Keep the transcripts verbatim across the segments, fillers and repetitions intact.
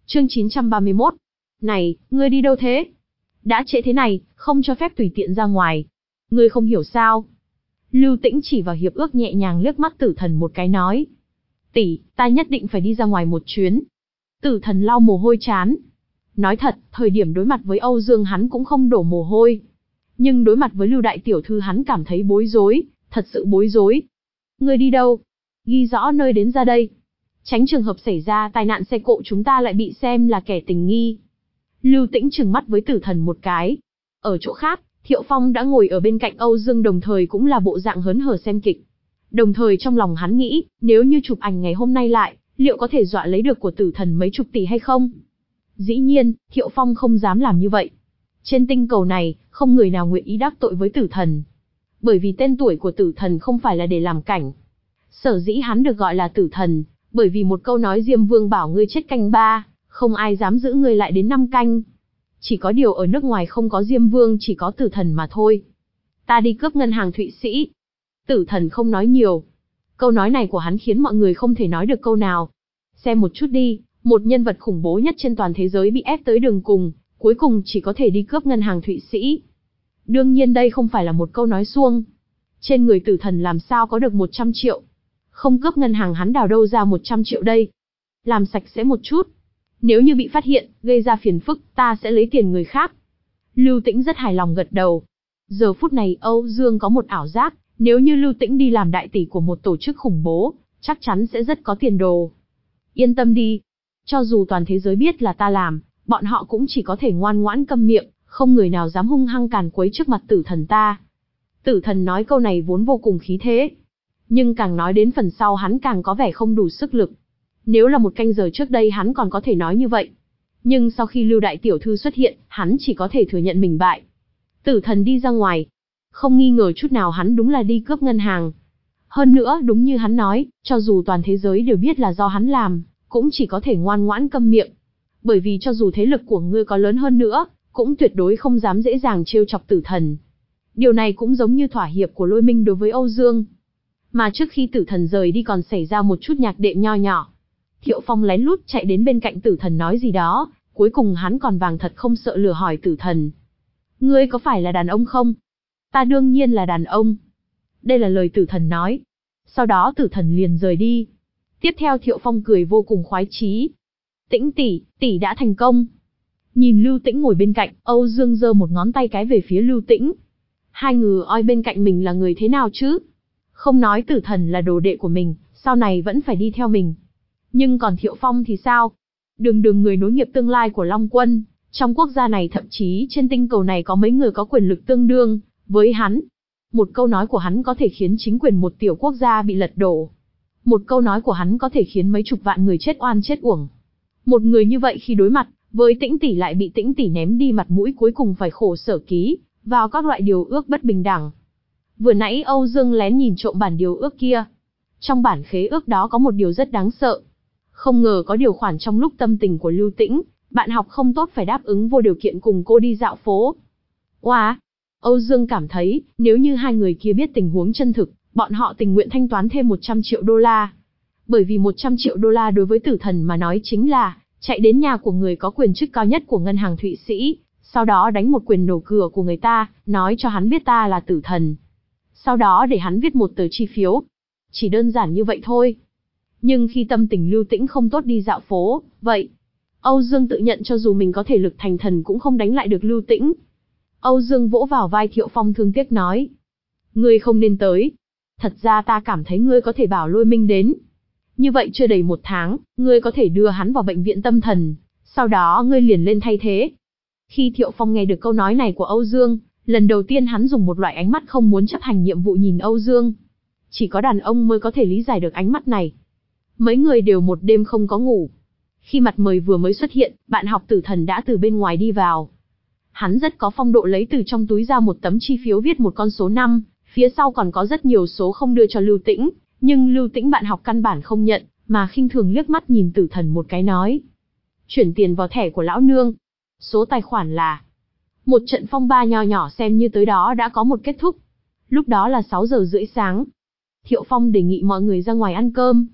Chương chín trăm ba mươi mốt. Này, ngươi đi đâu thế? Đã trễ thế này, không cho phép tùy tiện ra ngoài. Ngươi không hiểu sao? Lưu Tĩnh chỉ vào hiệp ước nhẹ nhàng liếc mắt Tử Thần một cái nói. Tỷ, ta nhất định phải đi ra ngoài một chuyến. Tử Thần lau mồ hôi trán. Nói thật, thời điểm đối mặt với Âu Dương hắn cũng không đổ mồ hôi. Nhưng đối mặt với Lưu đại tiểu thư hắn cảm thấy bối rối, thật sự bối rối. Ngươi đi đâu? Ghi rõ nơi đến ra đây. Tránh trường hợp xảy ra tai nạn xe cộ chúng ta lại bị xem là kẻ tình nghi. Lưu Tĩnh trừng mắt với Tử Thần một cái. Ở chỗ khác, Thiệu Phong đã ngồi ở bên cạnh Âu Dương đồng thời cũng là bộ dạng hớn hở xem kịch. Đồng thời trong lòng hắn nghĩ, nếu như chụp ảnh ngày hôm nay lại, liệu có thể dọa lấy được của Tử Thần mấy chục tỷ hay không? Dĩ nhiên, Thiệu Phong không dám làm như vậy. Trên tinh cầu này, không người nào nguyện ý đắc tội với Tử Thần. Bởi vì tên tuổi của Tử Thần không phải là để làm cảnh. Sở dĩ hắn được gọi là Tử Thần, bởi vì một câu nói Diêm Vương bảo ngươi chết canh ba, không ai dám giữ ngươi lại đến năm canh. Chỉ có điều ở nước ngoài không có Diêm Vương, chỉ có Tử Thần mà thôi. Ta đi cướp ngân hàng Thụy Sĩ. Tử Thần không nói nhiều. Câu nói này của hắn khiến mọi người không thể nói được câu nào. Xem một chút đi, một nhân vật khủng bố nhất trên toàn thế giới bị ép tới đường cùng, cuối cùng chỉ có thể đi cướp ngân hàng Thụy Sĩ. Đương nhiên đây không phải là một câu nói suông. Trên người Tử Thần làm sao có được một trăm triệu. Không cướp ngân hàng hắn đào đâu ra một trăm triệu đây. Làm sạch sẽ một chút. Nếu như bị phát hiện, gây ra phiền phức, ta sẽ lấy tiền người khác. Lưu Tĩnh rất hài lòng gật đầu. Giờ phút này Âu Dương có một ảo giác, nếu như Lưu Tĩnh đi làm đại tỷ của một tổ chức khủng bố, chắc chắn sẽ rất có tiền đồ. Yên tâm đi. Cho dù toàn thế giới biết là ta làm, bọn họ cũng chỉ có thể ngoan ngoãn câm miệng, không người nào dám hung hăng càn quấy trước mặt Tử Thần ta. Tử Thần nói câu này vốn vô cùng khí thế. Nhưng càng nói đến phần sau hắn càng có vẻ không đủ sức lực. Nếu là một canh giờ trước đây hắn còn có thể nói như vậy. Nhưng sau khi Lưu đại tiểu thư xuất hiện, hắn chỉ có thể thừa nhận mình bại. Tử Thần đi ra ngoài. Không nghi ngờ chút nào hắn đúng là đi cướp ngân hàng. Hơn nữa đúng như hắn nói, cho dù toàn thế giới đều biết là do hắn làm, cũng chỉ có thể ngoan ngoãn câm miệng. Bởi vì cho dù thế lực của ngươi có lớn hơn nữa, cũng tuyệt đối không dám dễ dàng trêu chọc Tử Thần. Điều này cũng giống như thỏa hiệp của Lôi Minh đối với Âu Dương. Mà trước khi Tử Thần rời đi còn xảy ra một chút nhạc đệm nho nhỏ. Thiệu Phong lén lút chạy đến bên cạnh Tử Thần nói gì đó, cuối cùng hắn còn vàng thật không sợ lửa hỏi Tử Thần. Ngươi có phải là đàn ông không? Ta đương nhiên là đàn ông. Đây là lời Tử Thần nói. Sau đó Tử Thần liền rời đi. Tiếp theo Thiệu Phong cười vô cùng khoái chí. Tĩnh tỷ, tỷ đã thành công. Nhìn Lưu Tĩnh ngồi bên cạnh, Âu Dương giơ một ngón tay cái về phía Lưu Tĩnh. Hai người oi bên cạnh mình là người thế nào chứ? Không nói Tử Thần là đồ đệ của mình, sau này vẫn phải đi theo mình. Nhưng còn Thiệu Phong thì sao? Đường đường người nối nghiệp tương lai của Long Quân, trong quốc gia này thậm chí trên tinh cầu này có mấy người có quyền lực tương đương với hắn. Một câu nói của hắn có thể khiến chính quyền một tiểu quốc gia bị lật đổ. Một câu nói của hắn có thể khiến mấy chục vạn người chết oan chết uổng. Một người như vậy khi đối mặt với Tĩnh tỷ lại bị Tĩnh tỷ ném đi mặt mũi, cuối cùng phải khổ sở ký vào các loại điều ước bất bình đẳng. Vừa nãy Âu Dương lén nhìn trộm bản điều ước kia. Trong bản khế ước đó có một điều rất đáng sợ. Không ngờ có điều khoản trong lúc tâm tình của Lưu Tĩnh, bạn học không tốt phải đáp ứng vô điều kiện cùng cô đi dạo phố. Oa! Wow. Âu Dương cảm thấy, nếu như hai người kia biết tình huống chân thực, bọn họ tình nguyện thanh toán thêm một trăm triệu đô la. Bởi vì một trăm triệu đô la đối với Tử Thần mà nói chính là chạy đến nhà của người có quyền chức cao nhất của ngân hàng Thụy Sĩ, sau đó đánh một quyền nổ cửa của người ta, nói cho hắn biết ta là Tử Thần. Sau đó để hắn viết một tờ chi phiếu. Chỉ đơn giản như vậy thôi. Nhưng khi tâm tình Lưu Tĩnh không tốt đi dạo phố, vậy Âu Dương tự nhận cho dù mình có thể lực thành thần cũng không đánh lại được Lưu Tĩnh. Âu Dương vỗ vào vai Thiệu Phong thương tiếc nói. Ngươi không nên tới. Thật ra ta cảm thấy ngươi có thể bảo Lôi Minh đến. Như vậy chưa đầy một tháng, ngươi có thể đưa hắn vào bệnh viện tâm thần. Sau đó ngươi liền lên thay thế. Khi Thiệu Phong nghe được câu nói này của Âu Dương, lần đầu tiên hắn dùng một loại ánh mắt không muốn chấp hành nhiệm vụ nhìn Âu Dương. Chỉ có đàn ông mới có thể lý giải được ánh mắt này. Mấy người đều một đêm không có ngủ. Khi mặt mời vừa mới xuất hiện, bạn học Tử Thần đã từ bên ngoài đi vào. Hắn rất có phong độ lấy từ trong túi ra một tấm chi phiếu viết một con số năm, phía sau còn có rất nhiều số không đưa cho Lưu Tĩnh, nhưng Lưu Tĩnh bạn học căn bản không nhận, mà khinh thường liếc mắt nhìn Tử Thần một cái nói. Chuyển tiền vào thẻ của lão nương. Số tài khoản là... Một trận phong ba nho nhỏ xem như tới đó đã có một kết thúc. Lúc đó là sáu giờ rưỡi sáng. Thiệu Phong đề nghị mọi người ra ngoài ăn cơm.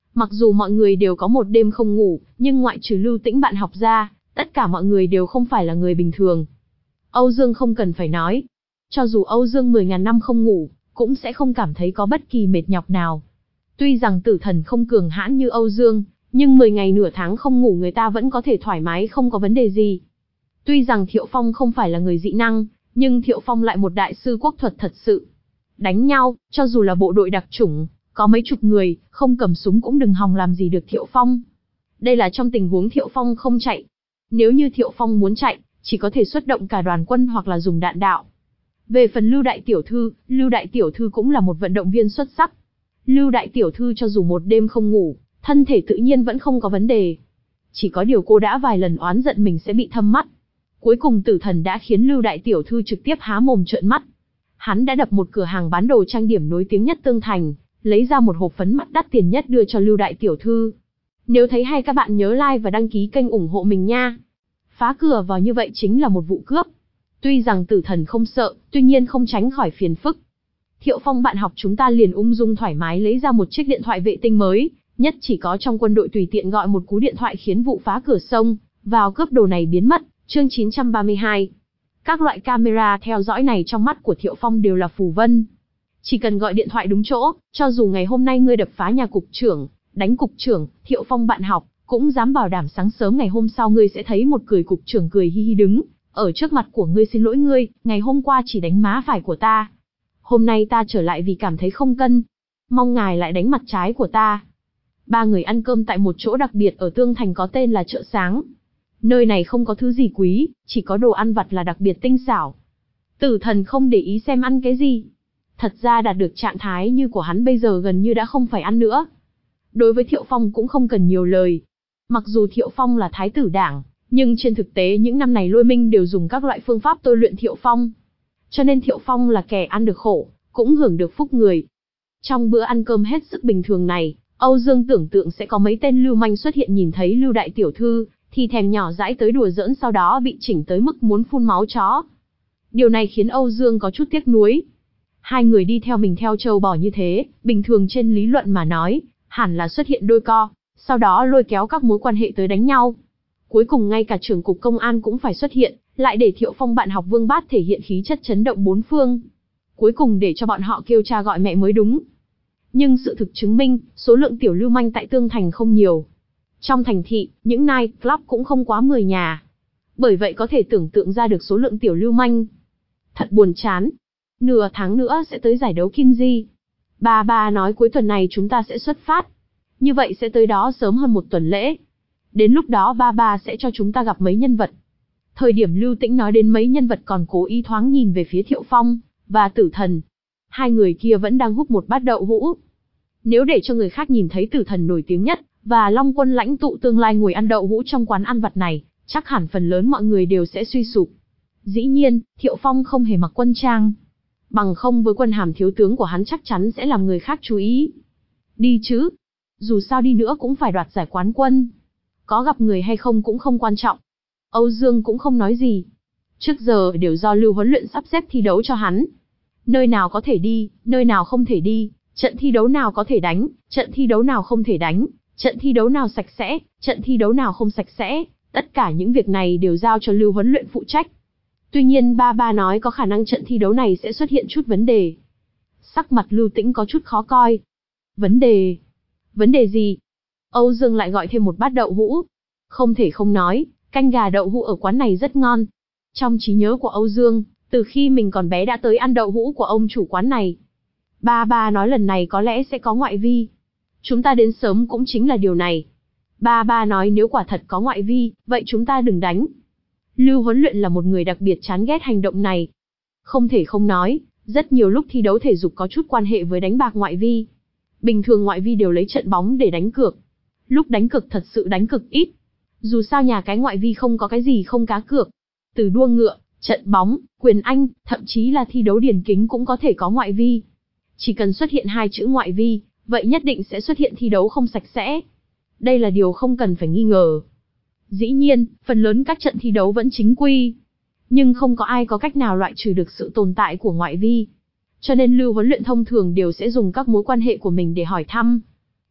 Mặc dù mọi người đều có một đêm không ngủ, nhưng ngoại trừ Lưu Tĩnh bạn học ra, tất cả mọi người đều không phải là người bình thường. Âu Dương không cần phải nói. Cho dù Âu Dương mười ngàn năm không ngủ, cũng sẽ không cảm thấy có bất kỳ mệt nhọc nào. Tuy rằng tử thần không cường hãn như Âu Dương, nhưng mười ngày nửa tháng không ngủ người ta vẫn có thể thoải mái không có vấn đề gì. Tuy rằng Thiệu Phong không phải là người dị năng, nhưng Thiệu Phong lại một đại sư quốc thuật thật sự. Đánh nhau, cho dù là bộ đội đặc chủng, có mấy chục người, không cầm súng cũng đừng hòng làm gì được Thiệu Phong. Đây là trong tình huống Thiệu Phong không chạy. Nếu như Thiệu Phong muốn chạy, chỉ có thể xuất động cả đoàn quân hoặc là dùng đạn đạo. Về phần Lưu Đại Tiểu Thư, Lưu Đại Tiểu Thư cũng là một vận động viên xuất sắc. Lưu Đại Tiểu Thư cho dù một đêm không ngủ, thân thể tự nhiên vẫn không có vấn đề. Chỉ có điều cô đã vài lần oán giận mình sẽ bị thâm mắt. Cuối cùng tử thần đã khiến Lưu Đại Tiểu Thư trực tiếp há mồm trợn mắt. Hắn đã đập một cửa hàng bán đồ trang điểm nổi tiếng nhất Tương Thành, lấy ra một hộp phấn mắt đắt tiền nhất đưa cho Lưu Đại Tiểu Thư. Nếu thấy hay các bạn nhớ like và đăng ký kênh ủng hộ mình nha. Phá cửa vào như vậy chính là một vụ cướp. Tuy rằng tử thần không sợ, tuy nhiên không tránh khỏi phiền phức. Thiệu Phong bạn học chúng ta liền ung dung thoải mái lấy ra một chiếc điện thoại vệ tinh mới, nhất chỉ có trong quân đội tùy tiện gọi một cú điện thoại khiến vụ phá cửa sông vào cướp đồ này biến mất. Chương chín trăm ba mươi hai. Các loại camera theo dõi này trong mắt của Thiệu Phong đều là phù vân. Chỉ cần gọi điện thoại đúng chỗ, cho dù ngày hôm nay ngươi đập phá nhà cục trưởng, đánh cục trưởng, Thiệu Phong bạn học, cũng dám bảo đảm sáng sớm ngày hôm sau ngươi sẽ thấy một cười cục trưởng cười hi hi đứng ở trước mặt của ngươi xin lỗi ngươi, ngày hôm qua chỉ đánh má phải của ta. Hôm nay ta trở lại vì cảm thấy không cân. Mong ngài lại đánh mặt trái của ta. Ba người ăn cơm tại một chỗ đặc biệt ở Tương Thành có tên là chợ sáng. Nơi này không có thứ gì quý, chỉ có đồ ăn vặt là đặc biệt tinh xảo. Tử thần không để ý xem ăn cái gì. Thật ra đạt được trạng thái như của hắn bây giờ gần như đã không phải ăn nữa. Đối với Thiệu Phong cũng không cần nhiều lời. Mặc dù Thiệu Phong là thái tử đảng, nhưng trên thực tế những năm này Lôi Minh đều dùng các loại phương pháp tôi luyện Thiệu Phong. Cho nên Thiệu Phong là kẻ ăn được khổ, cũng hưởng được phúc người. Trong bữa ăn cơm hết sức bình thường này, Âu Dương tưởng tượng sẽ có mấy tên lưu manh xuất hiện nhìn thấy Lưu Đại Tiểu Thư, thì thèm nhỏ dãi tới đùa giỡn sau đó bị chỉnh tới mức muốn phun máu chó. Điều này khiến Âu Dương có chút tiếc nuối. Hai người đi theo mình theo trâu bò như thế, bình thường trên lý luận mà nói, hẳn là xuất hiện đôi co, sau đó lôi kéo các mối quan hệ tới đánh nhau. Cuối cùng ngay cả trưởng cục công an cũng phải xuất hiện, lại để Thiệu Phong bạn học Vương Bát thể hiện khí chất chấn động bốn phương. Cuối cùng để cho bọn họ kêu cha gọi mẹ mới đúng. Nhưng sự thực chứng minh, số lượng tiểu lưu manh tại Tương Thành không nhiều. Trong thành thị, những night club cũng không quá mười nhà. Bởi vậy có thể tưởng tượng ra được số lượng tiểu lưu manh. Thật buồn chán. Nửa tháng nữa sẽ tới giải đấu Kinji. Ba ba nói cuối tuần này chúng ta sẽ xuất phát. Như vậy sẽ tới đó sớm hơn một tuần lễ. Đến lúc đó ba ba sẽ cho chúng ta gặp mấy nhân vật. Thời điểm Lưu Tĩnh nói đến mấy nhân vật còn cố ý thoáng nhìn về phía Thiệu Phong và Tử Thần. Hai người kia vẫn đang hút một bát đậu hũ. Nếu để cho người khác nhìn thấy Tử Thần nổi tiếng nhất và Long Quân lãnh tụ tương lai ngồi ăn đậu hũ trong quán ăn vặt này, chắc hẳn phần lớn mọi người đều sẽ suy sụp. Dĩ nhiên, Thiệu Phong không hề mặc quân trang. Bằng không với quân hàm thiếu tướng của hắn chắc chắn sẽ làm người khác chú ý. Đi chứ. Dù sao đi nữa cũng phải đoạt giải quán quân. Có gặp người hay không cũng không quan trọng. Âu Dương cũng không nói gì. Trước giờ đều do Lưu huấn luyện sắp xếp thi đấu cho hắn. Nơi nào có thể đi, nơi nào không thể đi, trận thi đấu nào có thể đánh, trận thi đấu nào không thể đánh, trận thi đấu nào sạch sẽ, trận thi đấu nào không sạch sẽ, tất cả những việc này đều giao cho Lưu huấn luyện phụ trách. Tuy nhiên ba ba nói có khả năng trận thi đấu này sẽ xuất hiện chút vấn đề. Sắc mặt Lưu Tĩnh có chút khó coi. Vấn đề? Vấn đề gì? Âu Dương lại gọi thêm một bát đậu hũ. Không thể không nói, canh gà đậu hũ ở quán này rất ngon. Trong trí nhớ của Âu Dương, từ khi mình còn bé đã tới ăn đậu hũ của ông chủ quán này. Ba ba nói lần này có lẽ sẽ có ngoại vi. Chúng ta đến sớm cũng chính là điều này. Ba ba nói nếu quả thật có ngoại vi, vậy chúng ta đừng đánh. Lưu huấn luyện là một người đặc biệt chán ghét hành động này. Không thể không nói, rất nhiều lúc thi đấu thể dục có chút quan hệ với đánh bạc ngoại vi. Bình thường ngoại vi đều lấy trận bóng để đánh cược. Lúc đánh cược thật sự đánh cực ít. Dù sao nhà cái ngoại vi không có cái gì không cá cược. Từ đua ngựa, trận bóng, quyền Anh, thậm chí là thi đấu điền kính cũng có thể có ngoại vi. Chỉ cần xuất hiện hai chữ ngoại vi, vậy nhất định sẽ xuất hiện thi đấu không sạch sẽ. Đây là điều không cần phải nghi ngờ. Dĩ nhiên, phần lớn các trận thi đấu vẫn chính quy. Nhưng không có ai có cách nào loại trừ được sự tồn tại của ngoại vi. Cho nên Lưu huấn luyện thông thường đều sẽ dùng các mối quan hệ của mình để hỏi thăm.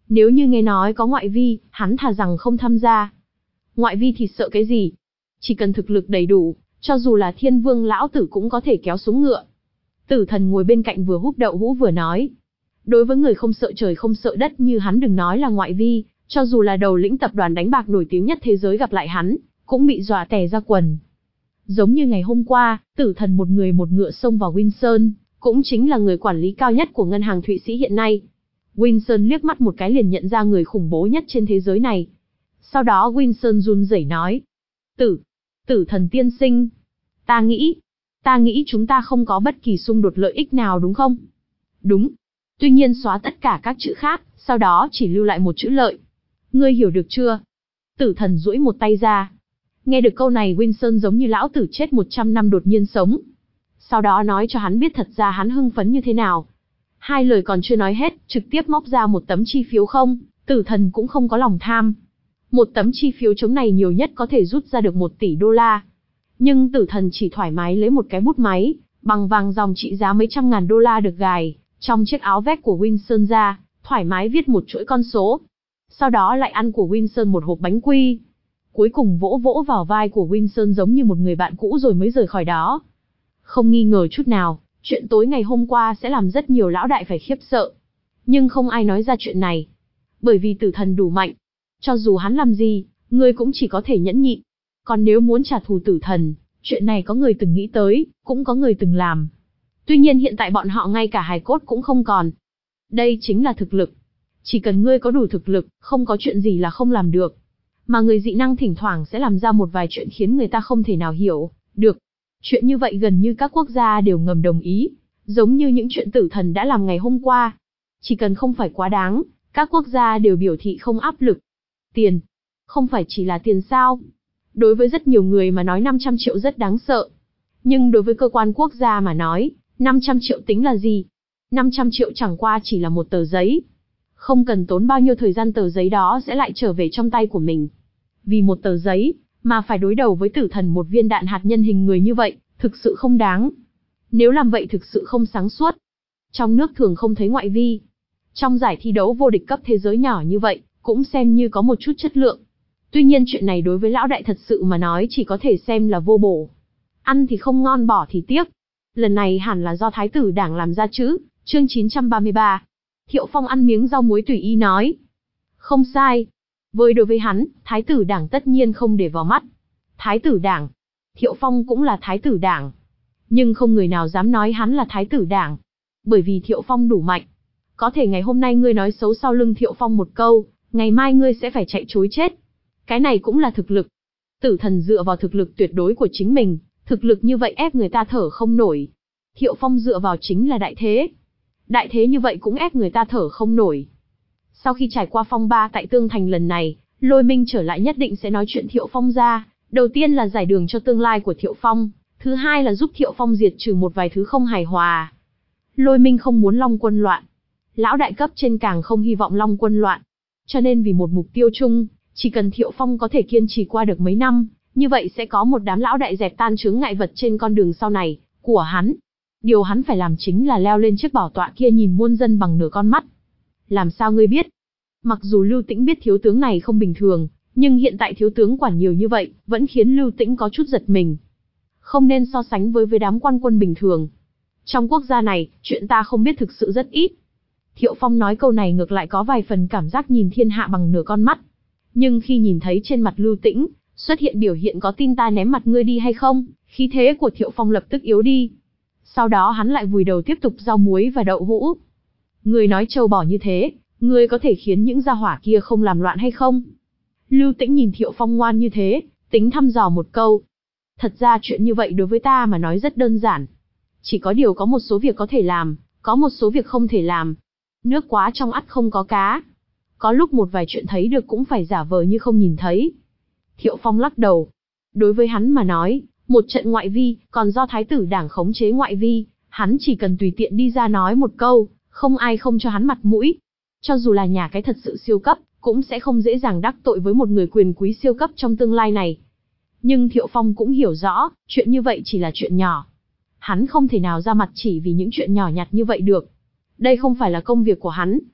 Nếu như nghe nói có ngoại vi, hắn thà rằng không tham gia. Ngoại vi thì sợ cái gì? Chỉ cần thực lực đầy đủ, cho dù là thiên vương lão tử cũng có thể kéo xuống ngựa. Tử thần ngồi bên cạnh vừa húp đậu hũ vừa nói. Đối với người không sợ trời không sợ đất như hắn, đừng nói là ngoại vi, cho dù là đầu lĩnh tập đoàn đánh bạc nổi tiếng nhất thế giới gặp lại hắn, cũng bị dọa tè ra quần. Giống như ngày hôm qua, tử thần một người một ngựa xông vào Winson, cũng chính là người quản lý cao nhất của ngân hàng Thụy Sĩ hiện nay. Winson liếc mắt một cái liền nhận ra người khủng bố nhất trên thế giới này. Sau đó Winson run rẩy nói. Tử, tử thần tiên sinh. Ta nghĩ, ta nghĩ chúng ta không có bất kỳ xung đột lợi ích nào đúng không? Đúng. Tuy nhiên xóa tất cả các chữ khác, sau đó chỉ lưu lại một chữ lợi. Ngươi hiểu được chưa? Tử thần duỗi một tay ra. Nghe được câu này Winson giống như lão tử chết một trăm năm đột nhiên sống. Sau đó nói cho hắn biết thật ra hắn hưng phấn như thế nào. Hai lời còn chưa nói hết, trực tiếp móc ra một tấm chi phiếu không, tử thần cũng không có lòng tham. Một tấm chi phiếu chống này nhiều nhất có thể rút ra được một tỷ đô la. Nhưng tử thần chỉ thoải mái lấy một cái bút máy, bằng vàng dòng trị giá mấy trăm ngàn đô la được gài trong chiếc áo vest của Winson ra, thoải mái viết một chuỗi con số. Sau đó lại ăn của Winson một hộp bánh quy. Cuối cùng vỗ vỗ vào vai của Winson giống như một người bạn cũ rồi mới rời khỏi đó. Không nghi ngờ chút nào, chuyện tối ngày hôm qua sẽ làm rất nhiều lão đại phải khiếp sợ. Nhưng không ai nói ra chuyện này. Bởi vì tử thần đủ mạnh. Cho dù hắn làm gì, người cũng chỉ có thể nhẫn nhịn. Còn nếu muốn trả thù tử thần, chuyện này có người từng nghĩ tới, cũng có người từng làm. Tuy nhiên hiện tại bọn họ ngay cả hài cốt cũng không còn. Đây chính là thực lực. Chỉ cần ngươi có đủ thực lực, không có chuyện gì là không làm được. Mà người dị năng thỉnh thoảng sẽ làm ra một vài chuyện khiến người ta không thể nào hiểu được. Chuyện như vậy gần như các quốc gia đều ngầm đồng ý, giống như những chuyện tử thần đã làm ngày hôm qua. Chỉ cần không phải quá đáng, các quốc gia đều biểu thị không áp lực. Tiền. Không phải chỉ là tiền sao? Đối với rất nhiều người mà nói năm trăm triệu rất đáng sợ. Nhưng đối với cơ quan quốc gia mà nói, năm trăm triệu tính là gì? năm trăm triệu chẳng qua chỉ là một tờ giấy. Không cần tốn bao nhiêu thời gian tờ giấy đó sẽ lại trở về trong tay của mình. Vì một tờ giấy, mà phải đối đầu với tử thần một viên đạn hạt nhân hình người như vậy, thực sự không đáng. Nếu làm vậy thực sự không sáng suốt. Trong nước thường không thấy ngoại vi. Trong giải thi đấu vô địch cấp thế giới nhỏ như vậy, cũng xem như có một chút chất lượng. Tuy nhiên chuyện này đối với lão đại thật sự mà nói chỉ có thể xem là vô bổ. Ăn thì không ngon bỏ thì tiếc. Lần này hẳn là do Thái tử Đảng làm ra chứ, chương chín trăm ba mươi ba. Thiệu Phong ăn miếng rau muối tùy ý nói. Không sai. Với đối với hắn, Thái tử Đảng tất nhiên không để vào mắt. Thái tử Đảng. Thiệu Phong cũng là Thái tử Đảng. Nhưng không người nào dám nói hắn là Thái tử Đảng. Bởi vì Thiệu Phong đủ mạnh. Có thể ngày hôm nay ngươi nói xấu sau lưng Thiệu Phong một câu, ngày mai ngươi sẽ phải chạy trối chết. Cái này cũng là thực lực. Tử thần dựa vào thực lực tuyệt đối của chính mình, thực lực như vậy ép người ta thở không nổi. Thiệu Phong dựa vào chính là đại thế. Đại thế như vậy cũng ép người ta thở không nổi. Sau khi trải qua phong ba tại Tương Thành lần này, Lôi Minh trở lại nhất định sẽ nói chuyện Thiệu Phong ra. Đầu tiên là giải đường cho tương lai của Thiệu Phong, thứ hai là giúp Thiệu Phong diệt trừ một vài thứ không hài hòa. Lôi Minh không muốn Long Quân loạn. Lão đại cấp trên càng không hy vọng Long Quân loạn. Cho nên vì một mục tiêu chung, chỉ cần Thiệu Phong có thể kiên trì qua được mấy năm, như vậy sẽ có một đám lão đại dẹp tan chướng ngại vật trên con đường sau này của hắn. Điều hắn phải làm chính là leo lên chiếc bảo tọa kia nhìn muôn dân bằng nửa con mắt. Làm sao ngươi biết? Mặc dù Lưu Tĩnh biết thiếu tướng này không bình thường, nhưng hiện tại thiếu tướng quản nhiều như vậy, vẫn khiến Lưu Tĩnh có chút giật mình. Không nên so sánh với với đám quan quân bình thường. Trong quốc gia này, chuyện ta không biết thực sự rất ít. Thiệu Phong nói câu này ngược lại có vài phần cảm giác nhìn thiên hạ bằng nửa con mắt. Nhưng khi nhìn thấy trên mặt Lưu Tĩnh, xuất hiện biểu hiện có tin ta ném mặt ngươi đi hay không, khí thế của Thiệu Phong lập tức yếu đi. Sau đó hắn lại vùi đầu tiếp tục rau muối và đậu hũ. Ngươi nói trâu bò như thế, ngươi có thể khiến những gia hỏa kia không làm loạn hay không? Lưu Tĩnh nhìn Thiệu Phong ngoan như thế, tính thăm dò một câu. Thật ra chuyện như vậy đối với ta mà nói rất đơn giản. Chỉ có điều có một số việc có thể làm, có một số việc không thể làm. Nước quá trong ắt không có cá. Có lúc một vài chuyện thấy được cũng phải giả vờ như không nhìn thấy. Thiệu Phong lắc đầu. Đối với hắn mà nói, một trận ngoại vi, còn do Thái tử Đảng khống chế ngoại vi, hắn chỉ cần tùy tiện đi ra nói một câu, không ai không cho hắn mặt mũi. Cho dù là nhà cái thật sự siêu cấp, cũng sẽ không dễ dàng đắc tội với một người quyền quý siêu cấp trong tương lai này. Nhưng Thiệu Phong cũng hiểu rõ, chuyện như vậy chỉ là chuyện nhỏ. Hắn không thể nào ra mặt chỉ vì những chuyện nhỏ nhặt như vậy được. Đây không phải là công việc của hắn.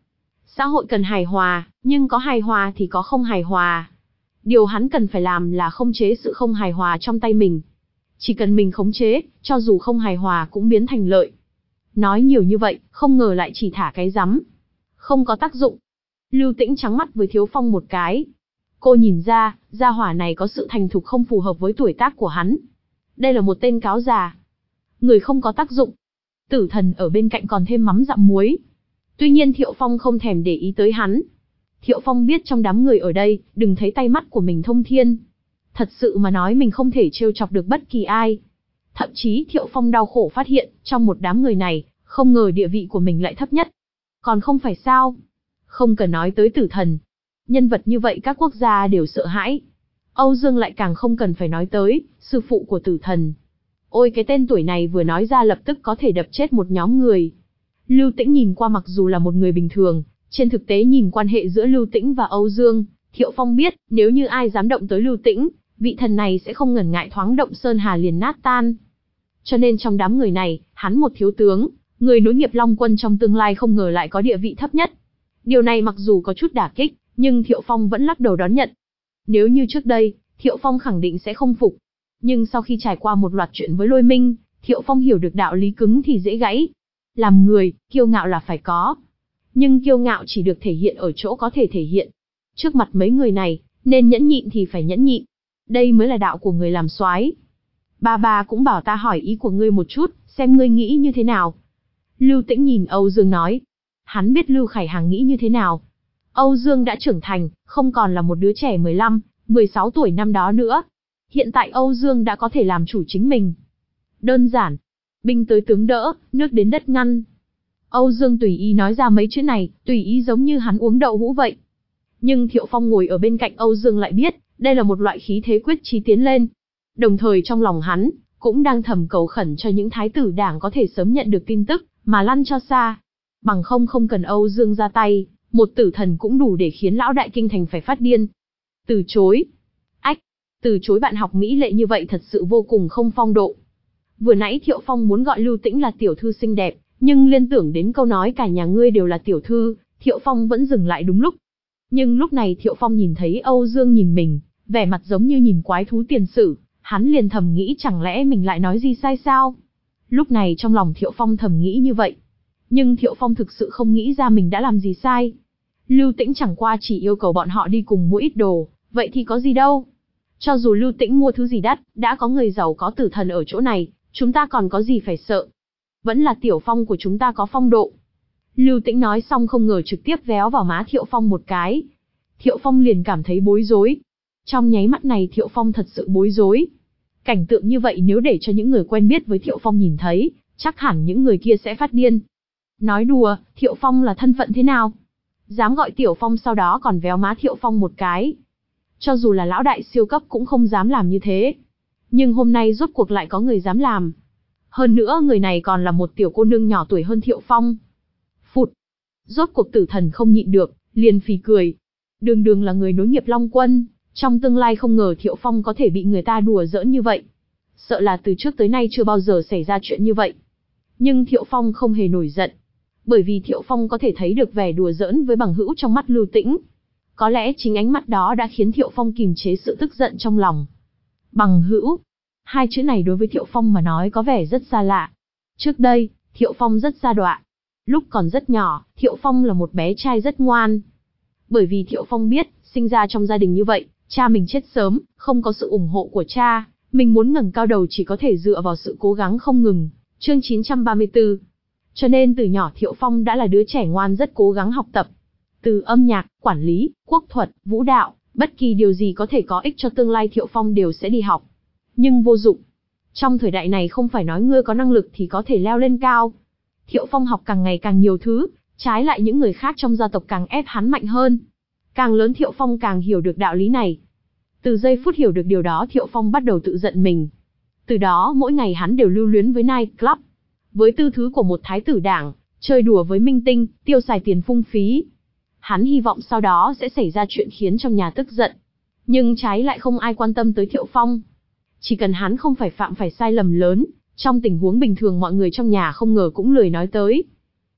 Xã hội cần hài hòa, nhưng có hài hòa thì có không hài hòa. Điều hắn cần phải làm là khống chế sự không hài hòa trong tay mình. Chỉ cần mình khống chế, cho dù không hài hòa cũng biến thành lợi. Nói nhiều như vậy, không ngờ lại chỉ thả cái rắm. Không có tác dụng. Lưu Tĩnh trắng mắt với Thiếu Phong một cái. Cô nhìn ra, gia hỏa này có sự thành thục không phù hợp với tuổi tác của hắn. Đây là một tên cáo già. Người không có tác dụng. Tử Thần ở bên cạnh còn thêm mắm dặm muối. Tuy nhiên Thiệu Phong không thèm để ý tới hắn. Thiệu Phong biết trong đám người ở đây, đừng thấy tay mắt của mình thông thiên. Thật sự mà nói mình không thể trêu chọc được bất kỳ ai. Thậm chí Thiệu Phong đau khổ phát hiện, trong một đám người này, không ngờ địa vị của mình lại thấp nhất. Còn không phải sao? Không cần nói tới Tử Thần. Nhân vật như vậy các quốc gia đều sợ hãi. Âu Dương lại càng không cần phải nói tới, sư phụ của Tử Thần. Ôi cái tên tuổi này vừa nói ra lập tức có thể đập chết một nhóm người. Lưu Tĩnh nhìn qua mặc dù là một người bình thường, trên thực tế nhìn quan hệ giữa Lưu Tĩnh và Âu Dương, Thiệu Phong biết, nếu như ai dám động tới Lưu Tĩnh, vị thần này sẽ không ngần ngại thoáng động sơn hà liền nát tan. Cho nên trong đám người này, hắn một thiếu tướng, người nối nghiệp Long Quân trong tương lai không ngờ lại có địa vị thấp nhất. Điều này mặc dù có chút đả kích, nhưng Thiệu Phong vẫn lắc đầu đón nhận. Nếu như trước đây, Thiệu Phong khẳng định sẽ không phục. Nhưng sau khi trải qua một loạt chuyện với Lôi Minh, Thiệu Phong hiểu được đạo lý cứng thì dễ gãy. Làm người, kiêu ngạo là phải có. Nhưng kiêu ngạo chỉ được thể hiện ở chỗ có thể thể hiện. Trước mặt mấy người này, nên nhẫn nhịn thì phải nhẫn nhịn. Đây mới là đạo của người làm soái. Ba ba cũng bảo ta hỏi ý của ngươi một chút, xem ngươi nghĩ như thế nào. Lưu Tĩnh nhìn Âu Dương nói. Hắn biết Lưu Khải Hàng nghĩ như thế nào. Âu Dương đã trưởng thành, không còn là một đứa trẻ mười lăm, mười sáu tuổi năm đó nữa. Hiện tại Âu Dương đã có thể làm chủ chính mình. Đơn giản. Binh tới tướng đỡ, nước đến đất ngăn. Âu Dương tùy ý nói ra mấy chữ này, tùy ý giống như hắn uống đậu hũ vậy. Nhưng Thiệu Phong ngồi ở bên cạnh Âu Dương lại biết, đây là một loại khí thế quyết chí tiến lên. Đồng thời trong lòng hắn, cũng đang thầm cầu khẩn cho những thái tử đảng có thể sớm nhận được tin tức, mà lăn cho xa. Bằng không không cần Âu Dương ra tay, một tử thần cũng đủ để khiến lão đại kinh thành phải phát điên. Từ chối. Ách, từ chối bạn học mỹ lệ như vậy thật sự vô cùng không phong độ. Vừa nãy Thiệu Phong muốn gọi Lưu Tĩnh là tiểu thư xinh đẹp, nhưng liên tưởng đến câu nói cả nhà ngươi đều là tiểu thư, Thiệu Phong vẫn dừng lại đúng lúc. Nhưng lúc này Thiệu Phong nhìn thấy Âu Dương nhìn mình, vẻ mặt giống như nhìn quái thú tiền sử, hắn liền thầm nghĩ chẳng lẽ mình lại nói gì sai sao? Lúc này trong lòng Thiệu Phong thầm nghĩ như vậy. Nhưng Thiệu Phong thực sự không nghĩ ra mình đã làm gì sai. Lưu Tĩnh chẳng qua chỉ yêu cầu bọn họ đi cùng mua ít đồ, vậy thì có gì đâu. Cho dù Lưu Tĩnh mua thứ gì đắt, đã có người giàu có tử thần ở chỗ này, chúng ta còn có gì phải sợ. Vẫn là Tiểu Phong của chúng ta có phong độ. Lưu Tĩnh nói xong không ngờ trực tiếp véo vào má Thiệu Phong một cái. Thiệu Phong liền cảm thấy bối rối. Trong nháy mắt này Thiệu Phong thật sự bối rối. Cảnh tượng như vậy nếu để cho những người quen biết với Thiệu Phong nhìn thấy, chắc hẳn những người kia sẽ phát điên. Nói đùa, Thiệu Phong là thân phận thế nào? Dám gọi Tiểu Phong sau đó còn véo má Thiệu Phong một cái. Cho dù là lão đại siêu cấp cũng không dám làm như thế. Nhưng hôm nay rốt cuộc lại có người dám làm. Hơn nữa người này còn là một tiểu cô nương nhỏ tuổi hơn Thiệu Phong. Phụt. Rốt cuộc tử thần không nhịn được, liền phì cười. Đường đường là người nối nghiệp Long Quân, trong tương lai không ngờ Thiệu Phong có thể bị người ta đùa giỡn như vậy. Sợ là từ trước tới nay chưa bao giờ xảy ra chuyện như vậy. Nhưng Thiệu Phong không hề nổi giận. Bởi vì Thiệu Phong có thể thấy được vẻ đùa giỡn với bằng hữu trong mắt Lưu Tĩnh. Có lẽ chính ánh mắt đó đã khiến Thiệu Phong kìm chế sự tức giận trong lòng. Bằng hữu. Hai chữ này đối với Thiệu Phong mà nói có vẻ rất xa lạ. Trước đây, Thiệu Phong rất xa đọa. Lúc còn rất nhỏ, Thiệu Phong là một bé trai rất ngoan. Bởi vì Thiệu Phong biết, sinh ra trong gia đình như vậy, cha mình chết sớm, không có sự ủng hộ của cha, mình muốn ngẩng cao đầu chỉ có thể dựa vào sự cố gắng không ngừng. Chương chín trăm ba mươi tư. Cho nên từ nhỏ Thiệu Phong đã là đứa trẻ ngoan rất cố gắng học tập. Từ âm nhạc, quản lý, quốc thuật, vũ đạo, bất kỳ điều gì có thể có ích cho tương lai Thiệu Phong đều sẽ đi học. Nhưng vô dụng. Trong thời đại này không phải nói ngươi có năng lực thì có thể leo lên cao. Thiệu Phong học càng ngày càng nhiều thứ, trái lại những người khác trong gia tộc càng ép hắn mạnh hơn. Càng lớn Thiệu Phong càng hiểu được đạo lý này. Từ giây phút hiểu được điều đó Thiệu Phong bắt đầu tự giận mình. Từ đó mỗi ngày hắn đều lưu luyến với night club. Với tư thứ của một thái tử đảng, chơi đùa với minh tinh, tiêu xài tiền phung phí. Hắn hy vọng sau đó sẽ xảy ra chuyện khiến trong nhà tức giận. Nhưng trái lại không ai quan tâm tới Thiệu Phong. Chỉ cần hắn không phải phạm phải sai lầm lớn, trong tình huống bình thường mọi người trong nhà không ngờ cũng lười nói tới.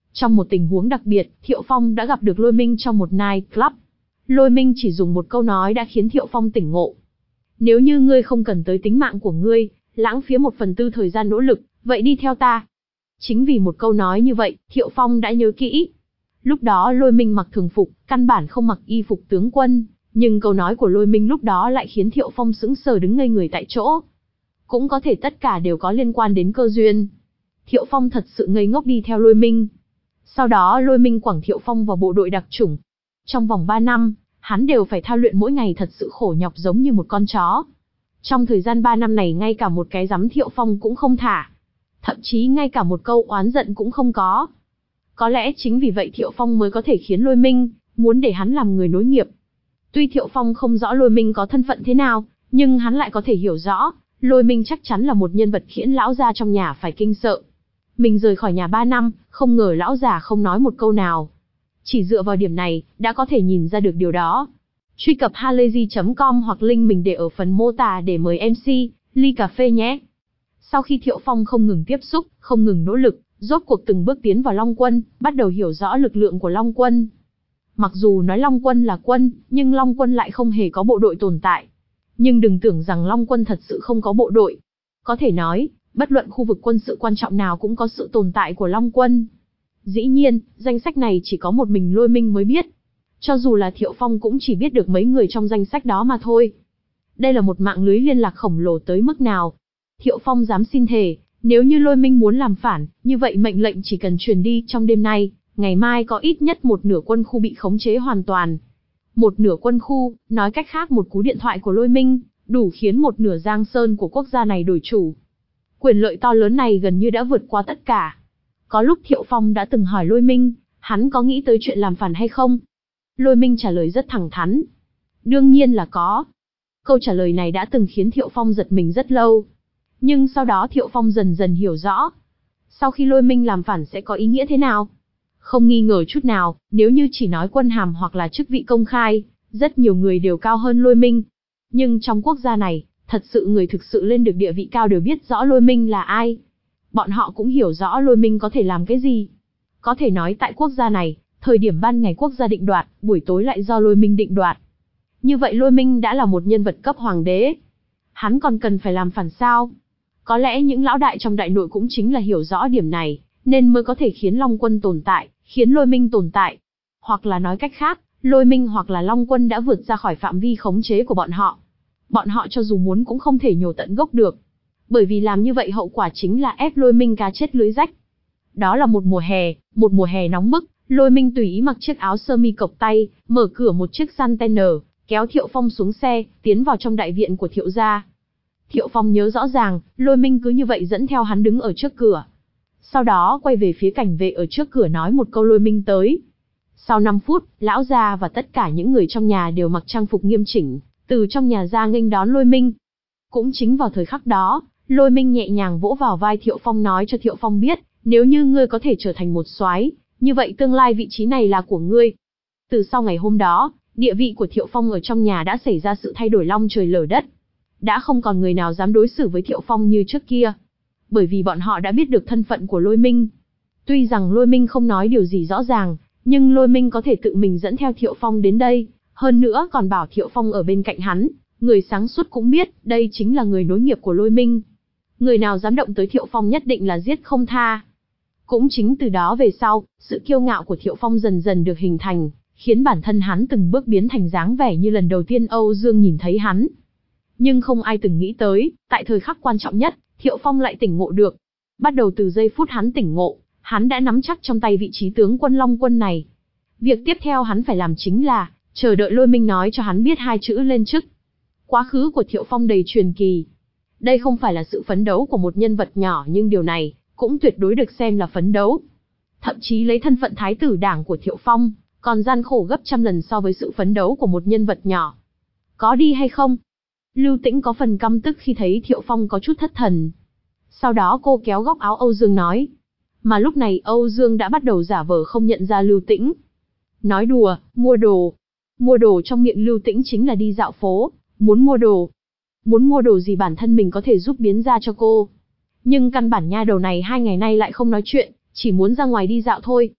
Trong một tình huống đặc biệt, Thiệu Phong đã gặp được Lôi Minh trong một night club. Lôi Minh chỉ dùng một câu nói đã khiến Thiệu Phong tỉnh ngộ. Nếu như ngươi không cần tới tính mạng của ngươi, lãng phí một phần tư thời gian nỗ lực, vậy đi theo ta. Chính vì một câu nói như vậy, Thiệu Phong đã nhớ kỹ. Lúc đó Lôi Minh mặc thường phục, căn bản không mặc y phục tướng quân, nhưng câu nói của Lôi Minh lúc đó lại khiến Thiệu Phong sững sờ đứng ngây người tại chỗ. Cũng có thể tất cả đều có liên quan đến cơ duyên. Thiệu Phong thật sự ngây ngốc đi theo Lôi Minh. Sau đó Lôi Minh quẳng Thiệu Phong vào bộ đội đặc chủng. Trong vòng ba năm, hắn đều phải thao luyện mỗi ngày thật sự khổ nhọc giống như một con chó. Trong thời gian ba năm này ngay cả một cái giấm Thiệu Phong cũng không thả. Thậm chí ngay cả một câu oán giận cũng không có. Có lẽ chính vì vậy Thiệu Phong mới có thể khiến Lôi Minh muốn để hắn làm người nối nghiệp. Tuy Thiệu Phong không rõ Lôi Minh có thân phận thế nào, nhưng hắn lại có thể hiểu rõ, Lôi Minh chắc chắn là một nhân vật khiến lão gia trong nhà phải kinh sợ. Mình rời khỏi nhà ba năm, không ngờ lão già không nói một câu nào. Chỉ dựa vào điểm này, đã có thể nhìn ra được điều đó. Truy cập halayzi chấm com hoặc link mình để ở phần mô tả để mời em xê, ly cà phê nhé. Sau khi Thiệu Phong không ngừng tiếp xúc, không ngừng nỗ lực, rốt cuộc từng bước tiến vào Long Quân, bắt đầu hiểu rõ lực lượng của Long Quân. Mặc dù nói Long Quân là quân, nhưng Long Quân lại không hề có bộ đội tồn tại. Nhưng đừng tưởng rằng Long Quân thật sự không có bộ đội. Có thể nói, bất luận khu vực quân sự quan trọng nào cũng có sự tồn tại của Long Quân. Dĩ nhiên, danh sách này chỉ có một mình Lôi Minh mới biết. Cho dù là Thiệu Phong cũng chỉ biết được mấy người trong danh sách đó mà thôi. Đây là một mạng lưới liên lạc khổng lồ tới mức nào. Thiệu Phong dám xin thề, nếu như Lôi Minh muốn làm phản, như vậy mệnh lệnh chỉ cần truyền đi trong đêm nay, ngày mai có ít nhất một nửa quân khu bị khống chế hoàn toàn. Một nửa quân khu, nói cách khác một cú điện thoại của Lôi Minh, đủ khiến một nửa Giang Sơn của quốc gia này đổi chủ. Quyền lợi to lớn này gần như đã vượt qua tất cả. Có lúc Thiệu Phong đã từng hỏi Lôi Minh, hắn có nghĩ tới chuyện làm phản hay không? Lôi Minh trả lời rất thẳng thắn. Đương nhiên là có. Câu trả lời này đã từng khiến Thiệu Phong giật mình rất lâu. Nhưng sau đó Thiệu Phong dần dần hiểu rõ. Sau khi Lôi Minh làm phản sẽ có ý nghĩa thế nào? Không nghi ngờ chút nào, nếu như chỉ nói quân hàm hoặc là chức vị công khai, rất nhiều người đều cao hơn Lôi Minh. Nhưng trong quốc gia này, thật sự người thực sự lên được địa vị cao đều biết rõ Lôi Minh là ai. Bọn họ cũng hiểu rõ Lôi Minh có thể làm cái gì. Có thể nói tại quốc gia này, thời điểm ban ngày quốc gia định đoạt, buổi tối lại do Lôi Minh định đoạt. Như vậy Lôi Minh đã là một nhân vật cấp hoàng đế. Hắn còn cần phải làm phản sao? Có lẽ những lão đại trong đại nội cũng chính là hiểu rõ điểm này, nên mới có thể khiến Long Quân tồn tại, khiến Lôi Minh tồn tại. Hoặc là nói cách khác, Lôi Minh hoặc là Long Quân đã vượt ra khỏi phạm vi khống chế của bọn họ. Bọn họ cho dù muốn cũng không thể nhổ tận gốc được. Bởi vì làm như vậy hậu quả chính là ép Lôi Minh cá chết lưới rách. Đó là một mùa hè, một mùa hè nóng bức, Lôi Minh tùy ý mặc chiếc áo sơ mi cộc tay, mở cửa một chiếc container, kéo Thiệu Phong xuống xe, tiến vào trong đại viện của Thiệu gia. Thiệu Phong nhớ rõ ràng, Lôi Minh cứ như vậy dẫn theo hắn đứng ở trước cửa. Sau đó quay về phía cảnh vệ ở trước cửa nói một câu Lôi Minh tới. Sau năm phút, lão gia và tất cả những người trong nhà đều mặc trang phục nghiêm chỉnh, từ trong nhà ra nghênh đón Lôi Minh. Cũng chính vào thời khắc đó, Lôi Minh nhẹ nhàng vỗ vào vai Thiệu Phong nói cho Thiệu Phong biết, nếu như ngươi có thể trở thành một soái, như vậy tương lai vị trí này là của ngươi. Từ sau ngày hôm đó, địa vị của Thiệu Phong ở trong nhà đã xảy ra sự thay đổi long trời lở đất. Đã không còn người nào dám đối xử với Thiệu Phong như trước kia. Bởi vì bọn họ đã biết được thân phận của Lôi Minh. Tuy rằng Lôi Minh không nói điều gì rõ ràng, nhưng Lôi Minh có thể tự mình dẫn theo Thiệu Phong đến đây, hơn nữa còn bảo Thiệu Phong ở bên cạnh hắn. Người sáng suốt cũng biết, đây chính là người nối nghiệp của Lôi Minh. Người nào dám động tới Thiệu Phong nhất định là giết không tha. Cũng chính từ đó về sau, sự kiêu ngạo của Thiệu Phong dần dần được hình thành, khiến bản thân hắn từng bước biến thành dáng vẻ như lần đầu tiên Âu Dương nhìn thấy hắn. Nhưng không ai từng nghĩ tới, tại thời khắc quan trọng nhất, Thiệu Phong lại tỉnh ngộ được. Bắt đầu từ giây phút hắn tỉnh ngộ, hắn đã nắm chắc trong tay vị trí tướng quân Long Quân này. Việc tiếp theo hắn phải làm chính là, chờ đợi Lôi Minh nói cho hắn biết hai chữ lên chức. Quá khứ của Thiệu Phong đầy truyền kỳ. Đây không phải là sự phấn đấu của một nhân vật nhỏ nhưng điều này, cũng tuyệt đối được xem là phấn đấu. Thậm chí lấy thân phận thái tử đảng của Thiệu Phong, còn gian khổ gấp trăm lần so với sự phấn đấu của một nhân vật nhỏ. Có đi hay không? Lưu Tĩnh có phần căm tức khi thấy Thiệu Phong có chút thất thần. Sau đó cô kéo góc áo Âu Dương nói. Mà lúc này Âu Dương đã bắt đầu giả vờ không nhận ra Lưu Tĩnh. Nói đùa, mua đồ. Mua đồ trong miệng Lưu Tĩnh chính là đi dạo phố, muốn mua đồ. Muốn mua đồ gì bản thân mình có thể giúp biến ra cho cô. Nhưng căn bản nha đầu này hai ngày nay lại không nói chuyện, chỉ muốn ra ngoài đi dạo thôi.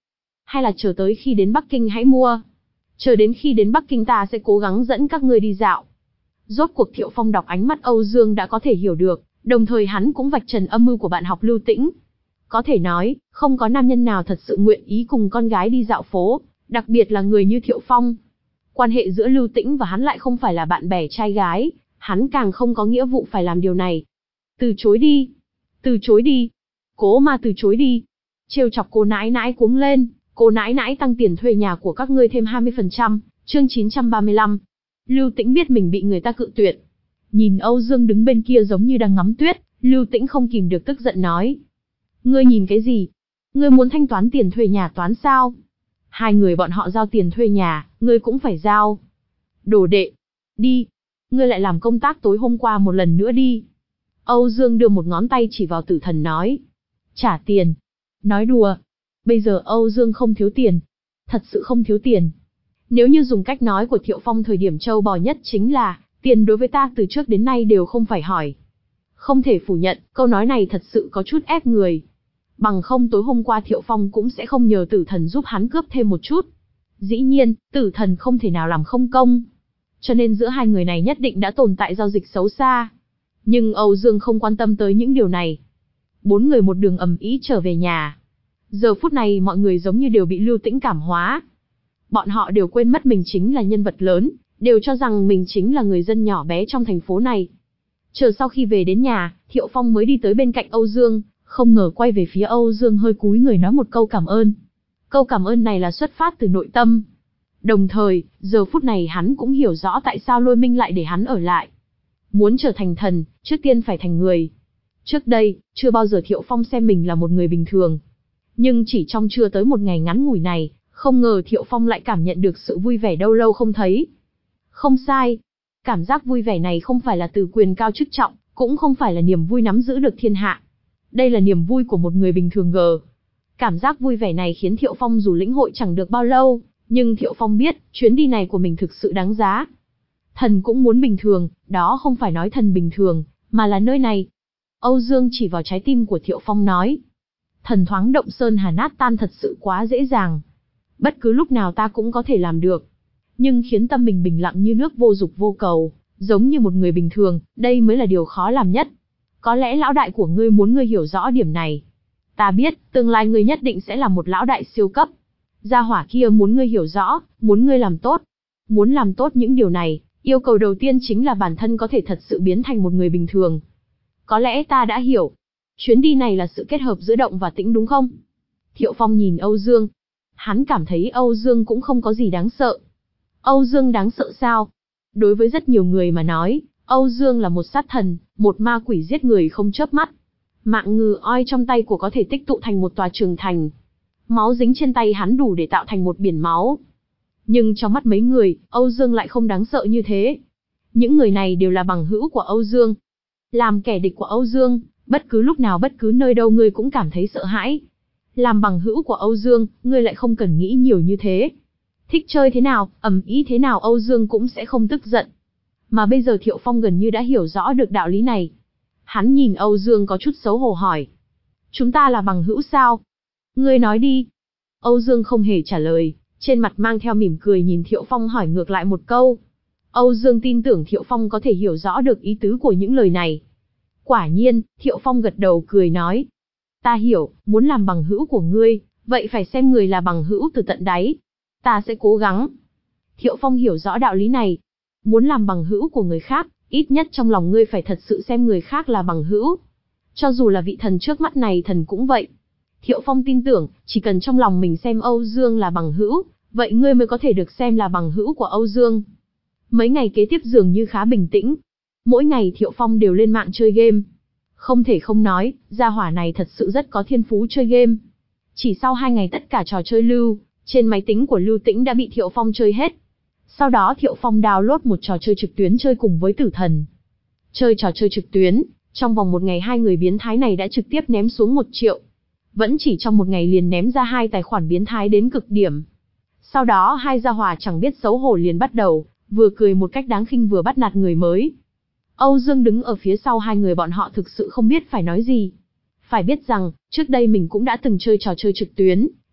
Hay là chờ tới khi đến Bắc Kinh hãy mua? Chờ đến khi đến Bắc Kinh ta sẽ cố gắng dẫn các ngươi đi dạo. Rốt cuộc Thiệu Phong đọc ánh mắt Âu Dương đã có thể hiểu được, đồng thời hắn cũng vạch trần âm mưu của bạn học Lưu Tĩnh. Có thể nói, không có nam nhân nào thật sự nguyện ý cùng con gái đi dạo phố, đặc biệt là người như Thiệu Phong. Quan hệ giữa Lưu Tĩnh và hắn lại không phải là bạn bè trai gái, hắn càng không có nghĩa vụ phải làm điều này. Từ chối đi, từ chối đi, cố mà từ chối đi. Trêu chọc cô nãi nãi cuống lên, cô nãi nãi tăng tiền thuê nhà của các ngươi thêm hai mươi phần trăm, chương chín trăm ba mươi lăm. Lưu Tĩnh biết mình bị người ta cự tuyệt. Nhìn Âu Dương đứng bên kia giống như đang ngắm tuyết, Lưu Tĩnh không kìm được tức giận nói. Ngươi nhìn cái gì? Ngươi muốn thanh toán tiền thuê nhà toán sao? Hai người bọn họ giao tiền thuê nhà, ngươi cũng phải giao. Đồ đệ, đi. Ngươi lại làm công tác tối hôm qua một lần nữa đi. Âu Dương đưa một ngón tay chỉ vào Tử Thần nói. Trả tiền. Nói đùa. Bây giờ Âu Dương không thiếu tiền. Thật sự không thiếu tiền. Nếu như dùng cách nói của Thiệu Phong thời điểm trâu bò nhất chính là, tiền đối với ta từ trước đến nay đều không phải hỏi. Không thể phủ nhận, câu nói này thật sự có chút ép người. Bằng không tối hôm qua Thiệu Phong cũng sẽ không nhờ Tử Thần giúp hắn cướp thêm một chút. Dĩ nhiên, Tử Thần không thể nào làm không công. Cho nên giữa hai người này nhất định đã tồn tại giao dịch xấu xa. Nhưng Âu Dương không quan tâm tới những điều này. Bốn người một đường ầm ĩ trở về nhà. Giờ phút này mọi người giống như đều bị Lưu Tĩnh cảm hóa. Bọn họ đều quên mất mình chính là nhân vật lớn, đều cho rằng mình chính là người dân nhỏ bé trong thành phố này. Chờ sau khi về đến nhà, Thiệu Phong mới đi tới bên cạnh Âu Dương, không ngờ quay về phía Âu Dương hơi cúi người nói một câu cảm ơn. Câu cảm ơn này là xuất phát từ nội tâm. Đồng thời, giờ phút này hắn cũng hiểu rõ tại sao Lôi Minh lại để hắn ở lại. Muốn trở thành thần, trước tiên phải thành người. Trước đây, chưa bao giờ Thiệu Phong xem mình là một người bình thường. Nhưng chỉ trong chưa tới một ngày ngắn ngủi này, không ngờ Thiệu Phong lại cảm nhận được sự vui vẻ đâu lâu không thấy. Không sai. Cảm giác vui vẻ này không phải là từ quyền cao chức trọng, cũng không phải là niềm vui nắm giữ được thiên hạ. Đây là niềm vui của một người bình thường gờ. Cảm giác vui vẻ này khiến Thiệu Phong dù lĩnh hội chẳng được bao lâu, nhưng Thiệu Phong biết, chuyến đi này của mình thực sự đáng giá. Thần cũng muốn bình thường, đó không phải nói thần bình thường, mà là nơi này. Âu Dương chỉ vào trái tim của Thiệu Phong nói. Thần thoáng động sơn hà nát tan thật sự quá dễ dàng. Bất cứ lúc nào ta cũng có thể làm được. Nhưng khiến tâm mình bình lặng như nước vô dục vô cầu, giống như một người bình thường, đây mới là điều khó làm nhất. Có lẽ lão đại của ngươi muốn ngươi hiểu rõ điểm này. Ta biết, tương lai ngươi nhất định sẽ là một lão đại siêu cấp. Gia hỏa kia muốn ngươi hiểu rõ, muốn ngươi làm tốt. Muốn làm tốt những điều này, yêu cầu đầu tiên chính là bản thân có thể thật sự biến thành một người bình thường. Có lẽ ta đã hiểu. Chuyến đi này là sự kết hợp giữa động và tĩnh đúng không? Thiệu Phong nhìn Âu Dương. Hắn cảm thấy Âu Dương cũng không có gì đáng sợ. Âu Dương đáng sợ sao? Đối với rất nhiều người mà nói, Âu Dương là một sát thần, một ma quỷ giết người không chớp mắt. Mạng ngừ oi trong tay của có thể tích tụ thành một tòa trường thành. Máu dính trên tay hắn đủ để tạo thành một biển máu. Nhưng trong mắt mấy người, Âu Dương lại không đáng sợ như thế. Những người này đều là bằng hữu của Âu Dương. Làm kẻ địch của Âu Dương, bất cứ lúc nào bất cứ nơi đâu ngươi cũng cảm thấy sợ hãi. Làm bằng hữu của Âu Dương, ngươi lại không cần nghĩ nhiều như thế. Thích chơi thế nào, ầm ĩ thế nào Âu Dương cũng sẽ không tức giận. Mà bây giờ Thiệu Phong gần như đã hiểu rõ được đạo lý này. Hắn nhìn Âu Dương có chút xấu hổ hỏi. Chúng ta là bằng hữu sao? Ngươi nói đi. Âu Dương không hề trả lời, trên mặt mang theo mỉm cười nhìn Thiệu Phong hỏi ngược lại một câu. Âu Dương tin tưởng Thiệu Phong có thể hiểu rõ được ý tứ của những lời này. Quả nhiên, Thiệu Phong gật đầu cười nói. Ta hiểu, muốn làm bằng hữu của ngươi, vậy phải xem người là bằng hữu từ tận đáy. Ta sẽ cố gắng. Thiệu Phong hiểu rõ đạo lý này. Muốn làm bằng hữu của người khác, ít nhất trong lòng ngươi phải thật sự xem người khác là bằng hữu. Cho dù là vị thần trước mắt này thần cũng vậy. Thiệu Phong tin tưởng, chỉ cần trong lòng mình xem Âu Dương là bằng hữu, vậy ngươi mới có thể được xem là bằng hữu của Âu Dương. Mấy ngày kế tiếp dường như khá bình tĩnh. Mỗi ngày Thiệu Phong đều lên mạng chơi game. Không thể không nói, gia hỏa này thật sự rất có thiên phú chơi game. Chỉ sau hai ngày tất cả trò chơi lưu, trên máy tính của Lưu Tĩnh đã bị Thiệu Phong chơi hết. Sau đó Thiệu Phong download một trò chơi trực tuyến chơi cùng với Tử Thần. Chơi trò chơi trực tuyến, trong vòng một ngày hai người biến thái này đã trực tiếp ném xuống một triệu. Vẫn chỉ trong một ngày liền ném ra hai tài khoản biến thái đến cực điểm. Sau đó hai gia hỏa chẳng biết xấu hổ liền bắt đầu, vừa cười một cách đáng khinh vừa bắt nạt người mới. Âu Dương đứng ở phía sau hai người bọn họ thực sự không biết phải nói gì. Phải biết rằng, trước đây mình cũng đã từng chơi trò chơi trực tuyến,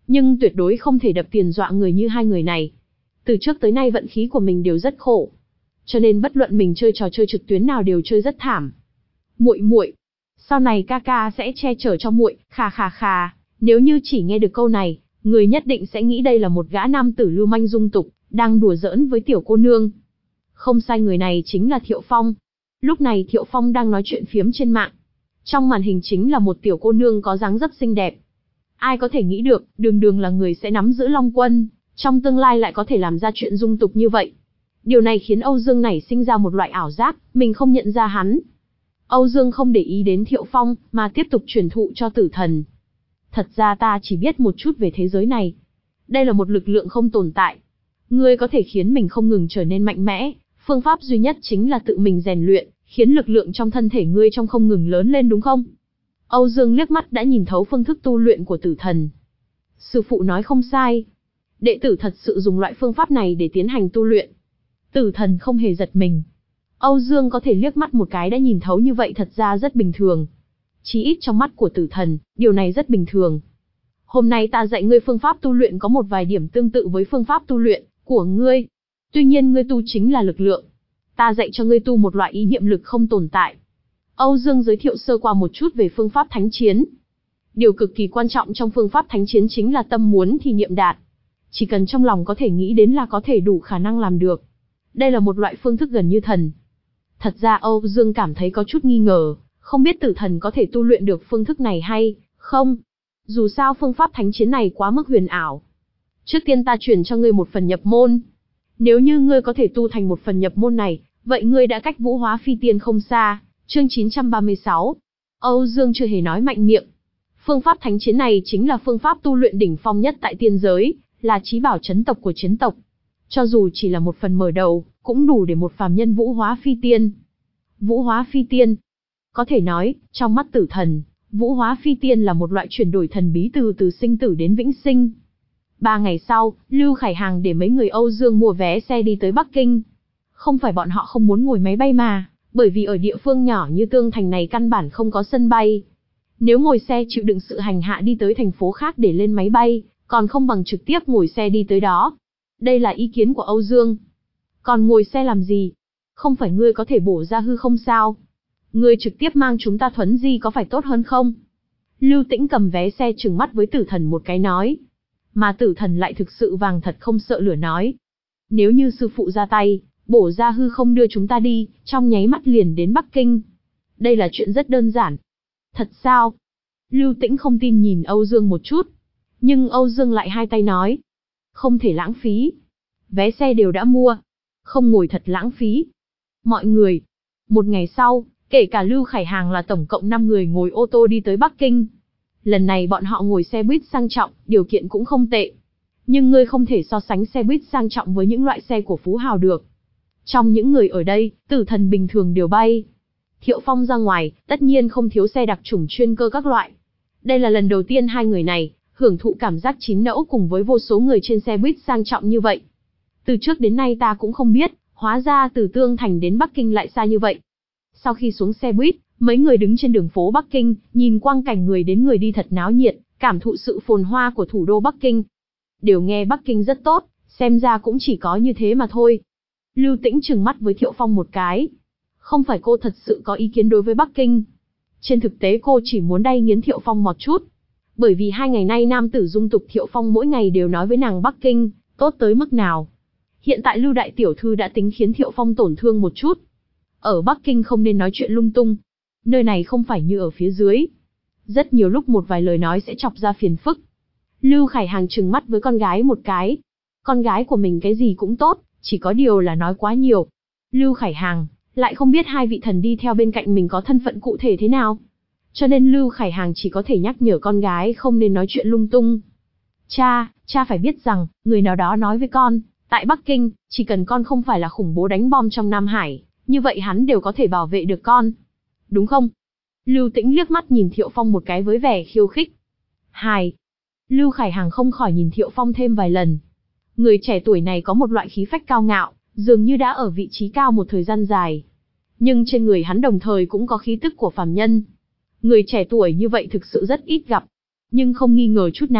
nhưng tuyệt đối không thể đập tiền dọa người như hai người này. Từ trước tới nay vận khí của mình đều rất khổ, cho nên bất luận mình chơi trò chơi trực tuyến nào đều chơi rất thảm. Muội muội, sau này ca ca sẽ che chở cho muội, khà khà khà. Nếu như chỉ nghe được câu này, người nhất định sẽ nghĩ đây là một gã nam tử lưu manh dung tục, đang đùa giỡn với tiểu cô nương. Không sai, người này chính là Thiệu Phong. Lúc này Thiệu Phong đang nói chuyện phiếm trên mạng. Trong màn hình chính là một tiểu cô nương có dáng dấp xinh đẹp. Ai có thể nghĩ được, đường đường là người sẽ nắm giữ Long Quân, trong tương lai lại có thể làm ra chuyện dung tục như vậy. Điều này khiến Âu Dương nảy sinh ra một loại ảo giác, mình không nhận ra hắn. Âu Dương không để ý đến Thiệu Phong, mà tiếp tục truyền thụ cho Tử Thần. Thật ra ta chỉ biết một chút về thế giới này. Đây là một lực lượng không tồn tại. Ngươi có thể khiến mình không ngừng trở nên mạnh mẽ, phương pháp duy nhất chính là tự mình rèn luyện, khiến lực lượng trong thân thể ngươi trong không ngừng lớn lên, đúng không? Âu Dương liếc mắt đã nhìn thấu phương thức tu luyện của Tử Thần. Sư phụ nói không sai. Đệ tử thật sự dùng loại phương pháp này để tiến hành tu luyện. Tử Thần không hề giật mình. Âu Dương có thể liếc mắt một cái đã nhìn thấu như vậy thật ra rất bình thường. Chí ít trong mắt của Tử Thần, điều này rất bình thường. Hôm nay ta dạy ngươi phương pháp tu luyện có một vài điểm tương tự với phương pháp tu luyện của ngươi. Tuy nhiên ngươi tu chính là lực lượng. Ta dạy cho ngươi tu một loại ý niệm lực không tồn tại. Âu Dương giới thiệu sơ qua một chút về phương pháp thánh chiến. Điều cực kỳ quan trọng trong phương pháp thánh chiến chính là tâm muốn thì niệm đạt. Chỉ cần trong lòng có thể nghĩ đến là có thể đủ khả năng làm được. Đây là một loại phương thức gần như thần. Thật ra Âu Dương cảm thấy có chút nghi ngờ, không biết Tử Thần có thể tu luyện được phương thức này hay không. Dù sao phương pháp thánh chiến này quá mức huyền ảo. Trước tiên ta truyền cho ngươi một phần nhập môn. Nếu như ngươi có thể tu thành một phần nhập môn này, vậy ngươi đã cách Vũ Hóa Phi Tiên không xa. Chương chín trăm ba mươi sáu. Âu Dương chưa hề nói mạnh miệng. Phương pháp thánh chiến này chính là phương pháp tu luyện đỉnh phong nhất tại tiên giới, là chí bảo chấn tộc của chiến tộc. Cho dù chỉ là một phần mở đầu, cũng đủ để một phàm nhân Vũ Hóa Phi Tiên. Vũ Hóa Phi Tiên. Có thể nói, trong mắt Tử Thần, Vũ Hóa Phi Tiên là một loại chuyển đổi thần bí từ từ sinh tử đến vĩnh sinh. Ba ngày sau, Lưu Khải Hàng để mấy người Âu Dương mua vé xe đi tới Bắc Kinh. Không phải bọn họ không muốn ngồi máy bay mà, bởi vì ở địa phương nhỏ như Tương Thành này căn bản không có sân bay. Nếu ngồi xe chịu đựng sự hành hạ đi tới thành phố khác để lên máy bay, còn không bằng trực tiếp ngồi xe đi tới đó. Đây là ý kiến của Âu Dương. Còn ngồi xe làm gì? Không phải ngươi có thể bổ ra hư không sao? Ngươi trực tiếp mang chúng ta thuấn di có phải tốt hơn không? Lưu Tĩnh cầm vé xe trừng mắt với Tử Thần một cái nói. Mà Tử Thần lại thực sự vàng thật không sợ lửa nói. Nếu như sư phụ ra tay, bổ ra hư không đưa chúng ta đi, trong nháy mắt liền đến Bắc Kinh. Đây là chuyện rất đơn giản. Thật sao? Lưu Tĩnh không tin nhìn Âu Dương một chút. Nhưng Âu Dương lại hai tay nói. Không thể lãng phí. Vé xe đều đã mua. Không ngồi thật lãng phí. Mọi người. Một ngày sau, kể cả Lưu Khải Hàng là tổng cộng năm người ngồi ô tô đi tới Bắc Kinh. Lần này bọn họ ngồi xe buýt sang trọng, điều kiện cũng không tệ. Nhưng ngươi không thể so sánh xe buýt sang trọng với những loại xe của phú hào được. Trong những người ở đây, Tử Thần bình thường đều bay. Thiệu Phong ra ngoài, tất nhiên không thiếu xe đặc chủng chuyên cơ các loại. Đây là lần đầu tiên hai người này hưởng thụ cảm giác chín nẫu cùng với vô số người trên xe buýt sang trọng như vậy. Từ trước đến nay ta cũng không biết, hóa ra từ Tương Thành đến Bắc Kinh lại xa như vậy. Sau khi xuống xe buýt, mấy người đứng trên đường phố Bắc Kinh, nhìn quang cảnh người đến người đi thật náo nhiệt, cảm thụ sự phồn hoa của thủ đô Bắc Kinh. Đều nghe Bắc Kinh rất tốt, xem ra cũng chỉ có như thế mà thôi. Lưu Tĩnh trừng mắt với Thiệu Phong một cái. Không phải cô thật sự có ý kiến đối với Bắc Kinh. Trên thực tế cô chỉ muốn đay nghiến Thiệu Phong một chút. Bởi vì hai ngày nay nam tử dung tục Thiệu Phong mỗi ngày đều nói với nàng Bắc Kinh, tốt tới mức nào. Hiện tại Lưu Đại Tiểu Thư đã tính khiến Thiệu Phong tổn thương một chút. Ở Bắc Kinh không nên nói chuyện lung tung. Nơi này không phải như ở phía dưới. Rất nhiều lúc một vài lời nói sẽ chọc ra phiền phức. Lưu Khải Hàng trừng mắt với con gái một cái. Con gái của mình cái gì cũng tốt, chỉ có điều là nói quá nhiều. Lưu Khải Hàng lại không biết hai vị thần đi theo bên cạnh mình có thân phận cụ thể thế nào. Cho nên Lưu Khải Hàng chỉ có thể nhắc nhở con gái không nên nói chuyện lung tung. Cha, cha phải biết rằng, người nào đó nói với con, tại Bắc Kinh, chỉ cần con không phải là khủng bố đánh bom trong Nam Hải, như vậy hắn đều có thể bảo vệ được con. Đúng không? Lưu Tĩnh liếc mắt nhìn Thiệu Phong một cái với vẻ khiêu khích. Hai. Lưu Khải Hàng không khỏi nhìn Thiệu Phong thêm vài lần. Người trẻ tuổi này có một loại khí phách cao ngạo, dường như đã ở vị trí cao một thời gian dài. Nhưng trên người hắn đồng thời cũng có khí tức của phàm nhân. Người trẻ tuổi như vậy thực sự rất ít gặp. Nhưng không nghi ngờ chút nào,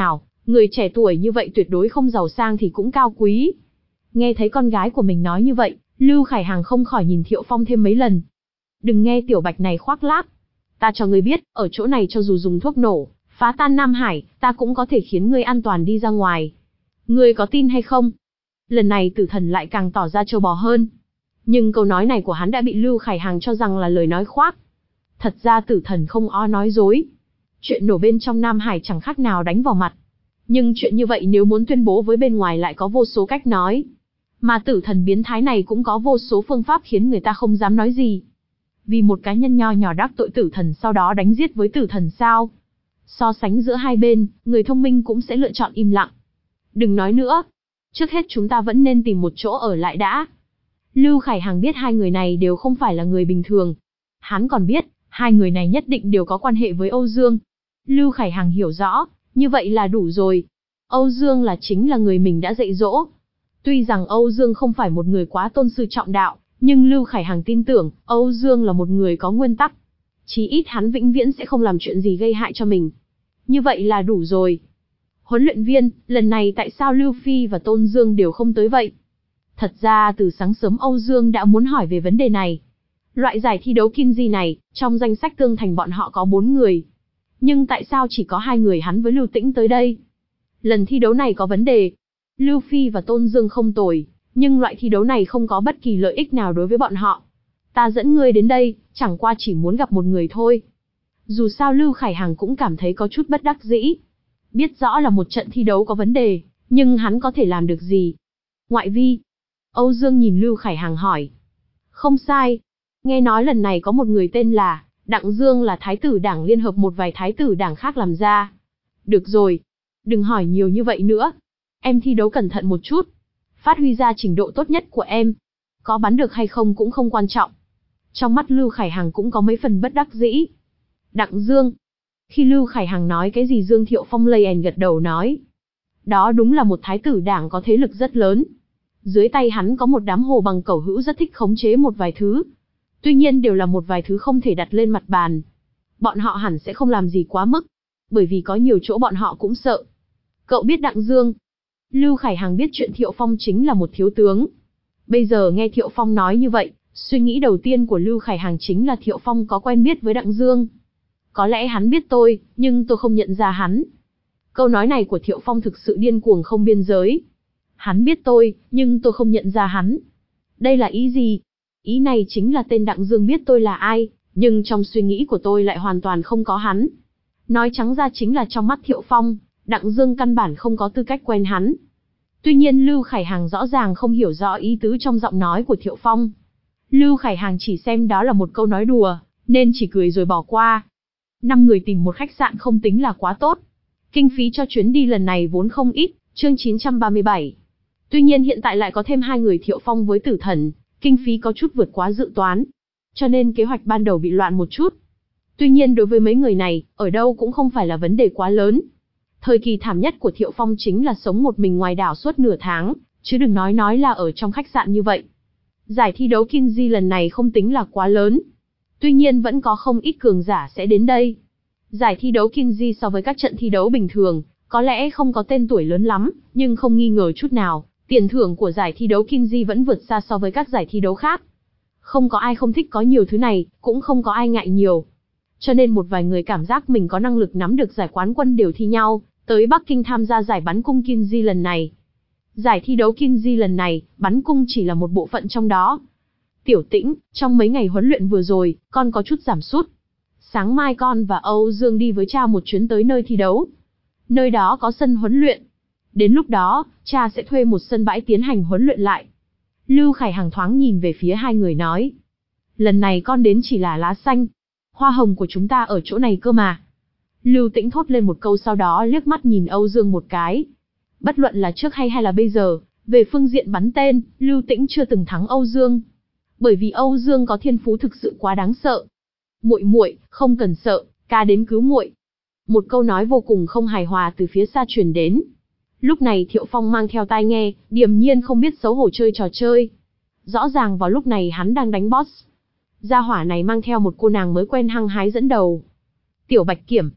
Người trẻ tuổi như vậy tuyệt đối không giàu sang thì cũng cao quý. Nghe thấy con gái của mình nói như vậy, Lưu Khải Hằng không khỏi nhìn Thiệu Phong thêm mấy lần. Đừng nghe tiểu bạch này khoác lác. Ta cho ngươi biết, ở chỗ này cho dù dùng thuốc nổ, phá tan Nam Hải, ta cũng có thể khiến ngươi an toàn đi ra ngoài. Ngươi có tin hay không? Lần này Tử Thần lại càng tỏ ra trâu bò hơn. Nhưng câu nói này của hắn đã bị Lưu Khải Hằng cho rằng là lời nói khoác. Thật ra Tử Thần không o nói dối. Chuyện nổ bên trong Nam Hải chẳng khác nào đánh vào mặt. Nhưng chuyện như vậy nếu muốn tuyên bố với bên ngoài lại có vô số cách nói. Mà Tử Thần biến thái này cũng có vô số phương pháp khiến người ta không dám nói gì. Vì một cá nhân nho nhỏ đắc tội Tử Thần sau đó đánh giết với Tử Thần sao? So sánh giữa hai bên, người thông minh cũng sẽ lựa chọn im lặng. Đừng nói nữa. Trước hết chúng ta vẫn nên tìm một chỗ ở lại đã. Lưu Khải Hằng biết hai người này đều không phải là người bình thường. Hắn còn biết, hai người này nhất định đều có quan hệ với Âu Dương. Lưu Khải Hằng hiểu rõ, như vậy là đủ rồi. Âu Dương là chính là người mình đã dạy dỗ. Tuy rằng Âu Dương không phải một người quá tôn sư trọng đạo, nhưng Lưu Khải Hằng tin tưởng, Âu Dương là một người có nguyên tắc. Chí ít hắn vĩnh viễn sẽ không làm chuyện gì gây hại cho mình. Như vậy là đủ rồi. Huấn luyện viên, lần này tại sao Lưu Phi và Tôn Dương đều không tới vậy? Thật ra từ sáng sớm Âu Dương đã muốn hỏi về vấn đề này. Loại giải thi đấu Kinji này, trong danh sách tương thành bọn họ có bốn người. Nhưng tại sao chỉ có hai người hắn với Lưu Tĩnh tới đây? Lần thi đấu này có vấn đề. Lưu Phi và Tôn Dương không tồi, nhưng loại thi đấu này không có bất kỳ lợi ích nào đối với bọn họ. Ta dẫn ngươi đến đây, chẳng qua chỉ muốn gặp một người thôi. Dù sao Lưu Khải Hằng cũng cảm thấy có chút bất đắc dĩ. Biết rõ là một trận thi đấu có vấn đề, nhưng hắn có thể làm được gì? Ngoại vi. Âu Dương nhìn Lưu Khải Hằng hỏi. Không sai. Nghe nói lần này có một người tên là Đặng Dương là thái tử đảng liên hợp một vài thái tử đảng khác làm ra. Được rồi. Đừng hỏi nhiều như vậy nữa. Em thi đấu cẩn thận một chút. Phát huy ra trình độ tốt nhất của em. Có bắn được hay không cũng không quan trọng. Trong mắt Lưu Khải Hằng cũng có mấy phần bất đắc dĩ. Đặng Dương. Khi Lưu Khải Hằng nói cái gì Dương Thiệu Phong lây ền gật đầu nói. Đó đúng là một thái tử đảng có thế lực rất lớn. Dưới tay hắn có một đám hồ bằng cẩu hữu rất thích khống chế một vài thứ. Tuy nhiên đều là một vài thứ không thể đặt lên mặt bàn. Bọn họ hẳn sẽ không làm gì quá mức. Bởi vì có nhiều chỗ bọn họ cũng sợ. Cậu biết Đặng Dương. Lưu Khải Hằng biết chuyện Thiệu Phong chính là một thiếu tướng. Bây giờ nghe Thiệu Phong nói như vậy, suy nghĩ đầu tiên của Lưu Khải Hằng chính là Thiệu Phong có quen biết với Đặng Dương. Có lẽ hắn biết tôi, nhưng tôi không nhận ra hắn. Câu nói này của Thiệu Phong thực sự điên cuồng không biên giới. Hắn biết tôi, nhưng tôi không nhận ra hắn. Đây là ý gì? Ý này chính là tên Đặng Dương biết tôi là ai, nhưng trong suy nghĩ của tôi lại hoàn toàn không có hắn. Nói trắng ra chính là trong mắt Thiệu Phong, Đặng Dương căn bản không có tư cách quen hắn. Tuy nhiên Lưu Khải Hằng rõ ràng không hiểu rõ ý tứ trong giọng nói của Thiệu Phong. Lưu Khải Hằng chỉ xem đó là một câu nói đùa, nên chỉ cười rồi bỏ qua. Năm người tìm một khách sạn không tính là quá tốt. Kinh phí cho chuyến đi lần này vốn không ít, chương chín trăm ba mươi bảy. Tuy nhiên hiện tại lại có thêm hai người Thiệu Phong với Tử Thần, kinh phí có chút vượt quá dự toán. Cho nên kế hoạch ban đầu bị loạn một chút. Tuy nhiên đối với mấy người này, ở đâu cũng không phải là vấn đề quá lớn. Thời kỳ thảm nhất của Thiệu Phong chính là sống một mình ngoài đảo suốt nửa tháng, chứ đừng nói nói là ở trong khách sạn như vậy. Giải thi đấu Kinji lần này không tính là quá lớn. Tuy nhiên vẫn có không ít cường giả sẽ đến đây. Giải thi đấu Kinji so với các trận thi đấu bình thường, có lẽ không có tên tuổi lớn lắm, nhưng không nghi ngờ chút nào, tiền thưởng của giải thi đấu Kinji vẫn vượt xa so với các giải thi đấu khác. Không có ai không thích có nhiều thứ này, cũng không có ai ngại nhiều. Cho nên một vài người cảm giác mình có năng lực nắm được giải quán quân đều thi nhau, tới Bắc Kinh tham gia giải bắn cung Kinji lần này. Giải thi đấu Kinji lần này, bắn cung chỉ là một bộ phận trong đó. Tiểu Tĩnh, trong mấy ngày huấn luyện vừa rồi, con có chút giảm sút. Sáng mai con và Âu Dương đi với cha một chuyến tới nơi thi đấu. Nơi đó có sân huấn luyện. Đến lúc đó, cha sẽ thuê một sân bãi tiến hành huấn luyện lại. Lưu Khải Hằng thoáng nhìn về phía hai người nói. Lần này con đến chỉ là lá xanh. Hoa hồng của chúng ta ở chỗ này cơ mà. Lưu Tĩnh thốt lên một câu sau đó liếc mắt nhìn Âu Dương một cái. Bất luận là trước hay hay là bây giờ, về phương diện bắn tên, Lưu Tĩnh chưa từng thắng Âu Dương. Bởi vì Âu Dương có thiên phú thực sự quá đáng sợ. Muội muội, không cần sợ, ca đến cứu muội. Một câu nói vô cùng không hài hòa từ phía xa truyền đến. Lúc này Thiệu Phong mang theo tai nghe, điềm nhiên không biết xấu hổ chơi trò chơi. Rõ ràng vào lúc này hắn đang đánh boss. Gia hỏa này mang theo một cô nàng mới quen hăng hái dẫn đầu. Tiểu Bạch Kiểm.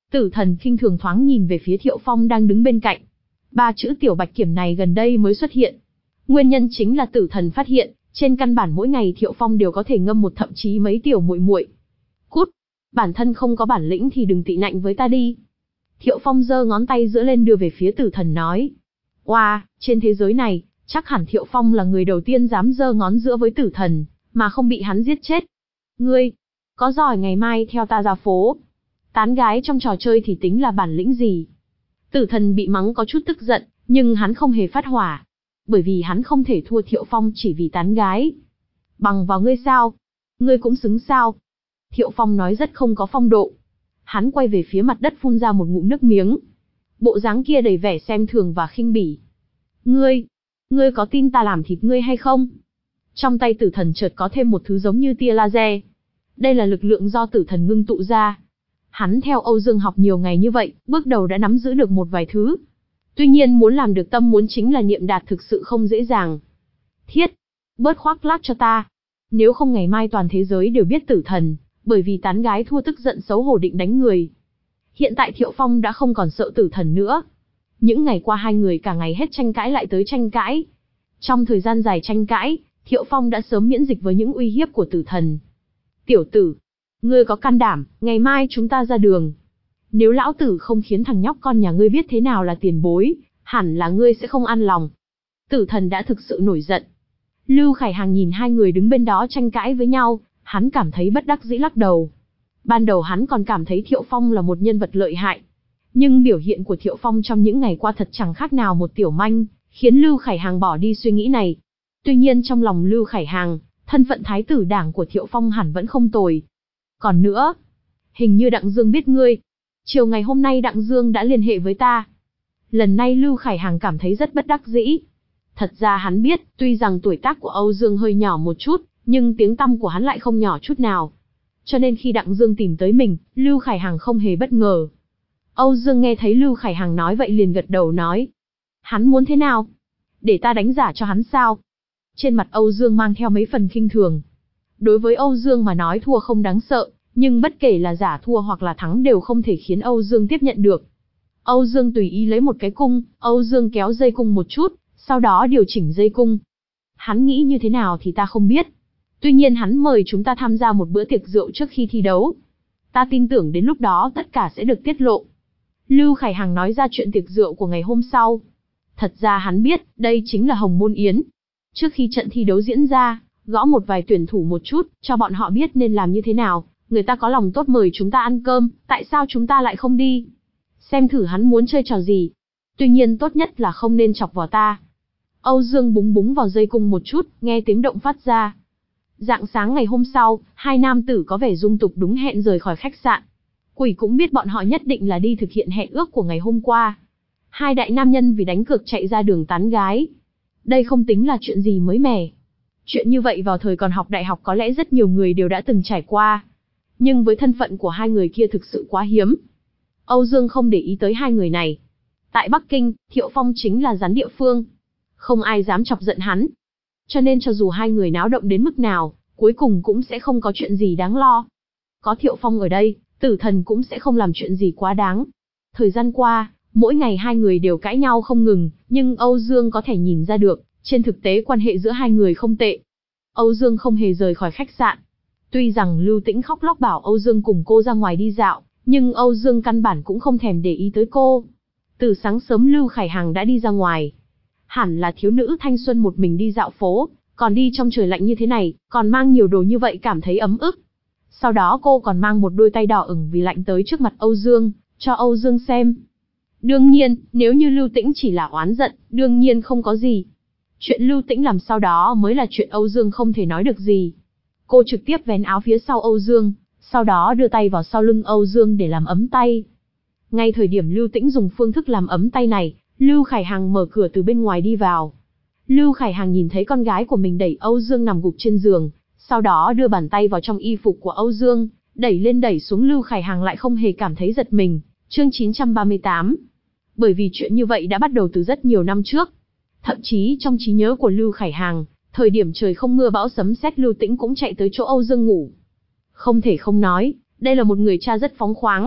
Tử Thần khinh thường thoáng nhìn về phía Thiệu Phong đang đứng bên cạnh. Ba chữ tiểu bạch kiểm này gần đây mới xuất hiện. Nguyên nhân chính là Tử Thần phát hiện, trên căn bản mỗi ngày Thiệu Phong đều có thể ngâm một thậm chí mấy tiểu muội muội. Cút, bản thân không có bản lĩnh thì đừng tị nạnh với ta đi. Thiệu Phong giơ ngón tay giữa lên đưa về phía Tử Thần nói. Oa, wow, trên thế giới này, chắc hẳn Thiệu Phong là người đầu tiên dám giơ ngón giữa với Tử Thần, mà không bị hắn giết chết. Ngươi, có giỏi ngày mai theo ta ra phố. Tán gái trong trò chơi thì tính là bản lĩnh gì? Tử Thần bị mắng có chút tức giận, nhưng hắn không hề phát hỏa. Bởi vì hắn không thể thua Thiệu Phong chỉ vì tán gái. Bằng vào ngươi sao? Ngươi cũng xứng sao? Thiệu Phong nói rất không có phong độ. Hắn quay về phía mặt đất phun ra một ngụm nước miếng. Bộ dáng kia đầy vẻ xem thường và khinh bỉ. Ngươi, ngươi có tin ta làm thịt ngươi hay không? Trong tay Tử Thần chợt có thêm một thứ giống như tia laser. Đây là lực lượng do Tử Thần ngưng tụ ra. Hắn theo Âu Dương học nhiều ngày như vậy, bước đầu đã nắm giữ được một vài thứ. Tuy nhiên muốn làm được tâm muốn chính là niệm đạt thực sự không dễ dàng. Thiết, bớt khoác lác cho ta. Nếu không ngày mai toàn thế giới đều biết Tử Thần, bởi vì tán gái thua tức giận xấu hổ định đánh người. Hiện tại Thiệu Phong đã không còn sợ Tử Thần nữa. Những ngày qua hai người cả ngày hết tranh cãi lại tới tranh cãi. Trong thời gian dài tranh cãi, Thiệu Phong đã sớm miễn dịch với những uy hiếp của Tử Thần. Tiểu tử, ngươi có can đảm, ngày mai chúng ta ra đường. Nếu lão tử không khiến thằng nhóc con nhà ngươi biết thế nào là tiền bối, hẳn là ngươi sẽ không an lòng. Tử Thần đã thực sự nổi giận. Lưu Khải Hàng nhìn hai người đứng bên đó tranh cãi với nhau, hắn cảm thấy bất đắc dĩ lắc đầu. Ban đầu hắn còn cảm thấy Thiệu Phong là một nhân vật lợi hại. Nhưng biểu hiện của Thiệu Phong trong những ngày qua thật chẳng khác nào một tiểu manh, khiến Lưu Khải Hàng bỏ đi suy nghĩ này. Tuy nhiên trong lòng Lưu Khải Hàng, thân phận thái tử đảng của Thiệu Phong hẳn vẫn không tồi. Còn nữa, hình như Đặng Dương biết ngươi. Chiều ngày hôm nay Đặng Dương đã liên hệ với ta. Lần này Lưu Khải Hàng cảm thấy rất bất đắc dĩ. Thật ra hắn biết, tuy rằng tuổi tác của Âu Dương hơi nhỏ một chút, nhưng tiếng tăm của hắn lại không nhỏ chút nào. Cho nên khi Đặng Dương tìm tới mình, Lưu Khải Hàng không hề bất ngờ. Âu Dương nghe thấy Lưu Khải Hàng nói vậy liền gật đầu nói. Hắn muốn thế nào? Để ta đánh giả cho hắn sao? Trên mặt Âu Dương mang theo mấy phần khinh thường. Đối với Âu Dương mà nói thua không đáng sợ, nhưng bất kể là giả thua hoặc là thắng đều không thể khiến Âu Dương tiếp nhận được. Âu Dương tùy ý lấy một cái cung, Âu Dương kéo dây cung một chút, sau đó điều chỉnh dây cung. Hắn nghĩ như thế nào thì ta không biết. Tuy nhiên hắn mời chúng ta tham gia một bữa tiệc rượu trước khi thi đấu. Ta tin tưởng đến lúc đó tất cả sẽ được tiết lộ. Lưu Khải Hàng nói ra chuyện tiệc rượu của ngày hôm sau. Thật ra hắn biết, đây chính là Hồng Môn Yến. Trước khi trận thi đấu diễn ra, gõ một vài tuyển thủ một chút, cho bọn họ biết nên làm như thế nào. Người ta có lòng tốt mời chúng ta ăn cơm, tại sao chúng ta lại không đi? Xem thử hắn muốn chơi trò gì. Tuy nhiên tốt nhất là không nên chọc vào ta. Âu Dương búng búng vào dây cung một chút, nghe tiếng động phát ra. Rạng sáng ngày hôm sau, hai nam tử có vẻ dung tục đúng hẹn rời khỏi khách sạn. Quỷ cũng biết bọn họ nhất định là đi thực hiện hẹn ước của ngày hôm qua. Hai đại nam nhân vì đánh cược chạy ra đường tán gái. Đây không tính là chuyện gì mới mẻ. Chuyện như vậy vào thời còn học đại học có lẽ rất nhiều người đều đã từng trải qua. Nhưng với thân phận của hai người kia thực sự quá hiếm. Âu Dương không để ý tới hai người này. Tại Bắc Kinh, Thiệu Phong chính là gián địa phương. Không ai dám chọc giận hắn. Cho nên cho dù hai người náo động đến mức nào, cuối cùng cũng sẽ không có chuyện gì đáng lo. Có Thiệu Phong ở đây, Tử Thần cũng sẽ không làm chuyện gì quá đáng. Thời gian qua, mỗi ngày hai người đều cãi nhau không ngừng, nhưng Âu Dương có thể nhìn ra được, trên thực tế quan hệ giữa hai người không tệ. Âu Dương không hề rời khỏi khách sạn. Tuy rằng Lưu Tĩnh khóc lóc bảo Âu Dương cùng cô ra ngoài đi dạo, nhưng Âu Dương căn bản cũng không thèm để ý tới cô. Từ sáng sớm Lưu Khải Hàng đã đi ra ngoài. Hẳn là thiếu nữ thanh xuân một mình đi dạo phố, còn đi trong trời lạnh như thế này, còn mang nhiều đồ như vậy cảm thấy ấm ức. Sau đó cô còn mang một đôi tay đỏ ửng vì lạnh tới trước mặt Âu Dương, cho Âu Dương xem. Đương nhiên, nếu như Lưu Tĩnh chỉ là oán giận, đương nhiên không có gì. Chuyện Lưu Tĩnh làm sau đó mới là chuyện Âu Dương không thể nói được gì. Cô trực tiếp vén áo phía sau Âu Dương, sau đó đưa tay vào sau lưng Âu Dương để làm ấm tay. Ngay thời điểm Lưu Tĩnh dùng phương thức làm ấm tay này, Lưu Khải Hàng mở cửa từ bên ngoài đi vào. Lưu Khải Hàng nhìn thấy con gái của mình đẩy Âu Dương nằm gục trên giường, sau đó đưa bàn tay vào trong y phục của Âu Dương, đẩy lên đẩy xuống. Lưu Khải Hàng lại không hề cảm thấy giật mình. Chương chín trăm ba mươi tám. Bởi vì chuyện như vậy đã bắt đầu từ rất nhiều năm trước. Thậm chí trong trí nhớ của Lưu Khải Hàng, thời điểm trời không mưa bão sấm sét Lưu Tĩnh cũng chạy tới chỗ Âu Dương ngủ. Không thể không nói, đây là một người cha rất phóng khoáng.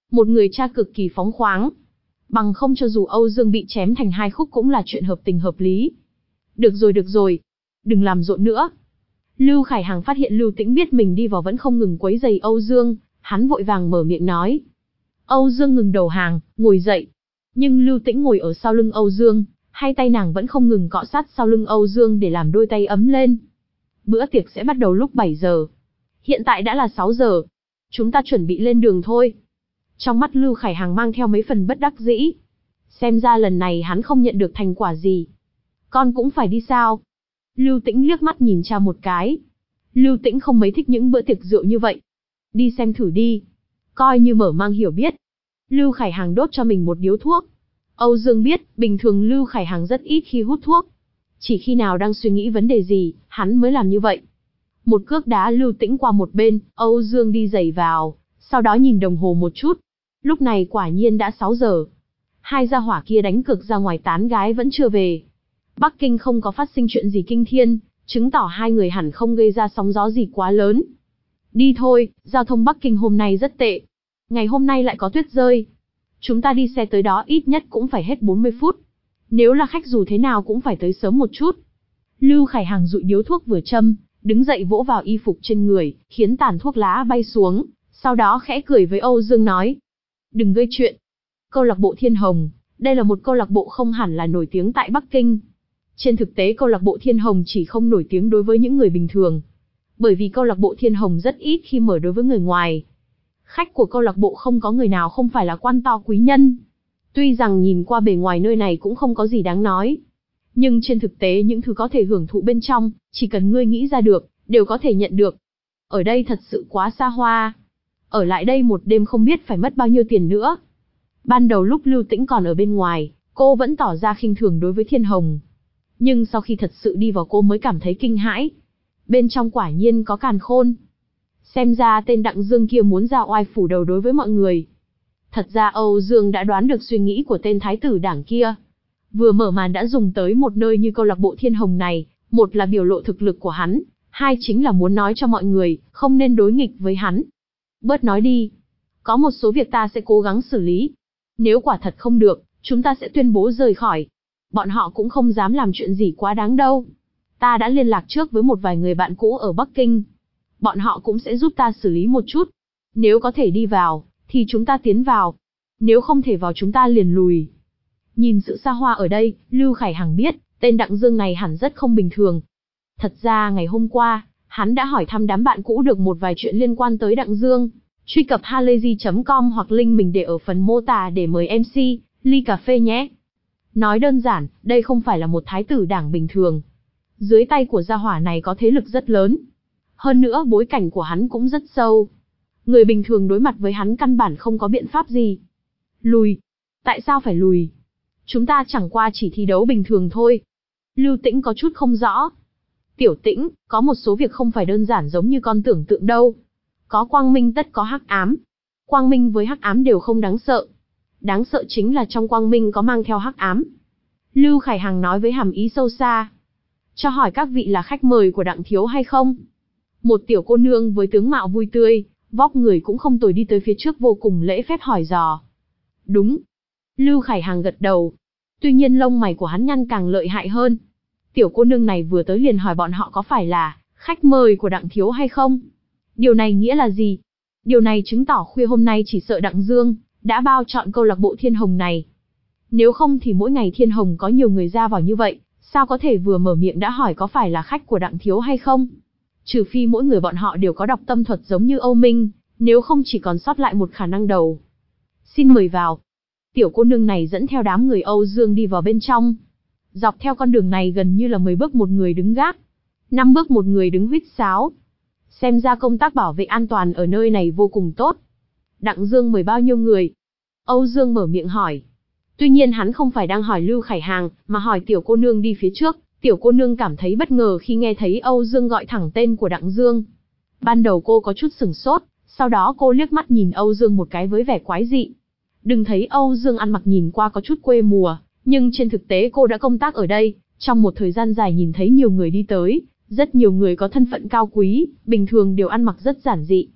Một người cha cực kỳ phóng khoáng. Bằng không cho dù Âu Dương bị chém thành hai khúc cũng là chuyện hợp tình hợp lý. Được rồi được rồi. Đừng làm rộn nữa. Lưu Khải Hằng phát hiện Lưu Tĩnh biết mình đi vào vẫn không ngừng quấy rầy Âu Dương, hắn vội vàng mở miệng nói. Âu Dương ngừng đầu hàng, ngồi dậy. Nhưng Lưu Tĩnh ngồi ở sau lưng Âu Dương, hai tay nàng vẫn không ngừng cọ sát sau lưng Âu Dương để làm đôi tay ấm lên. Bữa tiệc sẽ bắt đầu lúc bảy giờ. Hiện tại đã là sáu giờ. Chúng ta chuẩn bị lên đường thôi. Trong mắt Lưu Khải Hằng mang theo mấy phần bất đắc dĩ. Xem ra lần này hắn không nhận được thành quả gì. Con cũng phải đi sao? Lưu Tĩnh liếc mắt nhìn cha một cái. Lưu Tĩnh không mấy thích những bữa tiệc rượu như vậy. Đi xem thử đi. Coi như mở mang hiểu biết. Lưu Khải Hằng đốt cho mình một điếu thuốc. Âu Dương biết, bình thường Lưu Khải Hằng rất ít khi hút thuốc. Chỉ khi nào đang suy nghĩ vấn đề gì, hắn mới làm như vậy. Một cước đá Lưu Tĩnh qua một bên, Âu Dương đi giày vào, sau đó nhìn đồng hồ một chút. Lúc này quả nhiên đã sáu giờ. Hai gia hỏa kia đánh cực ra ngoài tán gái vẫn chưa về. Bắc Kinh không có phát sinh chuyện gì kinh thiên, chứng tỏ hai người hẳn không gây ra sóng gió gì quá lớn. Đi thôi, giao thông Bắc Kinh hôm nay rất tệ. Ngày hôm nay lại có tuyết rơi. Chúng ta đi xe tới đó ít nhất cũng phải hết bốn mươi phút. Nếu là khách dù thế nào cũng phải tới sớm một chút. Lưu Khải Hằng dụi điếu thuốc vừa châm, đứng dậy vỗ vào y phục trên người, khiến tàn thuốc lá bay xuống, sau đó khẽ cười với Âu Dương nói. Đừng gây chuyện. Câu lạc bộ Thiên Hồng, đây là một câu lạc bộ không hẳn là nổi tiếng tại Bắc Kinh. Trên thực tế câu lạc bộ Thiên Hồng chỉ không nổi tiếng đối với những người bình thường. Bởi vì câu lạc bộ Thiên Hồng rất ít khi mở đối với người ngoài. Khách của câu lạc bộ không có người nào không phải là quan to quý nhân. Tuy rằng nhìn qua bề ngoài nơi này cũng không có gì đáng nói. Nhưng trên thực tế những thứ có thể hưởng thụ bên trong, chỉ cần ngươi nghĩ ra được, đều có thể nhận được. Ở đây thật sự quá xa hoa. Ở lại đây một đêm không biết phải mất bao nhiêu tiền nữa. Ban đầu lúc Lưu Tĩnh còn ở bên ngoài, cô vẫn tỏ ra khinh thường đối với Thiên Hồng. Nhưng sau khi thật sự đi vào cô mới cảm thấy kinh hãi. Bên trong quả nhiên có càn khôn. Xem ra tên Đặng Dương kia muốn ra oai phủ đầu đối với mọi người. Thật ra Âu Dương đã đoán được suy nghĩ của tên thái tử đảng kia. Vừa mở màn đã dùng tới một nơi như câu lạc bộ Thiên Hồng này, một là biểu lộ thực lực của hắn, hai chính là muốn nói cho mọi người, không nên đối nghịch với hắn. Bớt nói đi. Có một số việc ta sẽ cố gắng xử lý. Nếu quả thật không được, chúng ta sẽ tuyên bố rời khỏi. Bọn họ cũng không dám làm chuyện gì quá đáng đâu. Ta đã liên lạc trước với một vài người bạn cũ ở Bắc Kinh. Bọn họ cũng sẽ giúp ta xử lý một chút. Nếu có thể đi vào, thì chúng ta tiến vào. Nếu không thể vào chúng ta liền lùi. Nhìn sự xa hoa ở đây, Lưu Khải Hằng biết, tên Đặng Dương này hẳn rất không bình thường. Thật ra ngày hôm qua, hắn đã hỏi thăm đám bạn cũ được một vài chuyện liên quan tới Đặng Dương. Truy cập halayzi chấm com hoặc link mình để ở phần mô tả để mời em xê, ly cà phê nhé. Nói đơn giản, đây không phải là một thái tử đảng bình thường. Dưới tay của gia hỏa này có thế lực rất lớn. Hơn nữa bối cảnh của hắn cũng rất sâu. Người bình thường đối mặt với hắn căn bản không có biện pháp gì. Lùi. Tại sao phải lùi? Chúng ta chẳng qua chỉ thi đấu bình thường thôi. Lưu Tĩnh có chút không rõ. Tiểu Tĩnh, có một số việc không phải đơn giản giống như con tưởng tượng đâu. Có quang minh tất có hắc ám. Quang minh với hắc ám đều không đáng sợ. Đáng sợ chính là trong quang minh có mang theo hắc ám. Lưu Khải Hằng nói với hàm ý sâu xa. Cho hỏi các vị là khách mời của Đặng thiếu hay không? Một tiểu cô nương với tướng mạo vui tươi, vóc người cũng không tồi đi tới phía trước vô cùng lễ phép hỏi dò. Đúng. Lưu Khải Hằng gật đầu. Tuy nhiên lông mày của hắn nhăn càng lợi hại hơn. Tiểu cô nương này vừa tới liền hỏi bọn họ có phải là khách mời của Đặng thiếu hay không? Điều này nghĩa là gì? Điều này chứng tỏ khuya hôm nay chỉ sợ Đặng Dương đã bao chọn câu lạc bộ Thiên Hồng này. Nếu không thì mỗi ngày Thiên Hồng có nhiều người ra vào như vậy, sao có thể vừa mở miệng đã hỏi có phải là khách của Đặng thiếu hay không? Trừ phi mỗi người bọn họ đều có đọc tâm thuật giống như Âu Minh, nếu không chỉ còn sót lại một khả năng đầu. Xin mời vào. Tiểu cô nương này dẫn theo đám người Âu Dương đi vào bên trong. Dọc theo con đường này gần như là mười bước một người đứng gác, năm bước một người đứng huýt sáo. Xem ra công tác bảo vệ an toàn ở nơi này vô cùng tốt. Đặng Dương mời bao nhiêu người? Âu Dương mở miệng hỏi. Tuy nhiên hắn không phải đang hỏi Lưu Khải Hằng, mà hỏi tiểu cô nương đi phía trước. Tiểu cô nương cảm thấy bất ngờ khi nghe thấy Âu Dương gọi thẳng tên của Đặng Dương. Ban đầu cô có chút sửng sốt, sau đó cô liếc mắt nhìn Âu Dương một cái với vẻ quái dị. Đừng thấy Âu Dương ăn mặc nhìn qua có chút quê mùa, nhưng trên thực tế cô đã công tác ở đây, trong một thời gian dài nhìn thấy nhiều người đi tới, rất nhiều người có thân phận cao quý, bình thường đều ăn mặc rất giản dị.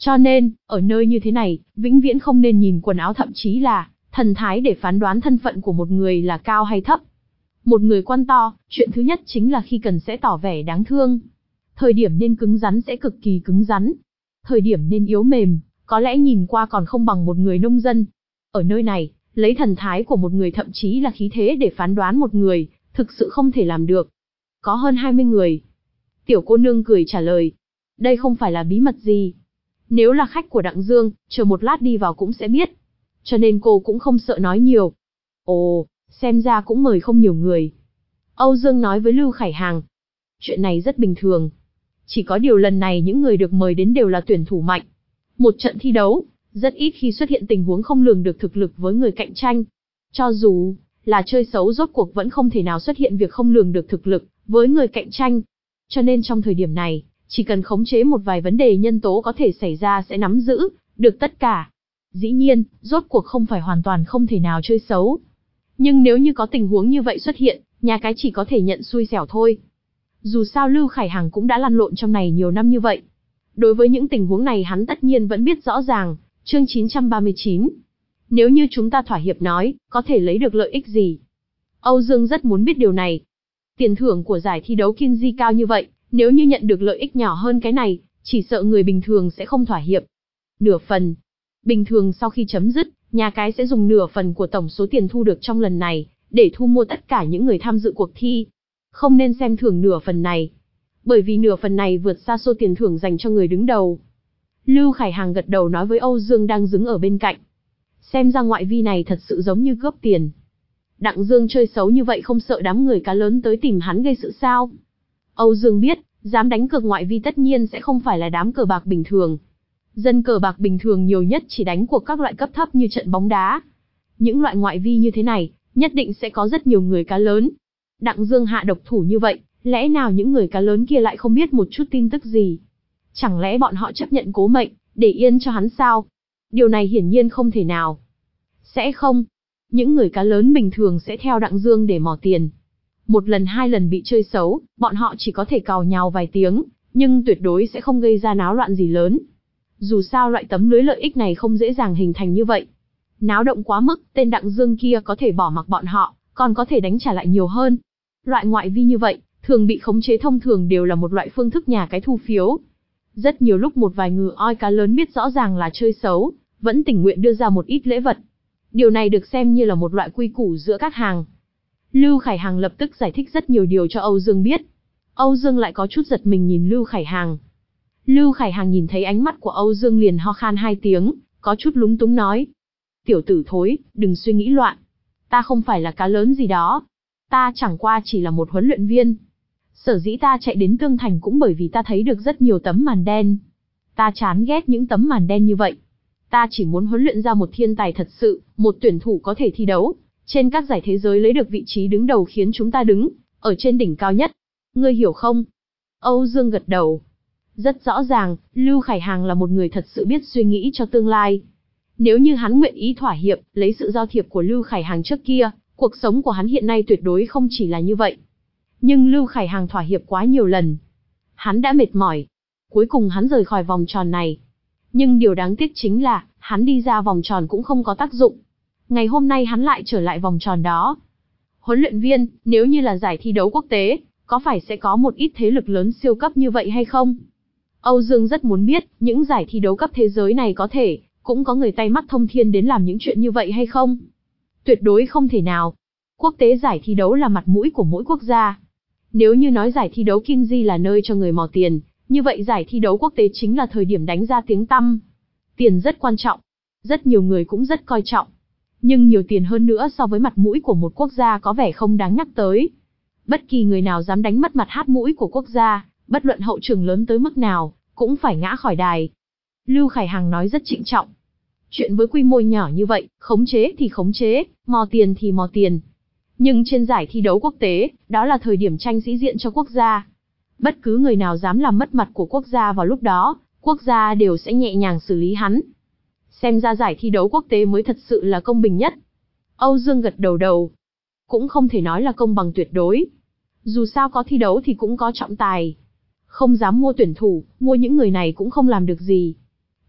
Cho nên, ở nơi như thế này, vĩnh viễn không nên nhìn quần áo thậm chí là thần thái để phán đoán thân phận của một người là cao hay thấp. Một người quan to, chuyện thứ nhất chính là khi cần sẽ tỏ vẻ đáng thương. Thời điểm nên cứng rắn sẽ cực kỳ cứng rắn. Thời điểm nên yếu mềm, có lẽ nhìn qua còn không bằng một người nông dân. Ở nơi này, lấy thần thái của một người thậm chí là khí thế để phán đoán một người, thực sự không thể làm được. Có hơn hai mươi người. Tiểu cô nương cười trả lời. Đây không phải là bí mật gì. Nếu là khách của Đặng Dương, chờ một lát đi vào cũng sẽ biết. Cho nên cô cũng không sợ nói nhiều. Ồ, xem ra cũng mời không nhiều người. Âu Dương nói với Lưu Khải Hàng. Chuyện này rất bình thường. Chỉ có điều lần này những người được mời đến đều là tuyển thủ mạnh. Một trận thi đấu, rất ít khi xuất hiện tình huống không lường được thực lực với người cạnh tranh. Cho dù là chơi xấu rốt cuộc vẫn không thể nào xuất hiện việc không lường được thực lực với người cạnh tranh. Cho nên trong thời điểm này, chỉ cần khống chế một vài vấn đề nhân tố có thể xảy ra sẽ nắm giữ được tất cả. Dĩ nhiên, rốt cuộc không phải hoàn toàn không thể nào chơi xấu. Nhưng nếu như có tình huống như vậy xuất hiện, nhà cái chỉ có thể nhận xui xẻo thôi. Dù sao Lưu Khải Hằng cũng đã lăn lộn trong này nhiều năm như vậy. Đối với những tình huống này hắn tất nhiên vẫn biết rõ ràng. Chương chín trăm ba mươi chín. Nếu như chúng ta thỏa hiệp nói, có thể lấy được lợi ích gì? Âu Dương rất muốn biết điều này. Tiền thưởng của giải thi đấu Kinji cao như vậy, nếu như nhận được lợi ích nhỏ hơn cái này, chỉ sợ người bình thường sẽ không thỏa hiệp. Nửa phần. Bình thường sau khi chấm dứt, nhà cái sẽ dùng nửa phần của tổng số tiền thu được trong lần này, để thu mua tất cả những người tham dự cuộc thi. Không nên xem thường nửa phần này. Bởi vì nửa phần này vượt xa số tiền thưởng dành cho người đứng đầu. Lưu Khải Hàng gật đầu nói với Âu Dương đang đứng ở bên cạnh. Xem ra ngoại vi này thật sự giống như cướp tiền. Đặng Dương chơi xấu như vậy không sợ đám người cá lớn tới tìm hắn gây sự sao? Âu Dương biết, dám đánh cược ngoại vi tất nhiên sẽ không phải là đám cờ bạc bình thường. Dân cờ bạc bình thường nhiều nhất chỉ đánh cuộc các loại cấp thấp như trận bóng đá. Những loại ngoại vi như thế này, nhất định sẽ có rất nhiều người cá lớn. Đặng Dương hạ độc thủ như vậy, lẽ nào những người cá lớn kia lại không biết một chút tin tức gì? Chẳng lẽ bọn họ chấp nhận cố mệnh, để yên cho hắn sao? Điều này hiển nhiên không thể nào. Sẽ không. Những người cá lớn bình thường sẽ theo Đặng Dương để mò tiền. Một lần hai lần bị chơi xấu, bọn họ chỉ có thể càu nhàu vài tiếng, nhưng tuyệt đối sẽ không gây ra náo loạn gì lớn. Dù sao loại tấm lưới lợi ích này không dễ dàng hình thành như vậy. Náo động quá mức, tên Đặng Dương kia có thể bỏ mặc bọn họ, còn có thể đánh trả lại nhiều hơn. Loại ngoại vi như vậy, thường bị khống chế thông thường đều là một loại phương thức nhà cái thu phiếu. Rất nhiều lúc một vài ngừ oi cá lớn biết rõ ràng là chơi xấu, vẫn tình nguyện đưa ra một ít lễ vật. Điều này được xem như là một loại quy củ giữa các hàng. Lưu Khải Hàng lập tức giải thích rất nhiều điều cho Âu Dương biết. Âu Dương lại có chút giật mình nhìn Lưu Khải Hàng. Lưu Khải Hàng nhìn thấy ánh mắt của Âu Dương liền ho khan hai tiếng, có chút lúng túng nói. Tiểu tử thối, đừng suy nghĩ loạn. Ta không phải là cá lớn gì đó. Ta chẳng qua chỉ là một huấn luyện viên. Sở dĩ ta chạy đến Tương Thành cũng bởi vì ta thấy được rất nhiều tấm màn đen. Ta chán ghét những tấm màn đen như vậy. Ta chỉ muốn huấn luyện ra một thiên tài thật sự, một tuyển thủ có thể thi đấu trên các giải thế giới lấy được vị trí đứng đầu khiến chúng ta đứng ở trên đỉnh cao nhất. Ngươi hiểu không? Âu Dương gật đầu. Rất rõ ràng, Lưu Khải Hàng là một người thật sự biết suy nghĩ cho tương lai. Nếu như hắn nguyện ý thỏa hiệp, lấy sự giao thiệp của Lưu Khải Hàng trước kia, cuộc sống của hắn hiện nay tuyệt đối không chỉ là như vậy. Nhưng Lưu Khải Hàng thỏa hiệp quá nhiều lần. Hắn đã mệt mỏi. Cuối cùng hắn rời khỏi vòng tròn này. Nhưng điều đáng tiếc chính là, hắn đi ra vòng tròn cũng không có tác dụng. Ngày hôm nay hắn lại trở lại vòng tròn đó. Huấn luyện viên, nếu như là giải thi đấu quốc tế, có phải sẽ có một ít thế lực lớn siêu cấp như vậy hay không? Âu Dương rất muốn biết, những giải thi đấu cấp thế giới này có thể, cũng có người tay mắt thông thiên đến làm những chuyện như vậy hay không? Tuyệt đối không thể nào. Quốc tế giải thi đấu là mặt mũi của mỗi quốc gia. Nếu như nói giải thi đấu Kinji là nơi cho người mò tiền, như vậy giải thi đấu quốc tế chính là thời điểm đánh ra tiếng tăm. Tiền rất quan trọng. Rất nhiều người cũng rất coi trọng. Nhưng nhiều tiền hơn nữa so với mặt mũi của một quốc gia có vẻ không đáng nhắc tới. Bất kỳ người nào dám đánh mất mặt hát mũi của quốc gia, bất luận hậu trường lớn tới mức nào, cũng phải ngã khỏi đài. Lưu Khải Hằng nói rất trịnh trọng. Chuyện với quy mô nhỏ như vậy, khống chế thì khống chế, mò tiền thì mò tiền. Nhưng trên giải thi đấu quốc tế, đó là thời điểm tranh sĩ diện cho quốc gia. Bất cứ người nào dám làm mất mặt của quốc gia vào lúc đó, quốc gia đều sẽ nhẹ nhàng xử lý hắn. Xem ra giải thi đấu quốc tế mới thật sự là công bình nhất. Âu Dương gật đầu đầu. Cũng không thể nói là công bằng tuyệt đối. Dù sao có thi đấu thì cũng có trọng tài. Không dám mua tuyển thủ, mua những người này cũng không làm được gì.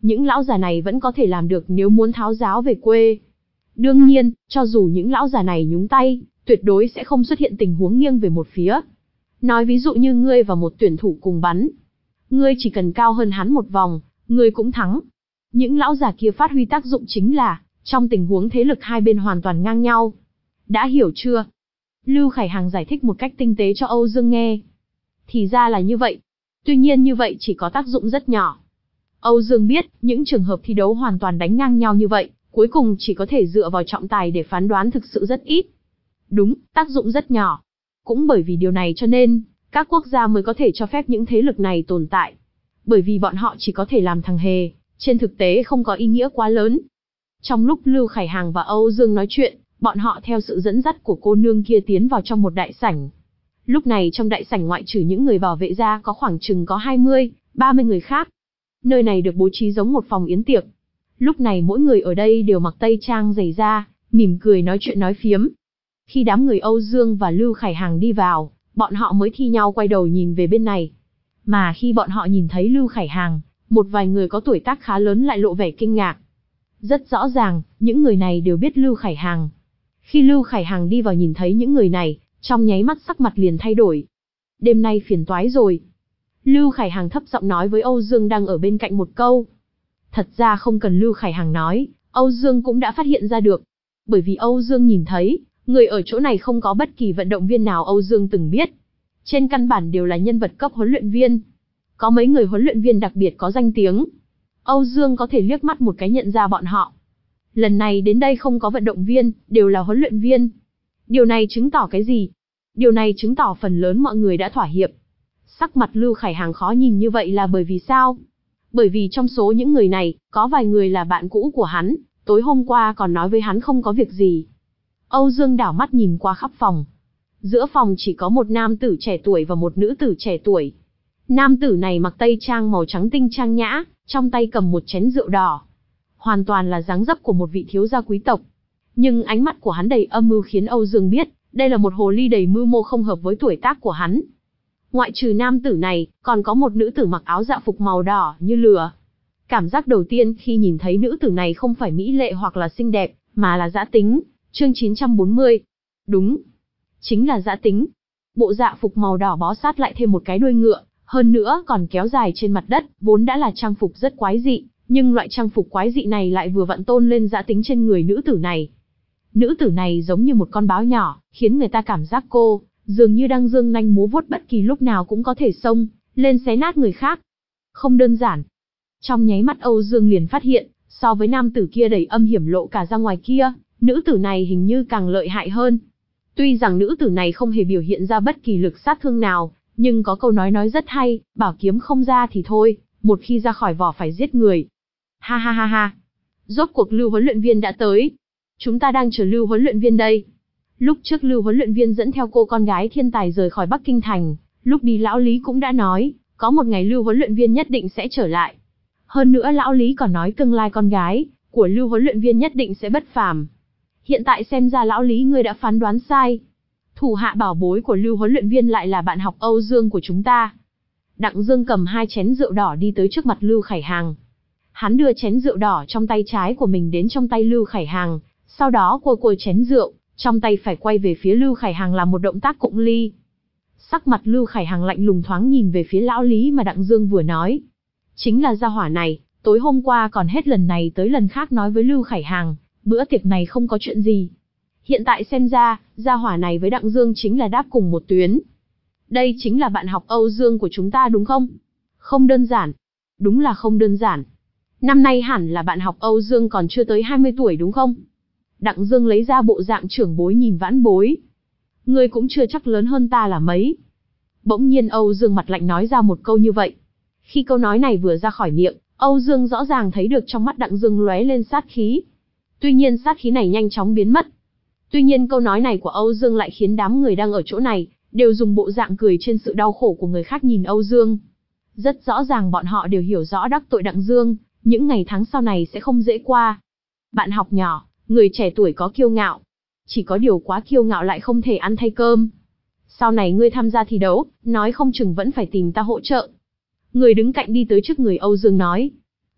những lão già này vẫn có thể làm được nếu muốn tháo giáo về quê. Đương nhiên, cho dù những lão già này nhúng tay, tuyệt đối sẽ không xuất hiện tình huống nghiêng về một phía. Nói ví dụ như ngươi và một tuyển thủ cùng bắn. Ngươi chỉ cần cao hơn hắn một vòng, ngươi cũng thắng. Những lão già kia phát huy tác dụng chính là, trong tình huống thế lực hai bên hoàn toàn ngang nhau. Đã hiểu chưa? Lưu Khải Hằng giải thích một cách tinh tế cho Âu Dương nghe. Thì ra là như vậy. Tuy nhiên như vậy chỉ có tác dụng rất nhỏ. Âu Dương biết, những trường hợp thi đấu hoàn toàn đánh ngang nhau như vậy, cuối cùng chỉ có thể dựa vào trọng tài để phán đoán thực sự rất ít. Đúng, tác dụng rất nhỏ. Cũng bởi vì điều này cho nên, các quốc gia mới có thể cho phép những thế lực này tồn tại. Bởi vì bọn họ chỉ có thể làm thằng hề, trên thực tế không có ý nghĩa quá lớn. Trong lúc Lưu Khải Hằng và Âu Dương nói chuyện, bọn họ theo sự dẫn dắt của cô nương kia tiến vào trong một đại sảnh. Lúc này trong đại sảnh ngoại trừ những người bảo vệ ra có khoảng chừng có hai mươi, ba mươi người khác. Nơi này được bố trí giống một phòng yến tiệc. Lúc này mỗi người ở đây đều mặc tây trang dày da, mỉm cười nói chuyện nói phiếm. Khi đám người Âu Dương và Lưu Khải Hằng đi vào, bọn họ mới thi nhau quay đầu nhìn về bên này. Mà khi bọn họ nhìn thấy Lưu Khải Hằng, một vài người có tuổi tác khá lớn lại lộ vẻ kinh ngạc. Rất rõ ràng, những người này đều biết Lưu Khải Hằng. Khi Lưu Khải Hằng đi vào nhìn thấy những người này, trong nháy mắt sắc mặt liền thay đổi. Đêm nay phiền toái rồi. Lưu Khải Hằng thấp giọng nói với Âu Dương đang ở bên cạnh một câu. Thật ra không cần Lưu Khải Hằng nói, Âu Dương cũng đã phát hiện ra được. Bởi vì Âu Dương nhìn thấy, người ở chỗ này không có bất kỳ vận động viên nào Âu Dương từng biết. Trên căn bản đều là nhân vật cấp huấn luyện viên. Có mấy người huấn luyện viên đặc biệt có danh tiếng. Âu Dương có thể liếc mắt một cái nhận ra bọn họ. Lần này đến đây không có vận động viên, đều là huấn luyện viên. Điều này chứng tỏ cái gì? Điều này chứng tỏ phần lớn mọi người đã thỏa hiệp. Sắc mặt Lưu Khải Hằng khó nhìn như vậy là bởi vì sao? Bởi vì trong số những người này, có vài người là bạn cũ của hắn, tối hôm qua còn nói với hắn không có việc gì. Âu Dương đảo mắt nhìn qua khắp phòng. Giữa phòng chỉ có một nam tử trẻ tuổi và một nữ tử trẻ tuổi. Nam tử này mặc tây trang màu trắng tinh trang nhã, trong tay cầm một chén rượu đỏ. Hoàn toàn là dáng dấp của một vị thiếu gia quý tộc. Nhưng ánh mắt của hắn đầy âm mưu khiến Âu Dương biết, đây là một hồ ly đầy mưu mô không hợp với tuổi tác của hắn. Ngoại trừ nam tử này, còn có một nữ tử mặc áo dạ phục màu đỏ như lửa. Cảm giác đầu tiên khi nhìn thấy nữ tử này không phải mỹ lệ hoặc là xinh đẹp, mà là dã tính. Chương chín trăm bốn mươi. Đúng, chính là dã tính. Bộ dạ phục màu đỏ bó sát lại thêm một cái đuôi ngựa, hơn nữa còn kéo dài trên mặt đất, vốn đã là trang phục rất quái dị, nhưng loại trang phục quái dị này lại vừa vặn tôn lên dã tính trên người nữ tử này. Nữ tử này giống như một con báo nhỏ, khiến người ta cảm giác cô dường như đang dương nanh múa vuốt bất kỳ lúc nào cũng có thể xông lên xé nát người khác. Không đơn giản. Trong nháy mắt Âu Dương liền phát hiện, so với nam tử kia đầy âm hiểm lộ cả ra ngoài kia, nữ tử này hình như càng lợi hại hơn. Tuy rằng nữ tử này không hề biểu hiện ra bất kỳ lực sát thương nào, nhưng có câu nói nói rất hay, bảo kiếm không ra thì thôi, một khi ra khỏi vỏ phải giết người. Ha ha ha ha. Rốt cuộc Lưu huấn luyện viên đã tới. Chúng ta đang chờ Lưu huấn luyện viên đây. Lúc trước Lưu huấn luyện viên dẫn theo cô con gái thiên tài rời khỏi Bắc Kinh thành, lúc đi lão Lý cũng đã nói, có một ngày Lưu huấn luyện viên nhất định sẽ trở lại. Hơn nữa lão Lý còn nói tương lai con gái của Lưu huấn luyện viên nhất định sẽ bất phàm. Hiện tại xem ra lão Lý ngươi đã phán đoán sai. Thủ hạ bảo bối của Lưu huấn luyện viên lại là bạn học Âu Dương của chúng ta. Đặng Dương cầm hai chén rượu đỏ đi tới trước mặt Lưu Khải Hằng. Hắn đưa chén rượu đỏ trong tay trái của mình đến trong tay Lưu Khải Hằng, sau đó cua cua chén rượu, trong tay phải quay về phía Lưu Khải Hằng làm một động tác cụng ly. Sắc mặt Lưu Khải Hằng lạnh lùng thoáng nhìn về phía lão Lý mà Đặng Dương vừa nói. Chính là gia hỏa này, tối hôm qua còn hết lần này tới lần khác nói với Lưu Khải Hằng, bữa tiệc này không có chuyện gì. Hiện tại xem ra, gia hỏa này với Đặng Dương chính là đáp cùng một tuyến. Đây chính là bạn học Âu Dương của chúng ta đúng không? Không đơn giản. Đúng là không đơn giản. Năm nay hẳn là bạn học Âu Dương còn chưa tới hai mươi tuổi đúng không? Đặng Dương lấy ra bộ dạng trưởng bối nhìn vãn bối. Ngươi cũng chưa chắc lớn hơn ta là mấy. Bỗng nhiên Âu Dương mặt lạnh nói ra một câu như vậy. Khi câu nói này vừa ra khỏi miệng, Âu Dương rõ ràng thấy được trong mắt Đặng Dương lóe lên sát khí. Tuy nhiên sát khí này nhanh chóng biến mất. Tuy nhiên câu nói này của Âu Dương lại khiến đám người đang ở chỗ này đều dùng bộ dạng cười trên sự đau khổ của người khác nhìn Âu Dương. Rất rõ ràng bọn họ đều hiểu rõ đắc tội Đặng Dương, những ngày tháng sau này sẽ không dễ qua. Bạn học nhỏ, người trẻ tuổi có kiêu ngạo. Chỉ có điều quá kiêu ngạo lại không thể ăn thay cơm. Sau này ngươi tham gia thi đấu, nói không chừng vẫn phải tìm ta hỗ trợ. Người đứng cạnh đi tới trước người Âu Dương nói.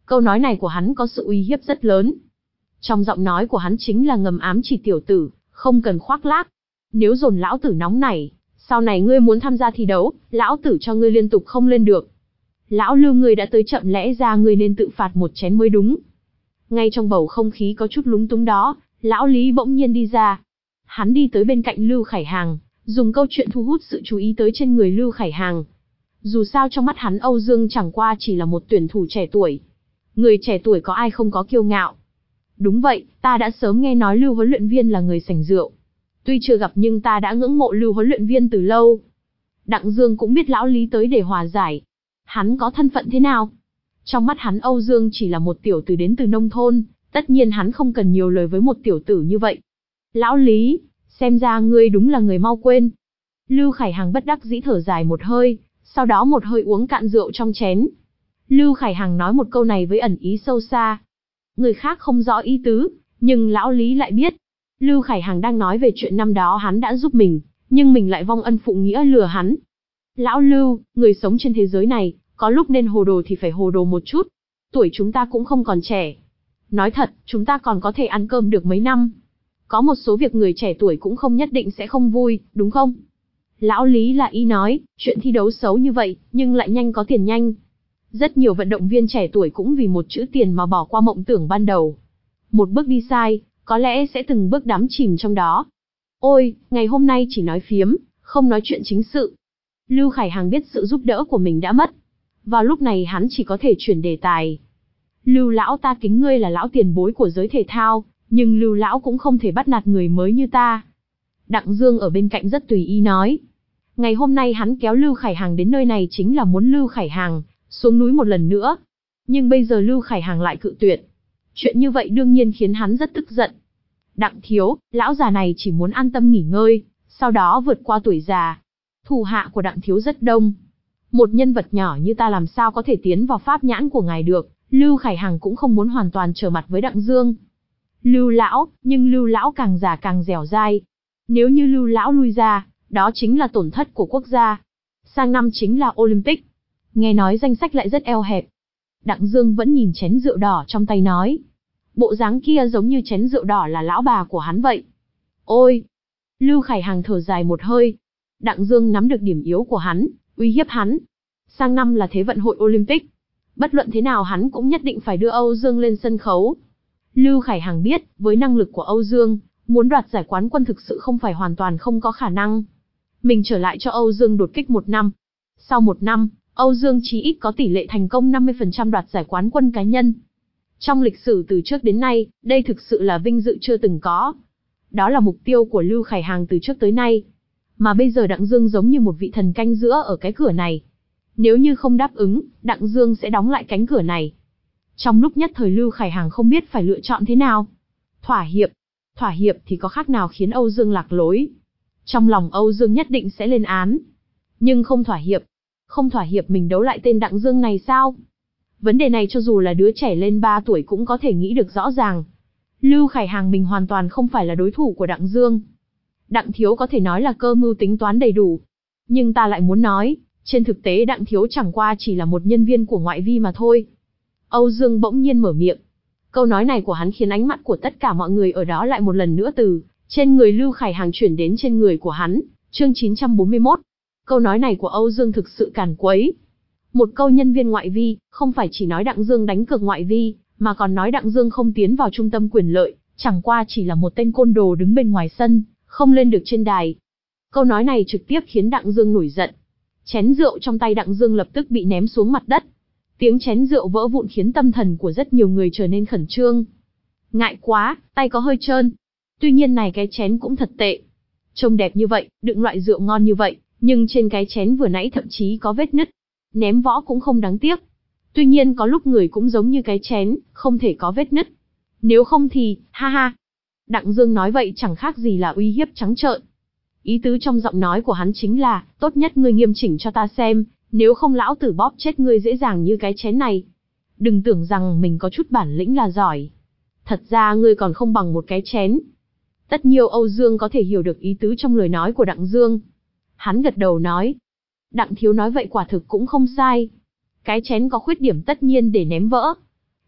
Câu nói này của hắn có sự uy hiếp rất lớn. Trong giọng nói của hắn chính là ngầm ám chỉ tiểu tử, không cần khoác lác. Nếu dồn lão tử nóng nảy, sau này ngươi muốn tham gia thi đấu, lão tử cho ngươi liên tục không lên được. Lão Lưu, ngươi đã tới chậm, lẽ ra ngươi nên tự phạt một chén mới đúng. Ngay trong bầu không khí có chút lúng túng đó, lão Lý bỗng nhiên đi ra. Hắn đi tới bên cạnh Lưu Khải Hàng, dùng câu chuyện thu hút sự chú ý tới trên người Lưu Khải Hàng. Dù sao trong mắt hắn Âu Dương chẳng qua chỉ là một tuyển thủ trẻ tuổi. Người trẻ tuổi có ai không có kiêu ngạo. Đúng vậy, ta đã sớm nghe nói Lưu huấn luyện viên là người sành rượu. Tuy chưa gặp nhưng ta đã ngưỡng mộ Lưu huấn luyện viên từ lâu. Đặng Dương cũng biết lão Lý tới để hòa giải. Hắn có thân phận thế nào? Trong mắt hắn Âu Dương chỉ là một tiểu tử đến từ nông thôn, tất nhiên hắn không cần nhiều lời với một tiểu tử như vậy. Lão Lý, xem ra ngươi đúng là người mau quên. Lưu Khải Hàng bất đắc dĩ thở dài một hơi, sau đó một hơi uống cạn rượu trong chén. Lưu Khải Hàng nói một câu này với ẩn ý sâu xa. Người khác không rõ ý tứ, nhưng lão Lý lại biết. Lưu Khải Hàng đang nói về chuyện năm đó hắn đã giúp mình, nhưng mình lại vong ân phụ nghĩa lừa hắn. Lão Lưu, người sống trên thế giới này, có lúc nên hồ đồ thì phải hồ đồ một chút. Tuổi chúng ta cũng không còn trẻ. Nói thật, chúng ta còn có thể ăn cơm được mấy năm. Có một số việc người trẻ tuổi cũng không nhất định sẽ không vui, đúng không? Lão Lý là ý nói, chuyện thi đấu xấu như vậy, nhưng lại nhanh có tiền nhanh. Rất nhiều vận động viên trẻ tuổi cũng vì một chữ tiền mà bỏ qua mộng tưởng ban đầu. Một bước đi sai, có lẽ sẽ từng bước đắm chìm trong đó. Ôi, ngày hôm nay chỉ nói phiếm, không nói chuyện chính sự. Lưu Khải Hàng biết sự giúp đỡ của mình đã mất. Vào lúc này hắn chỉ có thể chuyển đề tài. Lưu lão, ta kính ngươi là lão tiền bối của giới thể thao, nhưng Lưu lão cũng không thể bắt nạt người mới như ta. Đặng Dương ở bên cạnh rất tùy ý nói. Ngày hôm nay hắn kéo Lưu Khải Hàng đến nơi này chính là muốn Lưu Khải Hàng xuống núi một lần nữa. Nhưng bây giờ Lưu Khải Hàng lại cự tuyệt. Chuyện như vậy đương nhiên khiến hắn rất tức giận. Đặng thiếu, lão già này chỉ muốn an tâm nghỉ ngơi, sau đó vượt qua tuổi già. Thủ hạ của Đặng thiếu rất đông. Một nhân vật nhỏ như ta làm sao có thể tiến vào pháp nhãn của ngài được. Lưu Khải Hàng cũng không muốn hoàn toàn trở mặt với Đặng Dương. Lưu lão, nhưng Lưu lão càng già càng dẻo dai. Nếu như Lưu lão lui ra, đó chính là tổn thất của quốc gia. Sang năm chính là Olympic. Nghe nói danh sách lại rất eo hẹp. Đặng Dương vẫn nhìn chén rượu đỏ trong tay nói. Bộ dáng kia giống như chén rượu đỏ là lão bà của hắn vậy. Ôi! Lưu Khải Hàng thở dài một hơi. Đặng Dương nắm được điểm yếu của hắn, uy hiếp hắn. Sang năm là Thế vận hội Olympic. Bất luận thế nào hắn cũng nhất định phải đưa Âu Dương lên sân khấu. Lưu Khải Hàng biết, với năng lực của Âu Dương, muốn đoạt giải quán quân thực sự không phải hoàn toàn không có khả năng. Mình trở lại cho Âu Dương đột kích một năm. Sau một năm, Âu Dương chí ít có tỷ lệ thành công năm mươi phần trăm đoạt giải quán quân cá nhân. Trong lịch sử từ trước đến nay, đây thực sự là vinh dự chưa từng có. Đó là mục tiêu của Lưu Khải Hàng từ trước tới nay. Mà bây giờ Đặng Dương giống như một vị thần canh giữa ở cái cửa này. Nếu như không đáp ứng, Đặng Dương sẽ đóng lại cánh cửa này. Trong lúc nhất thời Lưu Khải Hàng không biết phải lựa chọn thế nào. Thỏa hiệp. Thỏa hiệp thì có khác nào khiến Âu Dương lạc lối. Trong lòng Âu Dương nhất định sẽ lên án. Nhưng không thỏa hiệp. Không thỏa hiệp mình đấu lại tên Đặng Dương này sao? Vấn đề này cho dù là đứa trẻ lên ba tuổi cũng có thể nghĩ được rõ ràng. Lưu Khải Hàng mình hoàn toàn không phải là đối thủ của Đặng Dương. Đặng thiếu có thể nói là cơ mưu tính toán đầy đủ. Nhưng ta lại muốn nói, trên thực tế Đặng thiếu chẳng qua chỉ là một nhân viên của ngoại vi mà thôi. Âu Dương bỗng nhiên mở miệng. Câu nói này của hắn khiến ánh mắt của tất cả mọi người ở đó lại một lần nữa từ trên người Lưu Khải Hàng chuyển đến trên người của hắn. Chương chín trăm bốn mươi mốt. Câu nói này của Âu Dương thực sự càn quấy. Một câu nhân viên ngoại vi, không phải chỉ nói Đặng Dương đánh cược ngoại vi, mà còn nói Đặng Dương không tiến vào trung tâm quyền lợi, chẳng qua chỉ là một tên côn đồ đứng bên ngoài sân, không lên được trên đài. Câu nói này trực tiếp khiến Đặng Dương nổi giận. Chén rượu trong tay Đặng Dương lập tức bị ném xuống mặt đất. Tiếng chén rượu vỡ vụn khiến tâm thần của rất nhiều người trở nên khẩn trương. Ngại quá, tay có hơi trơn. Tuy nhiên này cái chén cũng thật tệ. Trông đẹp như vậy, đựng loại rượu ngon như vậy, nhưng trên cái chén vừa nãy thậm chí có vết nứt. Ném võ cũng không đáng tiếc. Tuy nhiên có lúc người cũng giống như cái chén, không thể có vết nứt. Nếu không thì, ha ha. Đặng Dương nói vậy chẳng khác gì là uy hiếp trắng trợn. Ý tứ trong giọng nói của hắn chính là, tốt nhất ngươi nghiêm chỉnh cho ta xem, nếu không lão tử bóp chết ngươi dễ dàng như cái chén này. Đừng tưởng rằng mình có chút bản lĩnh là giỏi. Thật ra ngươi còn không bằng một cái chén. Tất nhiều Âu Dương có thể hiểu được ý tứ trong lời nói của Đặng Dương. Hắn gật đầu nói. Đặng thiếu nói vậy quả thực cũng không sai. Cái chén có khuyết điểm tất nhiên để ném vỡ.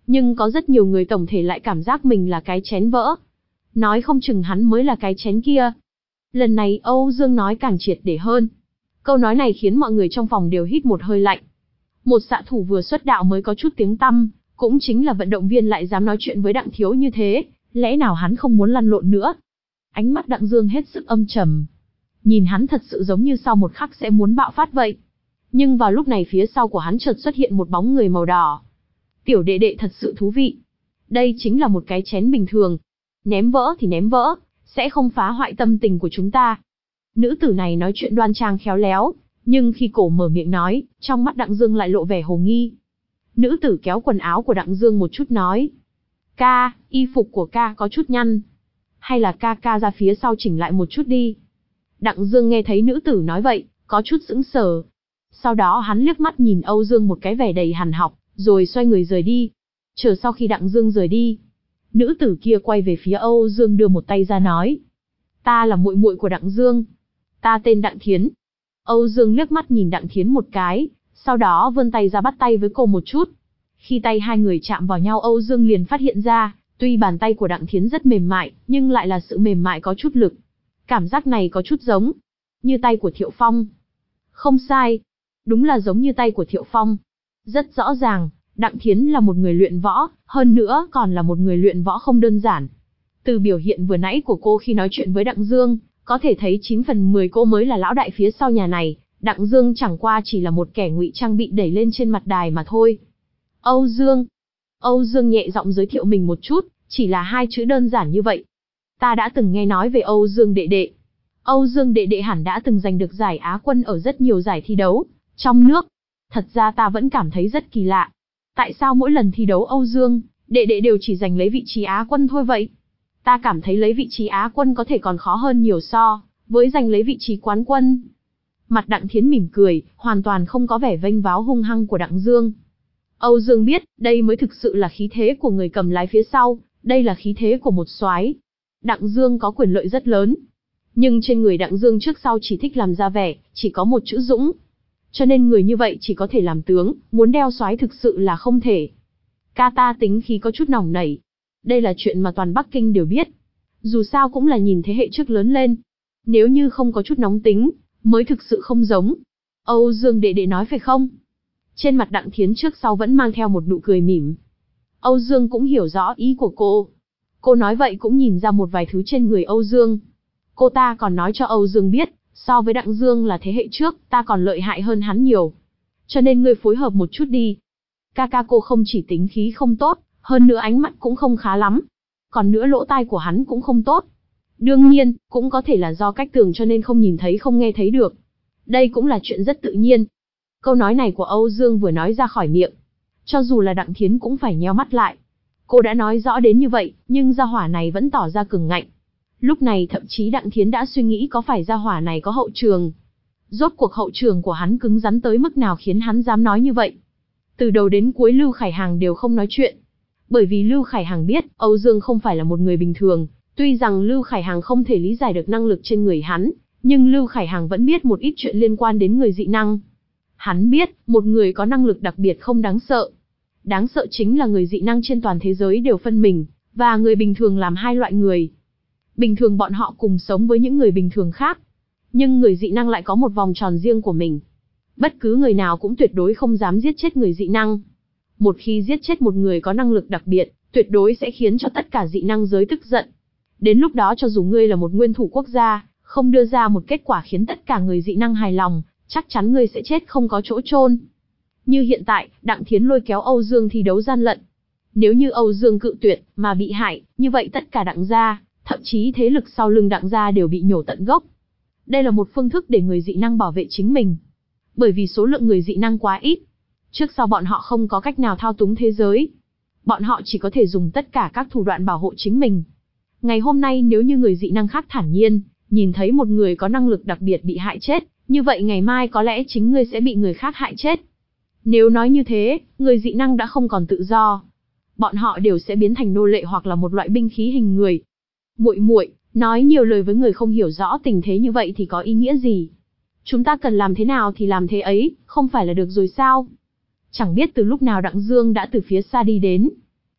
Nhưng có rất nhiều người tổng thể lại cảm giác mình là cái chén vỡ. Nói không chừng hắn mới là cái chén kia. Lần này Âu Dương nói càng triệt để hơn. Câu nói này khiến mọi người trong phòng đều hít một hơi lạnh. Một xạ thủ vừa xuất đạo mới có chút tiếng tăm, cũng chính là vận động viên lại dám nói chuyện với Đặng Thiếu như thế, lẽ nào hắn không muốn lăn lộn nữa? Ánh mắt Đặng Dương hết sức âm trầm. Nhìn hắn thật sự giống như sau một khắc sẽ muốn bạo phát vậy. Nhưng vào lúc này phía sau của hắn chợt xuất hiện một bóng người màu đỏ. Tiểu đệ đệ thật sự thú vị. Đây chính là một cái chén bình thường. Ném vỡ thì ném vỡ, sẽ không phá hoại tâm tình của chúng ta. Nữ tử này nói chuyện đoan trang khéo léo, nhưng khi cổ mở miệng nói, trong mắt Đặng Dương lại lộ vẻ hồ nghi. Nữ tử kéo quần áo của Đặng Dương một chút nói. Ca, y phục của ca có chút nhăn. Hay là ca ca ra phía sau chỉnh lại một chút đi. Đặng Dương nghe thấy nữ tử nói vậy, có chút sững sờ. Sau đó hắn liếc mắt nhìn Âu Dương một cái vẻ đầy hằn học, rồi xoay người rời đi. Chờ sau khi Đặng Dương rời đi, nữ tử kia quay về phía Âu Dương đưa một tay ra nói. Ta là muội muội của Đặng Dương. Ta tên Đặng Thiến. Âu Dương liếc mắt nhìn Đặng Thiến một cái, sau đó vươn tay ra bắt tay với cô một chút. Khi tay hai người chạm vào nhau Âu Dương liền phát hiện ra, tuy bàn tay của Đặng Thiến rất mềm mại, nhưng lại là sự mềm mại có chút lực. Cảm giác này có chút giống như tay của Thiệu Phong. Không sai, đúng là giống như tay của Thiệu Phong. Rất rõ ràng, Đặng Thiến là một người luyện võ, hơn nữa còn là một người luyện võ không đơn giản. Từ biểu hiện vừa nãy của cô khi nói chuyện với Đặng Dương, có thể thấy chín phần mười cô mới là lão đại phía sau nhà này, Đặng Dương chẳng qua chỉ là một kẻ ngụy trang bị đẩy lên trên mặt đài mà thôi. Âu Dương. Âu Dương nhẹ giọng giới thiệu mình một chút, chỉ là hai chữ đơn giản như vậy. Ta đã từng nghe nói về Âu Dương đệ đệ. Âu Dương đệ đệ hẳn đã từng giành được giải Á quân ở rất nhiều giải thi đấu trong nước. Thật ra ta vẫn cảm thấy rất kỳ lạ. Tại sao mỗi lần thi đấu Âu Dương đệ đệ đều chỉ giành lấy vị trí Á quân thôi vậy? Ta cảm thấy lấy vị trí Á quân có thể còn khó hơn nhiều so với giành lấy vị trí quán quân. Mặt Đặng Thiến mỉm cười, hoàn toàn không có vẻ vênh váo hung hăng của Đặng Dương. Âu Dương biết, đây mới thực sự là khí thế của người cầm lái phía sau, đây là khí thế của một soái. Đặng Dương có quyền lợi rất lớn. Nhưng trên người Đặng Dương trước sau chỉ thích làm ra vẻ, chỉ có một chữ dũng. Cho nên người như vậy chỉ có thể làm tướng, muốn đeo soái thực sự là không thể. Ca ta tính khí có chút nóng nảy. Đây là chuyện mà toàn Bắc Kinh đều biết. Dù sao cũng là nhìn thế hệ trước lớn lên. Nếu như không có chút nóng tính, mới thực sự không giống. Âu Dương đệ đệ nói phải không? Trên mặt Đặng Thiến trước sau vẫn mang theo một nụ cười mỉm. Âu Dương cũng hiểu rõ ý của cô. Cô nói vậy cũng nhìn ra một vài thứ trên người Âu Dương. Cô ta còn nói cho Âu Dương biết, so với Đặng Dương là thế hệ trước, ta còn lợi hại hơn hắn nhiều. Cho nên ngươi phối hợp một chút đi. Ca ca cô không chỉ tính khí không tốt, hơn nữa ánh mắt cũng không khá lắm. Còn nữa lỗ tai của hắn cũng không tốt. Đương nhiên, cũng có thể là do cách tường cho nên không nhìn thấy không nghe thấy được. Đây cũng là chuyện rất tự nhiên. Câu nói này của Âu Dương vừa nói ra khỏi miệng. Cho dù là Đặng Thiến cũng phải nheo mắt lại. Cô đã nói rõ đến như vậy, nhưng gia hỏa này vẫn tỏ ra cường ngạnh. Lúc này thậm chí Đặng Thiến đã suy nghĩ có phải gia hỏa này có hậu trường. Rốt cuộc hậu trường của hắn cứng rắn tới mức nào khiến hắn dám nói như vậy. Từ đầu đến cuối Lưu Khải Hằng đều không nói chuyện. Bởi vì Lưu Khải Hằng biết Âu Dương không phải là một người bình thường. Tuy rằng Lưu Khải Hằng không thể lý giải được năng lực trên người hắn, nhưng Lưu Khải Hằng vẫn biết một ít chuyện liên quan đến người dị năng. Hắn biết, một người có năng lực đặc biệt không đáng sợ. Đáng sợ chính là người dị năng trên toàn thế giới đều phân mình, và người bình thường làm hai loại người. Bình thường bọn họ cùng sống với những người bình thường khác. Nhưng người dị năng lại có một vòng tròn riêng của mình. Bất cứ người nào cũng tuyệt đối không dám giết chết người dị năng. Một khi giết chết một người có năng lực đặc biệt, tuyệt đối sẽ khiến cho tất cả dị năng giới tức giận. Đến lúc đó cho dù ngươi là một nguyên thủ quốc gia, không đưa ra một kết quả khiến tất cả người dị năng hài lòng, chắc chắn ngươi sẽ chết không có chỗ chôn. Như hiện tại, Đặng Thiến lôi kéo Âu Dương thi đấu gian lận. Nếu như Âu Dương cự tuyệt, mà bị hại, như vậy tất cả Đặng gia, thậm chí thế lực sau lưng Đặng gia đều bị nhổ tận gốc. Đây là một phương thức để người dị năng bảo vệ chính mình. Bởi vì số lượng người dị năng quá ít. Trước sau bọn họ không có cách nào thao túng thế giới. Bọn họ chỉ có thể dùng tất cả các thủ đoạn bảo hộ chính mình. Ngày hôm nay nếu như người dị năng khác thản nhiên, nhìn thấy một người có năng lực đặc biệt bị hại chết, như vậy ngày mai có lẽ chính ngươi sẽ bị người khác hại chết. Nếu nói như thế, người dị năng đã không còn tự do. Bọn họ đều sẽ biến thành nô lệ hoặc là một loại binh khí hình người. Muội muội, nói nhiều lời với người không hiểu rõ tình thế như vậy thì có ý nghĩa gì? Chúng ta cần làm thế nào thì làm thế ấy, không phải là được rồi sao? Chẳng biết từ lúc nào Đặng Dương đã từ phía xa đi đến.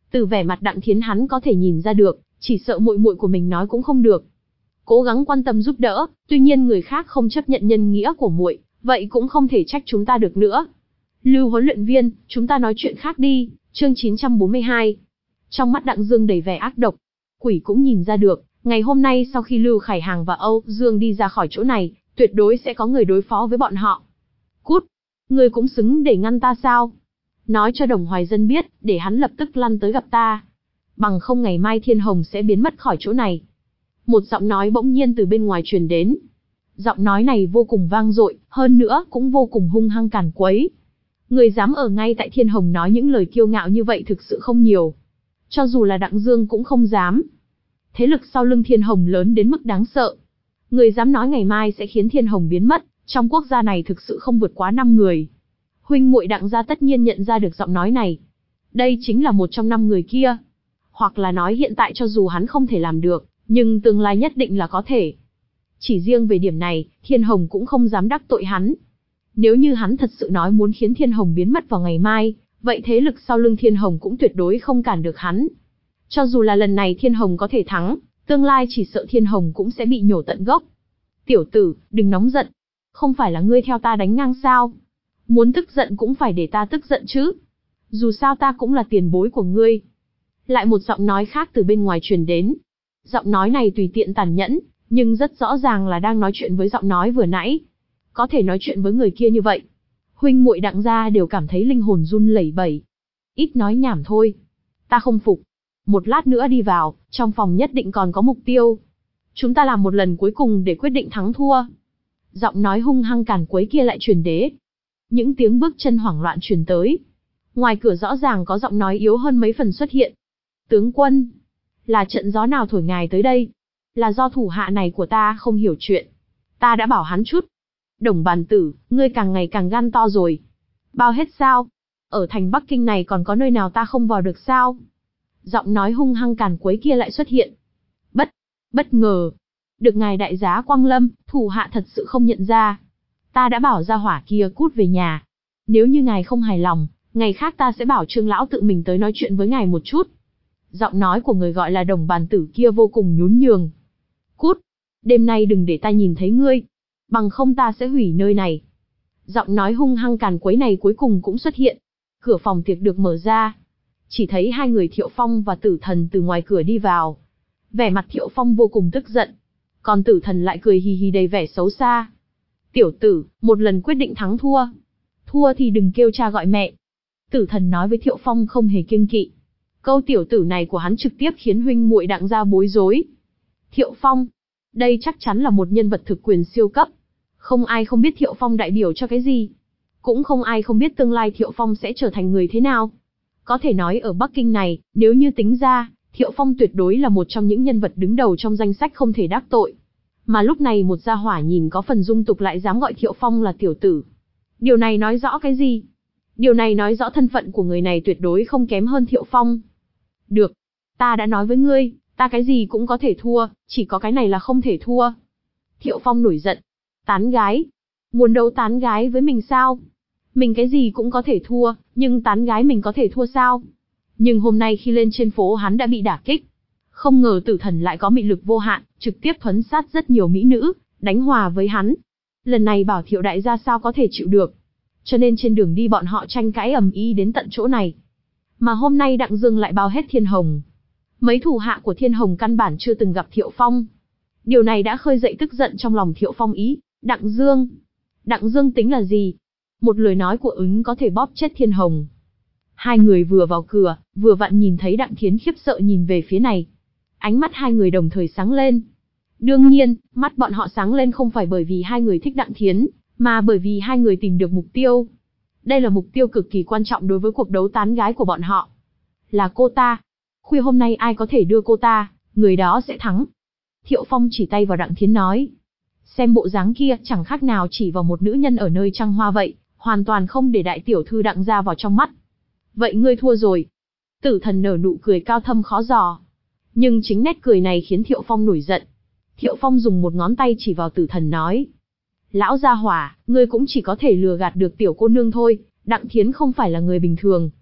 Từ vẻ mặt Đặng Thiến hắn có thể nhìn ra được, chỉ sợ muội muội của mình nói cũng không được. Cố gắng quan tâm giúp đỡ, tuy nhiên người khác không chấp nhận nhân nghĩa của muội, vậy cũng không thể trách chúng ta được nữa. Lưu huấn luyện viên, chúng ta nói chuyện khác đi. Chương chín trăm bốn mươi hai. Trong mắt Đặng Dương đầy vẻ ác độc. Quỷ cũng nhìn ra được, ngày hôm nay sau khi Lưu Khải Hàng và Âu Dương đi ra khỏi chỗ này, tuyệt đối sẽ có người đối phó với bọn họ. Cút! Ngươi cũng xứng để ngăn ta sao? Nói cho Đồng Hoài Dân biết, để hắn lập tức lăn tới gặp ta. Bằng không ngày mai Thiên Hồng sẽ biến mất khỏi chỗ này. Một giọng nói bỗng nhiên từ bên ngoài truyền đến. Giọng nói này vô cùng vang dội, hơn nữa cũng vô cùng hung hăng càn quấy. Người dám ở ngay tại Thiên Hồng nói những lời kiêu ngạo như vậy thực sự không nhiều. Cho dù là Đặng Dương cũng không dám. Thế lực sau lưng Thiên Hồng lớn đến mức đáng sợ. Người dám nói ngày mai sẽ khiến Thiên Hồng biến mất, trong quốc gia này thực sự không vượt quá năm người. Huynh muội Đặng gia tất nhiên nhận ra được giọng nói này. Đây chính là một trong năm người kia. Hoặc là nói hiện tại cho dù hắn không thể làm được, nhưng tương lai nhất định là có thể. Chỉ riêng về điểm này, Thiên Hồng cũng không dám đắc tội hắn. Nếu như hắn thật sự nói muốn khiến Thiên Hồng biến mất vào ngày mai, vậy thế lực sau lưng Thiên Hồng cũng tuyệt đối không cản được hắn. Cho dù là lần này Thiên Hồng có thể thắng, tương lai chỉ sợ Thiên Hồng cũng sẽ bị nhổ tận gốc. Tiểu tử, đừng nóng giận. Không phải là ngươi theo ta đánh ngang sao? Muốn tức giận cũng phải để ta tức giận chứ. Dù sao ta cũng là tiền bối của ngươi. Lại một giọng nói khác từ bên ngoài truyền đến. Giọng nói này tùy tiện tàn nhẫn, nhưng rất rõ ràng là đang nói chuyện với giọng nói vừa nãy. Có thể nói chuyện với người kia như vậy. Huynh muội Đặng gia đều cảm thấy linh hồn run lẩy bẩy. Ít nói nhảm thôi. Ta không phục. Một lát nữa đi vào, trong phòng nhất định còn có mục tiêu. Chúng ta làm một lần cuối cùng để quyết định thắng thua. Giọng nói hung hăng càn quấy kia lại truyền đến. Những tiếng bước chân hoảng loạn truyền tới. Ngoài cửa rõ ràng có giọng nói yếu hơn mấy phần xuất hiện. Tướng quân, là trận gió nào thổi ngài tới đây? Là do thủ hạ này của ta không hiểu chuyện. Ta đã bảo hắn chút. Đồng bàn tử, ngươi càng ngày càng gan to rồi. Bao hết sao? Ở thành Bắc Kinh này còn có nơi nào ta không vào được sao? Giọng nói hung hăng càn quấy kia lại xuất hiện. Bất, bất ngờ. Được ngài đại giá Quang Lâm, thủ hạ thật sự không nhận ra. Ta đã bảo ra hỏa kia cút về nhà. Nếu như ngài không hài lòng, ngày khác ta sẽ bảo Trương lão tự mình tới nói chuyện với ngài một chút. Giọng nói của người gọi là Đồng bàn tử kia vô cùng nhún nhường. Cút, đêm nay đừng để ta nhìn thấy ngươi. Bằng không ta sẽ hủy nơi này. Giọng nói hung hăng càn quấy này cuối cùng cũng xuất hiện. Cửa phòng tiệc được mở ra. Chỉ thấy hai người Thiệu Phong và Tử Thần từ ngoài cửa đi vào. Vẻ mặt Thiệu Phong vô cùng tức giận. Còn Tử Thần lại cười hì hì đầy vẻ xấu xa. Tiểu tử, một lần quyết định thắng thua. Thua thì đừng kêu cha gọi mẹ. Tử Thần nói với Thiệu Phong không hề kiêng kỵ. Câu tiểu tử này của hắn trực tiếp khiến huynh muội Đặng gia bối rối. Thiệu Phong, đây chắc chắn là một nhân vật thực quyền siêu cấp. Không ai không biết Thiệu Phong đại biểu cho cái gì. Cũng không ai không biết tương lai Thiệu Phong sẽ trở thành người thế nào. Có thể nói ở Bắc Kinh này, nếu như tính ra, Thiệu Phong tuyệt đối là một trong những nhân vật đứng đầu trong danh sách không thể đắc tội. Mà lúc này một gia hỏa nhìn có phần dung tục lại dám gọi Thiệu Phong là tiểu tử. Điều này nói rõ cái gì? Điều này nói rõ thân phận của người này tuyệt đối không kém hơn Thiệu Phong. Được, ta đã nói với ngươi, ta cái gì cũng có thể thua, chỉ có cái này là không thể thua. Thiệu Phong nổi giận. Tán gái? Muốn đấu tán gái với mình sao? Mình cái gì cũng có thể thua, nhưng tán gái mình có thể thua sao? Nhưng hôm nay khi lên trên phố hắn đã bị đả kích. Không ngờ Tử Thần lại có mị lực vô hạn, trực tiếp thuấn sát rất nhiều mỹ nữ, đánh hòa với hắn. Lần này bảo Thiệu đại gia sao có thể chịu được. Cho nên trên đường đi bọn họ tranh cãi ầm ĩ đến tận chỗ này. Mà hôm nay Đặng Dương lại bao hết Thiên Hồng. Mấy thủ hạ của Thiên Hồng căn bản chưa từng gặp Thiệu Phong. Điều này đã khơi dậy tức giận trong lòng Thiệu Phong ý. Đặng Dương. Đặng Dương tính là gì? Một lời nói của ứng có thể bóp chết Thiên Hồng. Hai người vừa vào cửa, vừa vặn nhìn thấy Đặng Thiến khiếp sợ nhìn về phía này. Ánh mắt hai người đồng thời sáng lên. Đương nhiên, mắt bọn họ sáng lên không phải bởi vì hai người thích Đặng Thiến, mà bởi vì hai người tìm được mục tiêu. Đây là mục tiêu cực kỳ quan trọng đối với cuộc đấu tán gái của bọn họ. Là cô ta. Khuya hôm nay ai có thể đưa cô ta, người đó sẽ thắng. Thiệu Phong chỉ tay vào Đặng Thiến nói. Xem bộ dáng kia chẳng khác nào chỉ vào một nữ nhân ở nơi trăng hoa vậy, hoàn toàn không để đại tiểu thư Đặng gia vào trong mắt. Vậy ngươi thua rồi. Tử Thần nở nụ cười cao thâm khó dò. Nhưng chính nét cười này khiến Thiệu Phong nổi giận. Thiệu Phong dùng một ngón tay chỉ vào Tử Thần nói. Lão gia hỏa, ngươi cũng chỉ có thể lừa gạt được tiểu cô nương thôi, Đặng Thiến không phải là người bình thường.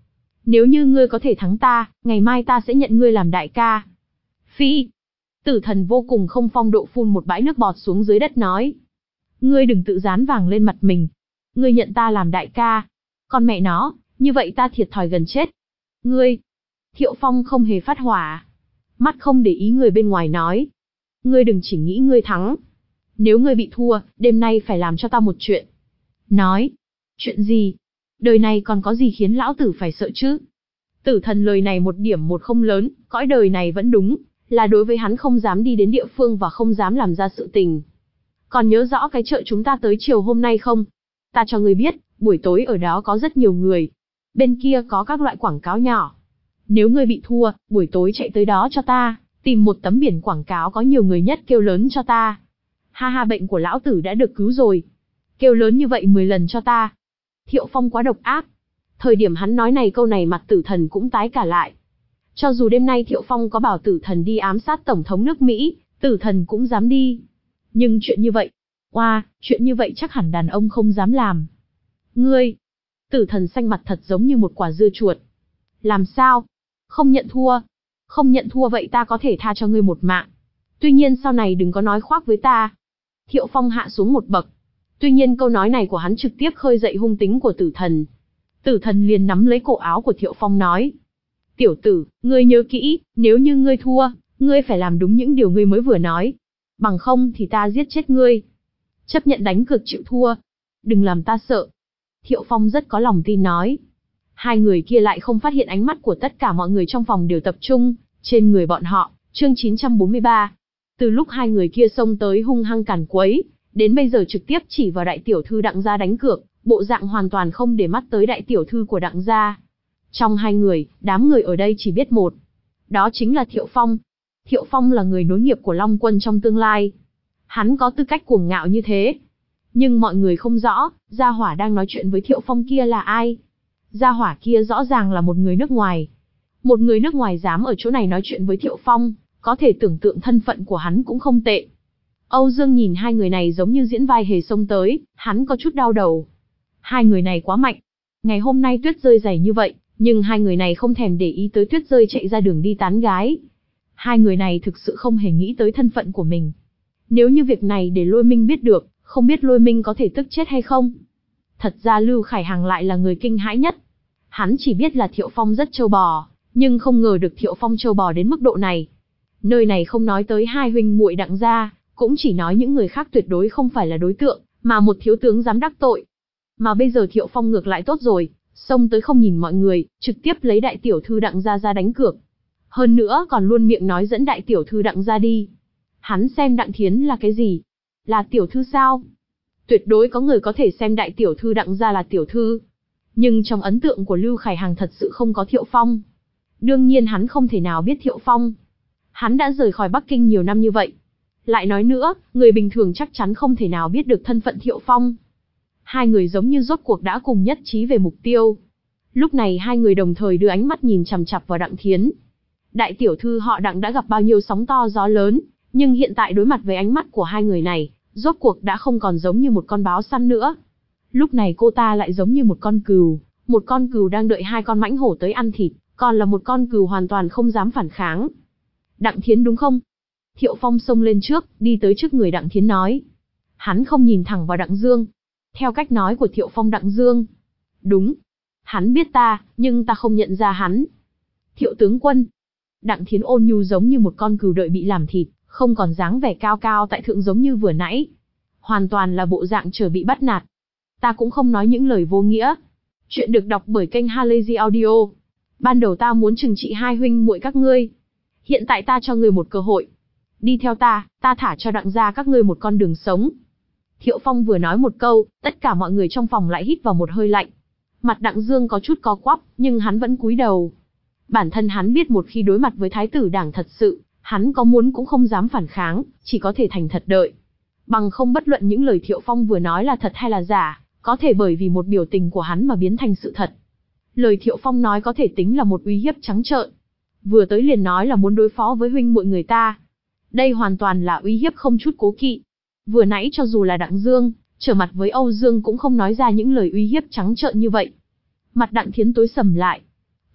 Nếu như ngươi có thể thắng ta, ngày mai ta sẽ nhận ngươi làm đại ca. Phi! Tử thần vô cùng không phong độ phun một bãi nước bọt xuống dưới đất nói. Ngươi đừng tự dán vàng lên mặt mình. Ngươi nhận ta làm đại ca. Con mẹ nó, như vậy ta thiệt thòi gần chết. Ngươi! Thiệu Phong không hề phát hỏa. Mắt không để ý người bên ngoài nói. Ngươi đừng chỉ nghĩ ngươi thắng. Nếu ngươi bị thua, đêm nay phải làm cho ta một chuyện. Nói. Chuyện gì? Đời này còn có gì khiến lão tử phải sợ chứ? Tử thần lời này một điểm một không lớn, cõi đời này vẫn đúng, là đối với hắn không dám đi đến địa phương và không dám làm ra sự tình. Còn nhớ rõ cái chợ chúng ta tới chiều hôm nay không? Ta cho ngươi biết, buổi tối ở đó có rất nhiều người. Bên kia có các loại quảng cáo nhỏ. Nếu ngươi bị thua, buổi tối chạy tới đó cho ta, tìm một tấm biển quảng cáo có nhiều người nhất kêu lớn cho ta. Ha ha, bệnh của lão tử đã được cứu rồi. Kêu lớn như vậy mười lần cho ta. Thiệu Phong quá độc ác. Thời điểm hắn nói này câu này mặt tử thần cũng tái cả lại. Cho dù đêm nay Thiệu Phong có bảo tử thần đi ám sát tổng thống nước Mỹ, tử thần cũng dám đi. Nhưng chuyện như vậy, oa, wow, chuyện như vậy chắc hẳn đàn ông không dám làm. Ngươi! Tử thần xanh mặt thật giống như một quả dưa chuột. Làm sao? Không nhận thua. Không nhận thua vậy ta có thể tha cho ngươi một mạng. Tuy nhiên sau này đừng có nói khoác với ta. Thiệu Phong hạ xuống một bậc. Tuy nhiên câu nói này của hắn trực tiếp khơi dậy hung tính của tử thần. Tử thần liền nắm lấy cổ áo của Thiệu Phong nói. Tiểu tử, ngươi nhớ kỹ, nếu như ngươi thua, ngươi phải làm đúng những điều ngươi mới vừa nói. Bằng không thì ta giết chết ngươi. Chấp nhận đánh cược chịu thua. Đừng làm ta sợ. Thiệu Phong rất có lòng tin nói. Hai người kia lại không phát hiện ánh mắt của tất cả mọi người trong phòng đều tập trung trên người bọn họ. Chương chín trăm bốn mươi ba. Từ lúc hai người kia xông tới hung hăng càn quấy, đến bây giờ trực tiếp chỉ vào đại tiểu thư Đặng gia đánh cược, bộ dạng hoàn toàn không để mắt tới đại tiểu thư của Đặng gia. Trong hai người, đám người ở đây chỉ biết một. Đó chính là Thiệu Phong. Thiệu Phong là người nối nghiệp của Long Quân trong tương lai. Hắn có tư cách cuồng ngạo như thế. Nhưng mọi người không rõ, Gia Hỏa đang nói chuyện với Thiệu Phong kia là ai. Gia Hỏa kia rõ ràng là một người nước ngoài. Một người nước ngoài dám ở chỗ này nói chuyện với Thiệu Phong, có thể tưởng tượng thân phận của hắn cũng không tệ. Âu Dương nhìn hai người này giống như diễn vai hề xông tới, hắn có chút đau đầu. Hai người này quá mạnh. Ngày hôm nay tuyết rơi dày như vậy, nhưng hai người này không thèm để ý tới tuyết rơi chạy ra đường đi tán gái. Hai người này thực sự không hề nghĩ tới thân phận của mình. Nếu như việc này để Lôi Minh biết được, không biết Lôi Minh có thể tức chết hay không. Thật ra Lưu Khải Hằng lại là người kinh hãi nhất. Hắn chỉ biết là Thiệu Phong rất trâu bò, nhưng không ngờ được Thiệu Phong trâu bò đến mức độ này. Nơi này không nói tới hai huynh muội Đặng gia, cũng chỉ nói những người khác tuyệt đối không phải là đối tượng, mà một thiếu tướng dám đắc tội. Mà bây giờ Thiệu Phong ngược lại tốt rồi, xông tới không nhìn mọi người, trực tiếp lấy đại tiểu thư Đặng gia ra đánh cược. Hơn nữa còn luôn miệng nói dẫn đại tiểu thư Đặng gia đi. Hắn xem Đặng Thiến là cái gì? Là tiểu thư sao? Tuyệt đối có người có thể xem đại tiểu thư Đặng gia là tiểu thư. Nhưng trong ấn tượng của Lưu Khải Hằng thật sự không có Thiệu Phong. Đương nhiên hắn không thể nào biết Thiệu Phong. Hắn đã rời khỏi Bắc Kinh nhiều năm như vậy. Lại nói nữa, người bình thường chắc chắn không thể nào biết được thân phận Thiệu Phong. Hai người giống như rốt cuộc đã cùng nhất trí về mục tiêu. Lúc này hai người đồng thời đưa ánh mắt nhìn chằm chằm vào Đặng Thiến. Đại tiểu thư họ Đặng đã gặp bao nhiêu sóng to gió lớn, nhưng hiện tại đối mặt với ánh mắt của hai người này, rốt cuộc đã không còn giống như một con báo săn nữa. Lúc này cô ta lại giống như một con cừu, một con cừu đang đợi hai con mãnh hổ tới ăn thịt, còn là một con cừu hoàn toàn không dám phản kháng. Đặng Thiến đúng không? Thiệu Phong xông lên trước, đi tới trước người Đặng Thiến nói. Hắn không nhìn thẳng vào Đặng Dương. Theo cách nói của Thiệu Phong, Đặng Dương. Đúng. Hắn biết ta, nhưng ta không nhận ra hắn. Thiệu tướng quân. Đặng Thiến ôn nhu giống như một con cừu đợi bị làm thịt, không còn dáng vẻ cao cao tại thượng giống như vừa nãy. Hoàn toàn là bộ dạng chờ bị bắt nạt. Ta cũng không nói những lời vô nghĩa. Chuyện được đọc bởi kênh Halazy Audio. Ban đầu ta muốn trừng trị hai huynh muội các ngươi. Hiện tại ta cho ngươi một cơ hội. Đi theo ta, ta thả cho Đặng gia các ngươi một con đường sống. Thiệu Phong vừa nói một câu, tất cả mọi người trong phòng lại hít vào một hơi lạnh. Mặt Đặng Dương có chút co quắp, nhưng hắn vẫn cúi đầu. Bản thân hắn biết một khi đối mặt với thái tử Đảng thật sự, hắn có muốn cũng không dám phản kháng, chỉ có thể thành thật đợi. Bằng không bất luận những lời Thiệu Phong vừa nói là thật hay là giả, có thể bởi vì một biểu tình của hắn mà biến thành sự thật. Lời Thiệu Phong nói có thể tính là một uy hiếp trắng trợn. Vừa tới liền nói là muốn đối phó với huynh muội người ta. Đây hoàn toàn là uy hiếp không chút cố kỵ. Vừa nãy cho dù là Đặng Dương, trở mặt với Âu Dương cũng không nói ra những lời uy hiếp trắng trợn như vậy. Mặt Đặng Thiến tối sầm lại.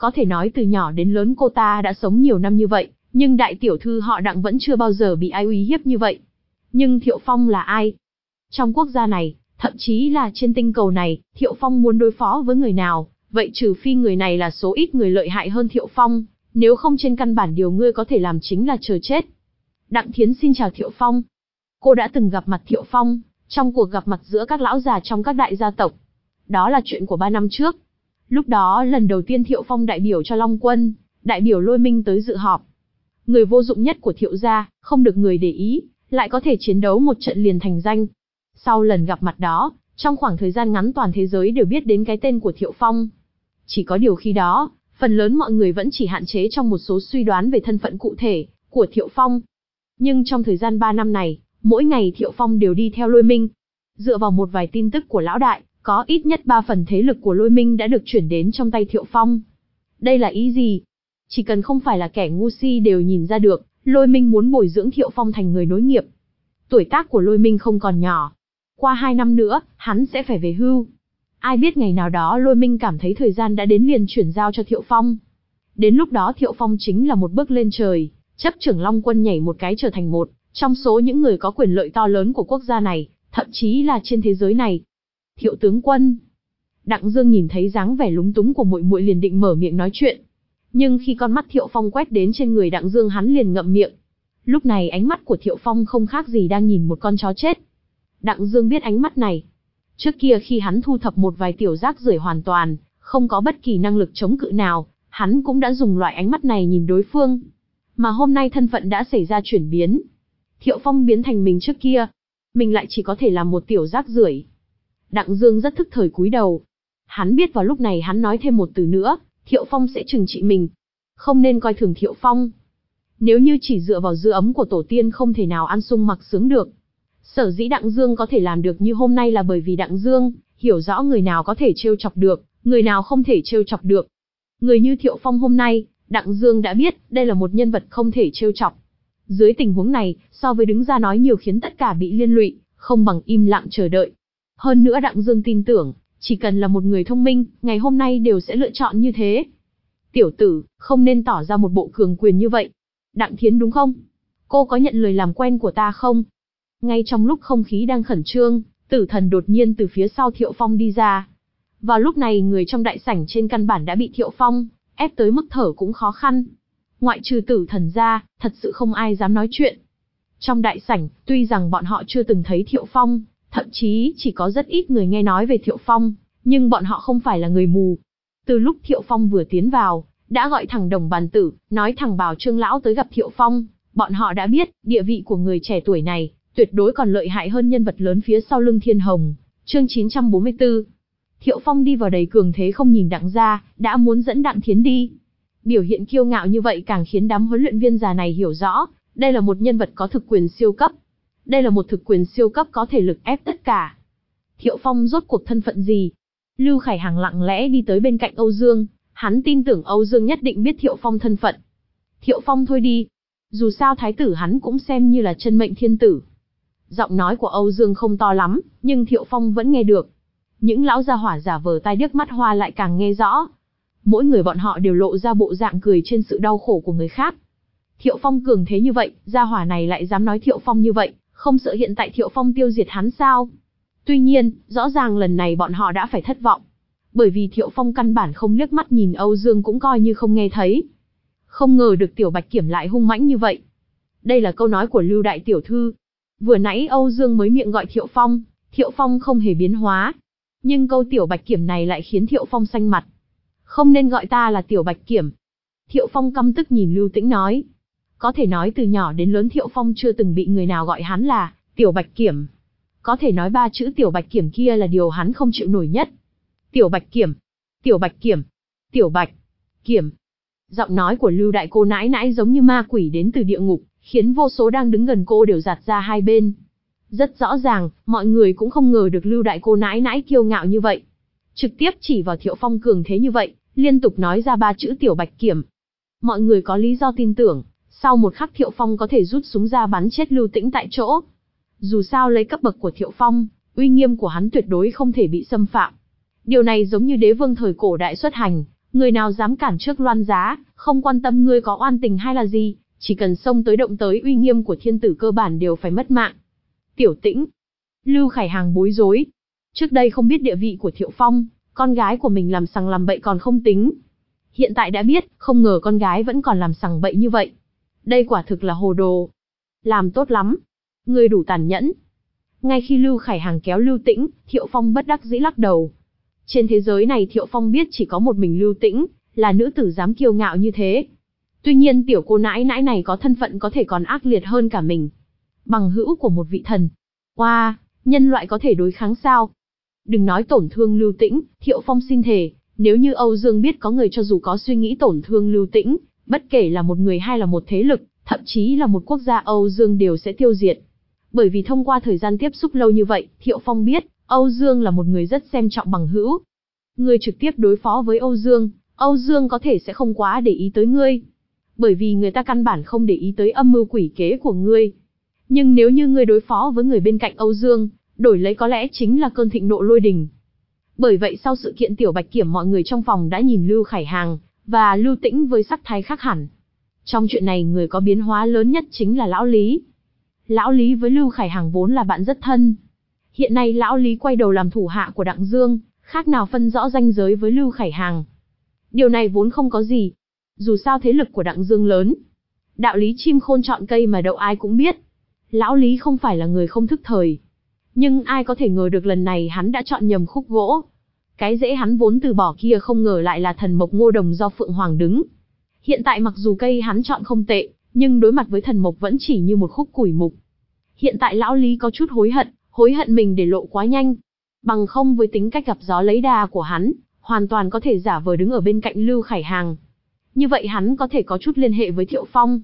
Có thể nói từ nhỏ đến lớn cô ta đã sống nhiều năm như vậy, nhưng đại tiểu thư họ Đặng vẫn chưa bao giờ bị ai uy hiếp như vậy. Nhưng Thiệu Phong là ai? Trong quốc gia này, thậm chí là trên tinh cầu này, Thiệu Phong muốn đối phó với người nào, vậy trừ phi người này là số ít người lợi hại hơn Thiệu Phong, nếu không trên căn bản điều ngươi có thể làm chính là chờ chết. Đặng Thiến xin chào Thiệu Phong. Cô đã từng gặp mặt Thiệu Phong, trong cuộc gặp mặt giữa các lão già trong các đại gia tộc. Đó là chuyện của ba năm trước. Lúc đó lần đầu tiên Thiệu Phong đại biểu cho Long Quân, đại biểu Lôi Minh tới dự họp. Người vô dụng nhất của Thiệu gia, không được người để ý, lại có thể chiến đấu một trận liền thành danh. Sau lần gặp mặt đó, trong khoảng thời gian ngắn toàn thế giới đều biết đến cái tên của Thiệu Phong. Chỉ có điều khi đó, phần lớn mọi người vẫn chỉ hạn chế trong một số suy đoán về thân phận cụ thể của Thiệu Phong. Nhưng trong thời gian ba năm này, mỗi ngày Thiệu Phong đều đi theo Lôi Minh. Dựa vào một vài tin tức của lão đại, có ít nhất ba phần thế lực của Lôi Minh đã được chuyển đến trong tay Thiệu Phong. Đây là ý gì? Chỉ cần không phải là kẻ ngu si đều nhìn ra được, Lôi Minh muốn bồi dưỡng Thiệu Phong thành người nối nghiệp. Tuổi tác của Lôi Minh không còn nhỏ. Qua hai năm nữa, hắn sẽ phải về hưu. Ai biết ngày nào đó Lôi Minh cảm thấy thời gian đã đến liền chuyển giao cho Thiệu Phong. Đến lúc đó Thiệu Phong chính là một bước lên trời, chấp trưởng Long Quân nhảy một cái trở thành một trong số những người có quyền lợi to lớn của quốc gia này, thậm chí là trên thế giới này. Thiệu tướng quân. Đặng Dương nhìn thấy dáng vẻ lúng túng của muội muội liền định mở miệng nói chuyện. Nhưng khi con mắt Thiệu Phong quét đến trên người Đặng Dương hắn liền ngậm miệng. Lúc này ánh mắt của Thiệu Phong không khác gì đang nhìn một con chó chết. Đặng Dương biết ánh mắt này. Trước kia khi hắn thu thập một vài tiểu rác rưởi hoàn toàn, không có bất kỳ năng lực chống cự nào, hắn cũng đã dùng loại ánh mắt này nhìn đối phương. Mà hôm nay thân phận đã xảy ra chuyển biến. Thiệu Phong biến thành mình trước kia. Mình lại chỉ có thể làm một tiểu rác rưởi. Đặng Dương rất thức thời cúi đầu. Hắn biết vào lúc này hắn nói thêm một từ nữa, Thiệu Phong sẽ trừng trị mình. Không nên coi thường Thiệu Phong. Nếu như chỉ dựa vào dư ấm của tổ tiên không thể nào ăn sung mặc sướng được. Sở dĩ Đặng Dương có thể làm được như hôm nay là bởi vì Đặng Dương hiểu rõ người nào có thể trêu chọc được, người nào không thể trêu chọc được. Người như Thiệu Phong hôm nay, Đặng Dương đã biết đây là một nhân vật không thể trêu chọc. Dưới tình huống này, so với đứng ra nói nhiều khiến tất cả bị liên lụy, không bằng im lặng chờ đợi. Hơn nữa Đặng Dương tin tưởng, chỉ cần là một người thông minh, ngày hôm nay đều sẽ lựa chọn như thế. Tiểu tử, không nên tỏ ra một bộ cường quyền như vậy. Đặng Thiến đúng không? Cô có nhận lời làm quen của ta không? Ngay trong lúc không khí đang khẩn trương, Tử Thần đột nhiên từ phía sau Thiệu Phong đi ra. Vào lúc này người trong đại sảnh trên căn bản đã bị Thiệu Phong ép tới mức thở cũng khó khăn. Ngoại trừ Tử Thần ra, thật sự không ai dám nói chuyện. Trong đại sảnh, tuy rằng bọn họ chưa từng thấy Thiệu Phong, thậm chí chỉ có rất ít người nghe nói về Thiệu Phong, nhưng bọn họ không phải là người mù. Từ lúc Thiệu Phong vừa tiến vào, đã gọi thẳng Đồng Bàn Tử, nói thẳng bảo Trương lão tới gặp Thiệu Phong, bọn họ đã biết, địa vị của người trẻ tuổi này, tuyệt đối còn lợi hại hơn nhân vật lớn phía sau lưng Thiên Hồng. Chương chín trăm bốn mươi tư. Thiệu Phong đi vào đầy cường thế không nhìn Đặng gia, đã muốn dẫn Đặng Thiến đi. Biểu hiện kiêu ngạo như vậy càng khiến đám huấn luyện viên già này hiểu rõ, đây là một nhân vật có thực quyền siêu cấp. Đây là một thực quyền siêu cấp có thể lực ép tất cả. Thiệu Phong rốt cuộc thân phận gì? Lưu Khải Hằng lặng lẽ đi tới bên cạnh Âu Dương, hắn tin tưởng Âu Dương nhất định biết Thiệu Phong thân phận. Thiệu Phong thôi đi. Dù sao thái tử hắn cũng xem như là chân mệnh thiên tử. Giọng nói của Âu Dương không to lắm, nhưng Thiệu Phong vẫn nghe được. Những lão gia hỏa giả vờ tai điếc mắt hoa lại càng nghe rõ. Mỗi người bọn họ đều lộ ra bộ dạng cười trên sự đau khổ của người khác. Thiệu Phong cường thế như vậy, gia hỏa này lại dám nói Thiệu Phong như vậy, không sợ hiện tại Thiệu Phong tiêu diệt hắn sao? Tuy nhiên, rõ ràng lần này bọn họ đã phải thất vọng. Bởi vì Thiệu Phong căn bản không liếc mắt nhìn Âu Dương cũng coi như không nghe thấy. Không ngờ được Tiểu Bạch Kiểm lại hung mãnh như vậy. Đây là câu nói của Lưu Đại Tiểu Thư. Vừa nãy Âu Dương mới miệng gọi Thiệu Phong, Thiệu Phong không hề biến hóa. Nhưng câu Tiểu Bạch Kiểm này lại khiến Thiệu Phong xanh mặt. Không nên gọi ta là Tiểu Bạch Kiểm. Thiệu Phong căm tức nhìn Lưu Tĩnh nói. Có thể nói từ nhỏ đến lớn Thiệu Phong chưa từng bị người nào gọi hắn là Tiểu Bạch Kiểm. Có thể nói ba chữ Tiểu Bạch Kiểm kia là điều hắn không chịu nổi nhất. Tiểu Bạch Kiểm, Tiểu Bạch Kiểm, Tiểu Bạch Kiểm. Giọng nói của Lưu Đại cô nãi nãi giống như ma quỷ đến từ địa ngục, khiến vô số đang đứng gần cô đều giạt ra hai bên. Rất rõ ràng, mọi người cũng không ngờ được Lưu Đại cô nãi nãi kiêu ngạo như vậy. Trực tiếp chỉ vào Thiệu Phong cường thế như vậy, liên tục nói ra ba chữ Tiểu Bạch Kiểm. Mọi người có lý do tin tưởng, sau một khắc Thiệu Phong có thể rút súng ra bắn chết Lưu Tĩnh tại chỗ. Dù sao lấy cấp bậc của Thiệu Phong, uy nghiêm của hắn tuyệt đối không thể bị xâm phạm. Điều này giống như đế vương thời cổ đại xuất hành, Người nào dám cản trước loan giá, không quan tâm ngươi có oan tình hay là gì, chỉ cần xông tới động tới uy nghiêm của thiên tử cơ bản đều phải mất mạng. Tiểu Tĩnh. Lưu Khải Hàng bối rối. Trước đây không biết địa vị của Thiệu Phong, con gái của mình làm sằng làm bậy còn không tính. Hiện tại đã biết, không ngờ con gái vẫn còn làm sằng bậy như vậy. Đây quả thực là hồ đồ. Làm tốt lắm. Ngươi đủ tàn nhẫn. Ngay khi Lưu Khải Hàng kéo Lưu Tĩnh, Thiệu Phong bất đắc dĩ lắc đầu. Trên thế giới này Thiệu Phong biết chỉ có một mình Lưu Tĩnh, là nữ tử dám kiêu ngạo như thế. Tuy nhiên tiểu cô nãi nãi này có thân phận có thể còn ác liệt hơn cả mình. Bằng hữu của một vị thần. Wow, nhân loại có thể đối kháng sao? Đừng nói tổn thương Lưu Tĩnh, Thiệu Phong xin thề, nếu như Âu Dương biết có người cho dù có suy nghĩ tổn thương Lưu Tĩnh, bất kể là một người hay là một thế lực, thậm chí là một quốc gia Âu Dương đều sẽ tiêu diệt. Bởi vì thông qua thời gian tiếp xúc lâu như vậy, Thiệu Phong biết, Âu Dương là một người rất xem trọng bằng hữu. Ngươi trực tiếp đối phó với Âu Dương, Âu Dương có thể sẽ không quá để ý tới ngươi. Bởi vì người ta căn bản không để ý tới âm mưu quỷ kế của ngươi. Nhưng nếu như ngươi đối phó với người bên cạnh Âu Dương, đổi lấy có lẽ chính là cơn thịnh nộ lôi đình. Bởi vậy sau sự kiện Tiểu Bạch Kiểm mọi người trong phòng đã nhìn Lưu Khải Hàng và Lưu Tĩnh với sắc thái khác hẳn. Trong chuyện này người có biến hóa lớn nhất chính là Lão Lý. Lão Lý với Lưu Khải Hàng vốn là bạn rất thân. Hiện nay Lão Lý quay đầu làm thủ hạ của Đặng Dương, khác nào phân rõ ranh giới với Lưu Khải Hàng. Điều này vốn không có gì. Dù sao thế lực của Đặng Dương lớn. Đạo lý chim khôn chọn cây mà đậu ai cũng biết. Lão Lý không phải là người không thức thời. Nhưng ai có thể ngờ được lần này hắn đã chọn nhầm khúc gỗ. Cái rễ hắn vốn từ bỏ kia không ngờ lại là thần mộc ngô đồng do Phượng Hoàng đứng. Hiện tại mặc dù cây hắn chọn không tệ, nhưng đối mặt với thần mộc vẫn chỉ như một khúc củi mục. Hiện tại Lão Lý có chút hối hận, hối hận mình để lộ quá nhanh. Bằng không với tính cách gặp gió lấy đà của hắn, hoàn toàn có thể giả vờ đứng ở bên cạnh Lưu Khải Hàng. Như vậy hắn có thể có chút liên hệ với Thiệu Phong.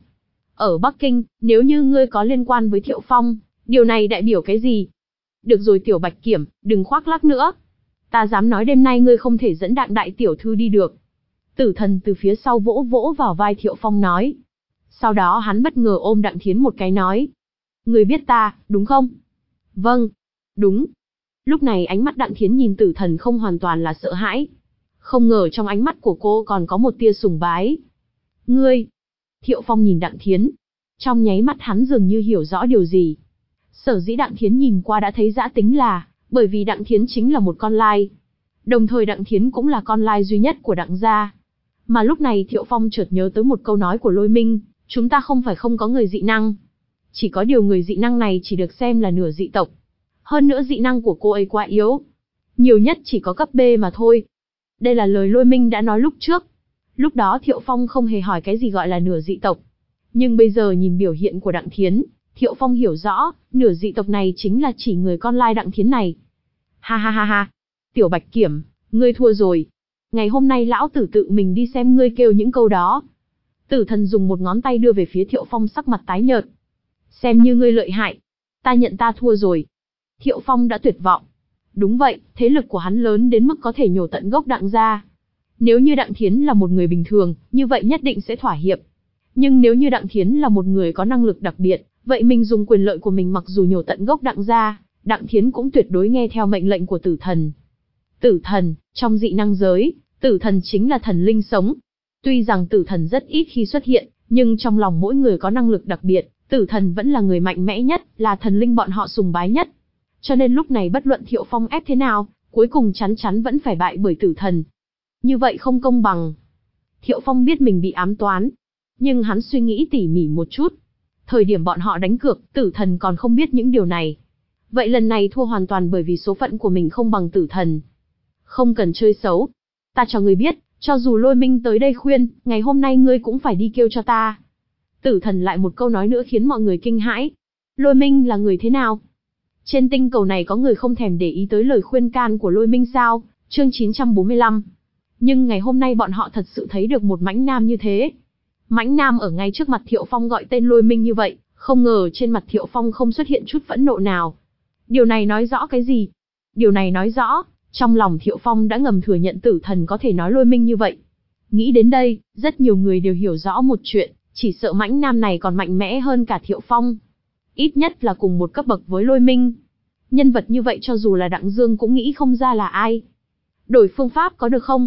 Ở Bắc Kinh, nếu như ngươi có liên quan với Thiệu Phong, điều này đại biểu cái gì? Được rồi Tiểu Bạch Kiểm, đừng khoác lác nữa. Ta dám nói đêm nay ngươi không thể dẫn Đặng đại tiểu thư đi được. Tử Thần từ phía sau vỗ vỗ vào vai Thiệu Phong nói. Sau đó hắn bất ngờ ôm Đặng Thiến một cái nói. Ngươi biết ta, đúng không? Vâng, đúng. Lúc này ánh mắt Đặng Thiến nhìn Tử Thần không hoàn toàn là sợ hãi. Không ngờ trong ánh mắt của cô còn có một tia sùng bái. Ngươi. Thiệu Phong nhìn Đặng Thiến. Trong nháy mắt hắn dường như hiểu rõ điều gì. Sở dĩ Đặng Thiến nhìn qua đã thấy dã tính là, bởi vì Đặng Thiến chính là một con lai. Đồng thời Đặng Thiến cũng là con lai duy nhất của Đặng gia. Mà lúc này Thiệu Phong chợt nhớ tới một câu nói của Lôi Minh, chúng ta không phải không có người dị năng. Chỉ có điều người dị năng này chỉ được xem là nửa dị tộc. Hơn nữa dị năng của cô ấy quá yếu. Nhiều nhất chỉ có cấp B mà thôi. Đây là lời Lôi Minh đã nói lúc trước. Lúc đó Thiệu Phong không hề hỏi cái gì gọi là nửa dị tộc. Nhưng bây giờ nhìn biểu hiện của Đặng Thiến, Thiệu Phong hiểu rõ, nửa dị tộc này chính là chỉ người con lai Đặng Thiến này. Ha ha ha ha. Tiểu Bạch Kiểm, ngươi thua rồi. Ngày hôm nay lão tử tự mình đi xem ngươi kêu những câu đó. Tử Thần dùng một ngón tay đưa về phía Thiệu Phong sắc mặt tái nhợt. Xem như ngươi lợi hại. Ta nhận ta thua rồi. Thiệu Phong đã tuyệt vọng. Đúng vậy, thế lực của hắn lớn đến mức có thể nhổ tận gốc Đặng gia. Nếu như Đặng Thiến là một người bình thường, như vậy nhất định sẽ thỏa hiệp. Nhưng nếu như Đặng Thiến là một người có năng lực đặc biệt, vậy mình dùng quyền lợi của mình mặc dù nhổ tận gốc Đặng gia, Đặng Thiến cũng tuyệt đối nghe theo mệnh lệnh của Tử Thần. Tử Thần, trong dị năng giới, Tử Thần chính là thần linh sống. Tuy rằng Tử Thần rất ít khi xuất hiện, nhưng trong lòng mỗi người có năng lực đặc biệt, Tử Thần vẫn là người mạnh mẽ nhất, là thần linh bọn họ sùng bái nhất. Cho nên lúc này bất luận Thiệu Phong ép thế nào, cuối cùng chắn chắn vẫn phải bại bởi Tử Thần. Như vậy không công bằng. Thiệu Phong biết mình bị ám toán, nhưng hắn suy nghĩ tỉ mỉ một chút. Thời điểm bọn họ đánh cược, Tử Thần còn không biết những điều này. Vậy lần này thua hoàn toàn bởi vì số phận của mình không bằng Tử Thần. Không cần chơi xấu. Ta cho ngươi biết, cho dù Lôi Minh tới đây khuyên, ngày hôm nay ngươi cũng phải đi kêu cho ta. Tử Thần lại một câu nói nữa khiến mọi người kinh hãi. Lôi Minh là người thế nào? Trên tinh cầu này có người không thèm để ý tới lời khuyên can của Lôi Minh sao? Chương chín trăm bốn mươi lăm. Nhưng ngày hôm nay bọn họ thật sự thấy được một mãnh nam như thế. Mãnh nam ở ngay trước mặt Thiệu Phong gọi tên Lôi Minh như vậy, không ngờ trên mặt Thiệu Phong không xuất hiện chút phẫn nộ nào. Điều này nói rõ cái gì? Điều này nói rõ, trong lòng Thiệu Phong đã ngầm thừa nhận Tử Thần có thể nói Lôi Minh như vậy. Nghĩ đến đây, rất nhiều người đều hiểu rõ một chuyện, chỉ sợ mãnh nam này còn mạnh mẽ hơn cả Thiệu Phong. Ít nhất là cùng một cấp bậc với Lôi Minh. Nhân vật như vậy cho dù là Đặng Dương cũng nghĩ không ra là ai. Đổi phương pháp có được không?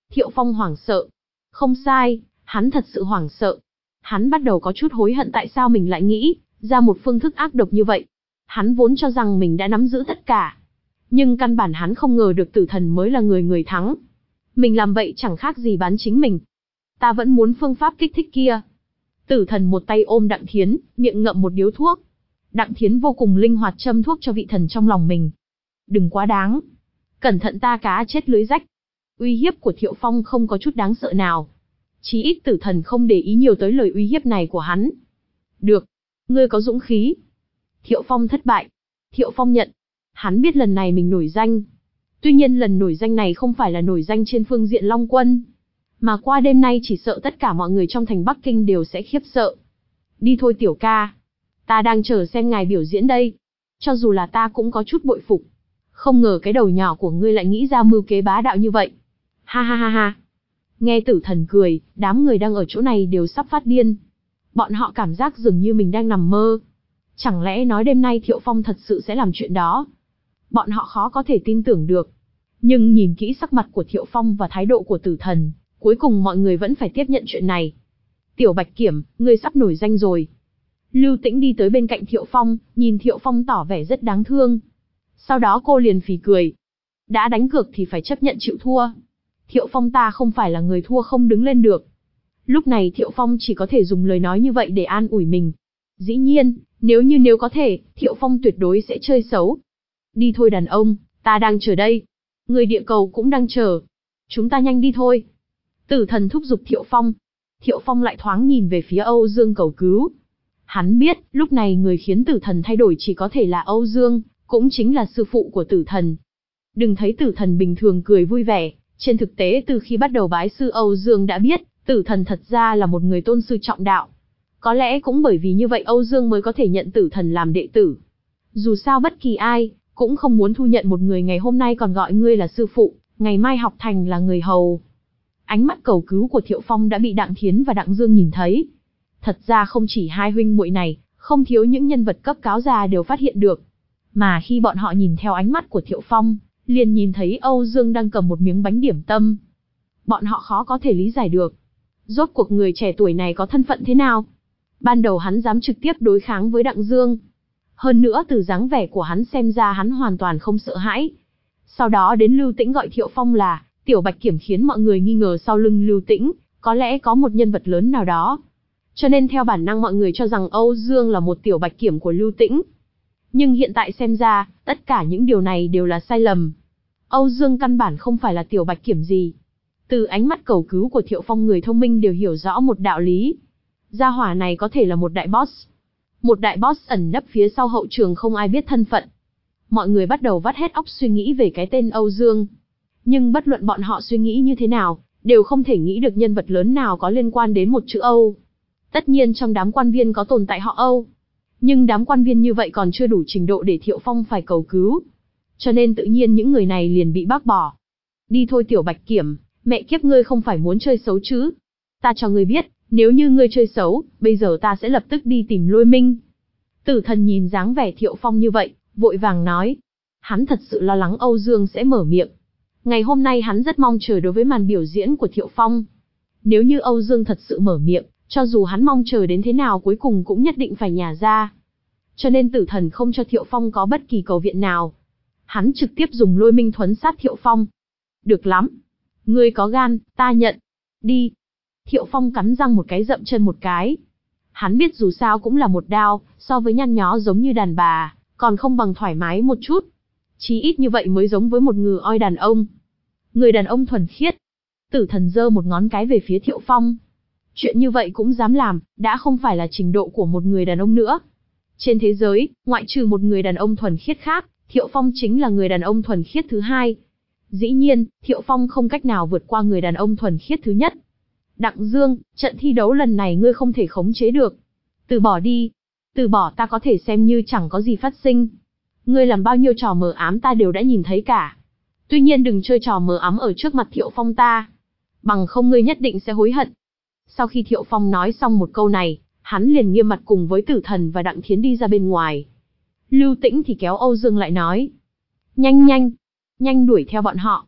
Thiệu Phong hoảng sợ. Không sai, hắn thật sự hoảng sợ. Hắn bắt đầu có chút hối hận tại sao mình lại nghĩ ra một phương thức ác độc như vậy. Hắn vốn cho rằng mình đã nắm giữ tất cả. Nhưng căn bản hắn không ngờ được tử thần mới là người người thắng. Mình làm vậy chẳng khác gì bán chính mình. Ta vẫn muốn phương pháp kích thích kia. Tử thần một tay ôm Đặng Thiến, miệng ngậm một điếu thuốc. Đặng Thiến vô cùng linh hoạt châm thuốc cho vị thần trong lòng mình. Đừng quá đáng. Cẩn thận ta cá chết lưới rách. Uy hiếp của Thiệu Phong không có chút đáng sợ nào. Chí ít tử thần không để ý nhiều tới lời uy hiếp này của hắn. Được. Ngươi có dũng khí. Thiệu Phong thất bại. Thiệu Phong nhận. Hắn biết lần này mình nổi danh. Tuy nhiên lần nổi danh này không phải là nổi danh trên phương diện Long Quân. Mà qua đêm nay chỉ sợ tất cả mọi người trong thành Bắc Kinh đều sẽ khiếp sợ. Đi thôi tiểu ca. Ta đang chờ xem ngài biểu diễn đây. Cho dù là ta cũng có chút bội phục. Không ngờ cái đầu nhỏ của ngươi lại nghĩ ra mưu kế bá đạo như vậy. Ha ha ha ha. Nghe tử thần cười, đám người đang ở chỗ này đều sắp phát điên. Bọn họ cảm giác dường như mình đang nằm mơ. Chẳng lẽ nói đêm nay Thiệu Phong thật sự sẽ làm chuyện đó? Bọn họ khó có thể tin tưởng được. Nhưng nhìn kỹ sắc mặt của Thiệu Phong và thái độ của tử thần, cuối cùng mọi người vẫn phải tiếp nhận chuyện này. Tiểu Bạch Kiểm, ngươi sắp nổi danh rồi. Lưu Tĩnh đi tới bên cạnh Thiệu Phong, nhìn Thiệu Phong tỏ vẻ rất đáng thương. Sau đó cô liền phì cười. Đã đánh cược thì phải chấp nhận chịu thua. Thiệu Phong ta không phải là người thua không đứng lên được. Lúc này Thiệu Phong chỉ có thể dùng lời nói như vậy để an ủi mình. Dĩ nhiên, nếu như nếu có thể, Thiệu Phong tuyệt đối sẽ chơi xấu. Đi thôi đàn ông, ta đang chờ đây. Người địa cầu cũng đang chờ. Chúng ta nhanh đi thôi. Tử thần thúc giục Thiệu Phong. Thiệu Phong lại thoáng nhìn về phía Âu Dương cầu cứu. Hắn biết, lúc này người khiến tử thần thay đổi chỉ có thể là Âu Dương, cũng chính là sư phụ của tử thần. Đừng thấy tử thần bình thường cười vui vẻ, trên thực tế từ khi bắt đầu bái sư Âu Dương đã biết, tử thần thật ra là một người tôn sư trọng đạo. Có lẽ cũng bởi vì như vậy Âu Dương mới có thể nhận tử thần làm đệ tử. Dù sao bất kỳ ai, cũng không muốn thu nhận một người ngày hôm nay còn gọi ngươi là sư phụ, ngày mai học thành là người hầu. Ánh mắt cầu cứu của Thiệu Phong đã bị Đặng Thiến và Đặng Dương nhìn thấy. Thật ra không chỉ hai huynh muội này, không thiếu những nhân vật cấp cáo già đều phát hiện được. Mà khi bọn họ nhìn theo ánh mắt của Thiệu Phong, liền nhìn thấy Âu Dương đang cầm một miếng bánh điểm tâm. Bọn họ khó có thể lý giải được. Rốt cuộc người trẻ tuổi này có thân phận thế nào? Ban đầu hắn dám trực tiếp đối kháng với Đặng Dương. Hơn nữa từ dáng vẻ của hắn xem ra hắn hoàn toàn không sợ hãi. Sau đó đến Lưu Tĩnh gọi Thiệu Phong là Tiểu Bạch Kiểm khiến mọi người nghi ngờ sau lưng Lưu Tĩnh, có lẽ có một nhân vật lớn nào đó. Cho nên theo bản năng mọi người cho rằng Âu Dương là một Tiểu Bạch Kiểm của Lưu Tĩnh. Nhưng hiện tại xem ra, tất cả những điều này đều là sai lầm. Âu Dương căn bản không phải là Tiểu Bạch Kiểm gì. Từ ánh mắt cầu cứu của Thiệu Phong người thông minh đều hiểu rõ một đạo lý. Gia hỏa này có thể là một đại boss. Một đại boss ẩn nấp phía sau hậu trường không ai biết thân phận. Mọi người bắt đầu vắt hết óc suy nghĩ về cái tên Âu Dương. Nhưng bất luận bọn họ suy nghĩ như thế nào, đều không thể nghĩ được nhân vật lớn nào có liên quan đến một chữ Âu. Tất nhiên trong đám quan viên có tồn tại họ Âu. Nhưng đám quan viên như vậy còn chưa đủ trình độ để Thiệu Phong phải cầu cứu. Cho nên tự nhiên những người này liền bị bác bỏ. Đi thôi Tiểu Bạch Kiểm, mẹ kiếp ngươi không phải muốn chơi xấu chứ. Ta cho ngươi biết, nếu như ngươi chơi xấu, bây giờ ta sẽ lập tức đi tìm Lôi Minh. Tử thần nhìn dáng vẻ Thiệu Phong như vậy, vội vàng nói. Hắn thật sự lo lắng Âu Dương sẽ mở miệng. Ngày hôm nay hắn rất mong chờ đối với màn biểu diễn của Thiệu Phong. Nếu như Âu Dương thật sự mở miệng, cho dù hắn mong chờ đến thế nào cuối cùng cũng nhất định phải nhả ra. Cho nên tử thần không cho Thiệu Phong có bất kỳ cầu viện nào. Hắn trực tiếp dùng Lôi Minh thuấn sát Thiệu Phong. Được lắm. Ngươi có gan, ta nhận. Đi. Thiệu Phong cắn răng một cái dậm chân một cái. Hắn biết dù sao cũng là một đao, so với nhăn nhó giống như đàn bà, còn không bằng thoải mái một chút. Chí ít như vậy mới giống với một ngừ oi đàn ông. Người đàn ông thuần khiết. Tử thần giơ một ngón cái về phía Thiệu Phong. Chuyện như vậy cũng dám làm, đã không phải là trình độ của một người đàn ông nữa. Trên thế giới, ngoại trừ một người đàn ông thuần khiết khác, Thiệu Phong chính là người đàn ông thuần khiết thứ hai. Dĩ nhiên, Thiệu Phong không cách nào vượt qua người đàn ông thuần khiết thứ nhất. Đặng Dương, trận thi đấu lần này ngươi không thể khống chế được. Từ bỏ đi. Từ bỏ ta có thể xem như chẳng có gì phát sinh. Ngươi làm bao nhiêu trò mờ ám ta đều đã nhìn thấy cả. Tuy nhiên đừng chơi trò mờ ám ở trước mặt Thiệu Phong ta. Bằng không ngươi nhất định sẽ hối hận. Sau khi Thiệu Phong nói xong một câu này, hắn liền nghiêm mặt cùng với Tử Thần và Đặng Thiến đi ra bên ngoài. Lưu Tĩnh thì kéo Âu Dương lại nói. Nhanh nhanh, nhanh đuổi theo bọn họ.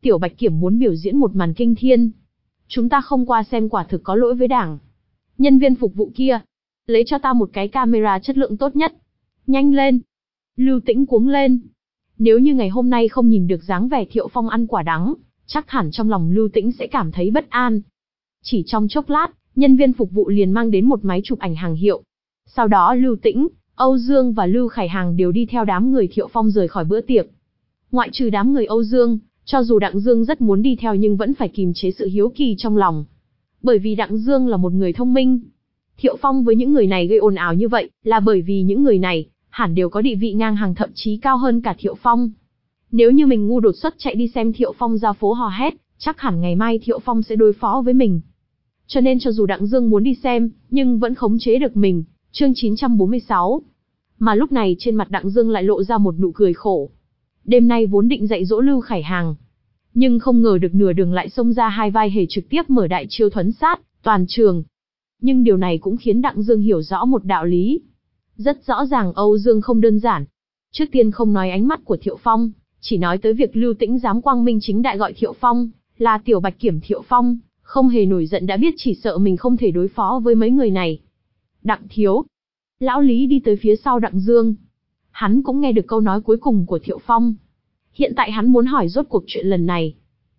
Tiểu Bạch Kiểm muốn biểu diễn một màn kinh thiên. Chúng ta không qua xem quả thực có lỗi với đảng. Nhân viên phục vụ kia, lấy cho ta một cái camera chất lượng tốt nhất. Nhanh lên. Lưu Tĩnh cuống lên. Nếu như ngày hôm nay không nhìn được dáng vẻ Thiệu Phong ăn quả đắng, chắc hẳn trong lòng Lưu Tĩnh sẽ cảm thấy bất an. Chỉ trong chốc lát, nhân viên phục vụ liền mang đến một máy chụp ảnh hàng hiệu. Sau đó Lưu Tĩnh, Âu Dương và Lưu Khải Hàng đều đi theo đám người Thiệu Phong rời khỏi bữa tiệc. Ngoại trừ đám người Âu Dương, cho dù Đặng Dương rất muốn đi theo nhưng vẫn phải kìm chế sự hiếu kỳ trong lòng. Bởi vì Đặng Dương là một người thông minh. Thiệu Phong với những người này gây ồn ào như vậy, là bởi vì những người này, hẳn đều có địa vị ngang hàng thậm chí cao hơn cả Thiệu Phong. Nếu như mình ngu đột xuất chạy đi xem Thiệu Phong ra phố hò hét, chắc hẳn ngày mai Thiệu Phong sẽ đối phó với mình. Cho nên cho dù Đặng Dương muốn đi xem, nhưng vẫn khống chế được mình. Chương chín trăm bốn mươi sáu. Mà lúc này trên mặt Đặng Dương lại lộ ra một nụ cười khổ. Đêm nay vốn định dạy dỗ Lưu Khải Hàng, nhưng không ngờ được nửa đường lại xông ra hai vai hề trực tiếp mở đại chiêu thuấn sát toàn trường. Nhưng điều này cũng khiến Đặng Dương hiểu rõ một đạo lý. Rất rõ ràng Âu Dương không đơn giản. Trước tiên không nói ánh mắt của Thiệu Phong, chỉ nói tới việc Lưu Tĩnh dám quang minh chính đại gọi Thiệu Phong là Tiểu Bạch Kiểm Thiệu Phong, không hề nổi giận đã biết chỉ sợ mình không thể đối phó với mấy người này. Đặng thiếu. Lão Lý đi tới phía sau Đặng Dương. Hắn cũng nghe được câu nói cuối cùng của Thiệu Phong. Hiện tại hắn muốn hỏi rốt cuộc chuyện lần này.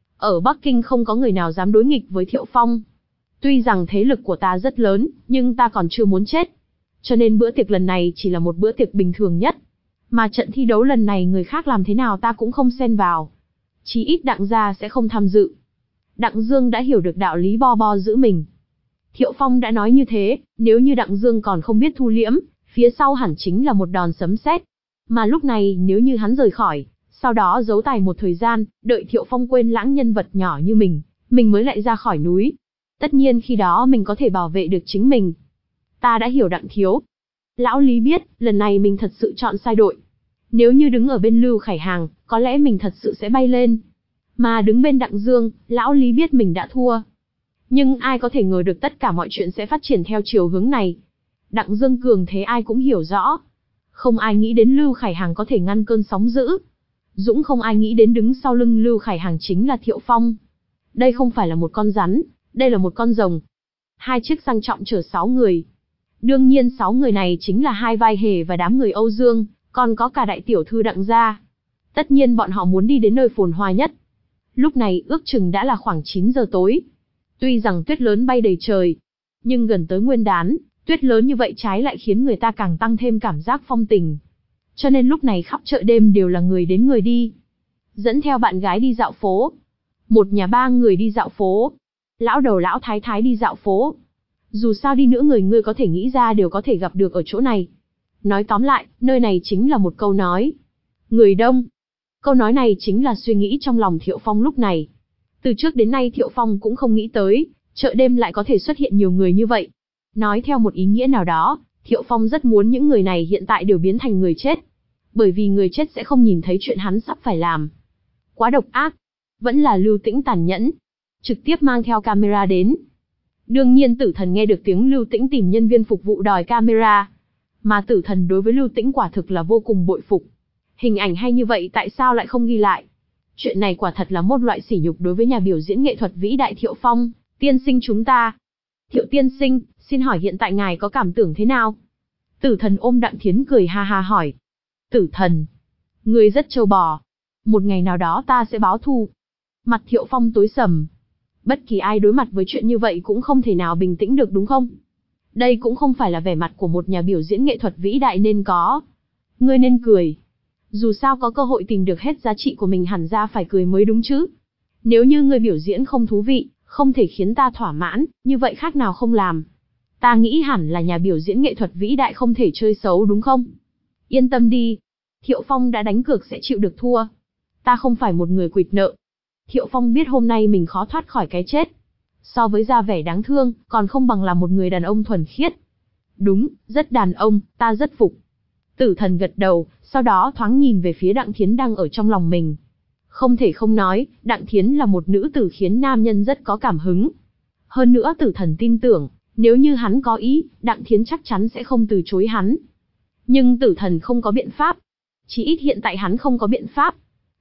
Ở Bắc Kinh không có người nào dám đối nghịch với Thiệu Phong. Tuy rằng thế lực của ta rất lớn, nhưng ta còn chưa muốn chết. Cho nên bữa tiệc lần này chỉ là một bữa tiệc bình thường nhất. Mà trận thi đấu lần này người khác làm thế nào ta cũng không xen vào. Chí ít Đặng gia sẽ không tham dự. Đặng Dương đã hiểu được đạo lý bo bo giữ mình. Thiệu Phong đã nói như thế, nếu như Đặng Dương còn không biết thu liễm, phía sau hẳn chính là một đòn sấm sét. Mà lúc này nếu như hắn rời khỏi, sau đó giấu tài một thời gian, đợi Thiệu Phong quên lãng nhân vật nhỏ như mình, mình mới lại ra khỏi núi. Tất nhiên khi đó mình có thể bảo vệ được chính mình. Ta đã hiểu Đặng thiếu. Lão Lý biết, lần này mình thật sự chọn sai đội. Nếu như đứng ở bên Lưu Khải Hàng, có lẽ mình thật sự sẽ bay lên. Mà đứng bên Đặng Dương, Lão Lý biết mình đã thua. Nhưng ai có thể ngờ được tất cả mọi chuyện sẽ phát triển theo chiều hướng này. Đặng Dương cường thế ai cũng hiểu rõ. Không ai nghĩ đến Lưu Khải Hàng có thể ngăn cơn sóng dữ. Dũng không ai nghĩ đến đứng sau lưng Lưu Khải Hàng chính là Thiệu Phong. Đây không phải là một con rắn, đây là một con rồng. Hai chiếc sang trọng chở sáu người. Đương nhiên sáu người này chính là hai vai hề và đám người Âu Dương, còn có cả đại tiểu thư Đặng gia. Tất nhiên bọn họ muốn đi đến nơi phồn hoa nhất. Lúc này ước chừng đã là khoảng chín giờ tối. Tuy rằng tuyết lớn bay đầy trời, nhưng gần tới Nguyên đán, tuyết lớn như vậy trái lại khiến người ta càng tăng thêm cảm giác phong tình. Cho nên lúc này khắp chợ đêm đều là người đến người đi. Dẫn theo bạn gái đi dạo phố. Một nhà ba người đi dạo phố. Lão đầu lão thái thái đi dạo phố. Dù sao đi nữa người ngươi có thể nghĩ ra đều có thể gặp được ở chỗ này. Nói tóm lại, nơi này chính là một câu nói. Người đông. Câu nói này chính là suy nghĩ trong lòng Thiệu Phong lúc này. Từ trước đến nay Thiệu Phong cũng không nghĩ tới, chợ đêm lại có thể xuất hiện nhiều người như vậy. Nói theo một ý nghĩa nào đó, Thiệu Phong rất muốn những người này hiện tại đều biến thành người chết. Bởi vì người chết sẽ không nhìn thấy chuyện hắn sắp phải làm. Quá độc ác. Vẫn là Lưu Tĩnh tàn nhẫn. Trực tiếp mang theo camera đến. Đương nhiên Tử Thần nghe được tiếng Lưu Tĩnh tìm nhân viên phục vụ đòi camera. Mà Tử Thần đối với Lưu Tĩnh quả thực là vô cùng bội phục. Hình ảnh hay như vậy tại sao lại không ghi lại? Chuyện này quả thật là một loại sỉ nhục đối với nhà biểu diễn nghệ thuật vĩ đại Thiệu Phong, tiên sinh chúng ta. Thiệu tiên sinh, xin hỏi hiện tại ngài có cảm tưởng thế nào? Tử Thần ôm Đặng Thiến cười ha ha hỏi. Tử Thần, ngươi rất trâu bò. Một ngày nào đó ta sẽ báo thù. Mặt Thiệu Phong tối sầm. Bất kỳ ai đối mặt với chuyện như vậy cũng không thể nào bình tĩnh được đúng không? Đây cũng không phải là vẻ mặt của một nhà biểu diễn nghệ thuật vĩ đại nên có. Ngươi nên cười. Dù sao có cơ hội tìm được hết giá trị của mình hẳn ra phải cười mới đúng chứ. Nếu như ngươi biểu diễn không thú vị, không thể khiến ta thỏa mãn, như vậy khác nào không làm. Ta nghĩ hẳn là nhà biểu diễn nghệ thuật vĩ đại không thể chơi xấu đúng không? Yên tâm đi. Thiệu Phong đã đánh cược sẽ chịu được thua. Ta không phải một người quỵt nợ. Thiệu Phong biết hôm nay mình khó thoát khỏi cái chết. So với ra vẻ đáng thương, còn không bằng là một người đàn ông thuần khiết. Đúng, rất đàn ông, ta rất phục. Tử Thần gật đầu, sau đó thoáng nhìn về phía Đặng Thiến đang ở trong lòng mình. Không thể không nói, Đặng Thiến là một nữ tử khiến nam nhân rất có cảm hứng. Hơn nữa Tử Thần tin tưởng, nếu như hắn có ý, Đặng Thiến chắc chắn sẽ không từ chối hắn. Nhưng Tử Thần không có biện pháp. Chỉ ít hiện tại hắn không có biện pháp.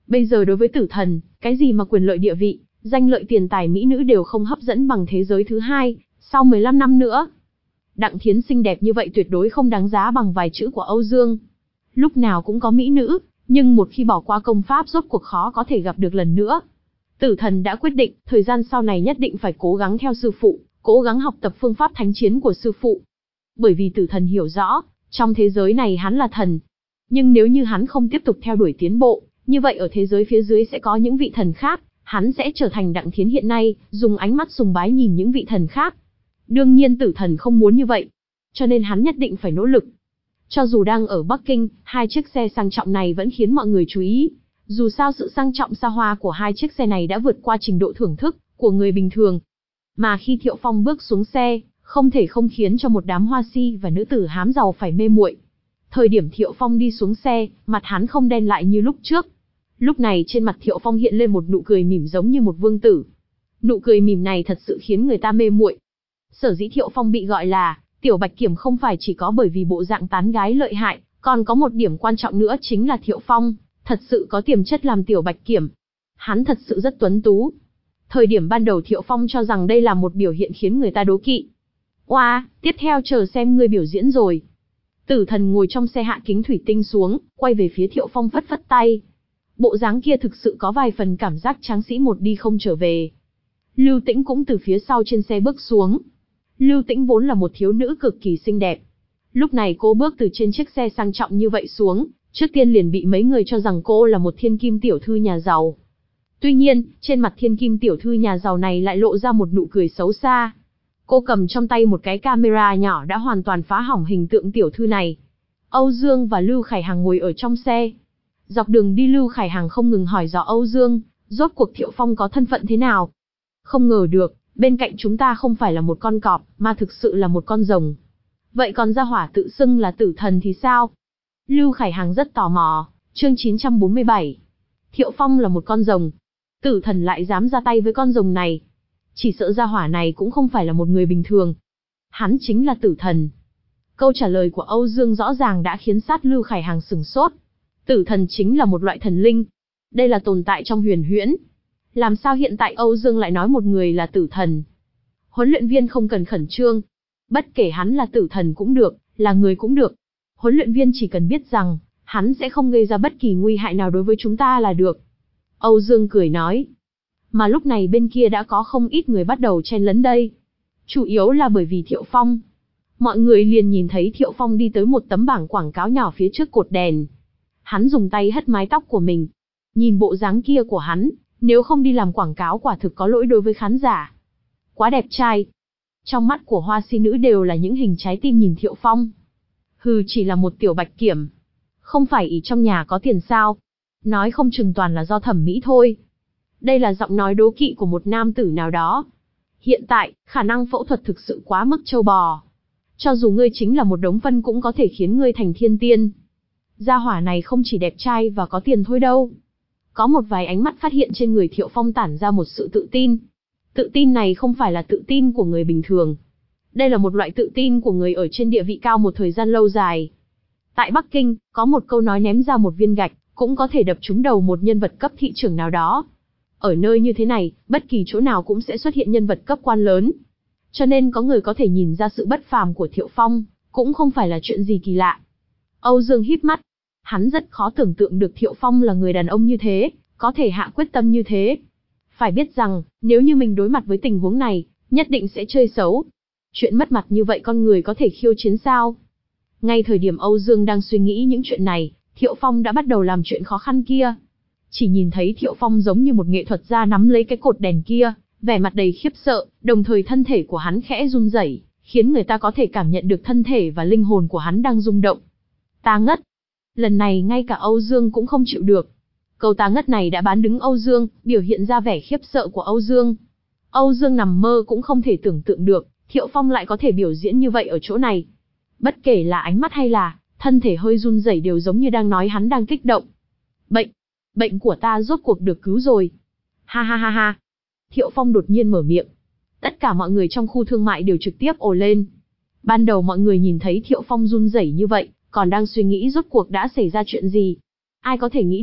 Bây giờ đối với tử thần, cái gì mà quyền lợi địa vị, danh lợi tiền tài mỹ nữ đều không hấp dẫn bằng thế giới thứ hai, sau mười lăm năm nữa. Đặng Thiến xinh đẹp như vậy tuyệt đối không đáng giá bằng vài chữ của Âu Dương. Lúc nào cũng có mỹ nữ, nhưng một khi bỏ qua công pháp rốt cuộc khó có thể gặp được lần nữa. Tử thần đã quyết định, thời gian sau này nhất định phải cố gắng theo sư phụ, cố gắng học tập phương pháp thánh chiến của sư phụ. Bởi vì tử thần hiểu rõ, trong thế giới này hắn là thần. Nhưng nếu như hắn không tiếp tục theo đuổi tiến bộ, như vậy ở thế giới phía dưới sẽ có những vị thần khác, hắn sẽ trở thành Đặng Thiến hiện nay, dùng ánh mắt sùng bái nhìn những vị thần khác. Đương nhiên tử thần không muốn như vậy, cho nên hắn nhất định phải nỗ lực. Cho dù đang ở Bắc Kinh, hai chiếc xe sang trọng này vẫn khiến mọi người chú ý. Dù sao sự sang trọng xa hoa của hai chiếc xe này đã vượt qua trình độ thưởng thức của người bình thường. Mà khi Thiệu Phong bước xuống xe, không thể không khiến cho một đám hoa si và nữ tử hám giàu phải mê muội. Thời điểm Thiệu Phong đi xuống xe, mặt hắn không đen lại như lúc trước. Lúc này trên mặt Thiệu Phong hiện lên một nụ cười mỉm giống như một vương tử. Nụ cười mỉm này thật sự khiến người ta mê muội. Sở dĩ Thiệu Phong bị gọi là Tiểu Bạch Kiểm không phải chỉ có bởi vì bộ dạng tán gái lợi hại, còn có một điểm quan trọng nữa chính là Thiệu Phong thật sự có tiềm chất làm Tiểu Bạch Kiểm. Hắn thật sự rất tuấn tú. Thời điểm ban đầu Thiệu Phong cho rằng đây là một biểu hiện khiến người ta đố kỵ. Oa, wow, tiếp theo chờ xem ngươi biểu diễn rồi. Tử thần ngồi trong xe hạ kính thủy tinh xuống, quay về phía Thiệu Phong phất phất tay. Bộ dáng kia thực sự có vài phần cảm giác tráng sĩ một đi không trở về. Lưu Tĩnh cũng từ phía sau trên xe bước xuống. Lưu Tĩnh vốn là một thiếu nữ cực kỳ xinh đẹp. Lúc này cô bước từ trên chiếc xe sang trọng như vậy xuống, trước tiên liền bị mấy người cho rằng cô là một thiên kim tiểu thư nhà giàu. Tuy nhiên, trên mặt thiên kim tiểu thư nhà giàu này lại lộ ra một nụ cười xấu xa. Cô cầm trong tay một cái camera nhỏ đã hoàn toàn phá hỏng hình tượng tiểu thư này. Âu Dương và Lưu Khải Hằng ngồi ở trong xe. Dọc đường đi Lưu Khải Hằng không ngừng hỏi dò Âu Dương, rốt cuộc Thiệu Phong có thân phận thế nào. Không ngờ được, bên cạnh chúng ta không phải là một con cọp, mà thực sự là một con rồng. Vậy còn gia hỏa tự xưng là tử thần thì sao? Lưu Khải Hằng rất tò mò. Chương chín trăm bốn mươi bảy. Thiệu Phong là một con rồng. Tử thần lại dám ra tay với con rồng này. Chỉ sợ gia hỏa này cũng không phải là một người bình thường. Hắn chính là tử thần. Câu trả lời của Âu Dương rõ ràng đã khiến sát Lưu Khải Hằng sửng sốt. Tử thần chính là một loại thần linh. Đây là tồn tại trong huyền huyễn. Làm sao hiện tại Âu Dương lại nói một người là tử thần? Huấn luyện viên không cần khẩn trương. Bất kể hắn là tử thần cũng được, là người cũng được. Huấn luyện viên chỉ cần biết rằng, hắn sẽ không gây ra bất kỳ nguy hại nào đối với chúng ta là được. Âu Dương cười nói. Mà lúc này bên kia đã có không ít người bắt đầu chen lấn đây. Chủ yếu là bởi vì Thiệu Phong. Mọi người liền nhìn thấy Thiệu Phong đi tới một tấm bảng quảng cáo nhỏ phía trước cột đèn. Hắn dùng tay hất mái tóc của mình. Nhìn bộ dáng kia của hắn, nếu không đi làm quảng cáo quả thực có lỗi đối với khán giả. Quá đẹp trai. Trong mắt của hoa si nữ đều là những hình trái tim nhìn Thiệu Phong. Hừ, chỉ là một tiểu bạch kiểm. Không phải ỷ trong nhà có tiền sao? Nói không chừng toàn là do thẩm mỹ thôi. Đây là giọng nói đố kỵ của một nam tử nào đó. Hiện tại, khả năng phẫu thuật thực sự quá mức trâu bò. Cho dù ngươi chính là một đống phân cũng có thể khiến ngươi thành thiên tiên. Gia hỏa này không chỉ đẹp trai và có tiền thôi đâu. Có một vài ánh mắt phát hiện trên người Thiệu Phong tản ra một sự tự tin. Tự tin này không phải là tự tin của người bình thường. Đây là một loại tự tin của người ở trên địa vị cao một thời gian lâu dài. Tại Bắc Kinh, có một câu nói ném ra một viên gạch, cũng có thể đập trúng đầu một nhân vật cấp thị trưởng nào đó. Ở nơi như thế này, bất kỳ chỗ nào cũng sẽ xuất hiện nhân vật cấp quan lớn. Cho nên có người có thể nhìn ra sự bất phàm của Thiệu Phong, cũng không phải là chuyện gì kỳ lạ. Âu Dương híp mắt. Hắn rất khó tưởng tượng được Thiệu Phong là người đàn ông như thế, có thể hạ quyết tâm như thế. Phải biết rằng, nếu như mình đối mặt với tình huống này, nhất định sẽ chơi xấu. Chuyện mất mặt như vậy con người có thể khiêu chiến sao? Ngay thời điểm Âu Dương đang suy nghĩ những chuyện này, Thiệu Phong đã bắt đầu làm chuyện khó khăn kia. Chỉ nhìn thấy Thiệu Phong giống như một nghệ thuật gia nắm lấy cái cột đèn kia, vẻ mặt đầy khiếp sợ, đồng thời thân thể của hắn khẽ run rẩy, khiến người ta có thể cảm nhận được thân thể và linh hồn của hắn đang rung động. Ta ngất. Lần này ngay cả Âu Dương cũng không chịu được. Câu ta ngất này đã bán đứng Âu Dương, biểu hiện ra vẻ khiếp sợ của Âu Dương. Âu Dương nằm mơ cũng không thể tưởng tượng được, Thiệu Phong lại có thể biểu diễn như vậy ở chỗ này. Bất kể là ánh mắt hay là thân thể hơi run rẩy đều giống như đang nói hắn đang kích động. Bệnh, bệnh của ta rốt cuộc được cứu rồi. Ha ha ha ha. Thiệu Phong đột nhiên mở miệng. Tất cả mọi người trong khu thương mại đều trực tiếp ồ lên. Ban đầu mọi người nhìn thấy Thiệu Phong run rẩy như vậy, còn đang suy nghĩ rốt cuộc đã xảy ra chuyện gì. Ai có thể nghĩ được,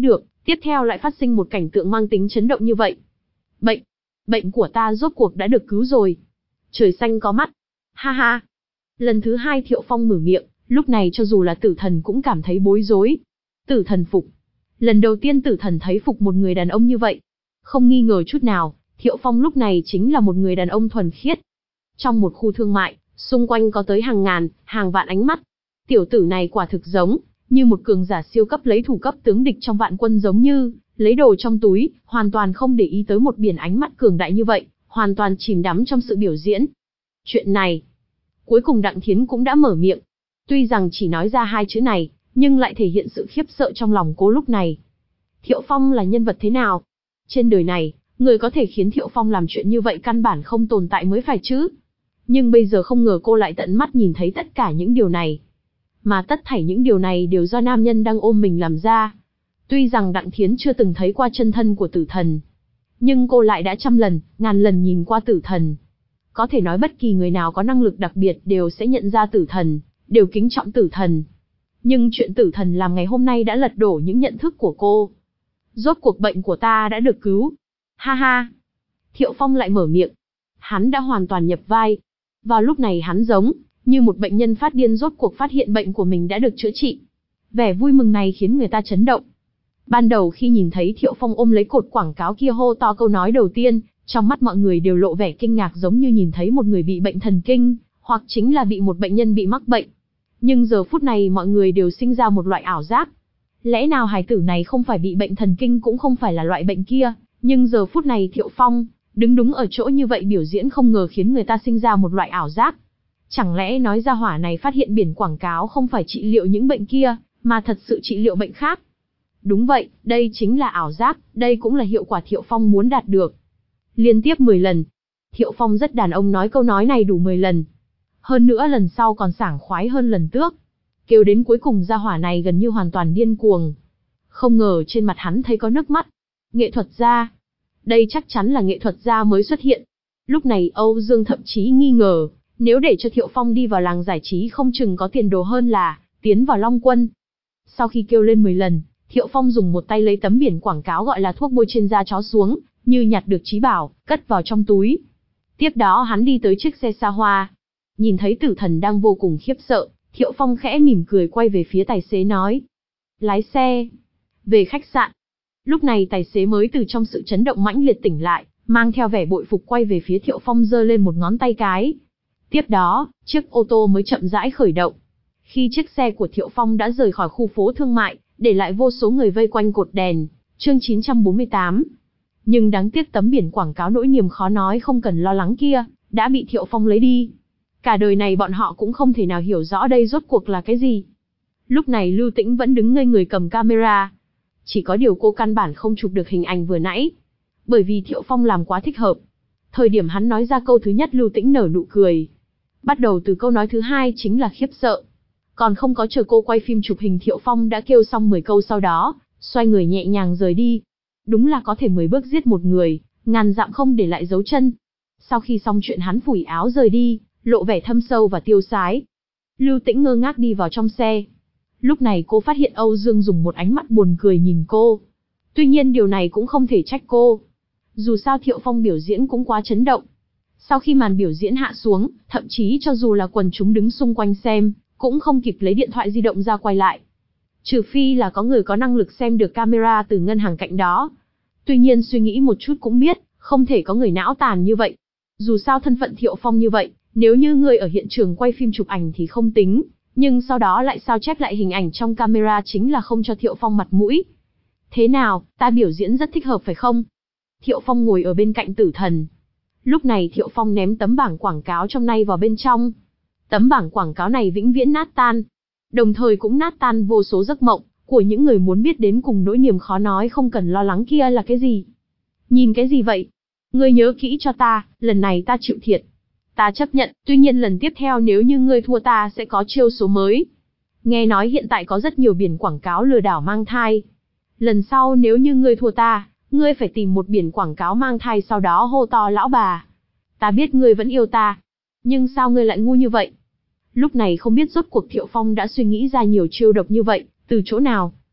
Tiếp theo lại phát sinh một cảnh tượng mang tính chấn động như vậy. Bệnh, bệnh của ta rốt cuộc đã được cứu rồi. Trời xanh có mắt. Ha ha. Lần thứ hai Thiệu Phong mở miệng, lúc này cho dù là Tử Thần cũng cảm thấy bối rối. Tử Thần phục. Lần đầu tiên Tử Thần thấy phục một người đàn ông như vậy. Không nghi ngờ chút nào, Thiệu Phong lúc này chính là một người đàn ông thuần khiết. Trong một khu thương mại, xung quanh có tới hàng ngàn, hàng vạn ánh mắt. Tiểu tử này quả thực giống như một cường giả siêu cấp lấy thủ cấp tướng địch trong vạn quân, giống như lấy đồ trong túi, hoàn toàn không để ý tới một biển ánh mắt cường đại như vậy, hoàn toàn chìm đắm trong sự biểu diễn. Chuyện này, cuối cùng Đặng Thiến cũng đã mở miệng. Tuy rằng chỉ nói ra hai chữ này, nhưng lại thể hiện sự khiếp sợ trong lòng cô lúc này. Thiệu Phong là nhân vật thế nào? Trên đời này, người có thể khiến Thiệu Phong làm chuyện như vậy căn bản không tồn tại mới phải chứ. Nhưng bây giờ không ngờ cô lại tận mắt nhìn thấy tất cả những điều này. Mà tất thảy những điều này đều do nam nhân đang ôm mình làm ra. Tuy rằng Đặng Thiến chưa từng thấy qua chân thân của Tử Thần, nhưng cô lại đã trăm lần, ngàn lần nhìn qua Tử Thần. Có thể nói bất kỳ người nào có năng lực đặc biệt đều sẽ nhận ra Tử Thần, đều kính trọng Tử Thần. Nhưng chuyện Tử Thần làm ngày hôm nay đã lật đổ những nhận thức của cô. Rốt cuộc bệnh của ta đã được cứu. Ha ha. Thiệu Phong lại mở miệng. Hắn đã hoàn toàn nhập vai. Vào lúc này hắn giống như một bệnh nhân phát điên rốt cuộc phát hiện bệnh của mình đã được chữa trị. Vẻ vui mừng này khiến người ta chấn động. Ban đầu khi nhìn thấy Thiệu Phong ôm lấy cột quảng cáo kia hô to câu nói đầu tiên, trong mắt mọi người đều lộ vẻ kinh ngạc, giống như nhìn thấy một người bị bệnh thần kinh, hoặc chính là bị một bệnh nhân bị mắc bệnh. Nhưng giờ phút này mọi người đều sinh ra một loại ảo giác. Lẽ nào hài tử này không phải bị bệnh thần kinh, cũng không phải là loại bệnh kia, nhưng giờ phút này Thiệu Phong đứng đúng ở chỗ như vậy biểu diễn không ngờ khiến người ta sinh ra một loại ảo giác. Chẳng lẽ nói ra hỏa này phát hiện biển quảng cáo không phải trị liệu những bệnh kia, mà thật sự trị liệu bệnh khác? Đúng vậy, đây chính là ảo giác, đây cũng là hiệu quả Thiệu Phong muốn đạt được. Liên tiếp mười lần. Thiệu Phong rất đàn ông nói câu nói này đủ mười lần. Hơn nữa lần sau còn sảng khoái hơn lần trước. Kêu đến cuối cùng gia hỏa này gần như hoàn toàn điên cuồng. Không ngờ trên mặt hắn thấy có nước mắt. Nghệ thuật gia. Đây chắc chắn là nghệ thuật gia mới xuất hiện. Lúc này Âu Dương thậm chí nghi ngờ, nếu để cho Thiệu Phong đi vào làng giải trí không chừng có tiền đồ hơn là tiến vào Long Quân. Sau khi kêu lên mười lần, Thiệu Phong dùng một tay lấy tấm biển quảng cáo gọi là thuốc bôi trên da chó xuống, như nhặt được trí bảo, cất vào trong túi. Tiếp đó hắn đi tới chiếc xe xa hoa. Nhìn thấy Tử Thần đang vô cùng khiếp sợ, Thiệu Phong khẽ mỉm cười quay về phía tài xế nói. Lái xe. Về khách sạn. Lúc này tài xế mới từ trong sự chấn động mãnh liệt tỉnh lại, mang theo vẻ bội phục quay về phía Thiệu Phong giơ lên một ngón tay cái. Tiếp đó, chiếc ô tô mới chậm rãi khởi động. Khi chiếc xe của Thiệu Phong đã rời khỏi khu phố thương mại, để lại vô số người vây quanh cột đèn, chương chín trăm bốn mươi tám. Nhưng đáng tiếc tấm biển quảng cáo nỗi niềm khó nói không cần lo lắng kia, đã bị Thiệu Phong lấy đi. Cả đời này bọn họ cũng không thể nào hiểu rõ đây rốt cuộc là cái gì. Lúc này Lưu Tĩnh vẫn đứng ngây người cầm camera. Chỉ có điều cô căn bản không chụp được hình ảnh vừa nãy. Bởi vì Thiệu Phong làm quá thích hợp. Thời điểm hắn nói ra câu thứ nhất Lưu Tĩnh nở nụ cười. Bắt đầu từ câu nói thứ hai chính là khiếp sợ. Còn không có chờ cô quay phim chụp hình Thiệu Phong đã kêu xong mười câu sau đó, xoay người nhẹ nhàng rời đi. Đúng là có thể mười bước giết một người, ngàn dặm không để lại dấu chân. Sau khi xong chuyện hắn phủi áo rời đi, lộ vẻ thâm sâu và tiêu sái. Lưu Tĩnh ngơ ngác đi vào trong xe. Lúc này cô phát hiện Âu Dương dùng một ánh mắt buồn cười nhìn cô. Tuy nhiên điều này cũng không thể trách cô. Dù sao Thiệu Phong biểu diễn cũng quá chấn động. Sau khi màn biểu diễn hạ xuống, thậm chí cho dù là quần chúng đứng xung quanh xem, cũng không kịp lấy điện thoại di động ra quay lại. Trừ phi là có người có năng lực xem được camera từ ngân hàng cạnh đó. Tuy nhiên suy nghĩ một chút cũng biết, không thể có người não tàn như vậy. Dù sao thân phận Thiệu Phong như vậy, nếu như người ở hiện trường quay phim chụp ảnh thì không tính, nhưng sau đó lại sao chép lại hình ảnh trong camera chính là không cho Thiệu Phong mặt mũi. Thế nào, ta biểu diễn rất thích hợp phải không? Thiệu Phong ngồi ở bên cạnh Tử Thần. Lúc này Thiệu Phong ném tấm bảng quảng cáo trong nay vào bên trong. Tấm bảng quảng cáo này vĩnh viễn nát tan. Đồng thời cũng nát tan vô số giấc mộng của những người muốn biết đến cùng nỗi niềm khó nói không cần lo lắng kia là cái gì. Nhìn cái gì vậy? Ngươi nhớ kỹ cho ta, lần này ta chịu thiệt. Ta chấp nhận, tuy nhiên lần tiếp theo nếu như ngươi thua ta sẽ có chiêu số mới. Nghe nói hiện tại có rất nhiều biển quảng cáo lừa đảo mang thai. Lần sau nếu như ngươi thua ta, ngươi phải tìm một biển quảng cáo mang thai sau đó hô to lão bà. Ta biết ngươi vẫn yêu ta. Nhưng sao ngươi lại ngu như vậy? Lúc này không biết rốt cuộc Thiệu Phong đã suy nghĩ ra nhiều chiêu độc như vậy, từ chỗ nào.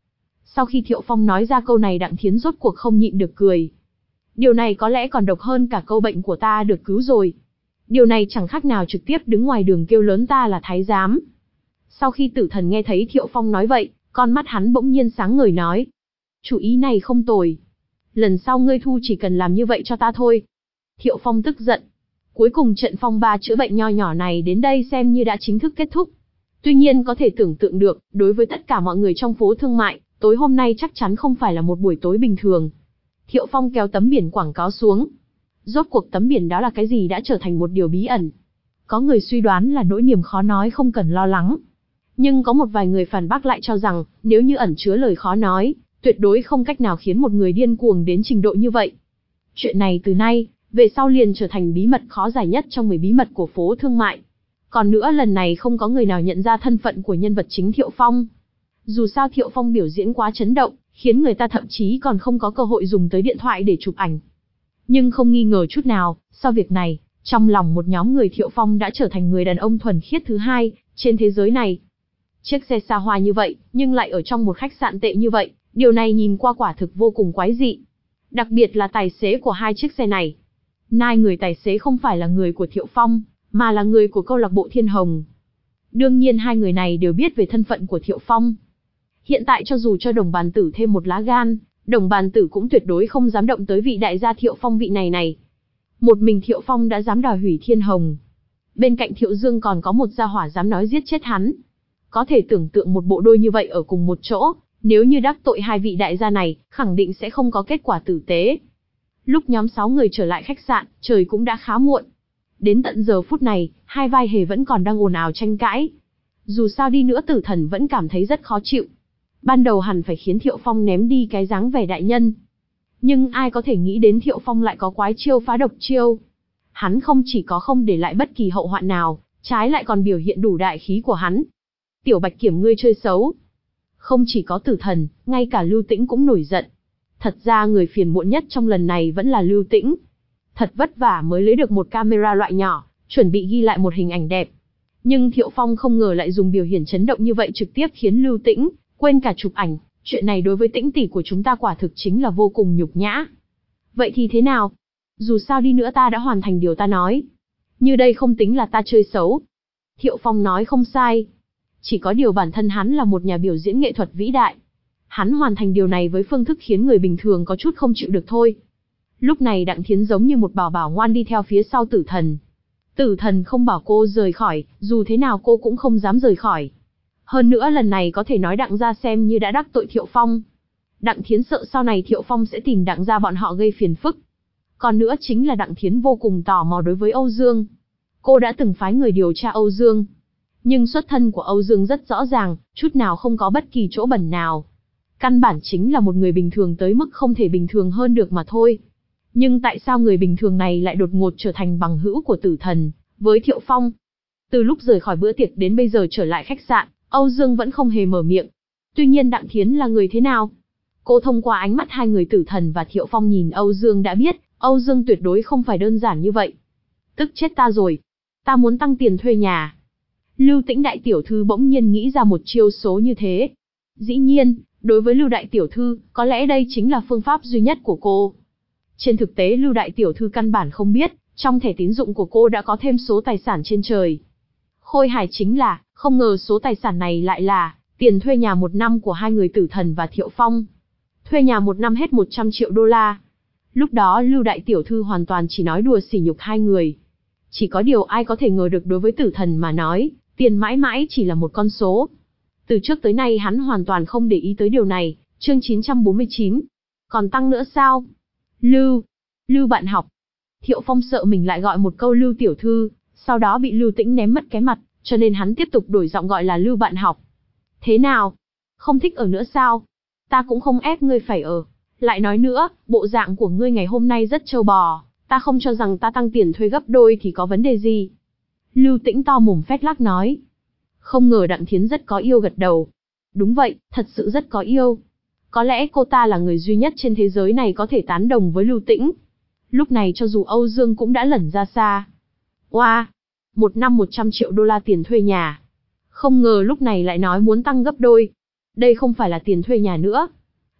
Sau khi Thiệu Phong nói ra câu này, Đặng Thiến rốt cuộc không nhịn được cười. Điều này có lẽ còn độc hơn cả câu bệnh của ta được cứu rồi. Điều này chẳng khác nào trực tiếp đứng ngoài đường kêu lớn ta là thái giám. Sau khi Tử Thần nghe thấy Thiệu Phong nói vậy, con mắt hắn bỗng nhiên sáng ngời nói. Chủ ý này không tồi. Lần sau ngươi thu chỉ cần làm như vậy cho ta thôi. Thiệu Phong tức giận. Cuối cùng trận phong ba chữa bệnh nho nhỏ này đến đây xem như đã chính thức kết thúc. Tuy nhiên có thể tưởng tượng được, đối với tất cả mọi người trong phố thương mại, tối hôm nay chắc chắn không phải là một buổi tối bình thường. Thiệu Phong kéo tấm biển quảng cáo xuống. Rốt cuộc tấm biển đó là cái gì đã trở thành một điều bí ẩn. Có người suy đoán là nỗi niềm khó nói không cần lo lắng. Nhưng có một vài người phản bác lại cho rằng, nếu như ẩn chứa lời khó nói, tuyệt đối không cách nào khiến một người điên cuồng đến trình độ như vậy. Chuyện này từ nay, về sau liền trở thành bí mật khó giải nhất trong mười bí mật của phố thương mại. Còn nữa lần này không có người nào nhận ra thân phận của nhân vật chính Thiệu Phong. Dù sao Thiệu Phong biểu diễn quá chấn động, khiến người ta thậm chí còn không có cơ hội dùng tới điện thoại để chụp ảnh. Nhưng không nghi ngờ chút nào, sau việc này, trong lòng một nhóm người Thiệu Phong đã trở thành người đàn ông thuần khiết thứ hai trên thế giới này. Chiếc xe xa hoa như vậy, nhưng lại ở trong một khách sạn tệ như vậy, điều này nhìn qua quả thực vô cùng quái dị. Đặc biệt là tài xế của hai chiếc xe này. Nai người tài xế không phải là người của Thiệu Phong, mà là người của câu lạc bộ Thiên Hồng. Đương nhiên hai người này đều biết về thân phận của Thiệu Phong. Hiện tại cho dù cho Đồng Bàn Tử thêm một lá gan, Đồng Bàn Tử cũng tuyệt đối không dám động tới vị đại gia Thiệu Phong vị này này. Một mình Thiệu Phong đã dám đòi hủy Thiên Hồng. Bên cạnh Thiệu Dương còn có một gia hỏa dám nói giết chết hắn. Có thể tưởng tượng một bộ đôi như vậy ở cùng một chỗ, nếu như đắc tội hai vị đại gia này, khẳng định sẽ không có kết quả tử tế. Lúc nhóm sáu người trở lại khách sạn, trời cũng đã khá muộn. Đến tận giờ phút này, hai vai hề vẫn còn đang ồn ào tranh cãi. Dù sao đi nữa Tử Thần vẫn cảm thấy rất khó chịu. Ban đầu hẳn phải khiến Thiệu Phong ném đi cái dáng vẻ đại nhân. Nhưng ai có thể nghĩ đến Thiệu Phong lại có quái chiêu phá độc chiêu. Hắn không chỉ có không để lại bất kỳ hậu hoạn nào, trái lại còn biểu hiện đủ đại khí của hắn. Tiểu Bạch Kiểm ngươi chơi xấu. Không chỉ có Tử Thần, ngay cả Lưu Tĩnh cũng nổi giận. Thật ra người phiền muộn nhất trong lần này vẫn là Lưu Tĩnh. Thật vất vả mới lấy được một camera loại nhỏ, chuẩn bị ghi lại một hình ảnh đẹp. Nhưng Thiệu Phong không ngờ lại dùng biểu hiện chấn động như vậy trực tiếp khiến Lưu Tĩnh quên cả chụp ảnh. Chuyện này đối với Tĩnh tỷ của chúng ta quả thực chính là vô cùng nhục nhã. Vậy thì thế nào? Dù sao đi nữa ta đã hoàn thành điều ta nói. Như đây không tính là ta chơi xấu. Thiệu Phong nói không sai. Chỉ có điều bản thân hắn là một nhà biểu diễn nghệ thuật vĩ đại. Hắn hoàn thành điều này với phương thức khiến người bình thường có chút không chịu được thôi. Lúc này Đặng Thiến giống như một bảo bảo ngoan đi theo phía sau Tử Thần. Tử Thần không bảo cô rời khỏi, dù thế nào cô cũng không dám rời khỏi. Hơn nữa lần này có thể nói Đặng gia xem như đã đắc tội Thiệu Phong. Đặng Thiến sợ sau này Thiệu Phong sẽ tìm Đặng gia bọn họ gây phiền phức. Còn nữa chính là Đặng Thiến vô cùng tò mò đối với Âu Dương. Cô đã từng phái người điều tra Âu Dương. Nhưng xuất thân của Âu Dương rất rõ ràng, chút nào không có bất kỳ chỗ bẩn nào. Căn bản chính là một người bình thường tới mức không thể bình thường hơn được mà thôi. Nhưng tại sao người bình thường này lại đột ngột trở thành bằng hữu của Tử Thần, với Thiệu Phong? Từ lúc rời khỏi bữa tiệc đến bây giờ trở lại khách sạn, Âu Dương vẫn không hề mở miệng. Tuy nhiên Đặng Thiến là người thế nào? Cô thông qua ánh mắt hai người Tử Thần và Thiệu Phong nhìn Âu Dương đã biết, Âu Dương tuyệt đối không phải đơn giản như vậy. Tức chết ta rồi. Ta muốn tăng tiền thuê nhà. Lưu Tĩnh đại tiểu thư bỗng nhiên nghĩ ra một chiêu số như thế. Dĩ nhiên, đối với Lưu đại tiểu thư, có lẽ đây chính là phương pháp duy nhất của cô. Trên thực tế Lưu đại tiểu thư căn bản không biết, trong thẻ tín dụng của cô đã có thêm số tài sản trên trời. Khôi hài chính là, không ngờ số tài sản này lại là tiền thuê nhà một năm của hai người Tử Thần và Thiệu Phong. Thuê nhà một năm hết một trăm triệu đô la. Lúc đó Lưu đại tiểu thư hoàn toàn chỉ nói đùa sỉ nhục hai người. Chỉ có điều ai có thể ngờ được đối với Tử Thần mà nói, tiền mãi mãi chỉ là một con số. Từ trước tới nay hắn hoàn toàn không để ý tới điều này. Chương chín trăm bốn mươi chín. Còn tăng nữa sao? Lưu. Lưu bạn học. Thiệu Phong sợ mình lại gọi một câu Lưu tiểu thư, sau đó bị Lưu Tĩnh ném mất cái mặt, cho nên hắn tiếp tục đổi giọng gọi là Lưu bạn học. Thế nào? Không thích ở nữa sao? Ta cũng không ép ngươi phải ở. Lại nói nữa, bộ dạng của ngươi ngày hôm nay rất trâu bò, ta không cho rằng ta tăng tiền thuê gấp đôi thì có vấn đề gì. Lưu Tĩnh to mồm phét lác nói. Không ngờ Đặng Thiến rất có yêu gật đầu. Đúng vậy, thật sự rất có yêu. Có lẽ cô ta là người duy nhất trên thế giới này có thể tán đồng với Lưu Tĩnh. Lúc này cho dù Âu Dương cũng đã lẩn ra xa. Oa! Wow, một năm một trăm triệu đô la tiền thuê nhà. Không ngờ lúc này lại nói muốn tăng gấp đôi. Đây không phải là tiền thuê nhà nữa.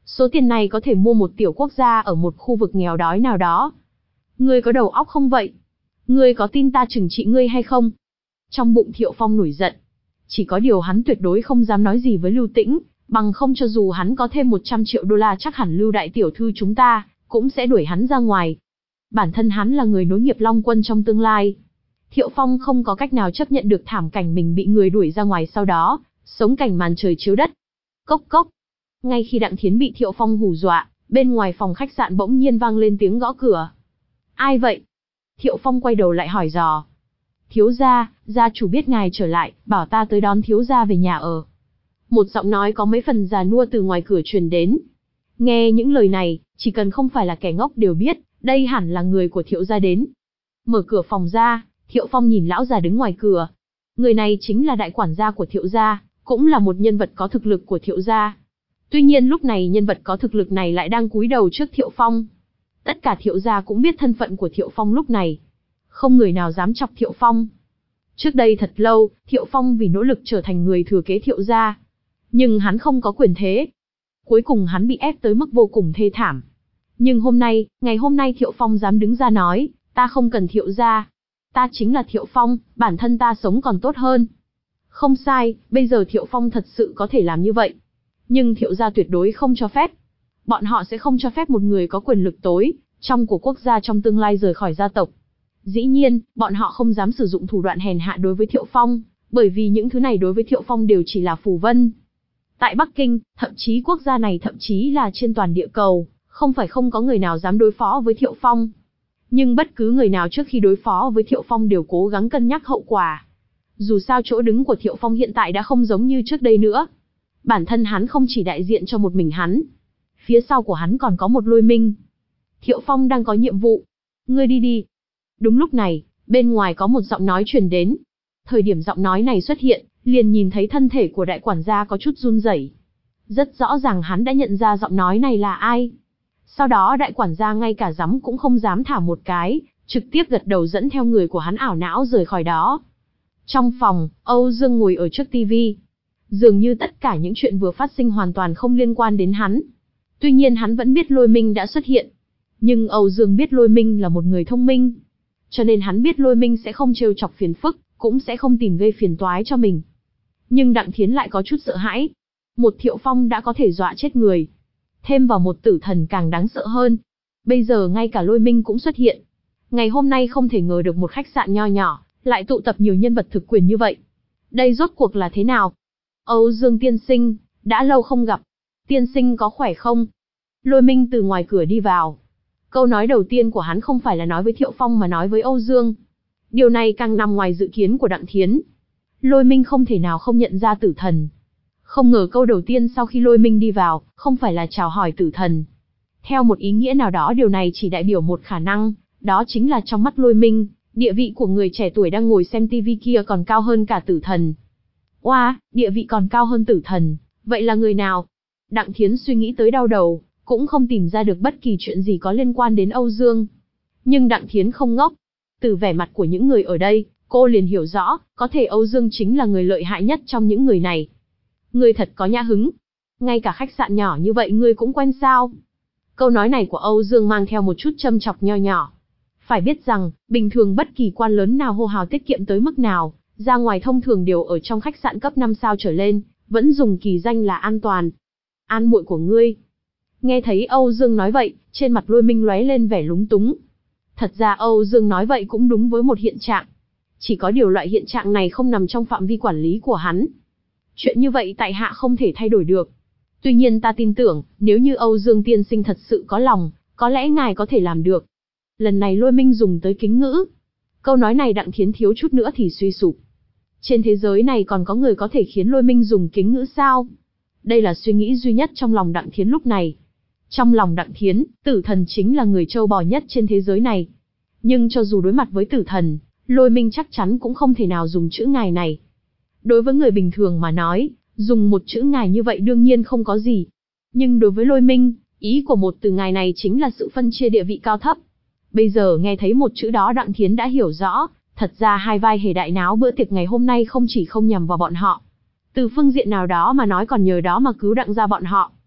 Số tiền này có thể mua một tiểu quốc gia ở một khu vực nghèo đói nào đó. Ngươi có đầu óc không vậy? Ngươi có tin ta trừng trị ngươi hay không? Trong bụng Thiệu Phong nổi giận. Chỉ có điều hắn tuyệt đối không dám nói gì với Lưu Tĩnh, bằng không cho dù hắn có thêm một trăm triệu đô la chắc hẳn Lưu đại tiểu thư chúng ta cũng sẽ đuổi hắn ra ngoài. Bản thân hắn là người nối nghiệp Long Quân trong tương lai. Thiệu Phong không có cách nào chấp nhận được thảm cảnh mình bị người đuổi ra ngoài sau đó, sống cảnh màn trời chiếu đất. Cốc cốc. Ngay khi Đặng Thiến bị Thiệu Phong hù dọa, bên ngoài phòng khách sạn bỗng nhiên vang lên tiếng gõ cửa. Ai vậy? Thiệu Phong quay đầu lại hỏi dò. Thiếu gia, gia chủ biết ngài trở lại, bảo ta tới đón thiếu gia về nhà ở. Một giọng nói có mấy phần già nua từ ngoài cửa truyền đến. Nghe những lời này, chỉ cần không phải là kẻ ngốc đều biết, đây hẳn là người của Thiệu gia đến. Mở cửa phòng ra, Thiệu Phong nhìn lão già đứng ngoài cửa. Người này chính là đại quản gia của Thiệu gia, cũng là một nhân vật có thực lực của Thiệu gia. Tuy nhiên lúc này nhân vật có thực lực này lại đang cúi đầu trước Thiệu Phong. Tất cả Thiệu gia cũng biết thân phận của Thiệu Phong lúc này. Không người nào dám chọc Thiệu Phong. Trước đây thật lâu, Thiệu Phong vì nỗ lực trở thành người thừa kế Thiệu gia. Nhưng hắn không có quyền thế. Cuối cùng hắn bị ép tới mức vô cùng thê thảm. Nhưng hôm nay, ngày hôm nay Thiệu Phong dám đứng ra nói, ta không cần Thiệu gia. Ta chính là Thiệu Phong, bản thân ta sống còn tốt hơn. Không sai, bây giờ Thiệu Phong thật sự có thể làm như vậy. Nhưng Thiệu gia tuyệt đối không cho phép. Bọn họ sẽ không cho phép một người có quyền lực tối trong của quốc gia trong tương lai rời khỏi gia tộc. Dĩ nhiên, bọn họ không dám sử dụng thủ đoạn hèn hạ đối với Thiệu Phong, bởi vì những thứ này đối với Thiệu Phong đều chỉ là phù vân. Tại Bắc Kinh, thậm chí quốc gia này thậm chí là trên toàn địa cầu, không phải không có người nào dám đối phó với Thiệu Phong. Nhưng bất cứ người nào trước khi đối phó với Thiệu Phong đều cố gắng cân nhắc hậu quả. Dù sao chỗ đứng của Thiệu Phong hiện tại đã không giống như trước đây nữa. Bản thân hắn không chỉ đại diện cho một mình hắn. Phía sau của hắn còn có một Lôi Minh. Thiệu Phong đang có nhiệm vụ. Ngươi đi đi. Đúng lúc này, bên ngoài có một giọng nói truyền đến. Thời điểm giọng nói này xuất hiện, liền nhìn thấy thân thể của đại quản gia có chút run rẩy. Rất rõ ràng hắn đã nhận ra giọng nói này là ai. Sau đó đại quản gia ngay cả dám cũng không dám thả một cái, trực tiếp gật đầu dẫn theo người của hắn ảo não rời khỏi đó. Trong phòng, Âu Dương ngồi ở trước tivi. Dường như tất cả những chuyện vừa phát sinh hoàn toàn không liên quan đến hắn. Tuy nhiên hắn vẫn biết Lôi Minh đã xuất hiện. Nhưng Âu Dương biết Lôi Minh là một người thông minh. Cho nên hắn biết Lôi Minh sẽ không trêu chọc phiền phức, cũng sẽ không tìm gây phiền toái cho mình. Nhưng Đặng Thiến lại có chút sợ hãi. Một Thiệu Phong đã có thể dọa chết người. Thêm vào một tử thần càng đáng sợ hơn. Bây giờ ngay cả Lôi Minh cũng xuất hiện. Ngày hôm nay không thể ngờ được một khách sạn nho nhỏ, lại tụ tập nhiều nhân vật thực quyền như vậy. Đây rốt cuộc là thế nào? Âu Dương tiên sinh, đã lâu không gặp. Tiên sinh có khỏe không? Lôi Minh từ ngoài cửa đi vào. Câu nói đầu tiên của hắn không phải là nói với Thiệu Phong mà nói với Âu Dương. Điều này càng nằm ngoài dự kiến của Đặng Thiến. Lôi Minh không thể nào không nhận ra tử thần. Không ngờ câu đầu tiên sau khi Lôi Minh đi vào, không phải là chào hỏi tử thần. Theo một ý nghĩa nào đó điều này chỉ đại biểu một khả năng, đó chính là trong mắt Lôi Minh, địa vị của người trẻ tuổi đang ngồi xem tivi kia còn cao hơn cả tử thần. Oa, địa vị còn cao hơn tử thần, vậy là người nào? Đặng Thiến suy nghĩ tới đau đầu, cũng không tìm ra được bất kỳ chuyện gì có liên quan đến Âu Dương. Nhưng Đặng Thiến không ngốc. Từ vẻ mặt của những người ở đây, cô liền hiểu rõ, có thể Âu Dương chính là người lợi hại nhất trong những người này. Ngươi thật có nhã hứng. Ngay cả khách sạn nhỏ như vậy ngươi cũng quen sao? Câu nói này của Âu Dương mang theo một chút châm chọc nho nhỏ. Phải biết rằng, bình thường bất kỳ quan lớn nào hô hào tiết kiệm tới mức nào, ra ngoài thông thường đều ở trong khách sạn cấp năm sao trở lên, vẫn dùng kỳ danh là an toàn. An muội của ngươi. Nghe thấy Âu Dương nói vậy, trên mặt Lôi Minh lóe lên vẻ lúng túng. Thật ra Âu Dương nói vậy cũng đúng với một hiện trạng. Chỉ có điều loại hiện trạng này không nằm trong phạm vi quản lý của hắn. Chuyện như vậy tại hạ không thể thay đổi được. Tuy nhiên ta tin tưởng, nếu như Âu Dương tiên sinh thật sự có lòng, có lẽ ngài có thể làm được. Lần này Lôi Minh dùng tới kính ngữ. Câu nói này Đặng Thiến thiếu chút nữa thì suy sụp. Trên thế giới này còn có người có thể khiến Lôi Minh dùng kính ngữ sao? Đây là suy nghĩ duy nhất trong lòng Đặng Thiến lúc này. Trong lòng Đặng Thiến, tử thần chính là người trâu bò nhất trên thế giới này. Nhưng cho dù đối mặt với tử thần, Lôi Minh chắc chắn cũng không thể nào dùng chữ ngài này. Đối với người bình thường mà nói, dùng một chữ ngài như vậy đương nhiên không có gì. Nhưng đối với Lôi Minh, ý của một từ ngài này chính là sự phân chia địa vị cao thấp. Bây giờ nghe thấy một chữ đó Đặng Thiến đã hiểu rõ, thật ra hai vai hề đại náo bữa tiệc ngày hôm nay không chỉ không nhằm vào bọn họ. Từ phương diện nào đó mà nói còn nhờ đó mà cứu Đặng gia bọn họ.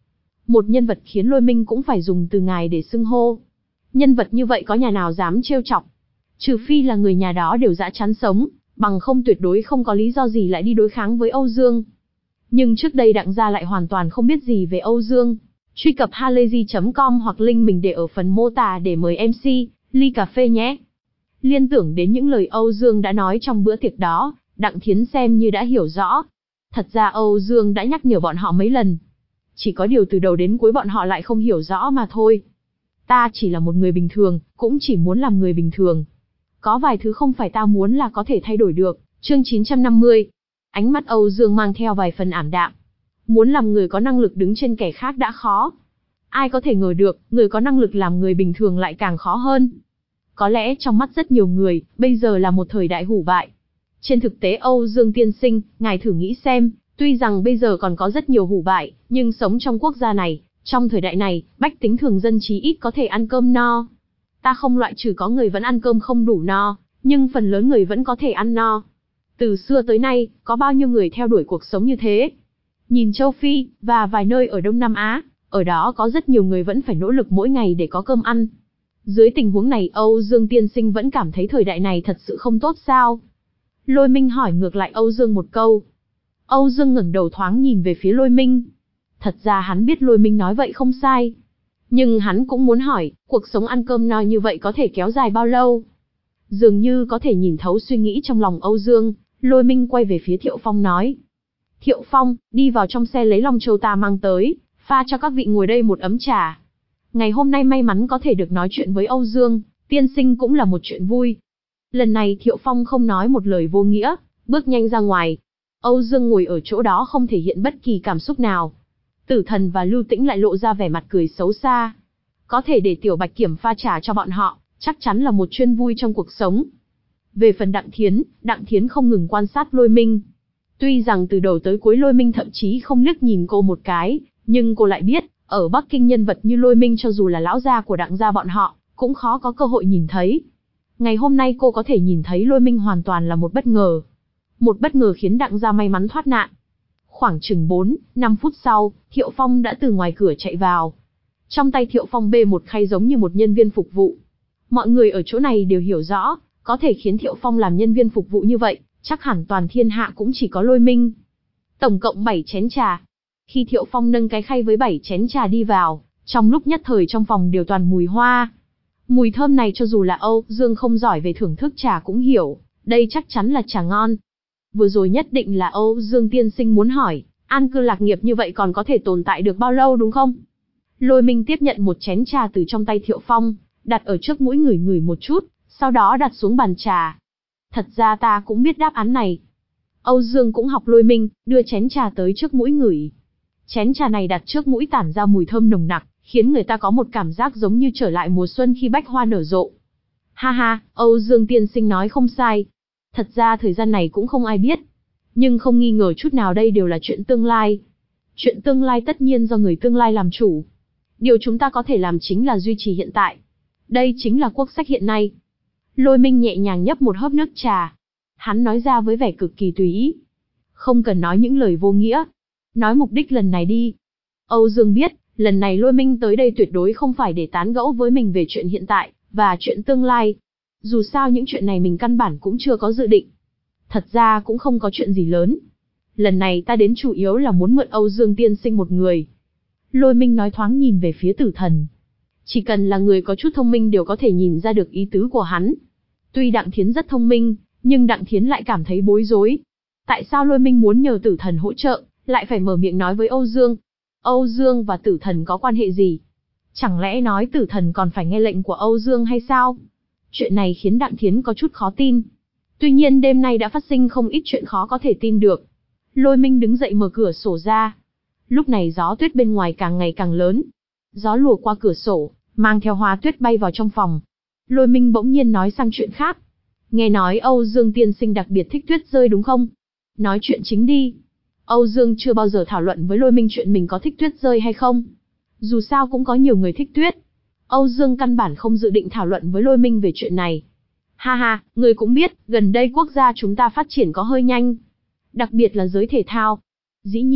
Một nhân vật khiến Lôi Minh cũng phải dùng từ ngài để xưng hô. Nhân vật như vậy có nhà nào dám trêu chọc? Trừ phi là người nhà đó đều dã chán sống, bằng không tuyệt đối không có lý do gì lại đi đối kháng với Âu Dương. Nhưng trước đây Đặng gia lại hoàn toàn không biết gì về Âu Dương. Truy cập halayzi chấm com hoặc link mình để ở phần mô tả để mời em xê, ly cà phê nhé. Liên tưởng đến những lời Âu Dương đã nói trong bữa tiệc đó, Đặng Thiến xem như đã hiểu rõ. Thật ra Âu Dương đã nhắc nhở bọn họ mấy lần. Chỉ có điều từ đầu đến cuối bọn họ lại không hiểu rõ mà thôi. Ta chỉ là một người bình thường, cũng chỉ muốn làm người bình thường. Có vài thứ không phải ta muốn là có thể thay đổi được. Chương chín trăm năm mươi. Ánh mắt Âu Dương mang theo vài phần ảm đạm. Muốn làm người có năng lực đứng trên kẻ khác đã khó. Ai có thể ngờ được, người có năng lực làm người bình thường lại càng khó hơn. Có lẽ trong mắt rất nhiều người, bây giờ là một thời đại hủ bại. Trên thực tế Âu Dương tiên sinh, ngài thử nghĩ xem, tuy rằng bây giờ còn có rất nhiều hủ bại, nhưng sống trong quốc gia này, trong thời đại này, bách tính thường dân chí ít có thể ăn cơm no. Ta không loại trừ có người vẫn ăn cơm không đủ no, nhưng phần lớn người vẫn có thể ăn no. Từ xưa tới nay, có bao nhiêu người theo đuổi cuộc sống như thế? Nhìn châu Phi, và vài nơi ở Đông Nam Á, ở đó có rất nhiều người vẫn phải nỗ lực mỗi ngày để có cơm ăn. Dưới tình huống này Âu Dương tiên sinh vẫn cảm thấy thời đại này thật sự không tốt sao? Lôi Minh hỏi ngược lại Âu Dương một câu. Âu Dương ngẩng đầu thoáng nhìn về phía Lôi Minh. Thật ra hắn biết Lôi Minh nói vậy không sai. Nhưng hắn cũng muốn hỏi, cuộc sống ăn cơm no như vậy có thể kéo dài bao lâu? Dường như có thể nhìn thấu suy nghĩ trong lòng Âu Dương, Lôi Minh quay về phía Thiệu Phong nói. Thiệu Phong, đi vào trong xe lấy Long Châu ta mang tới, pha cho các vị ngồi đây một ấm trà. Ngày hôm nay may mắn có thể được nói chuyện với Âu Dương, tiên sinh cũng là một chuyện vui. Lần này Thiệu Phong không nói một lời vô nghĩa, bước nhanh ra ngoài. Âu Dương ngồi ở chỗ đó không thể hiện bất kỳ cảm xúc nào. Tử Thần và Lưu Tĩnh lại lộ ra vẻ mặt cười xấu xa. Có thể để Tiểu Bạch Kiểm pha trà cho bọn họ, chắc chắn là một chuyên vui trong cuộc sống. Về phần Đặng Thiến, Đặng Thiến không ngừng quan sát Lôi Minh. Tuy rằng từ đầu tới cuối Lôi Minh thậm chí không liếc nhìn cô một cái, nhưng cô lại biết, ở Bắc Kinh nhân vật như Lôi Minh cho dù là lão gia của Đặng gia bọn họ, cũng khó có cơ hội nhìn thấy. Ngày hôm nay cô có thể nhìn thấy Lôi Minh hoàn toàn là một bất ngờ. Một bất ngờ khiến Đặng gia may mắn thoát nạn. Khoảng chừng bốn, năm phút sau, Thiệu Phong đã từ ngoài cửa chạy vào. Trong tay Thiệu Phong bê một khay giống như một nhân viên phục vụ. Mọi người ở chỗ này đều hiểu rõ, có thể khiến Thiệu Phong làm nhân viên phục vụ như vậy, chắc hẳn toàn thiên hạ cũng chỉ có Lôi Minh. Tổng cộng bảy chén trà. Khi Thiệu Phong nâng cái khay với bảy chén trà đi vào, trong lúc nhất thời trong phòng đều toàn mùi hoa. Mùi thơm này cho dù là Âu Dương không giỏi về thưởng thức trà cũng hiểu, đây chắc chắn là trà ngon. Vừa rồi nhất định là Âu Dương tiên sinh muốn hỏi, an cư lạc nghiệp như vậy còn có thể tồn tại được bao lâu đúng không? Lôi Minh tiếp nhận một chén trà từ trong tay Thiệu Phong, đặt ở trước mũi ngửi ngửi một chút, sau đó đặt xuống bàn trà. Thật ra ta cũng biết đáp án này. Âu Dương cũng học Lôi Minh, đưa chén trà tới trước mũi ngửi. Chén trà này đặt trước mũi tản ra mùi thơm nồng nặc, khiến người ta có một cảm giác giống như trở lại mùa xuân khi bách hoa nở rộ. Ha ha, Âu Dương tiên sinh nói không sai. Thật ra thời gian này cũng không ai biết. Nhưng không nghi ngờ chút nào đây đều là chuyện tương lai. Chuyện tương lai tất nhiên do người tương lai làm chủ. Điều chúng ta có thể làm chính là duy trì hiện tại. Đây chính là quốc sách hiện nay. Lôi Minh nhẹ nhàng nhấp một hớp nước trà. Hắn nói ra với vẻ cực kỳ tùy ý. Không cần nói những lời vô nghĩa. Nói mục đích lần này đi. Âu Dương biết, lần này Lôi Minh tới đây tuyệt đối không phải để tán gẫu với mình về chuyện hiện tại, và chuyện tương lai. Dù sao những chuyện này mình căn bản cũng chưa có dự định. Thật ra cũng không có chuyện gì lớn. Lần này ta đến chủ yếu là muốn mượn Âu Dương tiên sinh một người. Lôi Minh nói thoáng nhìn về phía Tử Thần. Chỉ cần là người có chút thông minh đều có thể nhìn ra được ý tứ của hắn. Tuy Đặng Thiến rất thông minh, nhưng Đặng Thiến lại cảm thấy bối rối. Tại sao Lôi Minh muốn nhờ Tử Thần hỗ trợ, lại phải mở miệng nói với Âu Dương? Âu Dương và Tử Thần có quan hệ gì? Chẳng lẽ nói Tử Thần còn phải nghe lệnh của Âu Dương hay sao? Chuyện này khiến Đặng Thiến có chút khó tin. Tuy nhiên đêm nay đã phát sinh không ít chuyện khó có thể tin được. Lôi Minh đứng dậy mở cửa sổ ra. Lúc này gió tuyết bên ngoài càng ngày càng lớn. Gió lùa qua cửa sổ, mang theo hoa tuyết bay vào trong phòng. Lôi Minh bỗng nhiên nói sang chuyện khác. Nghe nói Âu Dương tiên sinh đặc biệt thích tuyết rơi đúng không? Nói chuyện chính đi. Âu Dương chưa bao giờ thảo luận với Lôi Minh chuyện mình có thích tuyết rơi hay không. Dù sao cũng có nhiều người thích tuyết. Âu Dương căn bản không dự định thảo luận với Lôi Minh về chuyện này. Ha ha, người cũng biết, gần đây quốc gia chúng ta phát triển có hơi nhanh. Đặc biệt là giới thể thao. Dĩ nhiên,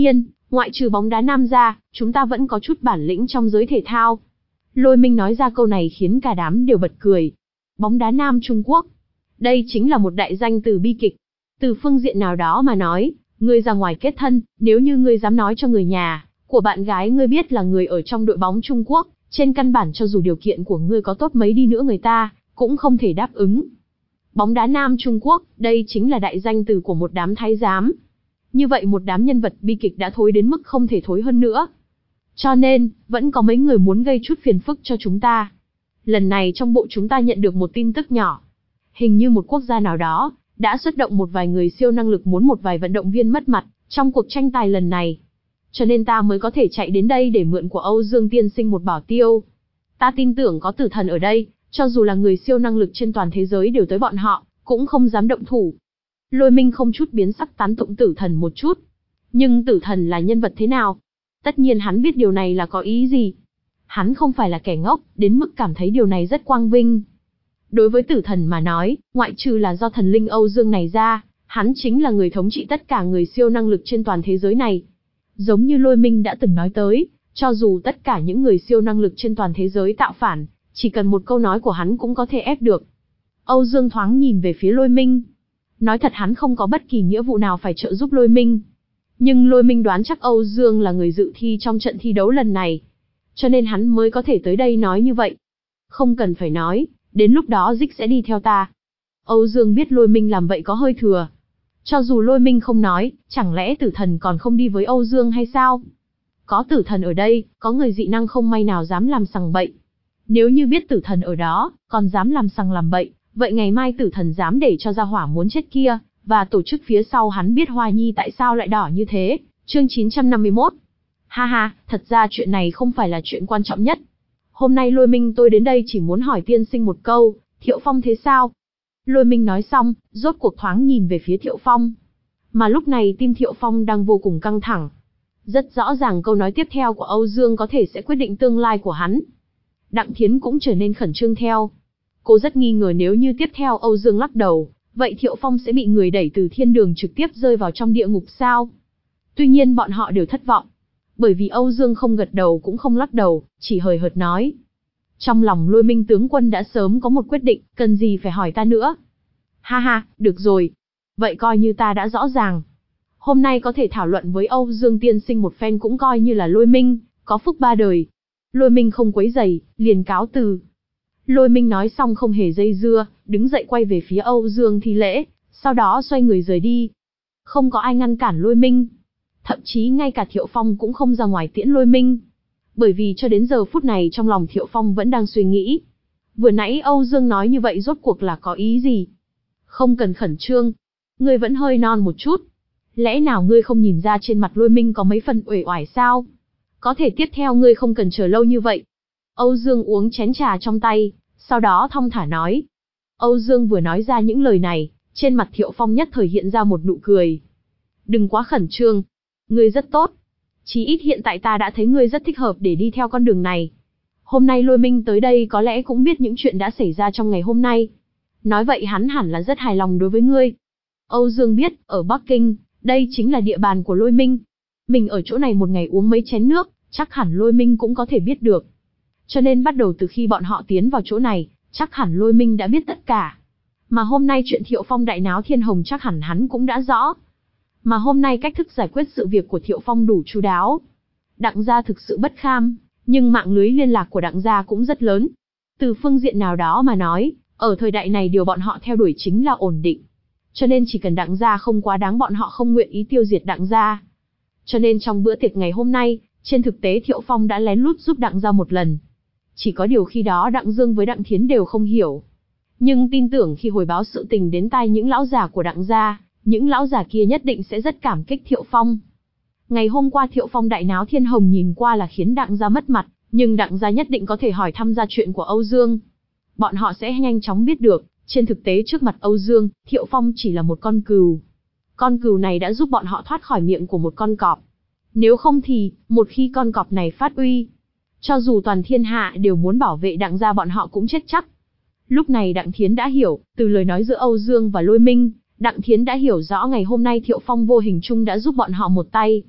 Ngoại trừ bóng đá nam ra, chúng ta vẫn có chút bản lĩnh trong giới thể thao. Lôi Minh nói ra câu này khiến cả đám đều bật cười. Bóng đá nam Trung Quốc. Đây chính là một đại danh từ bi kịch. Từ phương diện nào đó mà nói, ngươi ra ngoài kết thân, nếu như ngươi dám nói cho người nhà của bạn gái ngươi biết là người ở trong đội bóng Trung Quốc, trên căn bản cho dù điều kiện của ngươi có tốt mấy đi nữa người ta cũng không thể đáp ứng. Bóng đá nam Trung Quốc, đây chính là đại danh từ của một đám thái giám. Như vậy một đám nhân vật bi kịch đã thối đến mức không thể thối hơn nữa. Cho nên, vẫn có mấy người muốn gây chút phiền phức cho chúng ta. Lần này trong bộ chúng ta nhận được một tin tức nhỏ. Hình như một quốc gia nào đó đã xuất động một vài người siêu năng lực muốn một vài vận động viên mất mặt trong cuộc tranh tài lần này. Cho nên ta mới có thể chạy đến đây để mượn của Âu Dương tiên sinh một bảo tiêu. Ta tin tưởng có tử thần ở đây, cho dù là người siêu năng lực trên toàn thế giới đều tới bọn họ, cũng không dám động thủ. Lôi Minh không chút biến sắc tán tụng tử thần một chút. Nhưng tử thần là nhân vật thế nào? Tất nhiên hắn biết điều này là có ý gì. Hắn không phải là kẻ ngốc, đến mức cảm thấy điều này rất quang vinh. Đối với tử thần mà nói, ngoại trừ là do thần linh Âu Dương này ra, hắn chính là người thống trị tất cả người siêu năng lực trên toàn thế giới này. Giống như Lôi Minh đã từng nói tới, cho dù tất cả những người siêu năng lực trên toàn thế giới tạo phản, chỉ cần một câu nói của hắn cũng có thể ép được. Âu Dương thoáng nhìn về phía Lôi Minh. Nói thật hắn không có bất kỳ nghĩa vụ nào phải trợ giúp Lôi Minh. Nhưng Lôi Minh đoán chắc Âu Dương là người dự thi trong trận thi đấu lần này. Cho nên hắn mới có thể tới đây nói như vậy. Không cần phải nói, đến lúc đó Dích sẽ đi theo ta. Âu Dương biết Lôi Minh làm vậy có hơi thừa. Cho dù Lôi Minh không nói, chẳng lẽ tử thần còn không đi với Âu Dương hay sao? Có tử thần ở đây, có người dị năng không may nào dám làm sằng bậy. Nếu như biết tử thần ở đó, còn dám làm sằng làm bậy, vậy ngày mai tử thần dám để cho gia hỏa muốn chết kia, và tổ chức phía sau hắn biết Hoa Nhi tại sao lại đỏ như thế. Chương chín trăm năm mươi mốt. Ha ha, thật ra chuyện này không phải là chuyện quan trọng nhất. Hôm nay Lôi Minh tôi đến đây chỉ muốn hỏi tiên sinh một câu, Thiệu Phong thế sao? Lôi Minh nói xong, rốt cuộc thoáng nhìn về phía Thiệu Phong. Mà lúc này tim Thiệu Phong đang vô cùng căng thẳng. Rất rõ ràng câu nói tiếp theo của Âu Dương có thể sẽ quyết định tương lai của hắn. Đặng Thiến cũng trở nên khẩn trương theo. Cô rất nghi ngờ nếu như tiếp theo Âu Dương lắc đầu, vậy Thiệu Phong sẽ bị người đẩy từ thiên đường trực tiếp rơi vào trong địa ngục sao? Tuy nhiên bọn họ đều thất vọng. Bởi vì Âu Dương không gật đầu cũng không lắc đầu, chỉ hời hợt nói. Trong lòng Lôi Minh tướng quân đã sớm có một quyết định, cần gì phải hỏi ta nữa. Ha ha, được rồi. Vậy coi như ta đã rõ ràng. Hôm nay có thể thảo luận với Âu Dương tiên sinh một phen cũng coi như là Lôi Minh, có phúc ba đời. Lôi Minh không quấy rầy, liền cáo từ. Lôi Minh nói xong không hề dây dưa, đứng dậy quay về phía Âu Dương thi lễ, sau đó xoay người rời đi. Không có ai ngăn cản Lôi Minh. Thậm chí ngay cả Thiệu Phong cũng không ra ngoài tiễn Lôi Minh. Bởi vì cho đến giờ phút này trong lòng Thiệu Phong vẫn đang suy nghĩ. Vừa nãy Âu Dương nói như vậy rốt cuộc là có ý gì? Không cần khẩn trương. Ngươi vẫn hơi non một chút. Lẽ nào ngươi không nhìn ra trên mặt Lôi Minh có mấy phần uể oải sao? Có thể tiếp theo ngươi không cần chờ lâu như vậy. Âu Dương uống chén trà trong tay, sau đó thong thả nói. Âu Dương vừa nói ra những lời này, trên mặt Thiệu Phong nhất thời hiện ra một nụ cười. Đừng quá khẩn trương. Ngươi rất tốt. Chí ít hiện tại ta đã thấy ngươi rất thích hợp để đi theo con đường này. Hôm nay Lôi Minh tới đây có lẽ cũng biết những chuyện đã xảy ra trong ngày hôm nay. Nói vậy hắn hẳn là rất hài lòng đối với ngươi. Âu Dương biết, ở Bắc Kinh, đây chính là địa bàn của Lôi Minh. Mình ở chỗ này một ngày uống mấy chén nước, chắc hẳn Lôi Minh cũng có thể biết được. Cho nên bắt đầu từ khi bọn họ tiến vào chỗ này, chắc hẳn Lôi Minh đã biết tất cả. Mà hôm nay chuyện Thiệu Phong đại náo Thiên Hồng chắc hẳn hắn cũng đã rõ. Mà hôm nay cách thức giải quyết sự việc của Thiệu Phong đủ chu đáo. Đặng gia thực sự bất kham, nhưng mạng lưới liên lạc của Đặng gia cũng rất lớn. Từ phương diện nào đó mà nói, ở thời đại này điều bọn họ theo đuổi chính là ổn định. Cho nên chỉ cần Đặng gia không quá đáng bọn họ không nguyện ý tiêu diệt Đặng gia. Cho nên trong bữa tiệc ngày hôm nay, trên thực tế Thiệu Phong đã lén lút giúp Đặng gia một lần. Chỉ có điều khi đó Đặng Dương với Đặng Thiến đều không hiểu. Nhưng tin tưởng khi hồi báo sự tình đến tai những lão già của Đặng gia, những lão già kia nhất định sẽ rất cảm kích Thiệu Phong. Ngày hôm qua Thiệu Phong đại náo Thiên Hồng nhìn qua là khiến Đặng gia mất mặt, nhưng Đặng gia nhất định có thể hỏi thăm ra chuyện của Âu Dương. Bọn họ sẽ nhanh chóng biết được, trên thực tế trước mặt Âu Dương, Thiệu Phong chỉ là một con cừu. Con cừu này đã giúp bọn họ thoát khỏi miệng của một con cọp. Nếu không thì, một khi con cọp này phát uy, cho dù toàn thiên hạ đều muốn bảo vệ Đặng gia bọn họ cũng chết chắc. Lúc này Đặng Thiến đã hiểu, từ lời nói giữa Âu Dương và Lôi Minh, Đặng Thiến đã hiểu rõ ngày hôm nay Thiệu Phong vô hình chung đã giúp bọn họ một tay.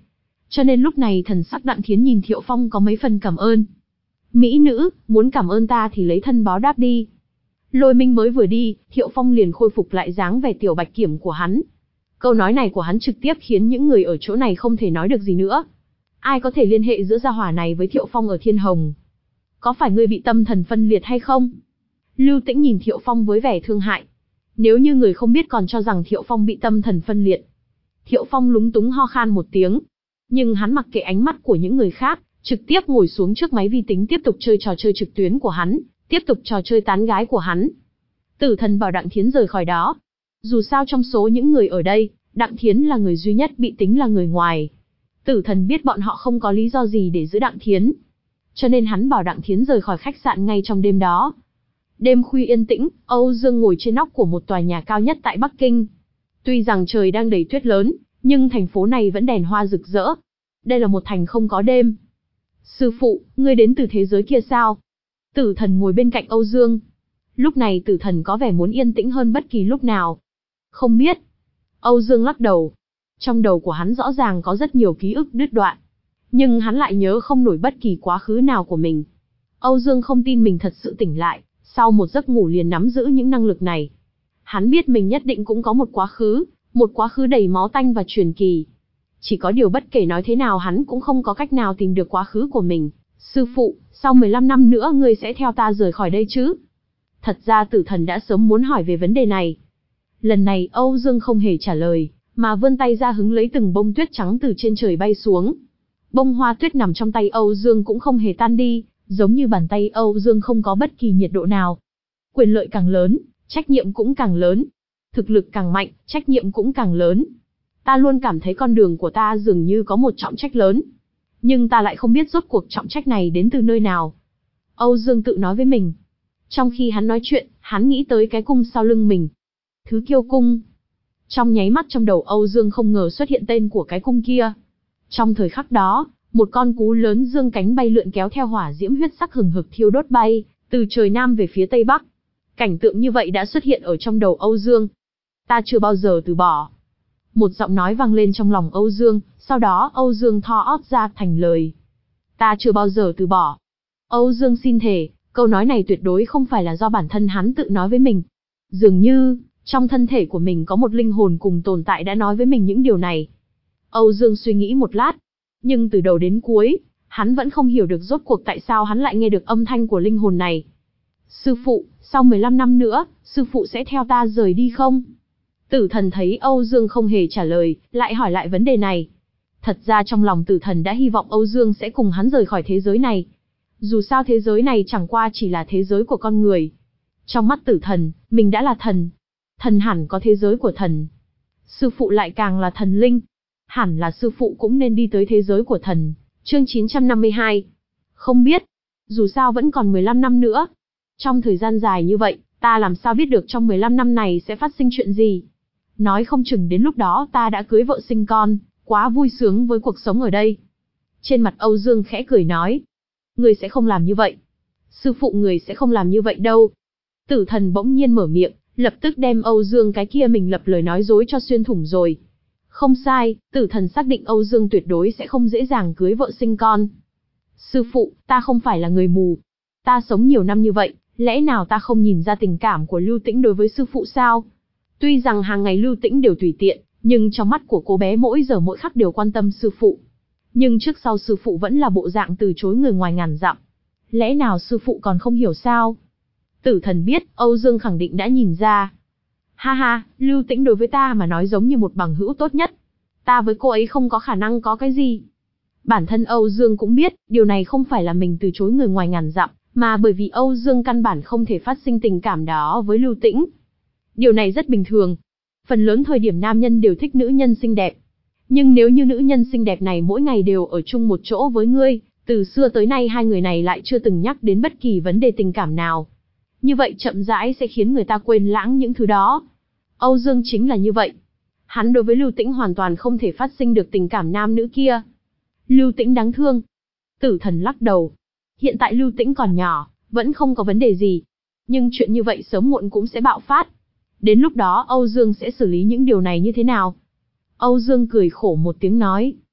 Cho nên lúc này thần sắc Đặng Thiến nhìn Thiệu Phong có mấy phần cảm ơn. Mỹ nữ, muốn cảm ơn ta thì lấy thân báo đáp đi. Lôi Minh mới vừa đi, Thiệu Phong liền khôi phục lại dáng vẻ tiểu bạch kiểm của hắn. Câu nói này của hắn trực tiếp khiến những người ở chỗ này không thể nói được gì nữa. Ai có thể liên hệ giữa gia hỏa này với Thiệu Phong ở Thiên Hồng? Có phải ngươi bị tâm thần phân liệt hay không? Lưu Tĩnh nhìn Thiệu Phong với vẻ thương hại. Nếu như người không biết còn cho rằng Thiệu Phong bị tâm thần phân liệt. Thiệu Phong lúng túng ho khan một tiếng. Nhưng hắn mặc kệ ánh mắt của những người khác, trực tiếp ngồi xuống trước máy vi tính tiếp tục chơi trò chơi trực tuyến của hắn, tiếp tục trò chơi tán gái của hắn. Tử Thần bảo Đặng Thiến rời khỏi đó. Dù sao trong số những người ở đây, Đặng Thiến là người duy nhất bị tính là người ngoài. Tử Thần biết bọn họ không có lý do gì để giữ Đặng Thiến. Cho nên hắn bảo Đặng Thiến rời khỏi khách sạn ngay trong đêm đó. Đêm khuya yên tĩnh, Âu Dương ngồi trên nóc của một tòa nhà cao nhất tại Bắc Kinh. Tuy rằng trời đang đầy tuyết lớn, nhưng thành phố này vẫn đèn hoa rực rỡ. Đây là một thành không có đêm. Sư phụ, ngươi đến từ thế giới kia sao? Tử Thần ngồi bên cạnh Âu Dương. Lúc này Tử Thần có vẻ muốn yên tĩnh hơn bất kỳ lúc nào. Không biết. Âu Dương lắc đầu. Trong đầu của hắn rõ ràng có rất nhiều ký ức đứt đoạn. Nhưng hắn lại nhớ không nổi bất kỳ quá khứ nào của mình. Âu Dương không tin mình thật sự tỉnh lại, sau một giấc ngủ liền nắm giữ những năng lực này. Hắn biết mình nhất định cũng có một quá khứ, một quá khứ đầy máu tanh và truyền kỳ. Chỉ có điều bất kể nói thế nào hắn cũng không có cách nào tìm được quá khứ của mình. Sư phụ, sau mười lăm năm nữa ngươi sẽ theo ta rời khỏi đây chứ? Thật ra Tử Thần đã sớm muốn hỏi về vấn đề này. Lần này Âu Dương không hề trả lời, mà vươn tay ra hứng lấy từng bông tuyết trắng từ trên trời bay xuống. Bông hoa tuyết nằm trong tay Âu Dương cũng không hề tan đi, giống như bàn tay Âu Dương không có bất kỳ nhiệt độ nào. Quyền lợi càng lớn, trách nhiệm cũng càng lớn. Thực lực càng mạnh, trách nhiệm cũng càng lớn. Ta luôn cảm thấy con đường của ta dường như có một trọng trách lớn. Nhưng ta lại không biết rốt cuộc trọng trách này đến từ nơi nào. Âu Dương tự nói với mình. Trong khi hắn nói chuyện, hắn nghĩ tới cái cung sau lưng mình. Thứ Kiêu Cung. Trong nháy mắt trong đầu Âu Dương không ngờ xuất hiện tên của cái cung kia. Trong thời khắc đó, một con cú lớn dương cánh bay lượn kéo theo hỏa diễm huyết sắc hừng hực thiêu đốt bay, từ trời Nam về phía Tây Bắc. Cảnh tượng như vậy đã xuất hiện ở trong đầu Âu Dương. Ta chưa bao giờ từ bỏ. Một giọng nói vang lên trong lòng Âu Dương, sau đó Âu Dương thò ót ra thành lời. Ta chưa bao giờ từ bỏ. Âu Dương xin thề, câu nói này tuyệt đối không phải là do bản thân hắn tự nói với mình. Dường như, trong thân thể của mình có một linh hồn cùng tồn tại đã nói với mình những điều này. Âu Dương suy nghĩ một lát, nhưng từ đầu đến cuối, hắn vẫn không hiểu được rốt cuộc tại sao hắn lại nghe được âm thanh của linh hồn này. Sư phụ, sau mười lăm năm nữa, sư phụ sẽ theo ta rời đi không? Tử Thần thấy Âu Dương không hề trả lời, lại hỏi lại vấn đề này. Thật ra trong lòng Tử Thần đã hy vọng Âu Dương sẽ cùng hắn rời khỏi thế giới này. Dù sao thế giới này chẳng qua chỉ là thế giới của con người. Trong mắt Tử Thần, mình đã là thần. Thần hẳn có thế giới của thần. Sư phụ lại càng là thần linh. Hẳn là sư phụ cũng nên đi tới thế giới của thần. Chương chín trăm năm mươi hai. Không biết. Dù sao vẫn còn mười lăm năm nữa. Trong thời gian dài như vậy, ta làm sao biết được trong mười lăm năm này sẽ phát sinh chuyện gì. Nói không chừng đến lúc đó ta đã cưới vợ sinh con, quá vui sướng với cuộc sống ở đây. Trên mặt Âu Dương khẽ cười nói. Người sẽ không làm như vậy. Sư phụ người sẽ không làm như vậy đâu. Tử Thần bỗng nhiên mở miệng, lập tức đem Âu Dương cái kia mình lập lời nói dối cho xuyên thủng rồi. Không sai, Tử Thần xác định Âu Dương tuyệt đối sẽ không dễ dàng cưới vợ sinh con. Sư phụ, ta không phải là người mù. Ta sống nhiều năm như vậy, lẽ nào ta không nhìn ra tình cảm của Lưu Tĩnh đối với sư phụ sao? Tuy rằng hàng ngày Lưu Tĩnh đều tùy tiện, nhưng trong mắt của cô bé mỗi giờ mỗi khắc đều quan tâm sư phụ. Nhưng trước sau sư phụ vẫn là bộ dạng từ chối người ngoài ngàn dặm. Lẽ nào sư phụ còn không hiểu sao? Tử Thần biết, Âu Dương khẳng định đã nhìn ra. Ha ha, Lưu Tĩnh đối với ta mà nói giống như một bằng hữu tốt nhất. Ta với cô ấy không có khả năng có cái gì. Bản thân Âu Dương cũng biết, điều này không phải là mình từ chối người ngoài ngàn dặm, mà bởi vì Âu Dương căn bản không thể phát sinh tình cảm đó với Lưu Tĩnh. Điều này rất bình thường. Phần lớn thời điểm nam nhân đều thích nữ nhân xinh đẹp. Nhưng nếu như nữ nhân xinh đẹp này mỗi ngày đều ở chung một chỗ với ngươi, từ xưa tới nay hai người này lại chưa từng nhắc đến bất kỳ vấn đề tình cảm nào. Như vậy chậm rãi sẽ khiến người ta quên lãng những thứ đó. Âu Dương chính là như vậy. Hắn đối với Lưu Tĩnh hoàn toàn không thể phát sinh được tình cảm nam nữ kia. Lưu Tĩnh đáng thương. Tử Thần lắc đầu. Hiện tại Lưu Tĩnh còn nhỏ, vẫn không có vấn đề gì. Nhưng chuyện như vậy sớm muộn cũng sẽ bạo phát. Đến lúc đó Âu Dương sẽ xử lý những điều này như thế nào? Âu Dương cười khổ một tiếng nói.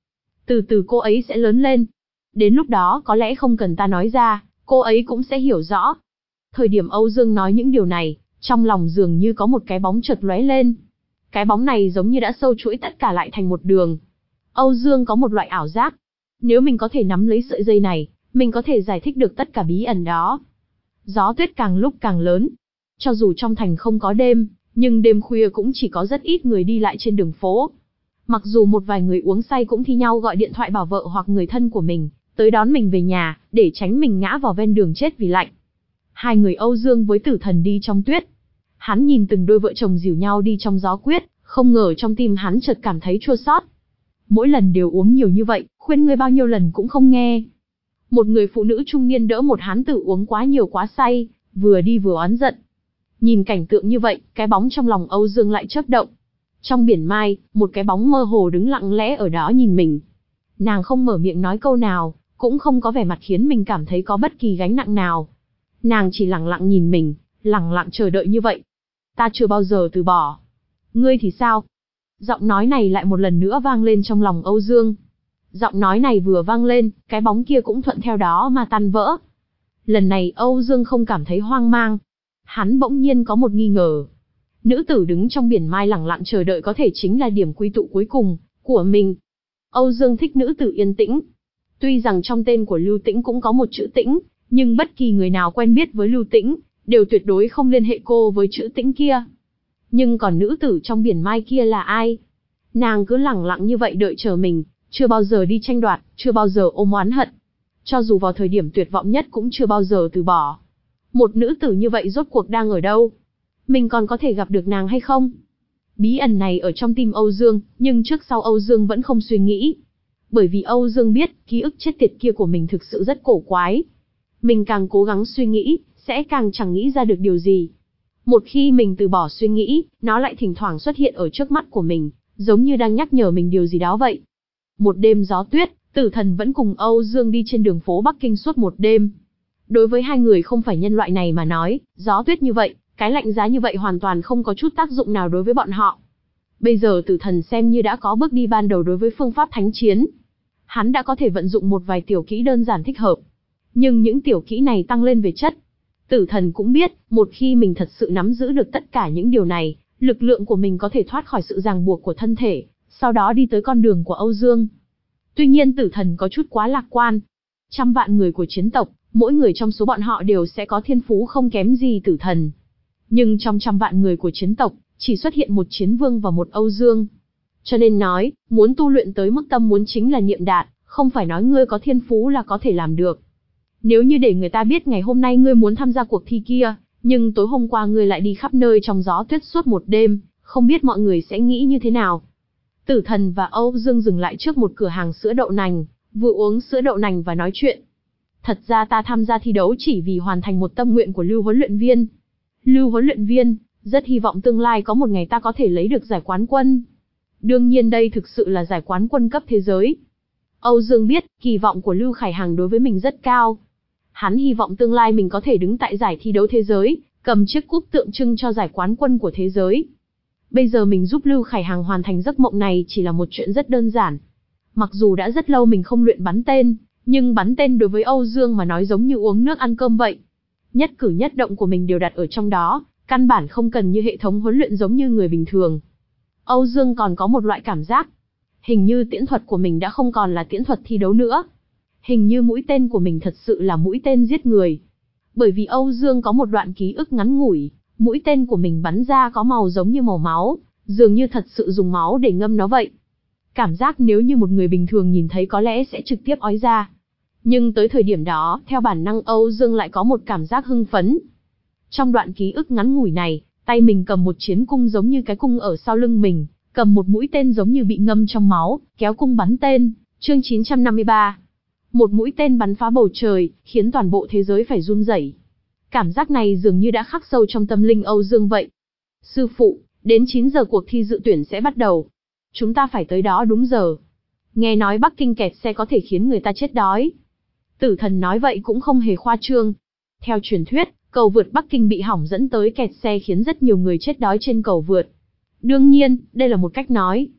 Từ từ cô ấy sẽ lớn lên. Đến lúc đó có lẽ không cần ta nói ra, cô ấy cũng sẽ hiểu rõ. Thời điểm Âu Dương nói những điều này, trong lòng dường như có một cái bóng chợt lóe lên. Cái bóng này giống như đã sâu chuỗi tất cả lại thành một đường. Âu Dương có một loại ảo giác. Nếu mình có thể nắm lấy sợi dây này, mình có thể giải thích được tất cả bí ẩn đó. Gió tuyết càng lúc càng lớn. Cho dù trong thành không có đêm, nhưng đêm khuya cũng chỉ có rất ít người đi lại trên đường phố. Mặc dù một vài người uống say cũng thi nhau gọi điện thoại bảo vợ hoặc người thân của mình, tới đón mình về nhà, để tránh mình ngã vào ven đường chết vì lạnh. Hai người Âu Dương với Tử Thần đi trong tuyết. Hắn nhìn từng đôi vợ chồng dìu nhau đi trong gió quyết, không ngờ trong tim hắn chợt cảm thấy chua xót. Mỗi lần đều uống nhiều như vậy, khuyên ngươi bao nhiêu lần cũng không nghe. Một người phụ nữ trung niên đỡ một hán tử uống quá nhiều quá say, vừa đi vừa oán giận. Nhìn cảnh tượng như vậy, cái bóng trong lòng Âu Dương lại chớp động. Trong biển mai, một cái bóng mơ hồ đứng lặng lẽ ở đó nhìn mình. Nàng không mở miệng nói câu nào, cũng không có vẻ mặt khiến mình cảm thấy có bất kỳ gánh nặng nào. Nàng chỉ lặng lặng nhìn mình, lặng lặng chờ đợi như vậy. Ta chưa bao giờ từ bỏ. Ngươi thì sao? Giọng nói này lại một lần nữa vang lên trong lòng Âu Dương. Giọng nói này vừa vang lên, cái bóng kia cũng thuận theo đó mà tan vỡ. Lần này Âu Dương không cảm thấy hoang mang. Hắn bỗng nhiên có một nghi ngờ. Nữ tử đứng trong biển mai lặng lặng chờ đợi có thể chính là điểm quy tụ cuối cùng của mình. Âu Dương thích nữ tử yên tĩnh. Tuy rằng trong tên của Lưu Tĩnh cũng có một chữ Tĩnh, nhưng bất kỳ người nào quen biết với Lưu Tĩnh, đều tuyệt đối không liên hệ cô với chữ Tĩnh kia. Nhưng còn nữ tử trong biển mai kia là ai? Nàng cứ lặng lặng như vậy đợi chờ mình, chưa bao giờ đi tranh đoạt, chưa bao giờ ôm oán hận. Cho dù vào thời điểm tuyệt vọng nhất cũng chưa bao giờ từ bỏ. Một nữ tử như vậy rốt cuộc đang ở đâu? Mình còn có thể gặp được nàng hay không? Bí ẩn này ở trong tim Âu Dương, nhưng trước sau Âu Dương vẫn không suy nghĩ. Bởi vì Âu Dương biết, ký ức chết tiệt kia của mình thực sự rất cổ quái. Mình càng cố gắng suy nghĩ, sẽ càng chẳng nghĩ ra được điều gì. Một khi mình từ bỏ suy nghĩ, nó lại thỉnh thoảng xuất hiện ở trước mắt của mình, giống như đang nhắc nhở mình điều gì đó vậy. Một đêm gió tuyết, Tử Thần vẫn cùng Âu Dương đi trên đường phố Bắc Kinh suốt một đêm. Đối với hai người không phải nhân loại này mà nói, gió tuyết như vậy, cái lạnh giá như vậy hoàn toàn không có chút tác dụng nào đối với bọn họ. Bây giờ Tử Thần xem như đã có bước đi ban đầu đối với phương pháp thánh chiến. Hắn đã có thể vận dụng một vài tiểu kỹ đơn giản thích hợp. Nhưng những tiểu kỹ này tăng lên về chất. Tử Thần cũng biết, một khi mình thật sự nắm giữ được tất cả những điều này, lực lượng của mình có thể thoát khỏi sự ràng buộc của thân thể, sau đó đi tới con đường của Âu Dương. Tuy nhiên Tử Thần có chút quá lạc quan. Trăm vạn người của chiến tộc, mỗi người trong số bọn họ đều sẽ có thiên phú không kém gì Tử Thần. Nhưng trong trăm vạn người của chiến tộc, chỉ xuất hiện một chiến vương và một Âu Dương. Cho nên nói, muốn tu luyện tới mức tâm muốn chính là niệm đạt, không phải nói ngươi có thiên phú là có thể làm được. Nếu như để người ta biết ngày hôm nay ngươi muốn tham gia cuộc thi kia, nhưng tối hôm qua ngươi lại đi khắp nơi trong gió tuyết suốt một đêm, không biết mọi người sẽ nghĩ như thế nào. Tử Thần và Âu Dương dừng lại trước một cửa hàng sữa đậu nành, vừa uống sữa đậu nành và nói chuyện. Thật ra ta tham gia thi đấu chỉ vì hoàn thành một tâm nguyện của Lưu huấn luyện viên. Lưu huấn luyện viên, rất hy vọng tương lai có một ngày ta có thể lấy được giải quán quân. Đương nhiên đây thực sự là giải quán quân cấp thế giới. Âu Dương biết, kỳ vọng của Lưu Khải Hằng đối với mình rất cao. Hắn hy vọng tương lai mình có thể đứng tại giải thi đấu thế giới, cầm chiếc cúp tượng trưng cho giải quán quân của thế giới. Bây giờ mình giúp Lưu Khải Hằng hoàn thành giấc mộng này chỉ là một chuyện rất đơn giản. Mặc dù đã rất lâu mình không luyện bắn tên, nhưng bắn tên đối với Âu Dương mà nói giống như uống nước ăn cơm vậy. Nhất cử nhất động của mình đều đặt ở trong đó, căn bản không cần như hệ thống huấn luyện giống như người bình thường. Âu Dương còn có một loại cảm giác. Hình như tiễn thuật của mình đã không còn là tiễn thuật thi đấu nữa. Hình như mũi tên của mình thật sự là mũi tên giết người. Bởi vì Âu Dương có một đoạn ký ức ngắn ngủi, mũi tên của mình bắn ra có màu giống như màu máu, dường như thật sự dùng máu để ngâm nó vậy. Cảm giác nếu như một người bình thường nhìn thấy có lẽ sẽ trực tiếp ói ra. Nhưng tới thời điểm đó, theo bản năng Âu Dương lại có một cảm giác hưng phấn. Trong đoạn ký ức ngắn ngủi này, tay mình cầm một chiến cung giống như cái cung ở sau lưng mình, cầm một mũi tên giống như bị ngâm trong máu, kéo cung bắn tên. Chương chín trăm năm mươi ba. Một mũi tên bắn phá bầu trời, khiến toàn bộ thế giới phải run rẩy. Cảm giác này dường như đã khắc sâu trong tâm linh Âu Dương vậy. Sư phụ, đến chín giờ cuộc thi dự tuyển sẽ bắt đầu. Chúng ta phải tới đó đúng giờ. Nghe nói Bắc Kinh kẹt xe có thể khiến người ta chết đói. Tử Thần nói vậy cũng không hề khoa trương. Theo truyền thuyết, cầu vượt Bắc Kinh bị hỏng dẫn tới kẹt xe khiến rất nhiều người chết đói trên cầu vượt. Đương nhiên, đây là một cách nói.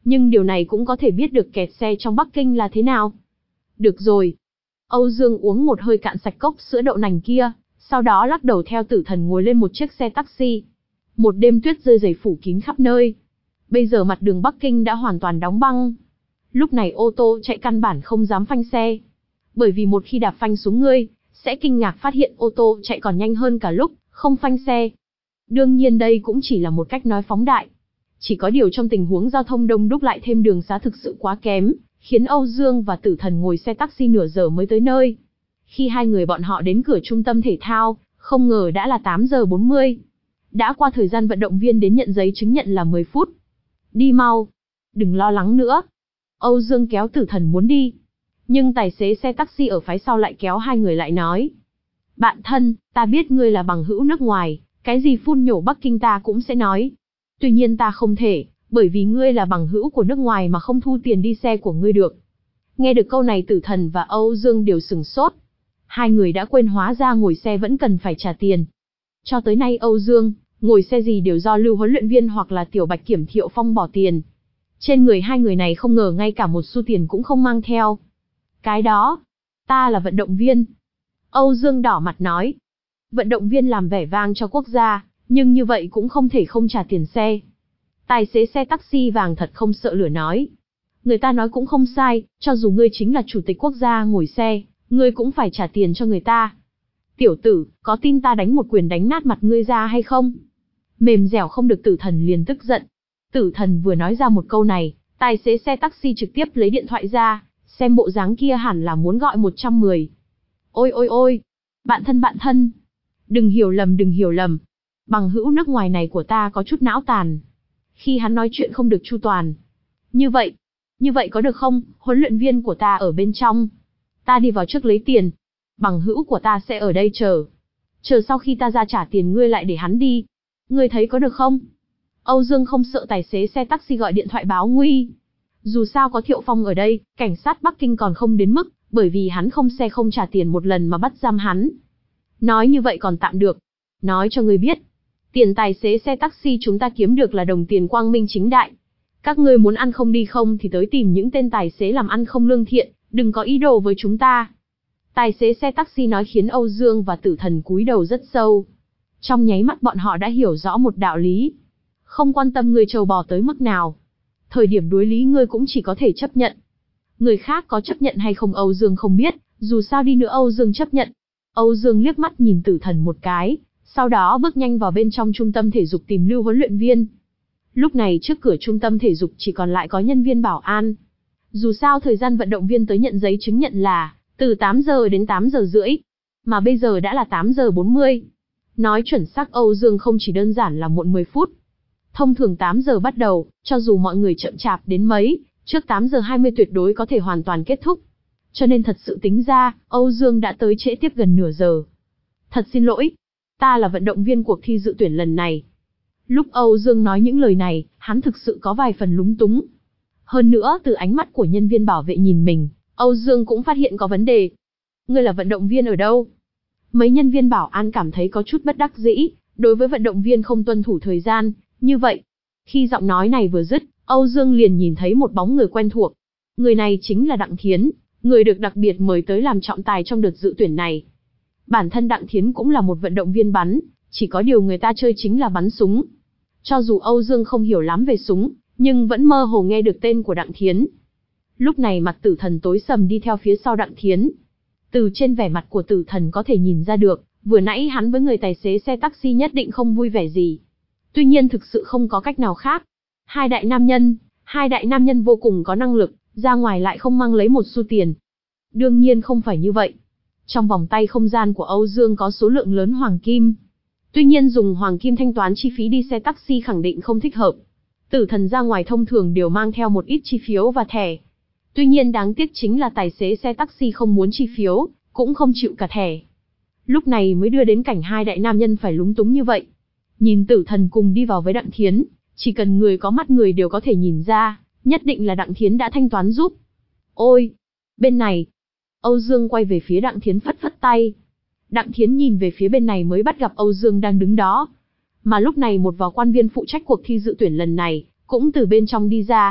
nhưng điều này cũng có thể biết được kẹt xe trong Bắc Kinh là thế nào. Được rồi. Âu Dương uống một hơi cạn sạch cốc sữa đậu nành kia, sau đó lắc đầu theo Tử Thần ngồi lên một chiếc xe taxi. Một đêm tuyết rơi dày phủ kín khắp nơi. Bây giờ mặt đường Bắc Kinh đã hoàn toàn đóng băng. Lúc này ô tô chạy căn bản không dám phanh xe. Bởi vì một khi đạp phanh xuống ngươi, sẽ kinh ngạc phát hiện ô tô chạy còn nhanh hơn cả lúc không phanh xe. Đương nhiên đây cũng chỉ là một cách nói phóng đại. Chỉ có điều trong tình huống giao thông đông đúc lại thêm đường xá thực sự quá kém, khiến Âu Dương và Tử Thần ngồi xe taxi nửa giờ mới tới nơi. Khi hai người bọn họ đến cửa trung tâm thể thao, không ngờ đã là tám giờ bốn mươi. Đã qua thời gian vận động viên đến nhận giấy chứng nhận là mười phút. Đi mau. Đừng lo lắng nữa. Âu Dương kéo Tử Thần muốn đi. Nhưng tài xế xe taxi ở phía sau lại kéo hai người lại nói. Bạn thân, ta biết ngươi là bằng hữu nước ngoài, cái gì phun nhổ Bắc Kinh ta cũng sẽ nói. Tuy nhiên ta không thể, bởi vì ngươi là bằng hữu của nước ngoài mà không thu tiền đi xe của ngươi được. Nghe được câu này Tử Thần và Âu Dương đều sửng sốt. Hai người đã quên hóa ra ngồi xe vẫn cần phải trả tiền. Cho tới nay Âu Dương, ngồi xe gì đều do Lưu huấn luyện viên hoặc là Tiểu Bạch Kiểm Thiệu Phong bỏ tiền. Trên người hai người này không ngờ ngay cả một xu tiền cũng không mang theo. Cái đó, ta là vận động viên. Âu Dương đỏ mặt nói. Vận động viên làm vẻ vang cho quốc gia, nhưng như vậy cũng không thể không trả tiền xe. Tài xế xe taxi vàng thật không sợ lửa nói. Người ta nói cũng không sai, cho dù ngươi chính là chủ tịch quốc gia ngồi xe, ngươi cũng phải trả tiền cho người ta. Tiểu tử, có tin ta đánh một quyền đánh nát mặt ngươi ra hay không? Mềm dẻo không được Tử Thần liền tức giận. Tử Thần vừa nói ra một câu này, tài xế xe taxi trực tiếp lấy điện thoại ra, xem bộ dáng kia hẳn là muốn gọi một trăm mười. Ôi ôi ôi, bạn thân bạn thân. Đừng hiểu lầm đừng hiểu lầm. Bằng hữu nước ngoài này của ta có chút não tàn. Khi hắn nói chuyện không được chu toàn. Như vậy, như vậy có được không, huấn luyện viên của ta ở bên trong. Ta đi vào trước lấy tiền. Bằng hữu của ta sẽ ở đây chờ. Chờ sau khi ta ra trả tiền ngươi lại để hắn đi. Ngươi thấy có được không? Âu Dương không sợ tài xế xe taxi gọi điện thoại báo nguy. Dù sao có Thiệu Phong ở đây, cảnh sát Bắc Kinh còn không đến mức, bởi vì hắn không xe không trả tiền một lần mà bắt giam hắn. Nói như vậy còn tạm được. Nói cho ngươi biết, tiền tài xế xe taxi chúng ta kiếm được là đồng tiền quang minh chính đại. Các ngươi muốn ăn không đi không thì tới tìm những tên tài xế làm ăn không lương thiện, đừng có ý đồ với chúng ta. Tài xế xe taxi nói khiến Âu Dương và Tử Thần cúi đầu rất sâu. Trong nháy mắt bọn họ đã hiểu rõ một đạo lý. Không quan tâm ngươi trâu bò tới mức nào. Thời điểm đối lý ngươi cũng chỉ có thể chấp nhận. Người khác có chấp nhận hay không Âu Dương không biết, dù sao đi nữa Âu Dương chấp nhận. Âu Dương liếc mắt nhìn Tử Thần một cái, sau đó bước nhanh vào bên trong trung tâm thể dục tìm Lưu huấn luyện viên. Lúc này trước cửa trung tâm thể dục chỉ còn lại có nhân viên bảo an. Dù sao thời gian vận động viên tới nhận giấy chứng nhận là từ tám giờ đến tám giờ rưỡi, mà bây giờ đã là tám giờ bốn mươi. Nói chuẩn xác Âu Dương không chỉ đơn giản là muộn mười phút. Thông thường tám giờ bắt đầu, cho dù mọi người chậm chạp đến mấy, trước tám giờ hai mươi tuyệt đối có thể hoàn toàn kết thúc. Cho nên thật sự tính ra, Âu Dương đã tới trễ tiếp gần nửa giờ. Thật xin lỗi, ta là vận động viên cuộc thi dự tuyển lần này. Lúc Âu Dương nói những lời này, hắn thực sự có vài phần lúng túng. Hơn nữa từ ánh mắt của nhân viên bảo vệ nhìn mình, Âu Dương cũng phát hiện có vấn đề. Ngươi là vận động viên ở đâu? Mấy nhân viên bảo an cảm thấy có chút bất đắc dĩ, đối với vận động viên không tuân thủ thời gian, như vậy. Khi giọng nói này vừa dứt, Âu Dương liền nhìn thấy một bóng người quen thuộc. Người này chính là Đặng Thiến, người được đặc biệt mời tới làm trọng tài trong đợt dự tuyển này. Bản thân Đặng Thiến cũng là một vận động viên bắn, chỉ có điều người ta chơi chính là bắn súng. Cho dù Âu Dương không hiểu lắm về súng, nhưng vẫn mơ hồ nghe được tên của Đặng Thiến. Lúc này mặt Tử Thần tối sầm đi theo phía sau Đặng Thiến. Từ trên vẻ mặt của Tử Thần có thể nhìn ra được, vừa nãy hắn với người tài xế xe taxi nhất định không vui vẻ gì. Tuy nhiên thực sự không có cách nào khác. Hai đại nam nhân, hai đại nam nhân vô cùng có năng lực, ra ngoài lại không mang lấy một xu tiền. Đương nhiên không phải như vậy. Trong vòng tay không gian của Âu Dương có số lượng lớn hoàng kim. Tuy nhiên dùng hoàng kim thanh toán chi phí đi xe taxi khẳng định không thích hợp. Tử Thần ra ngoài thông thường đều mang theo một ít chi phiếu và thẻ. Tuy nhiên đáng tiếc chính là tài xế xe taxi không muốn chi phiếu, cũng không chịu cả thẻ. Lúc này mới đưa đến cảnh hai đại nam nhân phải lúng túng như vậy. Nhìn Tử Thần cùng đi vào với Đặng Thiến, chỉ cần người có mắt người đều có thể nhìn ra, nhất định là Đặng Thiến đã thanh toán giúp. Ôi, bên này. Âu Dương quay về phía Đặng Thiến phất phất tay. Đặng Thiến nhìn về phía bên này mới bắt gặp Âu Dương đang đứng đó. Mà lúc này một vào quan viên phụ trách cuộc thi dự tuyển lần này, cũng từ bên trong đi ra.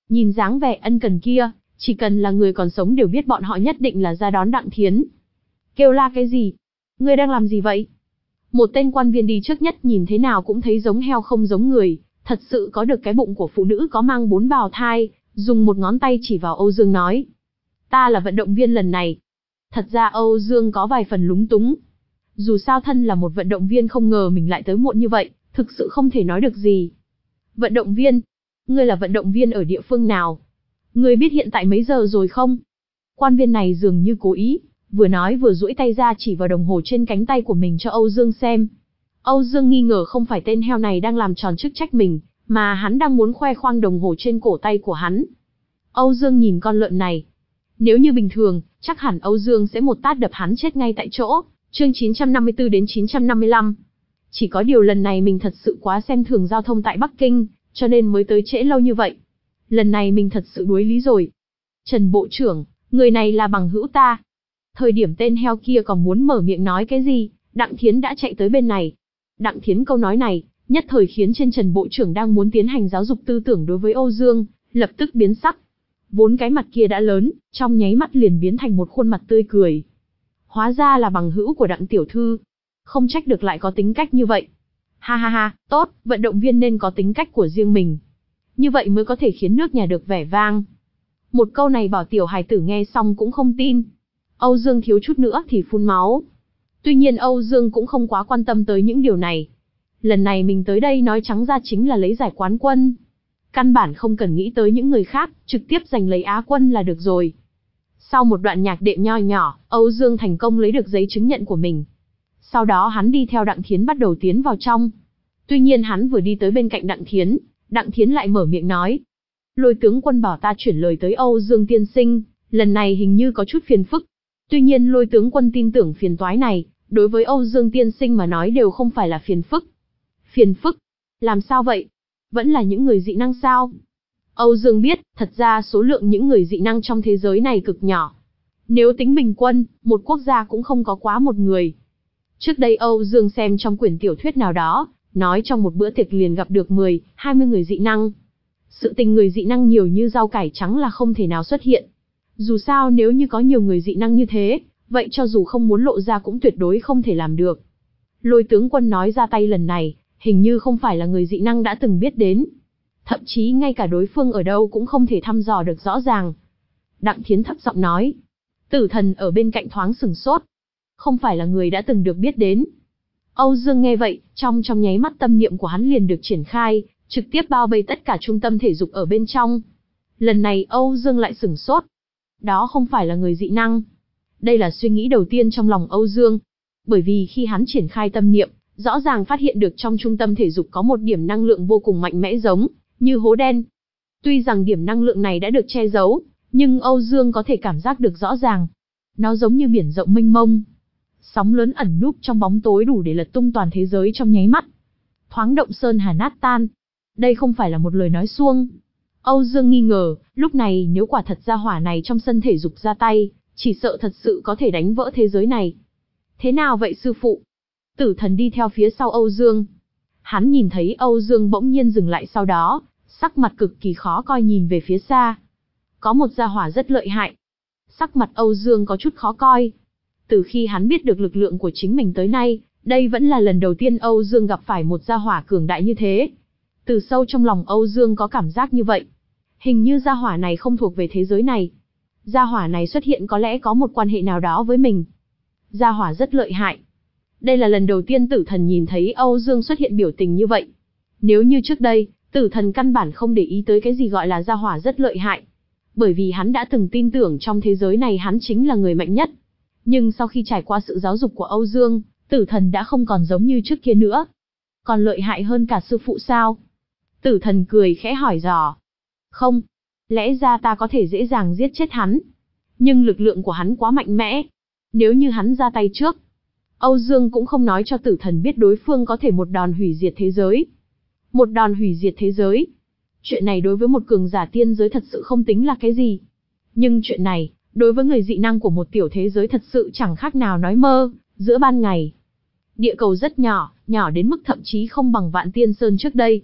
Nhìn dáng vẻ ân cần kia, chỉ cần là người còn sống đều biết bọn họ nhất định là ra đón Đặng Thiến. Kêu la cái gì? Ngươi đang làm gì vậy? Một tên quan viên đi trước nhất nhìn thế nào cũng thấy giống heo không giống người, thật sự có được cái bụng của phụ nữ có mang bốn bào thai, dùng một ngón tay chỉ vào Âu Dương nói. Ta là vận động viên lần này. Thật ra Âu Dương có vài phần lúng túng. Dù sao thân là một vận động viên không ngờ mình lại tới muộn như vậy, thực sự không thể nói được gì. Vận động viên? Ngươi là vận động viên ở địa phương nào? Ngươi biết hiện tại mấy giờ rồi không? Quan viên này dường như cố ý, vừa nói vừa duỗi tay ra chỉ vào đồng hồ trên cánh tay của mình cho Âu Dương xem. Âu Dương nghi ngờ không phải tên heo này đang làm tròn chức trách mình, mà hắn đang muốn khoe khoang đồng hồ trên cổ tay của hắn. Âu Dương nhìn con lợn này. Nếu như bình thường, chắc hẳn Âu Dương sẽ một tát đập hắn chết ngay tại chỗ. Chương chín trăm năm mươi tư đến chín trăm năm mươi lăm. Chỉ có điều lần này mình thật sự quá xem thường giao thông tại Bắc Kinh, cho nên mới tới trễ lâu như vậy. Lần này mình thật sự đuối lý rồi. Trần Bộ trưởng, người này là bằng hữu ta. Thời điểm tên heo kia còn muốn mở miệng nói cái gì, Đặng Thiến đã chạy tới bên này. Đặng Thiến câu nói này, nhất thời khiến trên Trần Bộ trưởng đang muốn tiến hành giáo dục tư tưởng đối với Âu Dương, lập tức biến sắc. Vốn cái mặt kia đã lớn, trong nháy mắt liền biến thành một khuôn mặt tươi cười. Hóa ra là bằng hữu của Đặng tiểu thư. Không trách được lại có tính cách như vậy. Ha ha ha, tốt, vận động viên nên có tính cách của riêng mình. Như vậy mới có thể khiến nước nhà được vẻ vang. Một câu này bảo tiểu hài tử nghe xong cũng không tin. Âu Dương thiếu chút nữa thì phun máu. Tuy nhiên Âu Dương cũng không quá quan tâm tới những điều này. Lần này mình tới đây nói trắng ra chính là lấy giải quán quân. Căn bản không cần nghĩ tới những người khác, trực tiếp giành lấy Á quân là được rồi. Sau một đoạn nhạc đệm nho nhỏ, Âu Dương thành công lấy được giấy chứng nhận của mình. Sau đó hắn đi theo Đặng Thiến bắt đầu tiến vào trong. Tuy nhiên hắn vừa đi tới bên cạnh Đặng Thiến, Đặng Thiến lại mở miệng nói. Lôi tướng quân bảo ta chuyển lời tới Âu Dương tiên sinh, lần này hình như có chút phiền phức. Tuy nhiên lôi tướng quân tin tưởng phiền toái này, đối với Âu Dương tiên sinh mà nói đều không phải là phiền phức. Phiền phức? Làm sao vậy? Vẫn là những người dị năng sao? Âu Dương biết, thật ra số lượng những người dị năng trong thế giới này cực nhỏ. Nếu tính bình quân, một quốc gia cũng không có quá một người. Trước đây Âu Dương xem trong quyển tiểu thuyết nào đó, nói trong một bữa tiệc liền gặp được mười, hai mươi người dị năng. Sự tình người dị năng nhiều như rau cải trắng là không thể nào xuất hiện. Dù sao nếu như có nhiều người dị năng như thế, vậy cho dù không muốn lộ ra cũng tuyệt đối không thể làm được. Lôi tướng quân nói ra tay lần này, hình như không phải là người dị năng đã từng biết đến. Thậm chí ngay cả đối phương ở đâu cũng không thể thăm dò được rõ ràng. Đặng Thiến thấp giọng nói. Tử thần ở bên cạnh thoáng sửng sốt. Không phải là người đã từng được biết đến. Âu Dương nghe vậy, trong trong nháy mắt tâm niệm của hắn liền được triển khai, trực tiếp bao vây tất cả trung tâm thể dục ở bên trong. Lần này Âu Dương lại sửng sốt. Đó không phải là người dị năng. Đây là suy nghĩ đầu tiên trong lòng Âu Dương. Bởi vì khi hắn triển khai tâm niệm, rõ ràng phát hiện được trong trung tâm thể dục có một điểm năng lượng vô cùng mạnh mẽ giống như hố đen. Tuy rằng điểm năng lượng này đã được che giấu, nhưng Âu Dương có thể cảm giác được rõ ràng. Nó giống như biển rộng mênh mông. Sóng lớn ẩn núp trong bóng tối đủ để lật tung toàn thế giới trong nháy mắt. Thoáng động sơn hà nát tan. Đây không phải là một lời nói suông. Âu Dương nghi ngờ, lúc này nếu quả thật ra hỏa này trong sân thể dục ra tay, chỉ sợ thật sự có thể đánh vỡ thế giới này. Thế nào vậy sư phụ? Tử thần đi theo phía sau Âu Dương. Hắn nhìn thấy Âu Dương bỗng nhiên dừng lại sau đó, sắc mặt cực kỳ khó coi nhìn về phía xa. Có một gia hỏa rất lợi hại. Sắc mặt Âu Dương có chút khó coi. Từ khi hắn biết được lực lượng của chính mình tới nay, đây vẫn là lần đầu tiên Âu Dương gặp phải một gia hỏa cường đại như thế. Từ sâu trong lòng Âu Dương có cảm giác như vậy. Hình như gia hỏa này không thuộc về thế giới này. Gia hỏa này xuất hiện có lẽ có một quan hệ nào đó với mình. Gia hỏa rất lợi hại. Đây là lần đầu tiên tử thần nhìn thấy Âu Dương xuất hiện biểu tình như vậy. Nếu như trước đây, tử thần căn bản không để ý tới cái gì gọi là gia hỏa rất lợi hại. Bởi vì hắn đã từng tin tưởng trong thế giới này hắn chính là người mạnh nhất. Nhưng sau khi trải qua sự giáo dục của Âu Dương, tử thần đã không còn giống như trước kia nữa. Còn lợi hại hơn cả sư phụ sao? Tử thần cười khẽ hỏi dò. Không, lẽ ra ta có thể dễ dàng giết chết hắn. Nhưng lực lượng của hắn quá mạnh mẽ. Nếu như hắn ra tay trước, Âu Dương cũng không nói cho tử thần biết đối phương có thể một đòn hủy diệt thế giới. Một đòn hủy diệt thế giới. Chuyện này đối với một cường giả tiên giới thật sự không tính là cái gì. Nhưng chuyện này, đối với người dị năng của một tiểu thế giới thật sự chẳng khác nào nói mơ, giữa ban ngày. Địa cầu rất nhỏ, nhỏ đến mức thậm chí không bằng Vạn Tiên Sơn trước đây.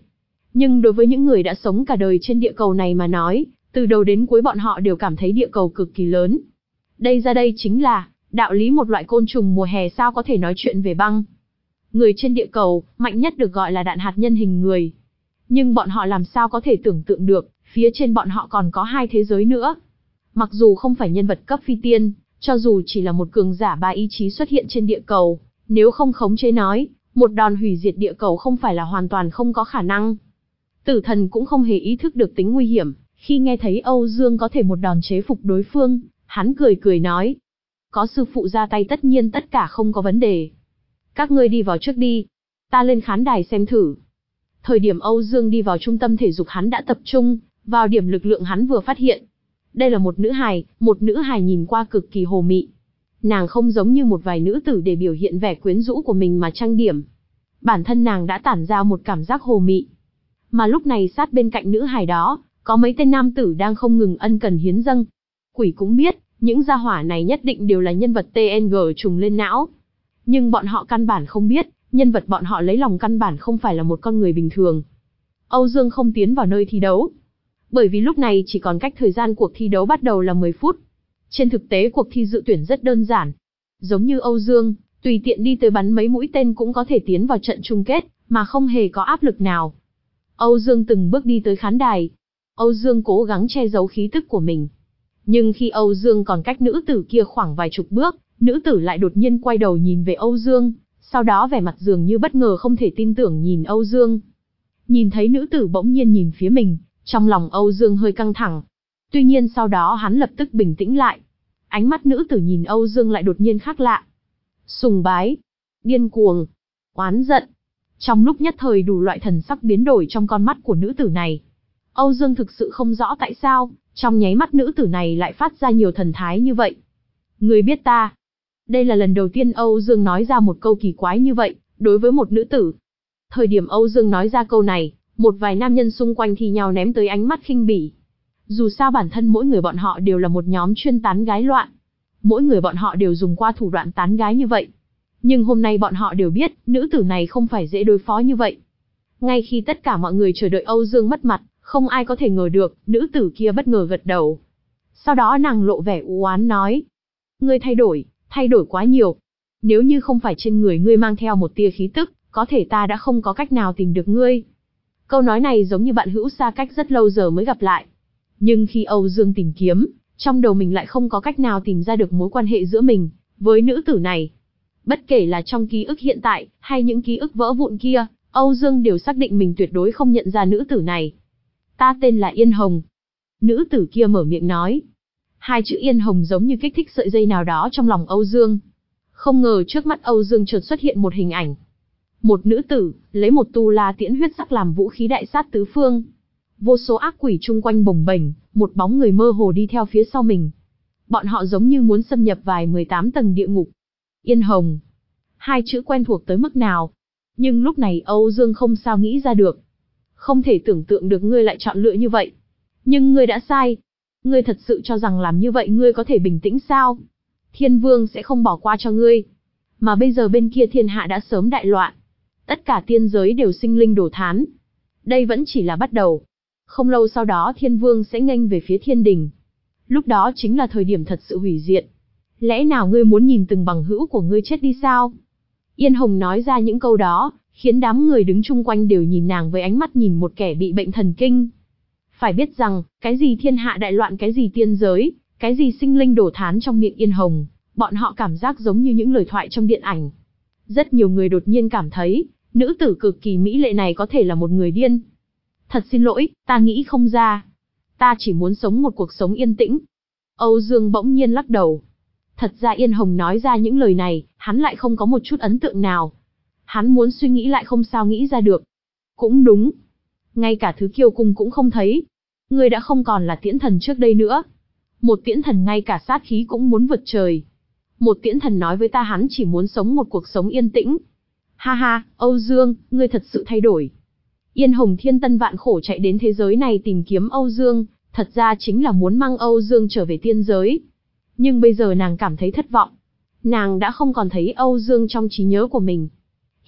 Nhưng đối với những người đã sống cả đời trên địa cầu này mà nói, từ đầu đến cuối bọn họ đều cảm thấy địa cầu cực kỳ lớn. Đây ra đây chính là đạo lý một loại côn trùng mùa hè sao có thể nói chuyện về băng. Người trên địa cầu, mạnh nhất được gọi là đạn hạt nhân hình người. Nhưng bọn họ làm sao có thể tưởng tượng được, phía trên bọn họ còn có hai thế giới nữa. Mặc dù không phải nhân vật cấp phi tiên, cho dù chỉ là một cường giả ba ý chí xuất hiện trên địa cầu, nếu không khống chế nói, một đòn hủy diệt địa cầu không phải là hoàn toàn không có khả năng. Tử thần cũng không hề ý thức được tính nguy hiểm, khi nghe thấy Âu Dương có thể một đòn chế phục đối phương, hắn cười cười nói. Có sư phụ ra tay tất nhiên tất cả không có vấn đề. Các ngươi đi vào trước đi, ta lên khán đài xem thử. Thời điểm Âu Dương đi vào trung tâm thể dục hắn đã tập trung vào điểm lực lượng hắn vừa phát hiện. Đây là một nữ hài, một nữ hài nhìn qua cực kỳ hồ mị. Nàng không giống như một vài nữ tử để biểu hiện vẻ quyến rũ của mình mà trang điểm. Bản thân nàng đã tản ra một cảm giác hồ mị. Mà lúc này sát bên cạnh nữ hài đó, có mấy tên nam tử đang không ngừng ân cần hiến dâng. Quỷ cũng biết, những gia hỏa này nhất định đều là nhân vật tê en giê trùng lên não. Nhưng bọn họ căn bản không biết, nhân vật bọn họ lấy lòng căn bản không phải là một con người bình thường. Âu Dương không tiến vào nơi thi đấu. Bởi vì lúc này chỉ còn cách thời gian cuộc thi đấu bắt đầu là mười phút. Trên thực tế cuộc thi dự tuyển rất đơn giản. Giống như Âu Dương, tùy tiện đi tới bắn mấy mũi tên cũng có thể tiến vào trận chung kết, mà không hề có áp lực nào. Âu Dương từng bước đi tới khán đài. Âu Dương cố gắng che giấu khí tức của mình. Nhưng khi Âu Dương còn cách nữ tử kia khoảng vài chục bước, nữ tử lại đột nhiên quay đầu nhìn về Âu Dương, sau đó vẻ mặt dường như bất ngờ không thể tin tưởng nhìn Âu Dương. Nhìn thấy nữ tử bỗng nhiên nhìn phía mình, trong lòng Âu Dương hơi căng thẳng. Tuy nhiên sau đó hắn lập tức bình tĩnh lại. Ánh mắt nữ tử nhìn Âu Dương lại đột nhiên khác lạ. Sùng bái, điên cuồng, oán giận. Trong lúc nhất thời đủ loại thần sắc biến đổi trong con mắt của nữ tử này. Âu Dương thực sự không rõ tại sao, trong nháy mắt nữ tử này lại phát ra nhiều thần thái như vậy. Người biết ta. Đây là lần đầu tiên Âu Dương nói ra một câu kỳ quái như vậy, đối với một nữ tử. Thời điểm Âu Dương nói ra câu này, một vài nam nhân xung quanh thì nhào ném tới ánh mắt khinh bỉ. Dù sao bản thân mỗi người bọn họ đều là một nhóm chuyên tán gái loạn. Mỗi người bọn họ đều dùng qua thủ đoạn tán gái như vậy. Nhưng hôm nay bọn họ đều biết, nữ tử này không phải dễ đối phó như vậy. Ngay khi tất cả mọi người chờ đợi Âu Dương mất mặt, không ai có thể ngờ được, nữ tử kia bất ngờ gật đầu. Sau đó nàng lộ vẻ u oán nói. Ngươi thay đổi, thay đổi quá nhiều. Nếu như không phải trên người ngươi mang theo một tia khí tức, có thể ta đã không có cách nào tìm được ngươi. Câu nói này giống như bạn hữu xa cách rất lâu giờ mới gặp lại. Nhưng khi Âu Dương tìm kiếm, trong đầu mình lại không có cách nào tìm ra được mối quan hệ giữa mình với nữ tử này. Bất kể là trong ký ức hiện tại, hay những ký ức vỡ vụn kia, Âu Dương đều xác định mình tuyệt đối không nhận ra nữ tử này. Ta tên là Yên Hồng. Nữ tử kia mở miệng nói. Hai chữ Yên Hồng giống như kích thích sợi dây nào đó trong lòng Âu Dương. Không ngờ trước mắt Âu Dương chợt xuất hiện một hình ảnh. Một nữ tử, lấy một tu la tiễn huyết sắc làm vũ khí đại sát tứ phương. Vô số ác quỷ chung quanh bồng bềnh, một bóng người mơ hồ đi theo phía sau mình. Bọn họ giống như muốn xâm nhập vài mười tám tầng địa ngục. Yên Hồng. Hai chữ quen thuộc tới mức nào. Nhưng lúc này Âu Dương không sao nghĩ ra được. Không thể tưởng tượng được ngươi lại chọn lựa như vậy. Nhưng ngươi đã sai. Ngươi thật sự cho rằng làm như vậy ngươi có thể bình tĩnh sao? Thiên Vương sẽ không bỏ qua cho ngươi. Mà bây giờ bên kia thiên hạ đã sớm đại loạn. Tất cả tiên giới đều sinh linh đổ thán. Đây vẫn chỉ là bắt đầu. Không lâu sau đó Thiên Vương sẽ nghênh về phía thiên đình. Lúc đó chính là thời điểm thật sự hủy diệt. Lẽ nào ngươi muốn nhìn từng bằng hữu của ngươi chết đi sao? Yên Hồng nói ra những câu đó, khiến đám người đứng chung quanh đều nhìn nàng với ánh mắt nhìn một kẻ bị bệnh thần kinh. Phải biết rằng, cái gì thiên hạ đại loạn, cái gì tiên giới, cái gì sinh linh đổ thán trong miệng Yên Hồng, bọn họ cảm giác giống như những lời thoại trong điện ảnh. Rất nhiều người đột nhiên cảm thấy, nữ tử cực kỳ mỹ lệ này có thể là một người điên. Thật xin lỗi, ta nghĩ không ra. Ta chỉ muốn sống một cuộc sống yên tĩnh. Âu Dương bỗng nhiên lắc đầu. Thật ra Yên Hồng nói ra những lời này, hắn lại không có một chút ấn tượng nào. Hắn muốn suy nghĩ lại không sao nghĩ ra được. Cũng đúng. Ngay cả thứ kiêu cung cũng không thấy. Ngươi đã không còn là tiễn thần trước đây nữa. Một tiễn thần ngay cả sát khí cũng muốn vượt trời. Một tiễn thần nói với ta hắn chỉ muốn sống một cuộc sống yên tĩnh. Ha ha, Âu Dương, ngươi thật sự thay đổi. Yên Hồng thiên tân vạn khổ chạy đến thế giới này tìm kiếm Âu Dương, thật ra chính là muốn mang Âu Dương trở về tiên giới. Nhưng bây giờ nàng cảm thấy thất vọng. Nàng đã không còn thấy Âu Dương trong trí nhớ của mình.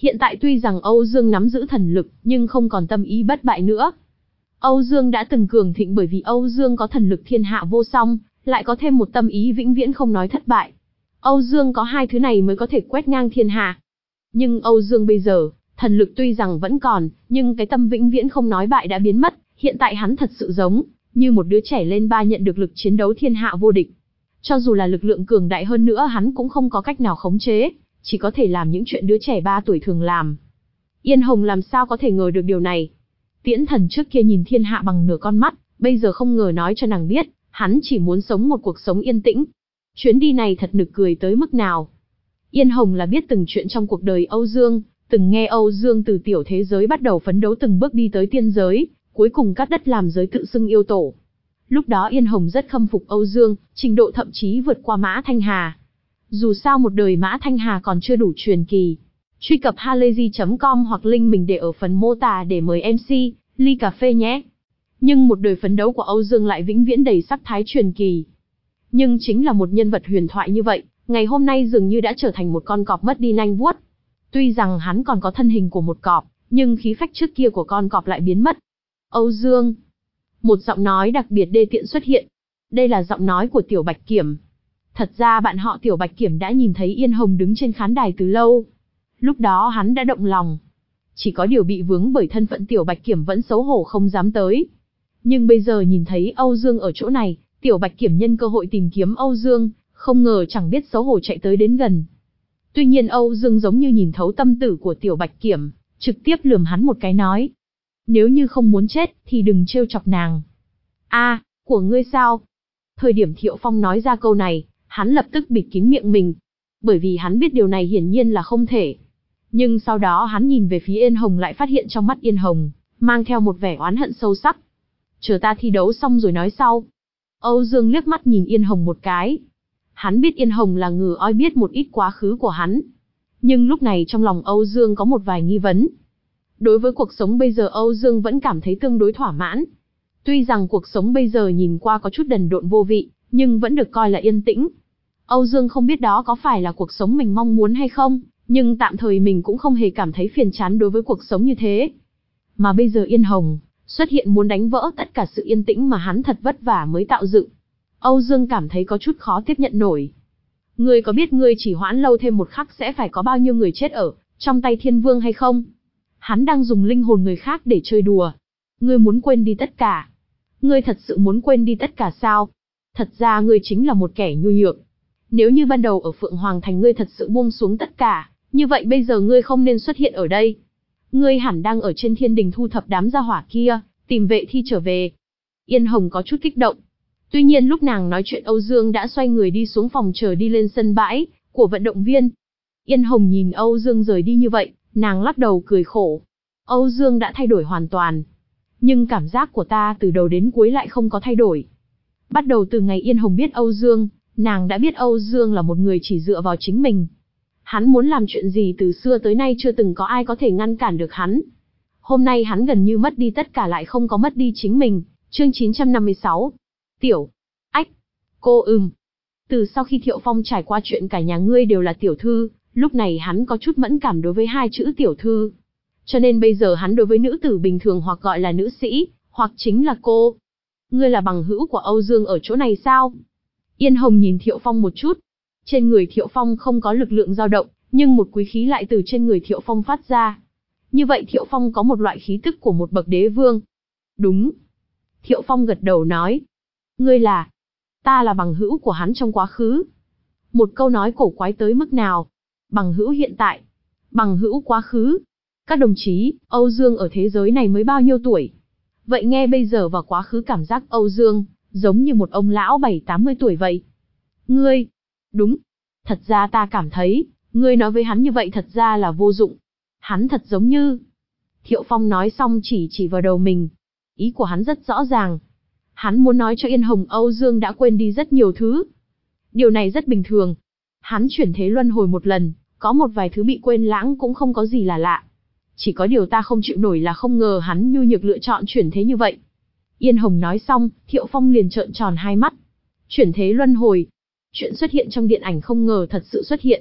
Hiện tại tuy rằng Âu Dương nắm giữ thần lực, nhưng không còn tâm ý bất bại nữa. Âu Dương đã từng cường thịnh bởi vì Âu Dương có thần lực thiên hạ vô song, lại có thêm một tâm ý vĩnh viễn không nói thất bại. Âu Dương có hai thứ này mới có thể quét ngang thiên hạ. Nhưng Âu Dương bây giờ, thần lực tuy rằng vẫn còn, nhưng cái tâm vĩnh viễn không nói bại đã biến mất. Hiện tại hắn thật sự giống như một đứa trẻ lên ba nhận được lực chiến đấu thiên hạ vô địch. Cho dù là lực lượng cường đại hơn nữa hắn cũng không có cách nào khống chế, chỉ có thể làm những chuyện đứa trẻ ba tuổi thường làm. Yên Hồng làm sao có thể ngờ được điều này. Tiễn Thần trước kia nhìn thiên hạ bằng nửa con mắt, bây giờ không ngờ nói cho nàng biết, hắn chỉ muốn sống một cuộc sống yên tĩnh. Chuyến đi này thật nực cười tới mức nào. Yên Hồng là biết từng chuyện trong cuộc đời Âu Dương, từng nghe Âu Dương từ tiểu thế giới bắt đầu phấn đấu từng bước đi tới tiên giới, cuối cùng cắt đất làm giới tự xưng yêu tổ. Lúc đó Yên Hồng rất khâm phục Âu Dương, trình độ thậm chí vượt qua Mã Thanh Hà. Dù sao một đời Mã Thanh Hà còn chưa đủ truyền kỳ. Truy cập halayzi chấm com hoặc link mình để ở phần mô tả để mời em xê, ly cà phê nhé. Nhưng một đời phấn đấu của Âu Dương lại vĩnh viễn đầy sắc thái truyền kỳ. Nhưng chính là một nhân vật huyền thoại như vậy, ngày hôm nay dường như đã trở thành một con cọp mất đi nanh vuốt. Tuy rằng hắn còn có thân hình của một cọp, nhưng khí phách trước kia của con cọp lại biến mất. Âu Dương. Một giọng nói đặc biệt đê tiện xuất hiện. Đây là giọng nói của Tiểu Bạch Kiểm. Thật ra bạn họ Tiểu Bạch Kiểm đã nhìn thấy Yên Hồng đứng trên khán đài từ lâu. Lúc đó hắn đã động lòng. Chỉ có điều bị vướng bởi thân phận Tiểu Bạch Kiểm vẫn xấu hổ không dám tới. Nhưng bây giờ nhìn thấy Âu Dương ở chỗ này, Tiểu Bạch Kiểm nhân cơ hội tìm kiếm Âu Dương, không ngờ chẳng biết xấu hổ chạy tới đến gần. Tuy nhiên Âu Dương giống như nhìn thấu tâm tử của Tiểu Bạch Kiểm, trực tiếp lườm hắn một cái nói. Nếu như không muốn chết, thì đừng trêu chọc nàng. A, của ngươi sao? Thời điểm Thiệu Phong nói ra câu này, hắn lập tức bịt kín miệng mình. Bởi vì hắn biết điều này hiển nhiên là không thể. Nhưng sau đó hắn nhìn về phía Yên Hồng lại phát hiện trong mắt Yên Hồng, mang theo một vẻ oán hận sâu sắc. Chờ ta thi đấu xong rồi nói sau. Âu Dương liếc mắt nhìn Yên Hồng một cái. Hắn biết Yên Hồng là ngừ oi biết một ít quá khứ của hắn. Nhưng lúc này trong lòng Âu Dương có một vài nghi vấn. Đối với cuộc sống bây giờ Âu Dương vẫn cảm thấy tương đối thỏa mãn. Tuy rằng cuộc sống bây giờ nhìn qua có chút đần độn vô vị, nhưng vẫn được coi là yên tĩnh. Âu Dương không biết đó có phải là cuộc sống mình mong muốn hay không, nhưng tạm thời mình cũng không hề cảm thấy phiền chán đối với cuộc sống như thế. Mà bây giờ Yên Hồng xuất hiện muốn đánh vỡ tất cả sự yên tĩnh mà hắn thật vất vả mới tạo dựng. Âu Dương cảm thấy có chút khó tiếp nhận nổi. Ngươi có biết ngươi chỉ hoãn lâu thêm một khắc sẽ phải có bao nhiêu người chết ở trong tay Thiên Vương hay không? Hắn đang dùng linh hồn người khác để chơi đùa. Ngươi muốn quên đi tất cả. Ngươi thật sự muốn quên đi tất cả sao? Thật ra ngươi chính là một kẻ nhu nhược. Nếu như ban đầu ở Phượng Hoàng Thành ngươi thật sự buông xuống tất cả, như vậy bây giờ ngươi không nên xuất hiện ở đây. Ngươi hẳn đang ở trên thiên đình thu thập đám gia hỏa kia, tìm vệ thi trở về. Yên Hồng có chút kích động. Tuy nhiên lúc nàng nói chuyện Âu Dương đã xoay người đi xuống phòng chờ đi lên sân bãi của vận động viên. Yên Hồng nhìn Âu Dương rời đi như vậy, nàng lắc đầu cười khổ. Âu Dương đã thay đổi hoàn toàn. Nhưng cảm giác của ta từ đầu đến cuối lại không có thay đổi. Bắt đầu từ ngày Yên Hồng biết Âu Dương, nàng đã biết Âu Dương là một người chỉ dựa vào chính mình. Hắn muốn làm chuyện gì từ xưa tới nay chưa từng có ai có thể ngăn cản được hắn. Hôm nay hắn gần như mất đi tất cả lại không có mất đi chính mình. Chương chín trăm năm mươi sáu. Tiểu. Ách. Cô ừm. Từ sau khi Thiệu Phong trải qua chuyện cả nhà ngươi đều là tiểu thư, lúc này hắn có chút mẫn cảm đối với hai chữ tiểu thư. Cho nên bây giờ hắn đối với nữ tử bình thường hoặc gọi là nữ sĩ, hoặc chính là cô. Ngươi là bằng hữu của Âu Dương ở chỗ này sao? Yên Hồng nhìn Thiệu Phong một chút. Trên người Thiệu Phong không có lực lượng dao động, nhưng một quý khí lại từ trên người Thiệu Phong phát ra. Như vậy Thiệu Phong có một loại khí tức của một bậc đế vương. Đúng. Thiệu Phong gật đầu nói. Ngươi là? Ta là bằng hữu của hắn trong quá khứ. Một câu nói cổ quái tới mức nào? Bằng hữu hiện tại. Bằng hữu quá khứ. Các đồng chí, Âu Dương ở thế giới này mới bao nhiêu tuổi? Vậy nghe bây giờ và quá khứ cảm giác Âu Dương, giống như một ông lão bảy tám mươi tuổi vậy. Ngươi? Đúng. Thật ra ta cảm thấy, ngươi nói với hắn như vậy thật ra là vô dụng. Hắn thật giống như... Thiệu Phong nói xong chỉ chỉ vào đầu mình. Ý của hắn rất rõ ràng. Hắn muốn nói cho Yên Hồng Âu Dương đã quên đi rất nhiều thứ. Điều này rất bình thường. Hắn chuyển thế luân hồi một lần, có một vài thứ bị quên lãng cũng không có gì là lạ. Chỉ có điều ta không chịu nổi là không ngờ hắn nhu nhược lựa chọn chuyển thế như vậy. Yên Hồng nói xong, Thiệu Phong liền trợn tròn hai mắt. Chuyển thế luân hồi. Chuyện xuất hiện trong điện ảnh không ngờ thật sự xuất hiện.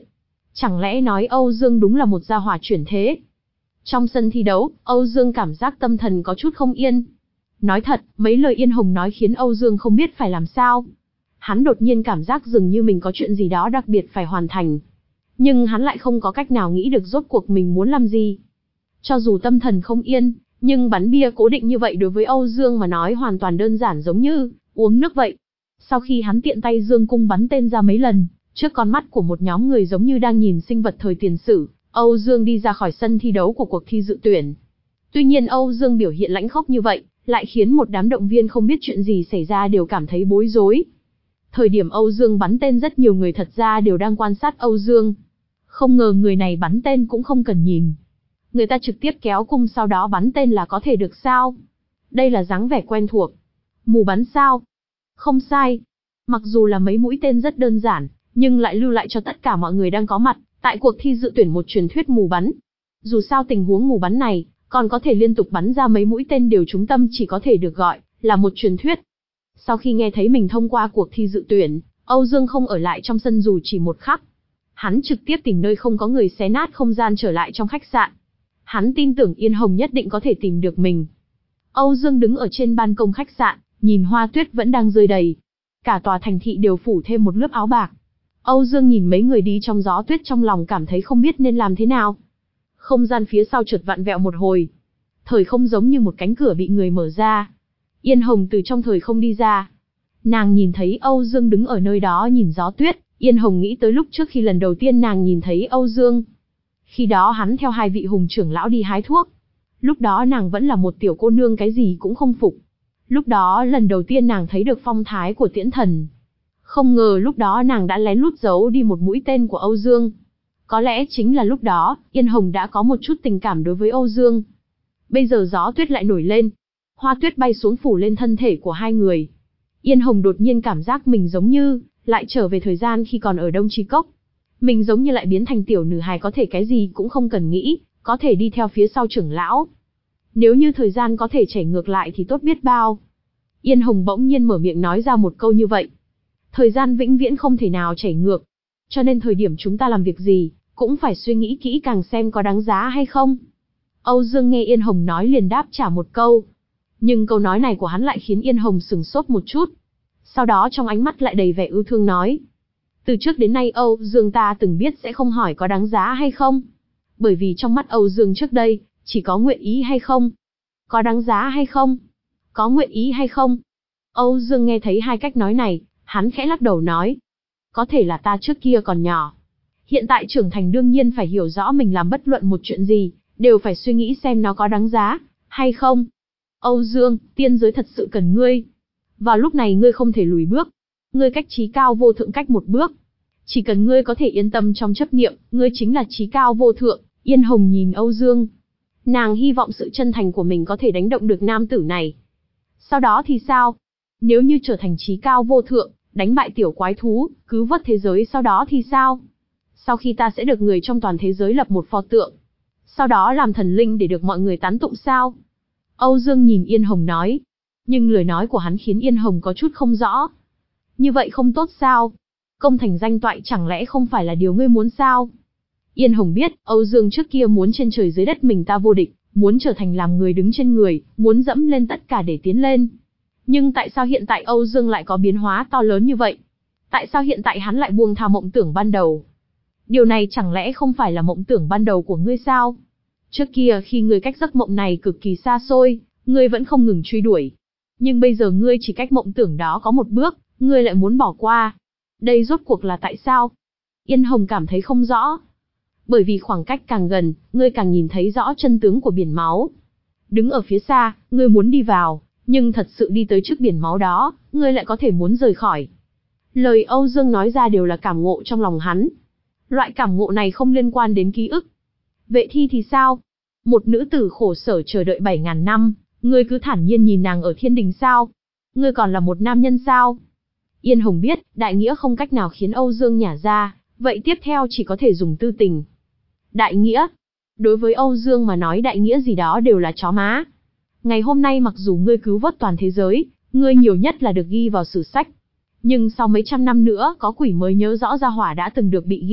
Chẳng lẽ nói Âu Dương đúng là một gia hỏa chuyển thế? Trong sân thi đấu, Âu Dương cảm giác tâm thần có chút không yên. Nói thật, mấy lời Yên Hồng nói khiến Âu Dương không biết phải làm sao. Hắn đột nhiên cảm giác dường như mình có chuyện gì đó đặc biệt phải hoàn thành. Nhưng hắn lại không có cách nào nghĩ được rốt cuộc mình muốn làm gì. Cho dù tâm thần không yên, nhưng bắn bia cố định như vậy đối với Âu Dương mà nói hoàn toàn đơn giản giống như uống nước vậy. Sau khi hắn tiện tay dương cung bắn tên ra mấy lần, trước con mắt của một nhóm người giống như đang nhìn sinh vật thời tiền sử, Âu Dương đi ra khỏi sân thi đấu của cuộc thi dự tuyển. Tuy nhiên Âu Dương biểu hiện lãnh khốc như vậy, lại khiến một đám động viên không biết chuyện gì xảy ra đều cảm thấy bối rối. Thời điểm Âu Dương bắn tên rất nhiều người thật ra đều đang quan sát Âu Dương. Không ngờ người này bắn tên cũng không cần nhìn. Người ta trực tiếp kéo cung sau đó bắn tên là có thể được sao? Đây là dáng vẻ quen thuộc. Mù bắn sao? Không sai. Mặc dù là mấy mũi tên rất đơn giản, nhưng lại lưu lại cho tất cả mọi người đang có mặt tại cuộc thi dự tuyển một truyền thuyết mù bắn. Dù sao tình huống mù bắn này, còn có thể liên tục bắn ra mấy mũi tên đều trúng tâm chỉ có thể được gọi là một truyền thuyết. Sau khi nghe thấy mình thông qua cuộc thi dự tuyển, Âu Dương không ở lại trong sân dù chỉ một khắc. Hắn trực tiếp tìm nơi không có người xé nát không gian trở lại trong khách sạn. Hắn tin tưởng Yên Hồng nhất định có thể tìm được mình. Âu Dương đứng ở trên ban công khách sạn, nhìn hoa tuyết vẫn đang rơi đầy. Cả tòa thành thị đều phủ thêm một lớp áo bạc. Âu Dương nhìn mấy người đi trong gió tuyết trong lòng cảm thấy không biết nên làm thế nào. Không gian phía sau chợt vặn vẹo một hồi. Thời không giống như một cánh cửa bị người mở ra. Yên Hồng từ trong thời không đi ra. Nàng nhìn thấy Âu Dương đứng ở nơi đó nhìn gió tuyết. Yên Hồng nghĩ tới lúc trước khi lần đầu tiên nàng nhìn thấy Âu Dương. Khi đó hắn theo hai vị hùng trưởng lão đi hái thuốc. Lúc đó nàng vẫn là một tiểu cô nương cái gì cũng không phục. Lúc đó lần đầu tiên nàng thấy được phong thái của Tiễn Thần. Không ngờ lúc đó nàng đã lén lút giấu đi một mũi tên của Âu Dương. Có lẽ chính là lúc đó, Yên Hồng đã có một chút tình cảm đối với Âu Dương. Bây giờ gió tuyết lại nổi lên. Hoa tuyết bay xuống phủ lên thân thể của hai người. Yên Hồng đột nhiên cảm giác mình giống như lại trở về thời gian khi còn ở Đông Tri Cốc. Mình giống như lại biến thành tiểu nữ hài có thể cái gì cũng không cần nghĩ, có thể đi theo phía sau trưởng lão. Nếu như thời gian có thể chảy ngược lại thì tốt biết bao. Yên Hồng bỗng nhiên mở miệng nói ra một câu như vậy. Thời gian vĩnh viễn không thể nào chảy ngược. Cho nên thời điểm chúng ta làm việc gì, cũng phải suy nghĩ kỹ càng xem có đáng giá hay không. Âu Dương nghe Yên Hồng nói liền đáp trả một câu. Nhưng câu nói này của hắn lại khiến Yên Hồng sửng sốt một chút. Sau đó trong ánh mắt lại đầy vẻ ưu thương nói. Từ trước đến nay Âu Dương ta từng biết sẽ không hỏi có đáng giá hay không. Bởi vì trong mắt Âu Dương trước đây, chỉ có nguyện ý hay không. Có đáng giá hay không? Có nguyện ý hay không? Âu Dương nghe thấy hai cách nói này, hắn khẽ lắc đầu nói. Có thể là ta trước kia còn nhỏ. Hiện tại trưởng thành đương nhiên phải hiểu rõ mình làm bất luận một chuyện gì, đều phải suy nghĩ xem nó có đáng giá, hay không. Âu Dương, tiên giới thật sự cần ngươi. Vào lúc này ngươi không thể lùi bước. Ngươi cách trí cao vô thượng cách một bước. Chỉ cần ngươi có thể yên tâm trong chấp niệm, ngươi chính là trí cao vô thượng. Yên Hồng nhìn Âu Dương. Nàng hy vọng sự chân thành của mình có thể đánh động được nam tử này. Sau đó thì sao? Nếu như trở thành trí cao vô thượng, đánh bại tiểu quái thú, cứu vớt thế giới sau đó thì sao? Sau khi ta sẽ được người trong toàn thế giới lập một pho tượng. Sau đó làm thần linh để được mọi người tán tụng sao? Âu Dương nhìn Yên Hồng nói. Nhưng lời nói của hắn khiến Yên Hồng có chút không rõ. Như vậy không tốt sao? Công thành danh toại chẳng lẽ không phải là điều ngươi muốn sao? Yên Hồng biết, Âu Dương trước kia muốn trên trời dưới đất mình ta vô địch, muốn trở thành làm người đứng trên người, muốn dẫm lên tất cả để tiến lên. Nhưng tại sao hiện tại Âu Dương lại có biến hóa to lớn như vậy? Tại sao hiện tại hắn lại buông tha mộng tưởng ban đầu? Điều này chẳng lẽ không phải là mộng tưởng ban đầu của ngươi sao? Trước kia khi ngươi cách giấc mộng này cực kỳ xa xôi, ngươi vẫn không ngừng truy đuổi. Nhưng bây giờ ngươi chỉ cách mộng tưởng đó có một bước, ngươi lại muốn bỏ qua. Đây rốt cuộc là tại sao? Yên Hồng cảm thấy không rõ. Bởi vì khoảng cách càng gần, ngươi càng nhìn thấy rõ chân tướng của biển máu. Đứng ở phía xa, ngươi muốn đi vào, nhưng thật sự đi tới trước biển máu đó, ngươi lại có thể muốn rời khỏi. Lời Âu Dương nói ra đều là cảm ngộ trong lòng hắn. Loại cảm ngộ này không liên quan đến ký ức. Vệ Thi thì sao? Một nữ tử khổ sở chờ đợi bảy ngàn năm, ngươi cứ thản nhiên nhìn nàng ở thiên đình sao? Ngươi còn là một nam nhân sao? Yên Hồng biết, đại nghĩa không cách nào khiến Âu Dương nhả ra, vậy tiếp theo chỉ có thể dùng tư tình. Đại nghĩa? Đối với Âu Dương mà nói đại nghĩa gì đó đều là chó má. Ngày hôm nay mặc dù ngươi cứu vớt toàn thế giới, ngươi nhiều nhất là được ghi vào sử sách. Nhưng sau mấy trăm năm nữa có quỷ mới nhớ rõ gia hỏa đã từng được bị ghi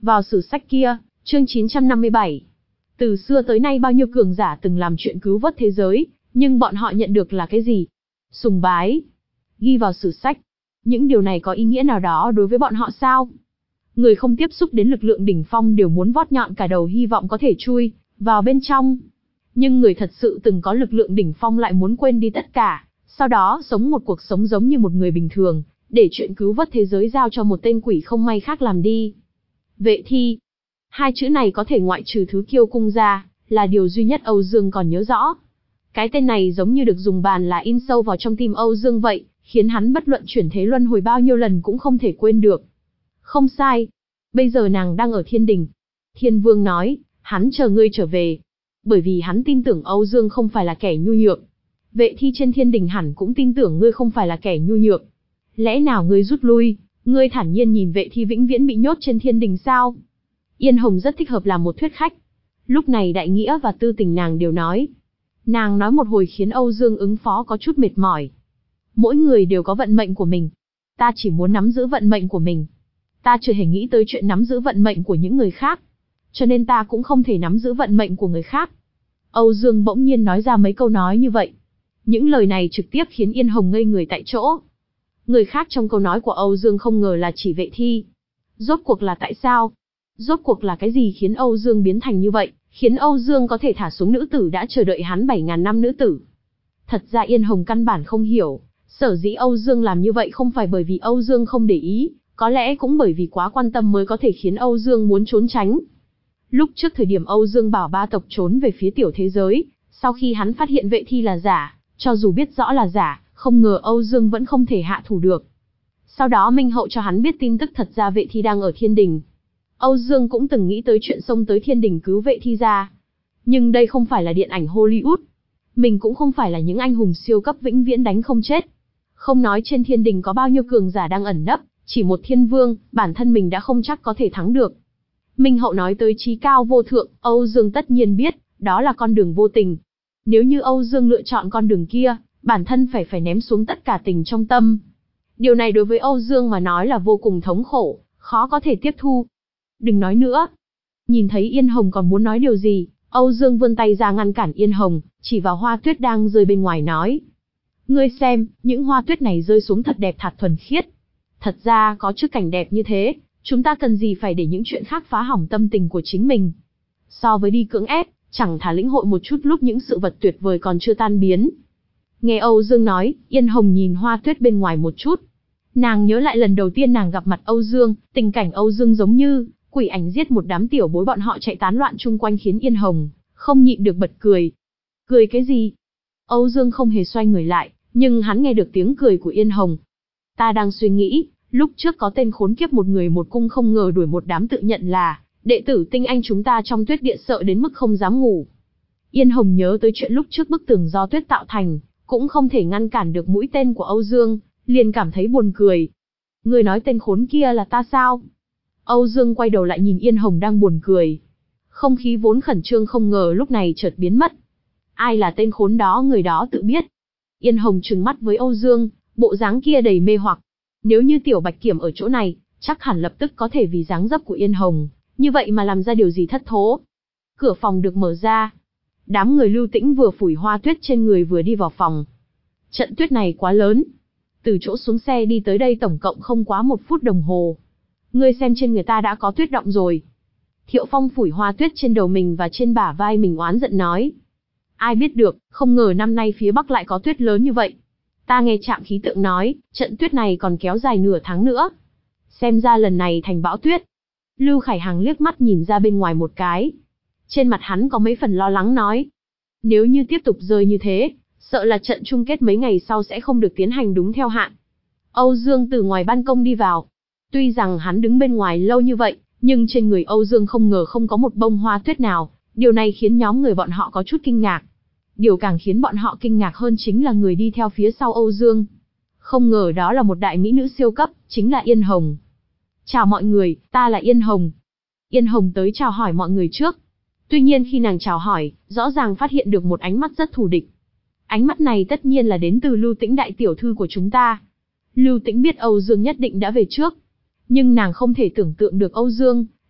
Vào sử sách kia, chương chín trăm năm mươi bảy. Từ xưa tới nay bao nhiêu cường giả từng làm chuyện cứu vớt thế giới, nhưng bọn họ nhận được là cái gì? Sùng bái. Ghi vào sử sách. Những điều này có ý nghĩa nào đó đối với bọn họ sao? Người không tiếp xúc đến lực lượng đỉnh phong đều muốn vót nhọn cả đầu hy vọng có thể chui vào bên trong. Nhưng người thật sự từng có lực lượng đỉnh phong lại muốn quên đi tất cả, sau đó sống một cuộc sống giống như một người bình thường, để chuyện cứu vớt thế giới giao cho một tên quỷ không may khác làm đi. Vệ thi. Hai chữ này có thể ngoại trừ thứ kiêu cung ra, là điều duy nhất Âu Dương còn nhớ rõ. Cái tên này giống như được dùng bàn là in sâu vào trong tim Âu Dương vậy, khiến hắn bất luận chuyển thế luân hồi bao nhiêu lần cũng không thể quên được. Không sai. Bây giờ nàng đang ở thiên đình. Thiên Vương nói, hắn chờ ngươi trở về. Bởi vì hắn tin tưởng Âu Dương không phải là kẻ nhu nhược. Vệ thi trên thiên đình hẳn cũng tin tưởng ngươi không phải là kẻ nhu nhược. Lẽ nào ngươi rút lui, ngươi thản nhiên nhìn vệ thi vĩnh viễn bị nhốt trên thiên đình sao? Yên Hồng rất thích hợp làm một thuyết khách. Lúc này Đại Nghĩa và Tư Tình nàng đều nói. Nàng nói một hồi khiến Âu Dương ứng phó có chút mệt mỏi. Mỗi người đều có vận mệnh của mình. Ta chỉ muốn nắm giữ vận mệnh của mình. Ta chưa hề nghĩ tới chuyện nắm giữ vận mệnh của những người khác. Cho nên ta cũng không thể nắm giữ vận mệnh của người khác. Âu Dương bỗng nhiên nói ra mấy câu nói như vậy. Những lời này trực tiếp khiến Yên Hồng ngây người tại chỗ. Người khác trong câu nói của Âu Dương không ngờ là chỉ vệ thi. Rốt cuộc là tại sao? Rốt cuộc là cái gì khiến Âu Dương biến thành như vậy, khiến Âu Dương có thể thả xuống nữ tử đã chờ đợi hắn bảy ngàn năm nữ tử? Thật ra Yên Hồng căn bản không hiểu, sở dĩ Âu Dương làm như vậy không phải bởi vì Âu Dương không để ý, có lẽ cũng bởi vì quá quan tâm mới có thể khiến Âu Dương muốn trốn tránh. Lúc trước thời điểm Âu Dương bảo ba tộc trốn về phía tiểu thế giới, sau khi hắn phát hiện vệ thi là giả, cho dù biết rõ là giả, không ngờ Âu Dương vẫn không thể hạ thủ được. Sau đó Minh Hậu cho hắn biết tin tức thật ra vệ thi đang ở thiên đình. Âu Dương cũng từng nghĩ tới chuyện xông tới thiên đình cứu vệ thi ra. Nhưng đây không phải là điện ảnh Hollywood. Mình cũng không phải là những anh hùng siêu cấp vĩnh viễn đánh không chết. Không nói trên thiên đình có bao nhiêu cường giả đang ẩn nấp, chỉ một thiên vương, bản thân mình đã không chắc có thể thắng được. Minh Hậu nói tới chí cao vô thượng, Âu Dương tất nhiên biết, đó là con đường vô tình. Nếu như Âu Dương lựa chọn con đường kia, bản thân phải phải ném xuống tất cả tình trong tâm. Điều này đối với Âu Dương mà nói là vô cùng thống khổ, khó có thể tiếp thu. Đừng nói nữa. Nhìn thấy Yên Hồng còn muốn nói điều gì, Âu Dương vươn tay ra ngăn cản Yên Hồng, chỉ vào hoa tuyết đang rơi bên ngoài nói. Ngươi xem, những hoa tuyết này rơi xuống thật đẹp thật thuần khiết. Thật ra có trước cảnh đẹp như thế, chúng ta cần gì phải để những chuyện khác phá hỏng tâm tình của chính mình. So với đi cưỡng ép, chẳng thà lĩnh hội một chút lúc những sự vật tuyệt vời còn chưa tan biến. Nghe Âu Dương nói, Yên Hồng nhìn hoa tuyết bên ngoài một chút. Nàng nhớ lại lần đầu tiên nàng gặp mặt Âu Dương, tình cảnh Âu Dương giống như quỷ ảnh giết một đám tiểu bối bọn họ chạy tán loạn chung quanh khiến Yên Hồng không nhịn được bật cười. Cười cái gì? Âu Dương không hề xoay người lại, nhưng hắn nghe được tiếng cười của Yên Hồng. Ta đang suy nghĩ, lúc trước có tên khốn kiếp một người một cung không ngờ đuổi một đám tự nhận là đệ tử tinh anh chúng ta trong tuyết địa sợ đến mức không dám ngủ. Yên Hồng nhớ tới chuyện lúc trước bức tường do tuyết tạo thành, cũng không thể ngăn cản được mũi tên của Âu Dương, liền cảm thấy buồn cười. Người nói tên khốn kia là ta sao? Âu Dương quay đầu lại nhìn Yên Hồng đang buồn cười. Không khí vốn khẩn trương không ngờ lúc này chợt biến mất. Ai là tên khốn đó người đó tự biết. Yên Hồng trừng mắt với Âu Dương, bộ dáng kia đầy mê hoặc. Nếu như Tiểu Bạch Kiểm ở chỗ này, chắc hẳn lập tức có thể vì dáng dấp của Yên Hồng, như vậy mà làm ra điều gì thất thố. Cửa phòng được mở ra. Đám người Lưu Tĩnh vừa phủi hoa tuyết trên người vừa đi vào phòng. Trận tuyết này quá lớn. Từ chỗ xuống xe đi tới đây tổng cộng không quá một phút đồng hồ. Ngươi xem trên người ta đã có tuyết đọng rồi. Thiệu Phong phủi hoa tuyết trên đầu mình và trên bả vai mình oán giận nói. Ai biết được, không ngờ năm nay phía Bắc lại có tuyết lớn như vậy. Ta nghe trạm khí tượng nói, trận tuyết này còn kéo dài nửa tháng nữa. Xem ra lần này thành bão tuyết. Lưu Khải Hằng liếc mắt nhìn ra bên ngoài một cái. Trên mặt hắn có mấy phần lo lắng nói. Nếu như tiếp tục rơi như thế, sợ là trận chung kết mấy ngày sau sẽ không được tiến hành đúng theo hạn. Âu Dương từ ngoài ban công đi vào. Tuy rằng hắn đứng bên ngoài lâu như vậy, nhưng trên người Âu Dương không ngờ không có một bông hoa tuyết nào. Điều này khiến nhóm người bọn họ có chút kinh ngạc. Điều càng khiến bọn họ kinh ngạc hơn chính là người đi theo phía sau Âu Dương. Không ngờ đó là một đại mỹ nữ siêu cấp, chính là Yên Hồng. Chào mọi người, ta là Yên Hồng. Yên Hồng tới chào hỏi mọi người trước. Tuy nhiên khi nàng chào hỏi, rõ ràng phát hiện được một ánh mắt rất thù địch. Ánh mắt này tất nhiên là đến từ Lưu Tĩnh đại tiểu thư của chúng ta. Lưu Tĩnh biết Âu Dương nhất định đã về trước. Nhưng nàng không thể tưởng tượng được Âu Dương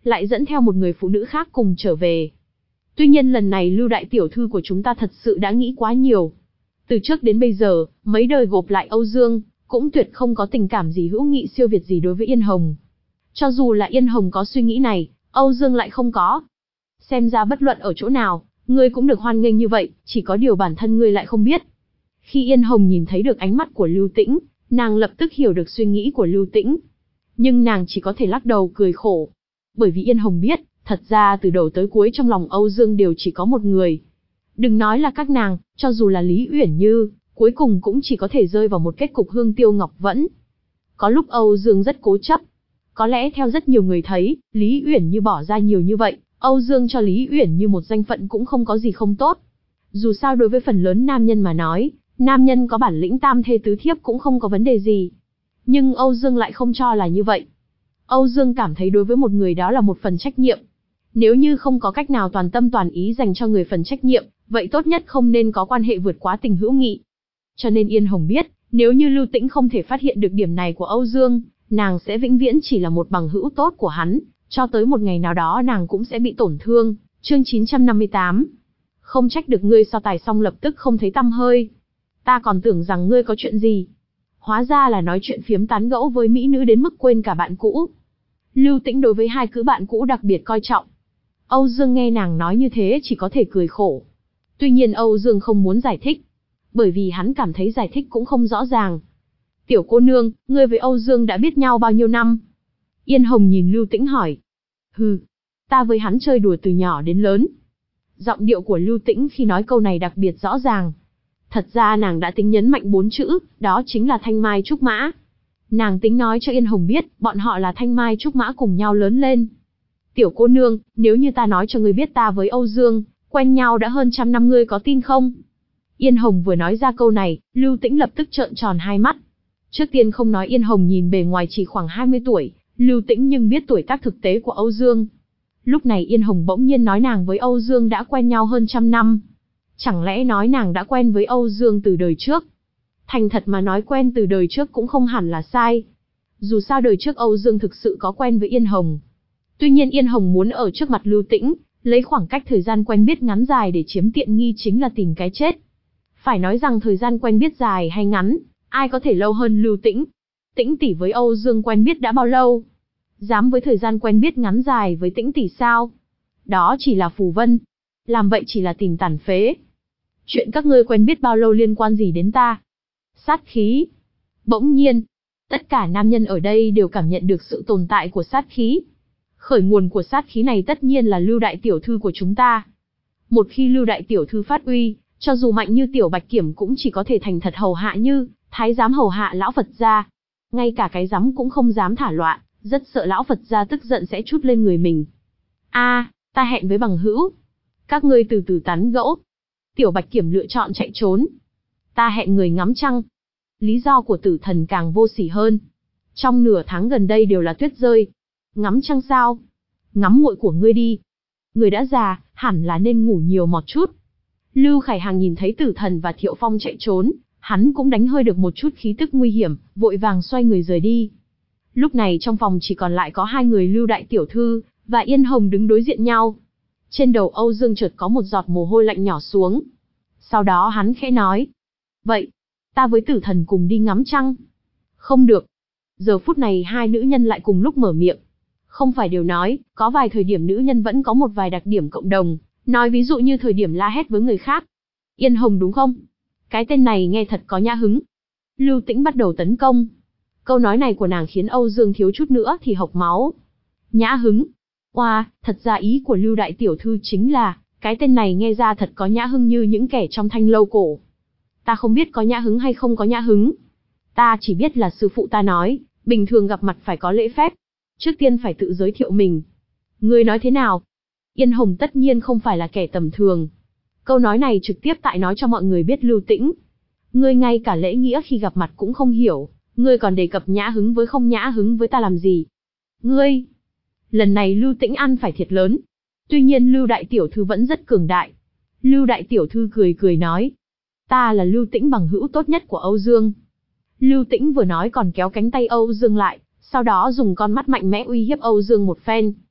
lại dẫn theo một người phụ nữ khác cùng trở về. Tuy nhiên lần này Lưu đại tiểu thư của chúng ta thật sự đã nghĩ quá nhiều. Từ trước đến bây giờ, mấy đời gộp lại Âu Dương, cũng tuyệt không có tình cảm gì hữu nghị siêu việt gì đối với Yên Hồng. Cho dù là Yên Hồng có suy nghĩ này, Âu Dương lại không có. Xem ra bất luận ở chỗ nào, ngươi cũng được hoan nghênh như vậy, chỉ có điều bản thân ngươi lại không biết. Khi Yên Hồng nhìn thấy được ánh mắt của Lưu Tĩnh, nàng lập tức hiểu được suy nghĩ của Lưu Tĩnh. Nhưng nàng chỉ có thể lắc đầu cười khổ. Bởi vì Yên Hồng biết, thật ra từ đầu tới cuối trong lòng Âu Dương đều chỉ có một người. Đừng nói là các nàng, cho dù là Lý Uyển Như, cuối cùng cũng chỉ có thể rơi vào một kết cục Hương Tiêu Ngọc Vẫn. Có lúc Âu Dương rất cố chấp. Có lẽ theo rất nhiều người thấy, Lý Uyển Như bỏ ra nhiều như vậy, Âu Dương cho Lý Uyển Như một danh phận cũng không có gì không tốt. Dù sao đối với phần lớn nam nhân mà nói, nam nhân có bản lĩnh tam thê tứ thiếp cũng không có vấn đề gì. Nhưng Âu Dương lại không cho là như vậy. Âu Dương cảm thấy đối với một người đó là một phần trách nhiệm. Nếu như không có cách nào toàn tâm toàn ý dành cho người phần trách nhiệm, vậy tốt nhất không nên có quan hệ vượt quá tình hữu nghị. Cho nên Yên Hồng biết, nếu như Lưu Tĩnh không thể phát hiện được điểm này của Âu Dương, nàng sẽ vĩnh viễn chỉ là một bằng hữu tốt của hắn, cho tới một ngày nào đó nàng cũng sẽ bị tổn thương. Chương chín trăm năm mươi tám. Không trách được ngươi so tài xong lập tức không thấy tăm hơi. Ta còn tưởng rằng ngươi có chuyện gì. Hóa ra là nói chuyện phiếm tán gẫu với mỹ nữ đến mức quên cả bạn cũ. Lưu Tĩnh đối với hai cữ bạn cũ đặc biệt coi trọng. Âu Dương nghe nàng nói như thế chỉ có thể cười khổ. Tuy nhiên Âu Dương không muốn giải thích, bởi vì hắn cảm thấy giải thích cũng không rõ ràng. Tiểu cô nương, ngươi với Âu Dương đã biết nhau bao nhiêu năm? Yên Hồng nhìn Lưu Tĩnh hỏi. Hừ, ta với hắn chơi đùa từ nhỏ đến lớn. Giọng điệu của Lưu Tĩnh khi nói câu này đặc biệt rõ ràng. Thật ra nàng đã tính nhấn mạnh bốn chữ, đó chính là thanh mai trúc mã. Nàng tính nói cho Yên Hồng biết, bọn họ là thanh mai trúc mã cùng nhau lớn lên. Tiểu cô nương, nếu như ta nói cho ngươi biết ta với Âu Dương, quen nhau đã hơn trăm năm ngươi có tin không? Yên Hồng vừa nói ra câu này, Lưu Tĩnh lập tức trợn tròn hai mắt. Trước tiên không nói Yên Hồng nhìn bề ngoài chỉ khoảng hai mươi tuổi, Lưu Tĩnh nhưng biết tuổi tác thực tế của Âu Dương. Lúc này Yên Hồng bỗng nhiên nói nàng với Âu Dương đã quen nhau hơn trăm năm. Chẳng lẽ nói nàng đã quen với Âu Dương từ đời trước? Thành thật mà nói quen từ đời trước cũng không hẳn là sai. Dù sao đời trước Âu Dương thực sự có quen với Yên Hồng. Tuy nhiên Yên Hồng muốn ở trước mặt Lưu Tĩnh, lấy khoảng cách thời gian quen biết ngắn dài để chiếm tiện nghi chính là tìm cái chết. Phải nói rằng thời gian quen biết dài hay ngắn, ai có thể lâu hơn Lưu Tĩnh? Tĩnh tỷ với Âu Dương quen biết đã bao lâu? Dám với thời gian quen biết ngắn dài với Tĩnh tỷ sao? Đó chỉ là phù vân. Làm vậy chỉ là tìm tàn phế. Chuyện các ngươi quen biết bao lâu liên quan gì đến ta? Sát khí. Bỗng nhiên, tất cả nam nhân ở đây đều cảm nhận được sự tồn tại của sát khí. Khởi nguồn của sát khí này tất nhiên là Lưu đại tiểu thư của chúng ta. Một khi Lưu đại tiểu thư phát uy, cho dù mạnh như Tiểu Bạch Kiểm cũng chỉ có thể thành thật hầu hạ như thái giám hầu hạ lão Phật gia. Ngay cả cái giám cũng không dám thả loạn, rất sợ lão Phật gia tức giận sẽ trút lên người mình. A, à, ta hẹn với bằng hữu. Các ngươi từ từ tán gẫu. Tiểu Bạch Kiểm lựa chọn chạy trốn. Ta hẹn người ngắm trăng. Lý do của Tử Thần càng vô sỉ hơn. Trong nửa tháng gần đây đều là tuyết rơi. Ngắm trăng sao? Ngắm muội của ngươi đi. Người đã già, hẳn là nên ngủ nhiều một chút. Lưu Khải Hàng nhìn thấy Tử Thần và Thiệu Phong chạy trốn, hắn cũng đánh hơi được một chút khí tức nguy hiểm, vội vàng xoay người rời đi. Lúc này trong phòng chỉ còn lại có hai người Lưu đại tiểu thư và Yên Hồng đứng đối diện nhau. Trên đầu Âu Dương chợt có một giọt mồ hôi lạnh nhỏ xuống. Sau đó hắn khẽ nói. Vậy, ta với Tử Thần cùng đi ngắm trăng. Không được. Giờ phút này hai nữ nhân lại cùng lúc mở miệng. Không phải đều nói, có vài thời điểm nữ nhân vẫn có một vài đặc điểm cộng đồng. Nói ví dụ như thời điểm la hét với người khác. Yên Hồng đúng không? Cái tên này nghe thật có nhã hứng. Lưu Tĩnh bắt đầu tấn công. Câu nói này của nàng khiến Âu Dương thiếu chút nữa thì hộc máu. Nhã hứng. Oa, thật ra ý của Lưu đại tiểu thư chính là, cái tên này nghe ra thật có nhã hứng như những kẻ trong thanh lâu cổ. Ta không biết có nhã hứng hay không có nhã hứng. Ta chỉ biết là sư phụ ta nói, bình thường gặp mặt phải có lễ phép. Trước tiên phải tự giới thiệu mình. Ngươi nói thế nào? Yên Hồng tất nhiên không phải là kẻ tầm thường. Câu nói này trực tiếp tại nói cho mọi người biết Lưu Tĩnh. Ngươi ngay cả lễ nghĩa khi gặp mặt cũng không hiểu, ngươi còn đề cập nhã hứng với không nhã hứng với ta làm gì? Ngươi! Lần này Lưu Tĩnh ăn phải thiệt lớn. Tuy nhiên Lưu đại tiểu thư vẫn rất cường đại. Lưu đại tiểu thư cười cười nói. Ta là Lưu Tĩnh bằng hữu tốt nhất của Âu Dương. Lưu Tĩnh vừa nói còn kéo cánh tay Âu Dương lại, sau đó dùng con mắt mạnh mẽ uy hiếp Âu Dương một phen.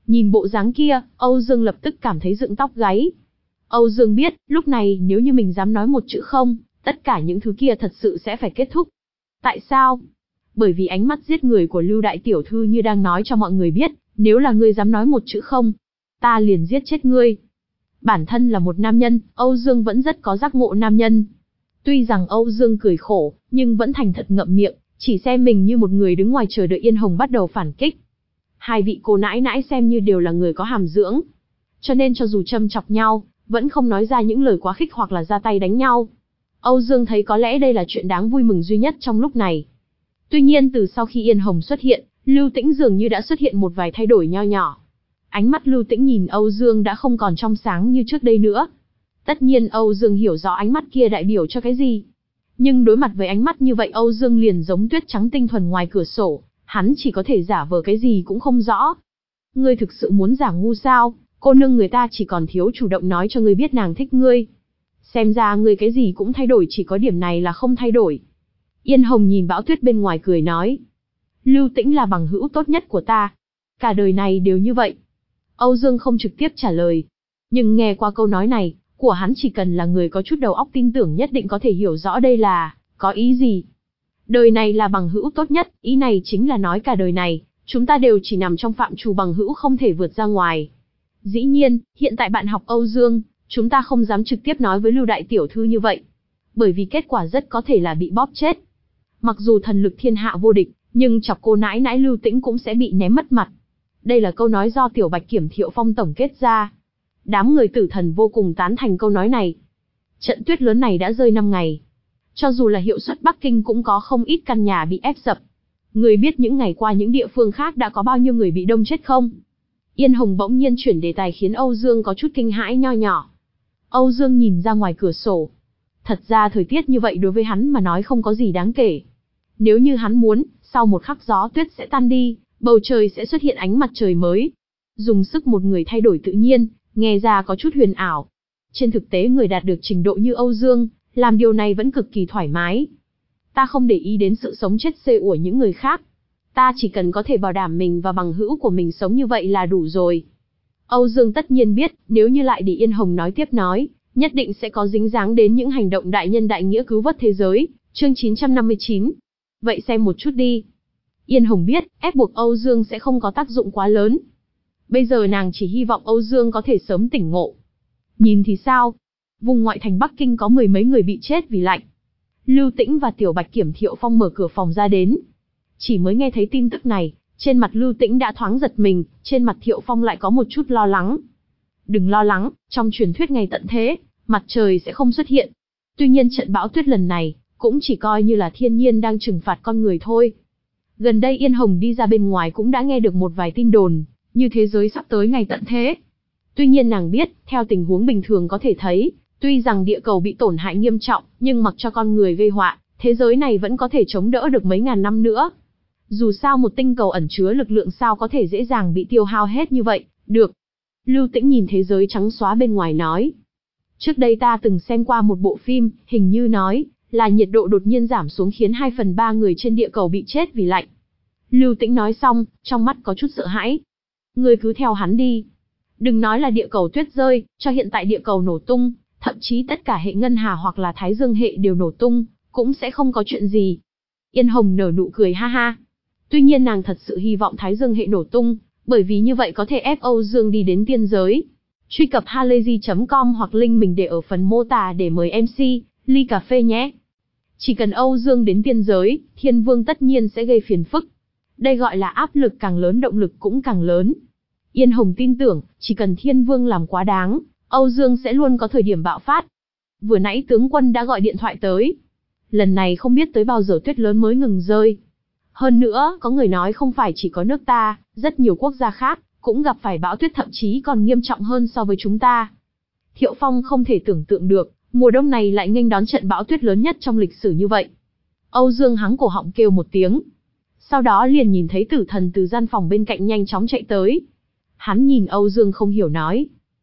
Nhìn bộ dáng kia, Âu Dương lập tức cảm thấy dựng tóc gáy. Âu Dương biết, lúc này nếu như mình dám nói một chữ không, tất cả những thứ kia thật sự sẽ phải kết thúc. Tại sao? Bởi vì ánh mắt giết người của Lưu đại tiểu thư như đang nói cho mọi người biết, nếu là ngươi dám nói một chữ không, ta liền giết chết ngươi. Bản thân là một nam nhân, Âu Dương vẫn rất có giác ngộ nam nhân. Tuy rằng Âu Dương cười khổ, nhưng vẫn thành thật ngậm miệng, chỉ xem mình như một người đứng ngoài chờ đợi Yên Hồng bắt đầu phản kích. Hai vị cô nãi nãi xem như đều là người có hàm dưỡng. Cho nên cho dù châm chọc nhau, vẫn không nói ra những lời quá khích hoặc là ra tay đánh nhau. Âu Dương thấy có lẽ đây là chuyện đáng vui mừng duy nhất trong lúc này. Tuy nhiên từ sau khi Yên Hồng xuất hiện, Lưu Tĩnh dường như đã xuất hiện một vài thay đổi nho nhỏ. Ánh mắt Lưu Tĩnh nhìn Âu Dương đã không còn trong sáng như trước đây nữa. Tất nhiên Âu Dương hiểu rõ ánh mắt kia đại biểu cho cái gì. Nhưng đối mặt với ánh mắt như vậy Âu Dương liền giống tuyết trắng tinh thuần ngoài cửa sổ, hắn chỉ có thể giả vờ cái gì cũng không rõ. Ngươi thực sự muốn giả ngu sao? Cô nương người ta chỉ còn thiếu chủ động nói cho ngươi biết nàng thích ngươi. Xem ra ngươi cái gì cũng thay đổi, chỉ có điểm này là không thay đổi. Yên Hồng nhìn bão tuyết bên ngoài cười nói. Lưu Tĩnh là bằng hữu tốt nhất của ta. Cả đời này đều như vậy. Âu Dương không trực tiếp trả lời. Nhưng nghe qua câu nói này, của hắn chỉ cần là người có chút đầu óc tin tưởng nhất định có thể hiểu rõ đây là, có ý gì. Đời này là bằng hữu tốt nhất, ý này chính là nói cả đời này, chúng ta đều chỉ nằm trong phạm trù bằng hữu không thể vượt ra ngoài. Dĩ nhiên, hiện tại bạn học Âu Dương, chúng ta không dám trực tiếp nói với Lưu đại tiểu thư như vậy. Bởi vì kết quả rất có thể là bị bóp chết. Mặc dù thần lực thiên hạ vô địch, nhưng chọc cô nãi nãi Lưu Tĩnh cũng sẽ bị ném mất mặt. Đây là câu nói do Tiểu Bạch Kiểm Thiệu Phong tổng kết ra. Đám người tử thần vô cùng tán thành câu nói này. Trận tuyết lớn này đã rơi năm ngày. Cho dù là hiệu suất Bắc Kinh cũng có không ít căn nhà bị ép sập. Người biết những ngày qua những địa phương khác đã có bao nhiêu người bị đông chết không? Yên Hồng bỗng nhiên chuyển đề tài khiến Âu Dương có chút kinh hãi nho nhỏ. Âu Dương nhìn ra ngoài cửa sổ. Thật ra thời tiết như vậy đối với hắn mà nói không có gì đáng kể. Nếu như hắn muốn, sau một khắc gió tuyết sẽ tan đi, bầu trời sẽ xuất hiện ánh mặt trời mới. Dùng sức một người thay đổi tự nhiên, nghe ra có chút huyền ảo. Trên thực tế người đạt được trình độ như Âu Dương, làm điều này vẫn cực kỳ thoải mái. Ta không để ý đến sự sống chết xê của những người khác. Ta chỉ cần có thể bảo đảm mình và bằng hữu của mình sống như vậy là đủ rồi. Âu Dương tất nhiên biết, nếu như lại để Yên Hồng nói tiếp nói, nhất định sẽ có dính dáng đến những hành động đại nhân đại nghĩa cứu vớt thế giới. Chương chín trăm năm mươi chín. Vậy xem một chút đi. Yên Hồng biết, ép buộc Âu Dương sẽ không có tác dụng quá lớn. Bây giờ nàng chỉ hy vọng Âu Dương có thể sớm tỉnh ngộ. Nhìn thì sao? Vùng ngoại thành Bắc Kinh có mười mấy người bị chết vì lạnh. Lưu Tĩnh và Tiểu Bạch Kiểm Thiệu Phong mở cửa phòng ra đến. Chỉ mới nghe thấy tin tức này, trên mặt Lưu Tĩnh đã thoáng giật mình, trên mặt Thiệu Phong lại có một chút lo lắng. Đừng lo lắng, trong truyền thuyết ngày tận thế, mặt trời sẽ không xuất hiện. Tuy nhiên trận bão tuyết lần này, cũng chỉ coi như là thiên nhiên đang trừng phạt con người thôi. Gần đây Yên Hồng đi ra bên ngoài cũng đã nghe được một vài tin đồn, như thế giới sắp tới ngày tận thế. Tuy nhiên nàng biết, theo tình huống bình thường có thể thấy, tuy rằng địa cầu bị tổn hại nghiêm trọng, nhưng mặc cho con người gây họa, thế giới này vẫn có thể chống đỡ được mấy ngàn năm nữa. Dù sao một tinh cầu ẩn chứa lực lượng sao có thể dễ dàng bị tiêu hao hết như vậy, được. Lưu Tĩnh nhìn thế giới trắng xóa bên ngoài nói. Trước đây ta từng xem qua một bộ phim, hình như nói, là nhiệt độ đột nhiên giảm xuống khiến hai phần ba người trên địa cầu bị chết vì lạnh. Lưu Tĩnh nói xong, trong mắt có chút sợ hãi. Ngươi cứ theo hắn đi. Đừng nói là địa cầu tuyết rơi, cho hiện tại địa cầu nổ tung, thậm chí tất cả hệ ngân hà hoặc là thái dương hệ đều nổ tung, cũng sẽ không có chuyện gì. Yên Hồng nở nụ cười ha ha. Tuy nhiên nàng thật sự hy vọng thái dương hệ nổ tung, bởi vì như vậy có thể ép Âu Dương đi đến tiên giới. Truy cập halayzi chấm com hoặc link mình để ở phần mô tả để mời em xê, ly cà phê nhé. Chỉ cần Âu Dương đến tiên giới, Thiên Vương tất nhiên sẽ gây phiền phức. Đây gọi là áp lực càng lớn động lực cũng càng lớn. Yên Hồng tin tưởng, chỉ cần Thiên Vương làm quá đáng, Âu Dương sẽ luôn có thời điểm bạo phát. Vừa nãy tướng quân đã gọi điện thoại tới. Lần này không biết tới bao giờ tuyết lớn mới ngừng rơi. Hơn nữa, có người nói không phải chỉ có nước ta, rất nhiều quốc gia khác, cũng gặp phải bão tuyết thậm chí còn nghiêm trọng hơn so với chúng ta. Thiệu Phong không thể tưởng tượng được, mùa đông này lại nghênh đón trận bão tuyết lớn nhất trong lịch sử như vậy. Âu Dương hắng cổ họng kêu một tiếng. Sau đó liền nhìn thấy tử thần từ gian phòng bên cạnh nhanh chóng chạy tới. Hắn nhìn Âu Dương không hiểu nói.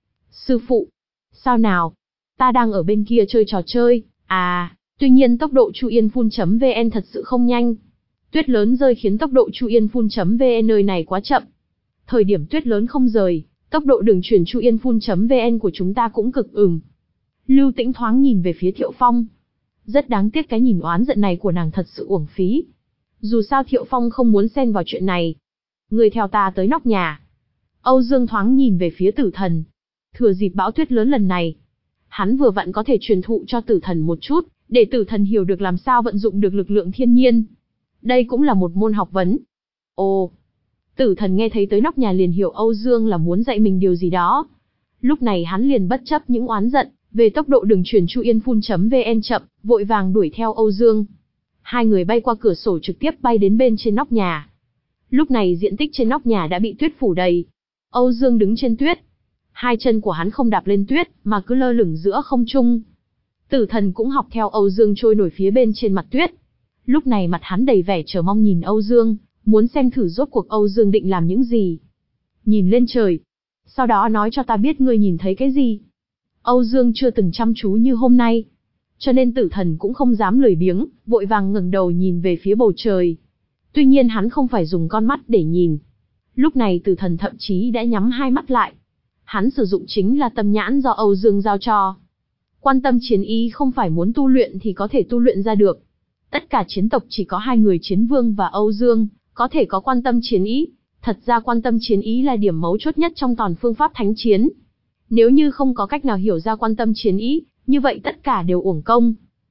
Sư phụ, sao nào? Ta đang ở bên kia chơi trò chơi, à, tuy nhiên tốc độ Chu Yên Phun.vn thật sự không nhanh. Tuyết lớn rơi khiến tốc độ Chu Yên Phun.vn nơi này quá chậm. Thời điểm tuyết lớn không rời, tốc độ đường truyền chu yên phun chấm vn của chúng ta cũng cực ừm. Lưu Tĩnh thoáng nhìn về phía Thiệu Phong. Rất đáng tiếc cái nhìn oán giận này của nàng thật sự uổng phí. Dù sao Thiệu Phong không muốn xen vào chuyện này. Người theo ta tới nóc nhà. Âu Dương thoáng nhìn về phía Tử Thần. Thừa dịp bão tuyết lớn lần này, hắn vừa vặn có thể truyền thụ cho Tử Thần một chút, để Tử Thần hiểu được làm sao vận dụng được lực lượng thiên nhiên. Đây cũng là một môn học vấn. Ồ, Tử Thần nghe thấy tới nóc nhà liền hiểu Âu Dương là muốn dạy mình điều gì đó. Lúc này hắn liền bất chấp những oán giận, về tốc độ đường truyền chu yên phun chấm vn chậm, vội vàng đuổi theo Âu Dương. Hai người bay qua cửa sổ trực tiếp bay đến bên trên nóc nhà. Lúc này diện tích trên nóc nhà đã bị tuyết phủ đầy. Âu Dương đứng trên tuyết. Hai chân của hắn không đạp lên tuyết, mà cứ lơ lửng giữa không trung. Tử Thần cũng học theo Âu Dương trôi nổi phía bên trên mặt tuyết. Lúc này mặt hắn đầy vẻ chờ mong nhìn Âu Dương, muốn xem thử rốt cuộc Âu Dương định làm những gì. Nhìn lên trời. Sau đó nói cho ta biết ngươi nhìn thấy cái gì. Âu Dương chưa từng chăm chú như hôm nay. Cho nên Tử Thần cũng không dám lười biếng, vội vàng ngẩng đầu nhìn về phía bầu trời. Tuy nhiên hắn không phải dùng con mắt để nhìn. Lúc này Tử Thần thậm chí đã nhắm hai mắt lại. Hắn sử dụng chính là tâm nhãn do Âu Dương giao cho. Quan tâm chiến ý không phải muốn tu luyện thì có thể tu luyện ra được. Tất cả chiến tộc chỉ có hai người Chiến Vương và Âu Dương có thể có quan tâm chiến ý. Thật ra quan tâm chiến ý là điểm mấu chốt nhất trong toàn phương pháp thánh chiến. Nếu như không có cách nào hiểu ra quan tâm chiến ý, như vậy tất cả đều uổng công.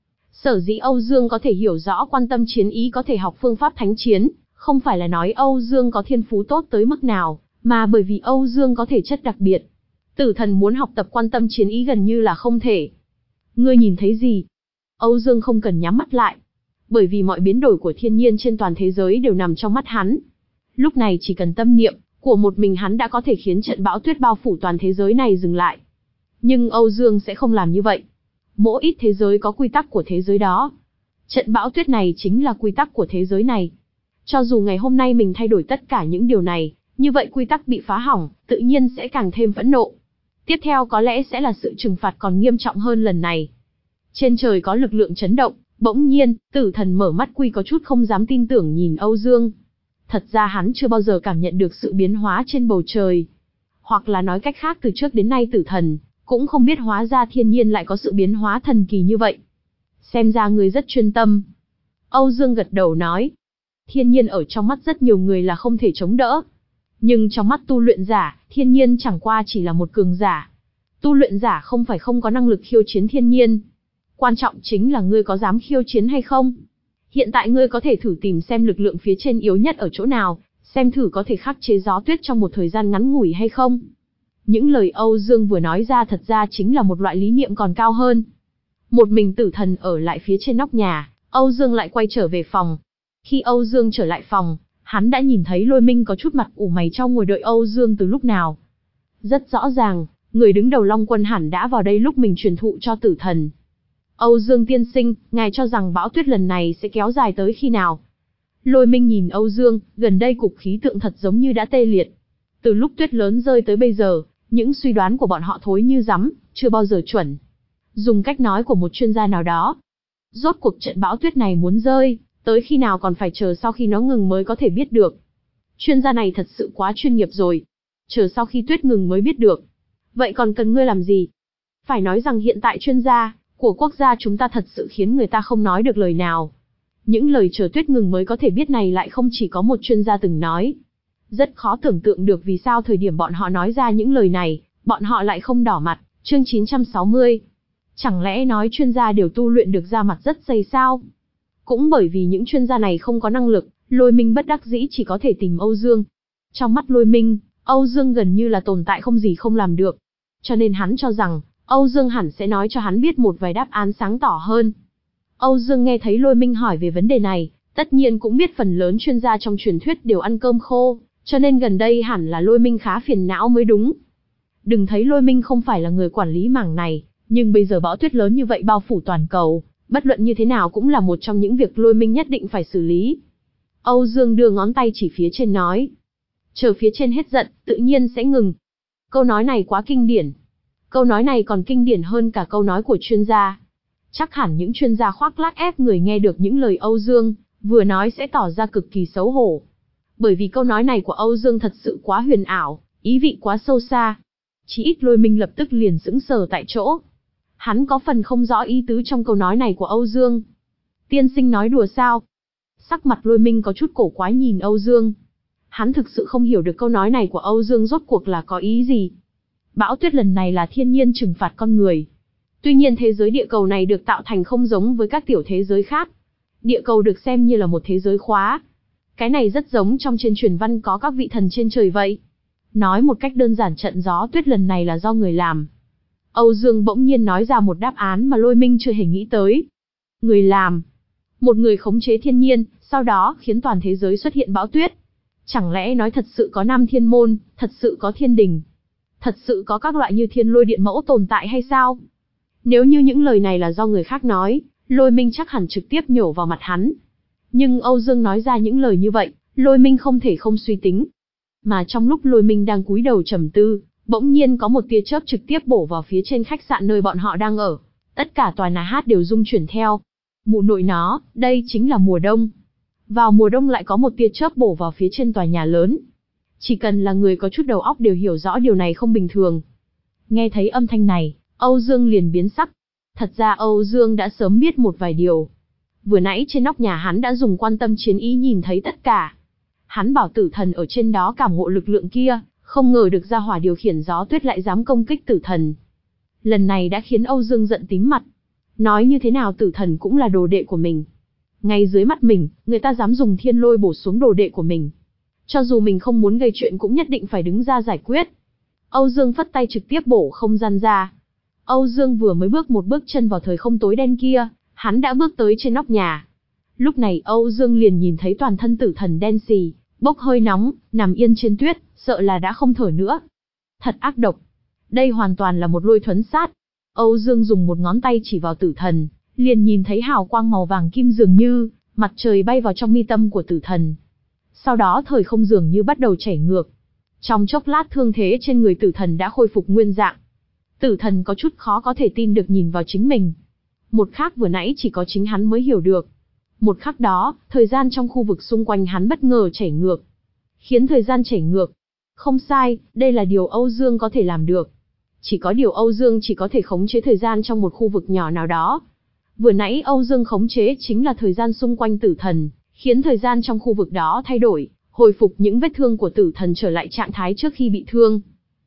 Sở dĩ Âu Dương có thể hiểu rõ quan tâm chiến ý có thể học phương pháp thánh chiến, không phải là nói Âu Dương có thiên phú tốt tới mức nào, mà bởi vì Âu Dương có thể chất đặc biệt. Tử Thần muốn học tập quan tâm chiến ý gần như là không thể. Ngươi nhìn thấy gì? Âu Dương không cần nhắm mắt lại. Bởi vì mọi biến đổi của thiên nhiên trên toàn thế giới đều nằm trong mắt hắn. Lúc này chỉ cần tâm niệm của một mình hắn đã có thể khiến trận bão tuyết bao phủ toàn thế giới này dừng lại. Nhưng Âu Dương sẽ không làm như vậy. Mỗi ít thế giới có quy tắc của thế giới đó. Trận bão tuyết này chính là quy tắc của thế giới này. Cho dù ngày hôm nay mình thay đổi tất cả những điều này, như vậy quy tắc bị phá hỏng, tự nhiên sẽ càng thêm phẫn nộ. Tiếp theo có lẽ sẽ là sự trừng phạt còn nghiêm trọng hơn lần này. Trên trời có lực lượng chấn động, bỗng nhiên, Tử Thần mở mắt quy có chút không dám tin tưởng nhìn Âu Dương. Thật ra hắn chưa bao giờ cảm nhận được sự biến hóa trên bầu trời. Hoặc là nói cách khác từ trước đến nay Tử Thần cũng không biết hóa ra thiên nhiên lại có sự biến hóa thần kỳ như vậy. Xem ra ngươi rất chuyên tâm. Âu Dương gật đầu nói. Thiên nhiên ở trong mắt rất nhiều người là không thể chống đỡ. Nhưng trong mắt tu luyện giả, thiên nhiên chẳng qua chỉ là một cường giả. Tu luyện giả không phải không có năng lực khiêu chiến thiên nhiên. Quan trọng chính là ngươi có dám khiêu chiến hay không. Hiện tại ngươi có thể thử tìm xem lực lượng phía trên yếu nhất ở chỗ nào, xem thử có thể khắc chế gió tuyết trong một thời gian ngắn ngủi hay không. Những lời Âu Dương vừa nói ra thật ra chính là một loại lý niệm còn cao hơn. Một mình Tử Thần ở lại phía trên nóc nhà, Âu Dương lại quay trở về phòng. Khi Âu Dương trở lại phòng, hắn đã nhìn thấy Lôi Minh có chút mặt ủ mày trao ngồi đợi Âu Dương từ lúc nào. Rất rõ ràng, người đứng đầu Long Quân hẳn đã vào đây lúc mình truyền thụ cho Tử Thần. Âu Dương tiên sinh, ngài cho rằng bão tuyết lần này sẽ kéo dài tới khi nào? Lôi Minh nhìn Âu Dương, gần đây cục khí tượng thật giống như đã tê liệt. Từ lúc tuyết lớn rơi tới bây giờ, những suy đoán của bọn họ thối như rắm, chưa bao giờ chuẩn. Dùng cách nói của một chuyên gia nào đó, rốt cuộc trận bão tuyết này muốn rơi, tới khi nào còn phải chờ sau khi nó ngừng mới có thể biết được. Chuyên gia này thật sự quá chuyên nghiệp rồi. Chờ sau khi tuyết ngừng mới biết được. Vậy còn cần ngươi làm gì? Phải nói rằng hiện tại chuyên gia của quốc gia chúng ta thật sự khiến người ta không nói được lời nào. Những lời chờ tuyết ngừng mới có thể biết này lại không chỉ có một chuyên gia từng nói. Rất khó tưởng tượng được vì sao thời điểm bọn họ nói ra những lời này, bọn họ lại không đỏ mặt. Chương chín trăm sáu mươi. Chẳng lẽ nói chuyên gia đều tu luyện được da mặt rất dày sao? Cũng bởi vì những chuyên gia này không có năng lực, Lôi Minh bất đắc dĩ chỉ có thể tìm Âu Dương. Trong mắt Lôi Minh, Âu Dương gần như là tồn tại không gì không làm được. Cho nên hắn cho rằng, Âu Dương hẳn sẽ nói cho hắn biết một vài đáp án sáng tỏ hơn. Âu Dương nghe thấy Lôi Minh hỏi về vấn đề này, tất nhiên cũng biết phần lớn chuyên gia trong truyền thuyết đều ăn cơm khô, cho nên gần đây hẳn là Lôi Minh khá phiền não mới đúng. Đừng thấy Lôi Minh không phải là người quản lý mảng này, nhưng bây giờ bão tuyết lớn như vậy bao phủ toàn cầu, bất luận như thế nào cũng là một trong những việc Lôi Minh nhất định phải xử lý. Âu Dương đưa ngón tay chỉ phía trên nói. Chờ phía trên hết giận, tự nhiên sẽ ngừng. Câu nói này quá kinh điển. Câu nói này còn kinh điển hơn cả câu nói của chuyên gia. Chắc hẳn những chuyên gia khoác lác ép người nghe được những lời Âu Dương vừa nói sẽ tỏ ra cực kỳ xấu hổ. Bởi vì câu nói này của Âu Dương thật sự quá huyền ảo, ý vị quá sâu xa. Chỉ ít Lôi Minh lập tức liền sững sờ tại chỗ. Hắn có phần không rõ ý tứ trong câu nói này của Âu Dương. Tiên sinh nói đùa sao? Sắc mặt Lôi Minh có chút cổ quái nhìn Âu Dương. Hắn thực sự không hiểu được câu nói này của Âu Dương rốt cuộc là có ý gì. Bão tuyết lần này là thiên nhiên trừng phạt con người. Tuy nhiên thế giới địa cầu này được tạo thành không giống với các tiểu thế giới khác. Địa cầu được xem như là một thế giới khóa. Cái này rất giống trong trên truyền văn có các vị thần trên trời vậy. Nói một cách đơn giản trận gió tuyết lần này là do người làm. Âu Dương bỗng nhiên nói ra một đáp án mà Lôi Minh chưa hề nghĩ tới. Người làm. Một người khống chế thiên nhiên, sau đó khiến toàn thế giới xuất hiện bão tuyết. Chẳng lẽ nói thật sự có Nam Thiên Môn, thật sự có thiên đình, thật sự có các loại như thiên lôi điện mẫu tồn tại hay sao? Nếu như những lời này là do người khác nói, Lôi Minh chắc hẳn trực tiếp nhổ vào mặt hắn. Nhưng Âu Dương nói ra những lời như vậy, Lôi Minh không thể không suy tính. Mà trong lúc Lôi Minh đang cúi đầu trầm tư, bỗng nhiên có một tia chớp trực tiếp bổ vào phía trên khách sạn nơi bọn họ đang ở. Tất cả tòa nhà hát đều rung chuyển theo. Mụ nội nó, đây chính là mùa đông. Vào mùa đông lại có một tia chớp bổ vào phía trên tòa nhà lớn. Chỉ cần là người có chút đầu óc đều hiểu rõ điều này không bình thường. Nghe thấy âm thanh này, Âu Dương liền biến sắc. Thật ra Âu Dương đã sớm biết một vài điều. Vừa nãy trên nóc nhà hắn đã dùng quan tâm chiến ý nhìn thấy tất cả. Hắn bảo tử thần ở trên đó cảm ngộ lực lượng kia, không ngờ được gia hỏa điều khiển gió tuyết lại dám công kích tử thần. Lần này đã khiến Âu Dương giận tím mặt. Nói như thế nào tử thần cũng là đồ đệ của mình. Ngay dưới mắt mình, người ta dám dùng thiên lôi bổ xuống đồ đệ của mình. Cho dù mình không muốn gây chuyện cũng nhất định phải đứng ra giải quyết. Âu Dương phất tay trực tiếp bổ không gian ra. Âu Dương vừa mới bước một bước chân vào thời không tối đen kia, hắn đã bước tới trên nóc nhà. Lúc này Âu Dương liền nhìn thấy toàn thân tử thần đen xì, bốc hơi nóng, nằm yên trên tuyết, sợ là đã không thở nữa. Thật ác độc. Đây hoàn toàn là một lôi thuấn sát. Âu Dương dùng một ngón tay chỉ vào tử thần, liền nhìn thấy hào quang màu vàng kim dường như mặt trời bay vào trong mi tâm của tử thần. Sau đó thời không dường như bắt đầu chảy ngược. Trong chốc lát thương thế trên người tử thần đã khôi phục nguyên dạng. Tử thần có chút khó có thể tin được nhìn vào chính mình. Một khắc vừa nãy chỉ có chính hắn mới hiểu được. Một khắc đó, thời gian trong khu vực xung quanh hắn bất ngờ chảy ngược. Khiến thời gian chảy ngược. Không sai, đây là điều Âu Dương có thể làm được. Chỉ có điều Âu Dương chỉ có thể khống chế thời gian trong một khu vực nhỏ nào đó. Vừa nãy Âu Dương khống chế chính là thời gian xung quanh tử thần, khiến thời gian trong khu vực đó thay đổi, hồi phục những vết thương của tử thần trở lại trạng thái trước khi bị thương.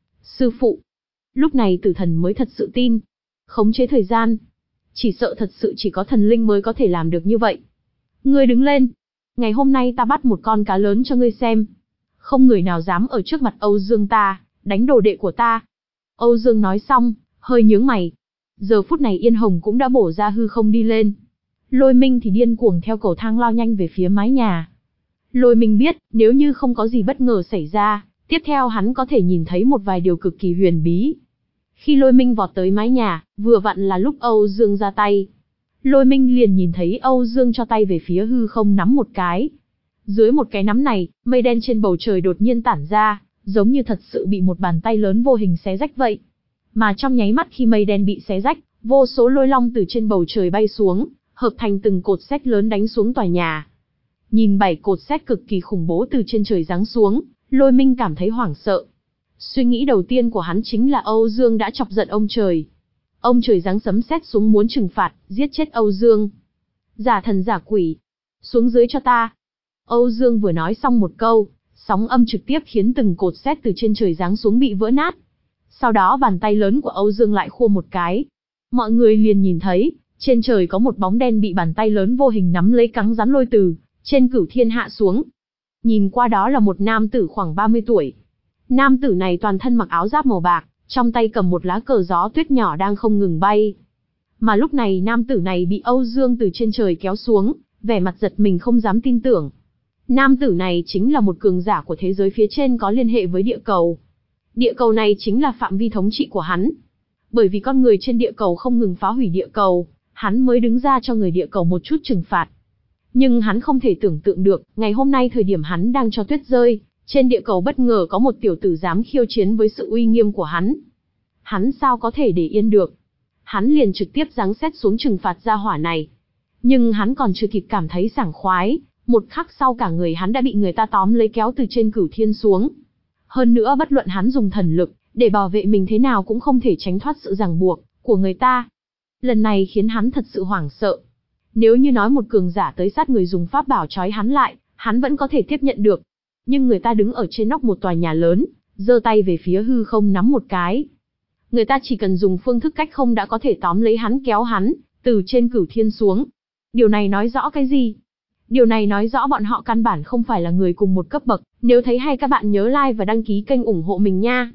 Sư phụ. Lúc này tử thần mới thật sự tin. Khống chế thời gian. Chỉ sợ thật sự chỉ có thần linh mới có thể làm được như vậy. Ngươi đứng lên. Ngày hôm nay ta bắt một con cá lớn cho ngươi xem. Không người nào dám ở trước mặt Âu Dương ta, đánh đồ đệ của ta. Âu Dương nói xong, hơi nhướng mày. Giờ phút này Yên Hồng cũng đã bổ ra hư không đi lên. Lôi Minh thì điên cuồng theo cầu thang lao nhanh về phía mái nhà. Lôi Minh biết, nếu như không có gì bất ngờ xảy ra, tiếp theo hắn có thể nhìn thấy một vài điều cực kỳ huyền bí. Khi Lôi Minh vọt tới mái nhà, vừa vặn là lúc Âu Dương ra tay. Lôi Minh liền nhìn thấy Âu Dương cho tay về phía hư không nắm một cái. Dưới một cái nắm này, mây đen trên bầu trời đột nhiên tản ra, giống như thật sự bị một bàn tay lớn vô hình xé rách vậy. Mà trong nháy mắt khi mây đen bị xé rách, vô số lôi long từ trên bầu trời bay xuống, hợp thành từng cột sét lớn đánh xuống tòa nhà. Nhìn bảy cột sét cực kỳ khủng bố từ trên trời giáng xuống, Lôi Minh cảm thấy hoảng sợ. Suy nghĩ đầu tiên của hắn chính là Âu Dương đã chọc giận ông trời. Ông trời giáng sấm sét xuống muốn trừng phạt, giết chết Âu Dương. Giả thần giả quỷ, xuống dưới cho ta. Âu Dương vừa nói xong một câu, sóng âm trực tiếp khiến từng cột sét từ trên trời giáng xuống bị vỡ nát. Sau đó bàn tay lớn của Âu Dương lại khua một cái. Mọi người liền nhìn thấy, trên trời có một bóng đen bị bàn tay lớn vô hình nắm lấy cắn rắn lôi từ trên cửu thiên hạ xuống. Nhìn qua đó là một nam tử khoảng ba mươi tuổi. Nam tử này toàn thân mặc áo giáp màu bạc, trong tay cầm một lá cờ gió tuyết nhỏ đang không ngừng bay. Mà lúc này nam tử này bị Âu Dương từ trên trời kéo xuống, vẻ mặt giật mình không dám tin tưởng. Nam tử này chính là một cường giả của thế giới phía trên có liên hệ với địa cầu. Địa cầu này chính là phạm vi thống trị của hắn. Bởi vì con người trên địa cầu không ngừng phá hủy địa cầu, hắn mới đứng ra cho người địa cầu một chút trừng phạt. Nhưng hắn không thể tưởng tượng được, ngày hôm nay thời điểm hắn đang cho tuyết rơi, trên địa cầu bất ngờ có một tiểu tử dám khiêu chiến với sự uy nghiêm của hắn. Hắn sao có thể để yên được? Hắn liền trực tiếp giáng xét xuống trừng phạt gia hỏa này. Nhưng hắn còn chưa kịp cảm thấy sảng khoái, Một khắc sau cả người hắn đã bị người ta tóm lấy kéo từ trên cửu thiên xuống. Hơn nữa bất luận hắn dùng thần lực, để bảo vệ mình thế nào cũng không thể tránh thoát sự ràng buộc của người ta. Lần này khiến hắn thật sự hoảng sợ. Nếu như nói một cường giả tới sát người dùng pháp bảo trói hắn lại, hắn vẫn có thể tiếp nhận được. Nhưng người ta đứng ở trên nóc một tòa nhà lớn, giơ tay về phía hư không nắm một cái. Người ta chỉ cần dùng phương thức cách không đã có thể tóm lấy hắn kéo hắn, từ trên cửu thiên xuống. Điều này nói rõ cái gì? Điều này nói rõ bọn họ căn bản không phải là người cùng một cấp bậc. Nếu thấy hay các bạn nhớ like và đăng ký kênh ủng hộ mình nha.